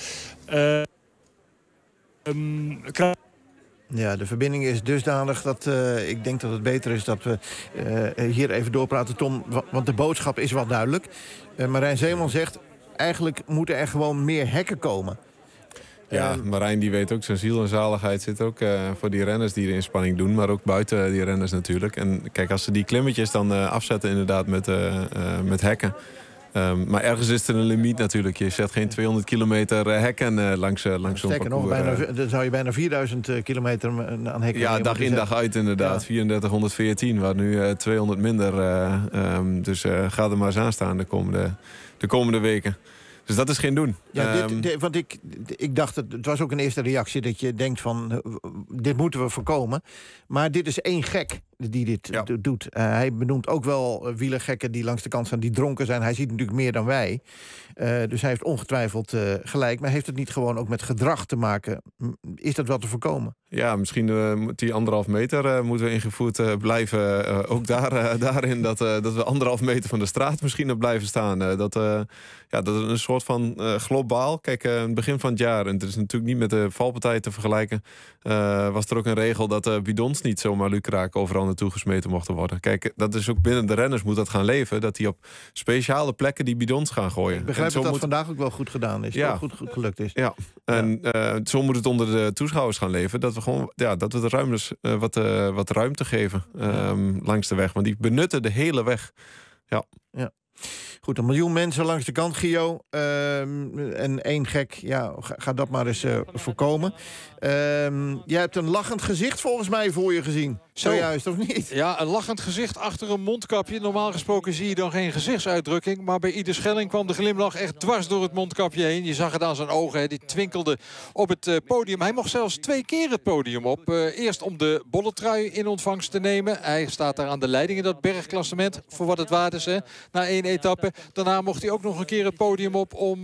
Ja, de verbinding is dusdanig dat ik denk dat het beter is dat we hier even doorpraten, Tom. Want de boodschap is wel duidelijk. Marijn Zeeman zegt, eigenlijk moeten er gewoon meer hekken komen. Ja, Marijn die weet ook, zijn ziel en zaligheid zit ook voor die renners die de inspanning doen. Maar ook buiten die renners natuurlijk. En kijk, als ze die klimmetjes dan afzetten inderdaad met hekken. Maar ergens is er een limiet natuurlijk. Je zet geen 200 kilometer hekken langs zo'n parcours. Dan zou je bijna 4000 kilometer aan hekken... Ja, dag in dag uit inderdaad. Ja. 3414, waar nu 200 minder. Dus ga er maar eens aan staan de komende weken. Dus dat is geen doen. Ja, want ik dacht, het was ook een eerste reactie dat je denkt van, dit moeten we voorkomen. Maar dit is één gek die dit doet. Hij benoemt ook wel wielergekken die langs de kant staan, die dronken zijn. Hij ziet natuurlijk meer dan wij. Dus hij heeft ongetwijfeld gelijk. Maar heeft het niet gewoon ook met gedrag te maken? Is dat wel te voorkomen? Ja, misschien die 1,5 meter moeten we ingevoerd blijven. Ook daarin dat we 1,5 meter van de straat misschien op blijven staan. Dat er een soort van globaal... Kijk, in het begin van het jaar, en het is natuurlijk niet met de valpartij te vergelijken... was er ook een regel dat bidons niet zomaar lukraak overal naartoe gesmeten mochten worden. Kijk, dat is ook binnen de renners moet dat gaan leven. Dat die op speciale plekken die bidons gaan gooien. Ik begrijp dat vandaag ook wel goed gedaan is. Ja. Goed gelukt is. Ja, en zo moet het onder de toeschouwers gaan leven. Dat we gewoon, dat we de ruimtes wat ruimte geven langs de weg. Want die benutten de hele weg. Ja. Goed, 1 miljoen mensen langs de kant, Gio. En één gek, ga dat maar eens voorkomen. Jij hebt een lachend gezicht volgens mij voor je gezien. Zojuist, of niet? Ja, een lachend gezicht achter een mondkapje. Normaal gesproken zie je dan geen gezichtsuitdrukking. Maar bij Ieder Schelling kwam de glimlach echt dwars door het mondkapje heen. Je zag het aan zijn ogen, die twinkelden op het podium. Hij mocht zelfs 2 keer het podium op. Eerst om de bolletrui in ontvangst te nemen. Hij staat daar aan de leiding in dat bergklassement. Voor wat het waard is, na 1 etappe. Daarna mocht hij ook nog een keer het podium op om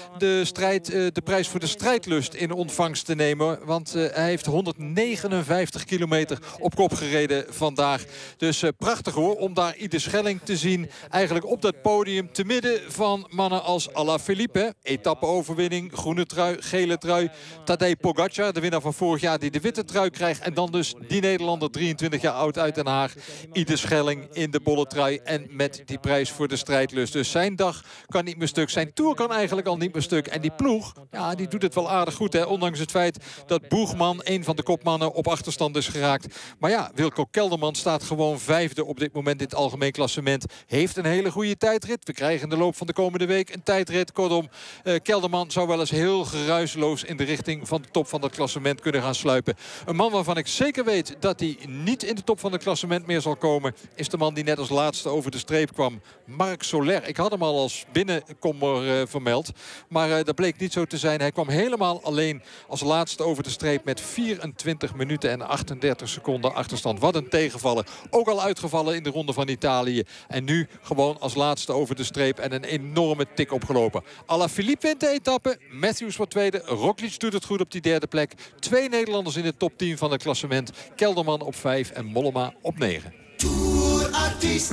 de prijs voor de strijdlust in ontvangst te nemen. Want hij heeft 159 kilometer op kop gereden vandaag. Dus prachtig hoor, om daar Ieder Schelling te zien. Eigenlijk op dat podium te midden van mannen als Alaphilippe. Etappe-overwinning, groene trui, gele trui. Tadej Pogacar, de winnaar van vorig jaar, die de witte trui krijgt. En dan dus die Nederlander, 23 jaar oud uit Den Haag. Ieder Schelling in de bolle trui en met die prijs voor de strijdlust. Dus zijn dag kan niet meer stuk. Zijn tour kan eigenlijk al niet meer stuk. En die ploeg, die doet het wel aardig goed. Ondanks het feit dat Boegman, een van de kopmannen, op achterstand is geraakt. Maar Wilco Kelderman staat gewoon 5e op dit moment in het algemeen klassement. Heeft een hele goede tijdrit. We krijgen in de loop van de komende week een tijdrit. Kortom, Kelderman zou wel eens heel geruisloos in de richting van de top van dat klassement kunnen gaan sluipen. Een man waarvan ik zeker weet dat hij niet in de top van het klassement meer zal komen, is de man die net als laatste over de streep kwam. Marc Soler. Ik had hem al als binnenkomer vermeld. Maar dat bleek niet zo te zijn. Hij kwam helemaal alleen als laatste over de streep met 24 minuten en 38 seconden achterstand. Wat een tegenvaller. Ook al uitgevallen in de Ronde van Italië. En nu gewoon als laatste over de streep en een enorme tik opgelopen. Alaphilippe wint de etappe. Matthews wordt tweede. Roglic doet het goed op die 3e plek. 2 Nederlanders in de top 10 van het klassement. Kelderman op 5 en Mollema op 9. Tourartiest.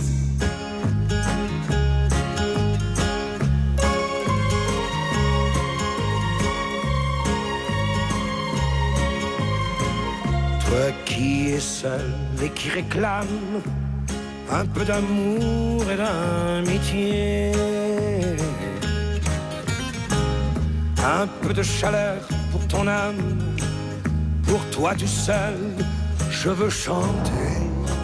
Toi qui es seul et qui réclame un peu d'amour et d'amitié, un peu de chaleur pour ton âme, pour toi tu seul, je veux chanter.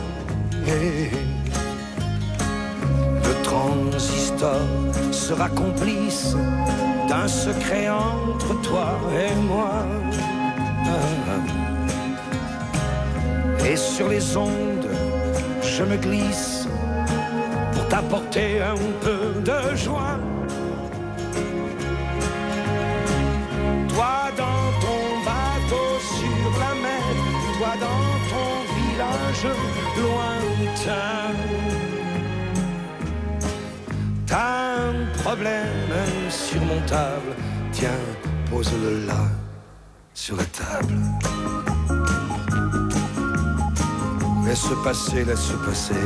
Le transistor sera complice d'un secret entre toi et moi. Et sur les ondes, je me glisse pour t'apporter un peu de joie. Toi dans ton bateau sur la mer, toi dans lointain. T'as un problème insurmontable, tiens, pose-le là, sur la table. Laisse passer, laisse passer.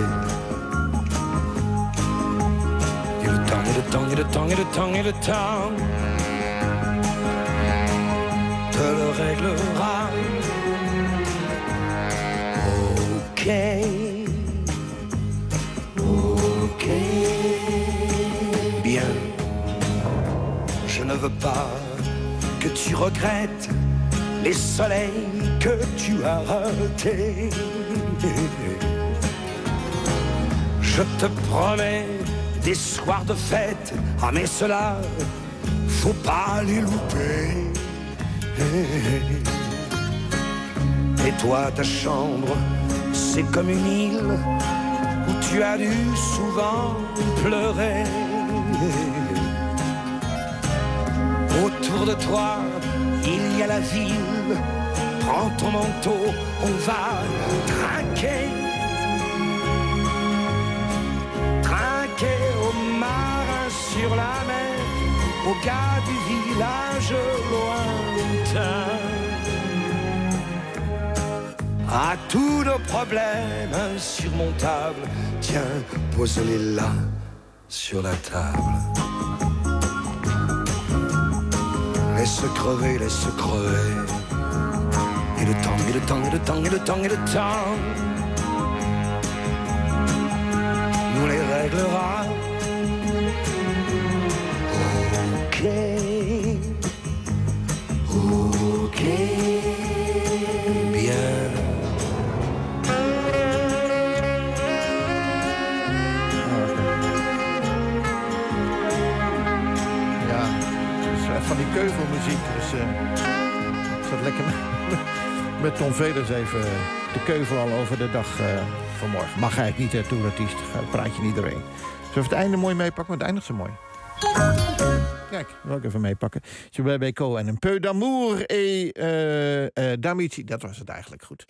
Et le temps, et le temps, et le temps, et le temps, et le temps te le réglera. Ok, ok, bien. Je ne veux pas que tu regrettes les soleils que tu as ratés. Je te promets des soirs de fête, ah mais cela, faut pas les louper. Et toi, ta chambre, c'est comme une île où tu as dû souvent pleurer. Autour de toi, il y a la ville. Prends ton manteau, on va trinquer. Trinquer aux marins sur la mer, aux gars du village lointain. À tous nos problèmes insurmontables, tiens, pose-les là, sur la table. Laisse crever, laisse crever. Et le temps, et le temps, et le temps, et le temps, et le temps nous les réglera. Ok, ok, bien. Ja, dat is van die keuvelmuziek. Dus ik zat lekker met Tom Velers even te keuvelen al over de dag vanmorgen. Mag eigenlijk niet, toerartiest. Praat je niet doorheen. Zullen we het einde mooi meepakken? Want het eindigt zo mooi. Kijk, wil ik even meepakken. Je bij Beko en een peu d'amour et d'amitié. Dat was het eigenlijk goed.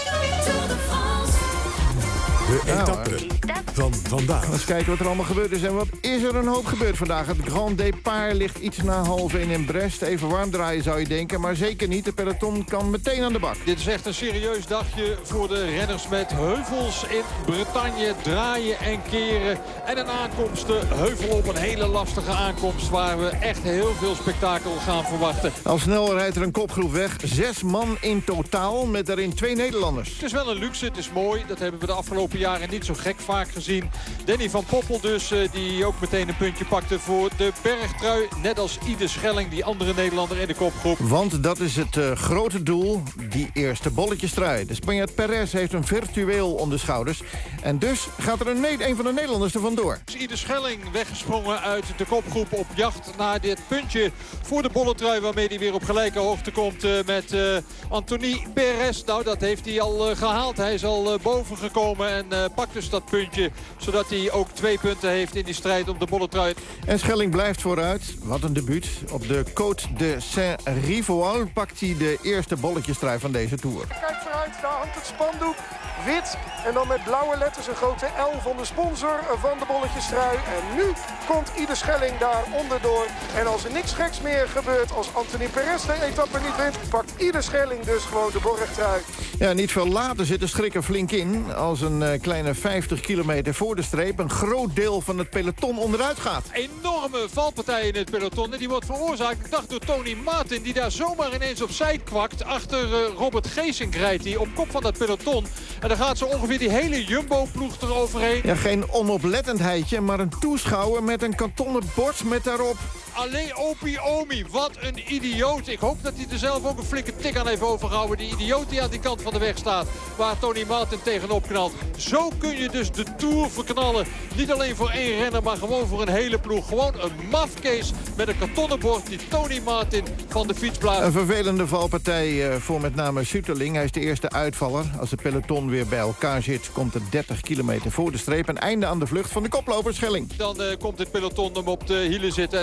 De etappe van vandaag. Eens kijken wat er allemaal gebeurd is. En wat is er een hoop gebeurd vandaag? Het Grand Départ ligt iets na 12:30 in Brest. Even warm draaien zou je denken, maar zeker niet. De peloton kan meteen aan de bak. Dit is echt een serieus dagje voor de renners met heuvels in Bretagne. Draaien en keren. En een aankomst de heuvel op. Een hele lastige aankomst waar we echt heel veel spektakel gaan verwachten. Al snel rijdt er een kopgroep weg. 6 man in totaal, met daarin 2 Nederlanders. Het is wel een luxe, het is mooi. Dat hebben we de afgelopen jaren niet zo gek vaak gezien. Danny van Poppel dus, die ook meteen een puntje pakte voor de bergtrui. Net als Ide Schelling, die andere Nederlander in de kopgroep. Want dat is het grote doel, die eerste bolletjestrui. De Spanjaard Perez heeft een virtueel om de schouders. En dus gaat er een van de Nederlanders er vandoor. Ide Schelling weggesprongen uit de kopgroep op jacht naar dit puntje voor de bolletrui, waarmee hij weer op gelijke hoogte komt met Anthony Perez. Nou, dat heeft hij al gehaald. Hij is al boven gekomen en pakt dus dat puntje, zodat hij ook 2 punten heeft in die strijd om de bolletrui. En Schelling blijft vooruit. Wat een debuut. Op de Côte de Saint-Rivoal pakt hij de eerste bolletjestrui van deze Tour. Kijk vooruit, daar hangt het spandoek. Wit en dan met blauwe letters een grote L van de sponsor van de bolletjestrui. En nu komt Ide Schelling daar onderdoor. En als er niks geks meer gebeurt, als Anthony Perez de etappe niet wint, pakt Ide Schelling dus gewoon de borgtrui. Ja, niet veel later zit de schrik er flink in. Als een kleine 50 kilometer voor de streep een groot deel van het peloton onderuit gaat. Enorme valpartij in het peloton. En die wordt veroorzaakt, ik dacht, door Tony Martin, die daar zomaar ineens opzij kwakt. Achter Robert Geesink rijdt hij op kop van dat peloton. En dan gaat zo ongeveer die hele Jumbo-ploeg eroverheen. Ja, geen onoplettendheidje, maar een toeschouwer met een kartonnen bord met daarop... Alleen Opie Omi, wat een idioot. Ik hoop dat hij er zelf ook een flinke tik aan heeft overgehouden. Die idioot die aan die kant van de weg staat, waar Tony Martin tegenop knalt. Zo kun je dus de Tour verknallen. Niet alleen voor 1 renner, maar gewoon voor een hele ploeg. Gewoon een mafkees met een kartonnen bord die Tony Martin van de fiets blaast. Een vervelende valpartij voor met name Sütterling. Hij is de eerste uitvaller. Als de peloton weer bij elkaar zit, komt het 30 kilometer voor de streep. Een einde aan de vlucht van de koploper Schelling. Dan komt het peloton hem op de hielen zitten en dan wordt hij nu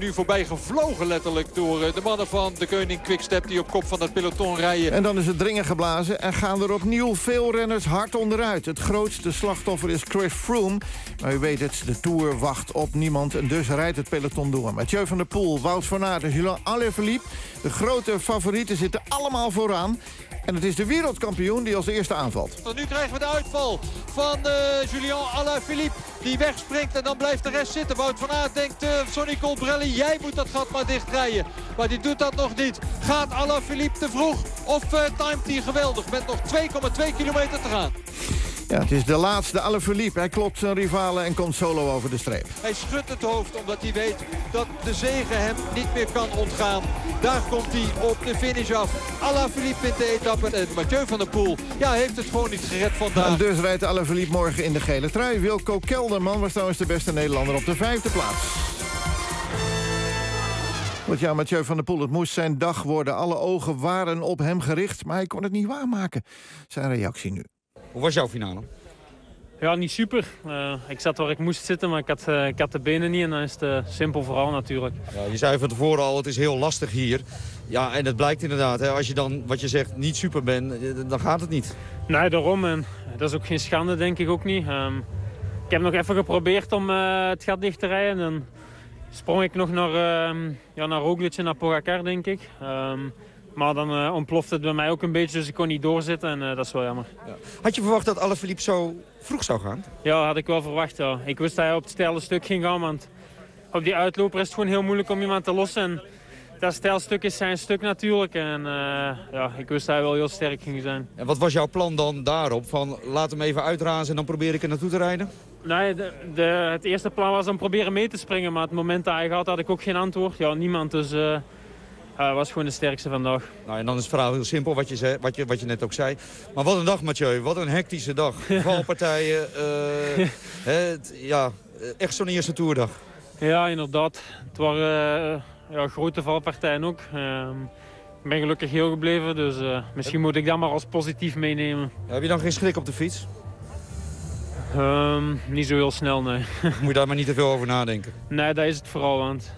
nu voorbij gevlogen letterlijk door de mannen van de Koning Quickstep die op kop van het peloton rijden. En dan is het dringen geblazen en gaan er opnieuw veel renners hard onderuit. Het grootste slachtoffer is Chris Froome. Maar u weet het, de Tour wacht op niemand en dus rijdt het peloton door. Mathieu van der Poel, Wout van Aert en Julian Alaphilippe. De grote favorieten zitten allemaal vooraan. En het is de wereldkampioen die als eerste aanvalt. Nu krijgen we de uitval van Julian Alaphilippe. Die wegspringt en dan blijft de rest zitten. Wout van Aert denkt, Sonny Colbrelli, jij moet dat gat maar dichtrijden. Maar die doet dat nog niet. Gaat Alaphilippe te vroeg of timet hij geweldig met nog 2,2 kilometer te gaan? Ja, het is de laatste Alaphilippe. Hij klopt zijn rivalen en komt solo over de streep. Hij schudt het hoofd omdat hij weet dat de zege hem niet meer kan ontgaan. Daar komt hij op de finish af. Alaphilippe wint de etappe en Mathieu van der Poel heeft het gewoon niet gered vandaag. En dus rijdt Alaphilippe morgen in de gele trui. Wilco Kelderman was trouwens de beste Nederlander op de 5e plaats. Want ja, Mathieu van der Poel, het moest zijn dag worden. Alle ogen waren op hem gericht, maar hij kon het niet waarmaken. Zijn reactie nu. Hoe was jouw finale? Ja, niet super. Ik zat waar ik moest zitten, maar ik had de benen niet. En dan is het simpel vooral natuurlijk. Ja, je zei van tevoren al, het is heel lastig hier. Ja, en het blijkt inderdaad. Hè, als je dan, wat je zegt, niet super bent, dan gaat het niet. Nee, daarom. En dat is ook geen schande, denk ik ook niet. Ik heb nog even geprobeerd om het gat dicht te rijden. En dan sprong ik nog naar Roglic en naar Pogacar, denk ik. Maar dan ontploft het bij mij ook een beetje, dus ik kon niet doorzetten en dat is wel jammer. Ja. Had je verwacht dat Alaphilippe zo vroeg zou gaan? Ja, had ik wel verwacht. Ja. Ik wist dat hij op het steile stuk ging gaan, want op die uitloper is het gewoon heel moeilijk om iemand te lossen. En dat stijlstuk is zijn stuk natuurlijk. En ik wist dat hij wel heel sterk ging zijn. En wat was jouw plan dan daarop? Van laat hem even uitrazen en dan probeer ik er naartoe te rijden? Nee, het eerste plan was om proberen mee te springen, maar het moment dat hij gaat had ik ook geen antwoord. Ja, niemand, dus... Hij was gewoon de sterkste vandaag. Nou, en dan is het verhaal heel simpel, wat je net ook zei. Maar wat een dag, Mathieu. Wat een hectische dag. Valpartijen. Echt zo'n eerste toerdag. Ja, inderdaad. Het waren grote valpartijen ook. Ik ben gelukkig heel gebleven, dus misschien moet ik dat maar als positief meenemen. Heb je dan geen schrik op de fiets? Niet zo heel snel, nee. Moet je daar maar niet te veel over nadenken? Nee, dat is het vooral, want...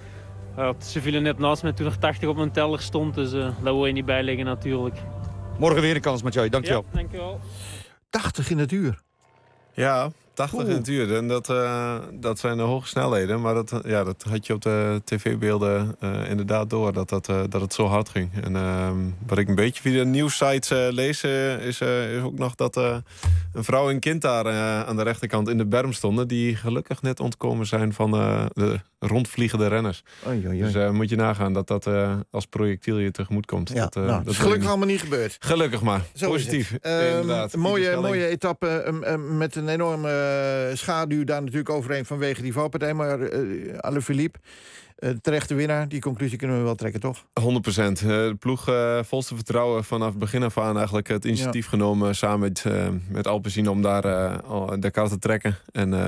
ze vielen net naast me toen er 80 op mijn teller stond, dus daar wil je niet bij liggen natuurlijk. Morgen weer een kans, Mathieu. Dankjewel. Ja, dankjewel. 80 in het uur. Ja, 80 in het uur. En dat zijn de hoge snelheden. Maar dat had je op de tv-beelden inderdaad door, dat het zo hard ging. En wat ik een beetje via de nieuwssites lees, is ook nog dat een vrouw en kind daar aan de rechterkant in de berm stonden, die gelukkig net ontkomen zijn van de rondvliegende renners. Dus moet je nagaan dat als projectiel je tegemoet komt. Ja, dat is gelukkig allemaal niet gebeurd. Gelukkig maar. Zo positief. Inderdaad. Een mooie etappe met een enorme schaduw daar natuurlijk overheen vanwege die valpartij. Maar Alaphilippe, terechte winnaar, die conclusie kunnen we wel trekken, toch? 100%. De ploeg volste vertrouwen vanaf begin af aan eigenlijk het initiatief genomen samen met Alpecin om daar de kar te trekken.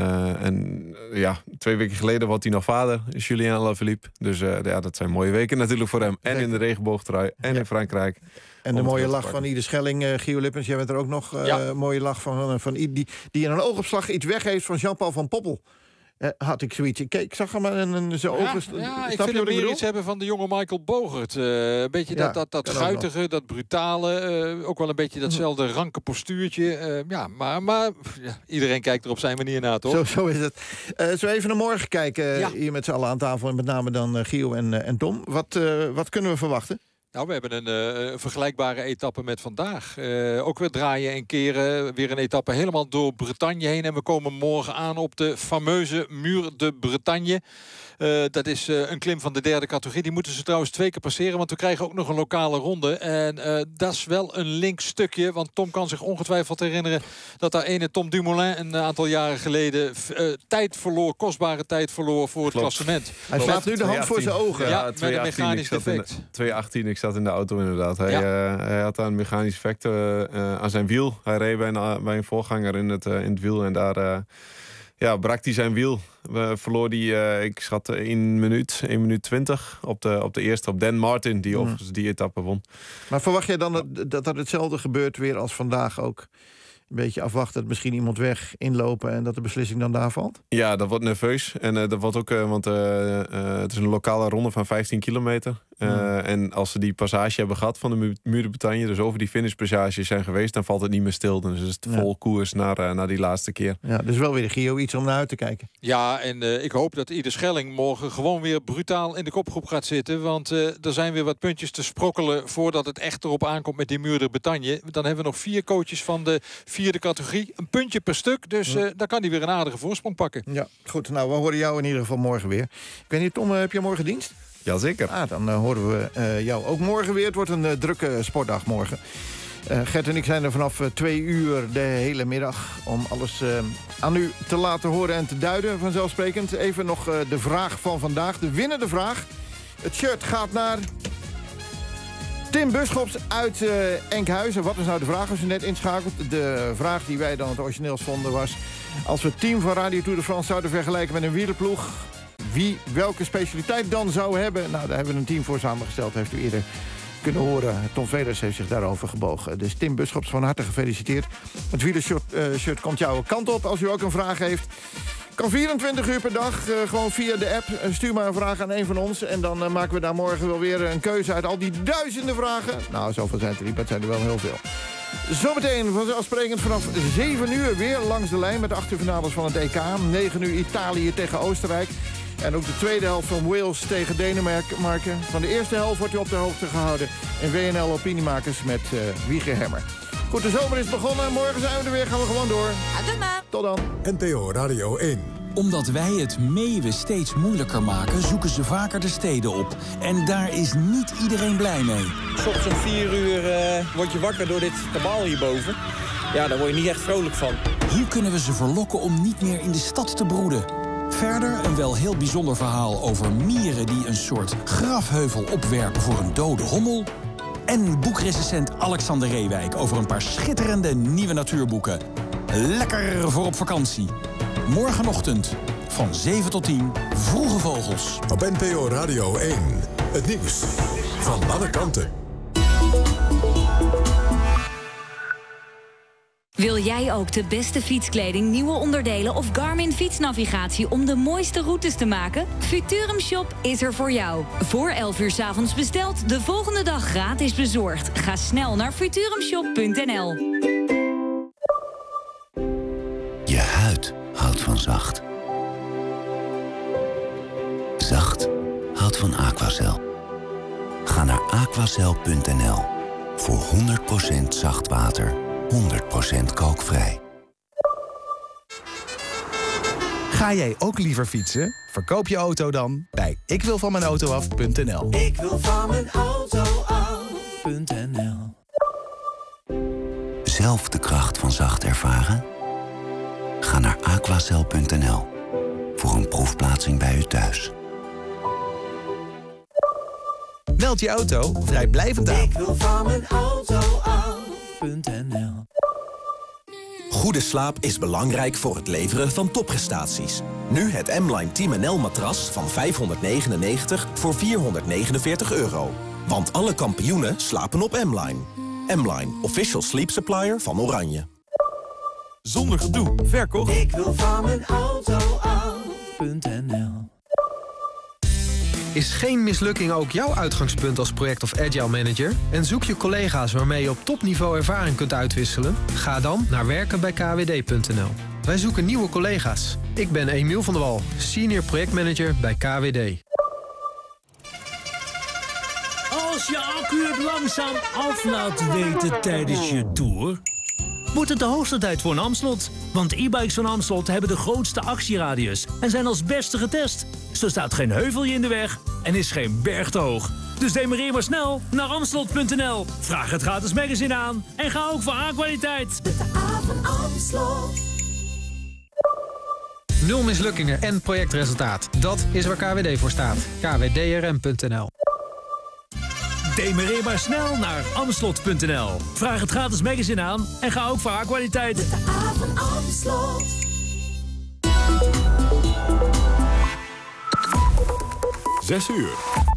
En 2 weken geleden wordt hij nog vader, Julien Alaphilippe. Dus dat zijn mooie weken natuurlijk voor hem. En in de regenboogtrui en in Frankrijk. En de mooie lach van Ieder Schelling, Gio Lippens. Jij bent er ook nog. Mooie lach van die in een oogopslag iets weggeeft van Jean-Paul van Poppel. Had ik zoiets. Ik zag hem in zijn ogen. Ja, ik vind hem weer iets hebben van de jonge Michael Bogert. Een beetje dat guitige, dat brutale. Ook wel een beetje datzelfde ranke postuurtje. Maar iedereen kijkt er op zijn manier naar, toch? Zo is het. Zo even naar morgen kijken. Hier met z'n allen aan tafel. En met name dan Gio en Tom. Wat kunnen we verwachten? Nou, we hebben een vergelijkbare etappe met vandaag. Ook weer draaien en keren. Weer een etappe helemaal door Bretagne heen. En we komen morgen aan op de fameuze Muur de Bretagne. Dat is een klim van de 3e categorie. Die moeten ze trouwens 2 keer passeren, want we krijgen ook nog een lokale ronde. En dat is wel een links stukje, want Tom kan zich ongetwijfeld herinneren dat daar ene Tom Dumoulin een aantal jaren geleden kostbare tijd verloor voor het klassement. Hij slaat nu de hand voor zijn ogen. Ja, met een mechanisch defect. 2.18, ik zat in de auto inderdaad. Hij had daar een mechanisch defect aan zijn wiel. Hij reed bij een voorganger in het wiel en daar... brak hij zijn wiel. Verloor hij, ik schat 1 minuut 20 op de eerste, op Dan Martin, die overigens die etappe won. Maar verwacht jij dan dat hetzelfde gebeurt weer als vandaag ook? Een beetje afwachten dat misschien iemand weg, inlopen en dat de beslissing dan daar valt? Ja, dat wordt nerveus. En dat wordt ook, want het is een lokale ronde van 15 kilometer. En als ze die passage hebben gehad van de Muur de Bretagne, dus over die finishpassage zijn geweest, dan valt het niet meer stil. Dus het is vol koers naar die laatste keer. Ja, dus wel weer de Gio iets om naar uit te kijken. Ja, en ik hoop dat Ieder Schelling morgen gewoon weer brutaal in de kopgroep gaat zitten. Want er zijn weer wat puntjes te sprokkelen voordat het echt erop aankomt met die Muur de Bretagne. Dan hebben we nog 4 coaches van de 4e categorie. Een puntje per stuk, dus dan kan hij weer een aardige voorsprong pakken. Ja, goed. Nou, we horen jou in ieder geval morgen weer. Ik weet niet, Tom, heb je morgen dienst? Jazeker. Dan horen we jou ook morgen weer. Het wordt een drukke sportdag morgen. Gert en ik zijn er vanaf 2 uur de hele middag om alles aan u te laten horen en te duiden, vanzelfsprekend. Even nog de vraag van vandaag, de winnende vraag. Het shirt gaat naar Tim Buschops uit Enkhuizen. Wat is nou de vraag als u net inschakelt? De vraag die wij dan het origineels vonden was: als we het team van Radio Tour de France zouden vergelijken met een wielerploeg, wie welke specialiteit dan zou hebben? Nou, daar hebben we een team voor samengesteld, heeft u eerder kunnen horen. Tom Velers heeft zich daarover gebogen. Dus Tim Buschops, van harte gefeliciteerd. Het wielershirt komt jouw kant op als u ook een vraag heeft. Kan 24 uur per dag, gewoon via de app. Stuur maar een vraag aan een van ons. En dan maken we daar morgen wel weer een keuze uit al die duizenden vragen. Nou, zoveel zijn het er niet, maar het zijn er wel heel veel. Zometeen vanzelfsprekend vanaf 7 uur weer langs de lijn met de achterfinales van het EK. 9 uur Italië tegen Oostenrijk. En ook de tweede helft van Wales tegen Denemarken. Van de eerste helft wordt u op de hoogte gehouden in WNL Opiniemakers met Wieger Hemmer. Goed, de zomer is begonnen. Morgen zijn we er weer. Gaan we gewoon door. Tot dan. NPO Radio 1. Omdat wij het meeuwen steeds moeilijker maken, zoeken ze vaker de steden op. En daar is niet iedereen blij mee. 's Ochtends om 4 uur word je wakker door dit kabaal hierboven. Ja, daar word je niet echt vrolijk van. Hier kunnen we ze verlokken om niet meer in de stad te broeden. Verder een wel heel bijzonder verhaal over mieren die een soort grafheuvel opwerpen voor een dode hommel. En boekrecensent Alexander Reewijk over een paar schitterende nieuwe natuurboeken. Lekker voor op vakantie. Morgenochtend van 7 tot 10, Vroege Vogels. Op NPO Radio 1. Het nieuws van alle kanten. Wil jij ook de beste fietskleding, nieuwe onderdelen of Garmin fietsnavigatie om de mooiste routes te maken? Futurum Shop is er voor jou. Voor 11 uur 's avonds besteld, de volgende dag gratis bezorgd. Ga snel naar futurumshop.nl. Je huid houdt van zacht. Zacht houdt van Aquacel. Ga naar aquacel.nl voor 100% zacht water. 100% kalkvrij. Ga jij ook liever fietsen? Verkoop je auto dan bij ikwilvanmijnautoaf.nl. Ik wil van mijn auto af.nl. Zelf de kracht van zacht ervaren? Ga naar aquacel.nl voor een proefplaatsing bij u thuis. Meld je auto vrijblijvend aan. Ik wil van mijn auto af.nl. Goede slaap is belangrijk voor het leveren van topprestaties. Nu het M-Line Team NL matras van 599 voor 449 euro. Want alle kampioenen slapen op M-Line. M-Line, official sleep supplier van Oranje. Zonder gedoe, verkocht. Ik wil van mijn auto af.nl. Is geen mislukking ook jouw uitgangspunt als project- of agile manager? En zoek je collega's waarmee je op topniveau ervaring kunt uitwisselen? Ga dan naar werkenbijkwd.nl. Wij zoeken nieuwe collega's. Ik ben Emiel van der Wal, senior projectmanager bij KWD. Als je accu het langzaam af laat weten tijdens je tour, wordt het de hoogste tijd voor een Amstelot. Want e-bikes van Amstelot hebben de grootste actieradius en zijn als beste getest. Zo staat geen heuvelje in de weg en is geen berg te hoog. Dus demareer maar snel naar Amstelot.nl. Vraag het gratis magazine aan en ga ook voor A-kwaliteit. De A van Amstelot. 0 mislukkingen en projectresultaat. Dat is waar KWD voor staat. kwdrm.nl. Demareer maar snel naar Amstelot.nl. Vraag het gratis magazine aan en ga ook voor A-kwaliteit. De A van Amstelot. 6 uur.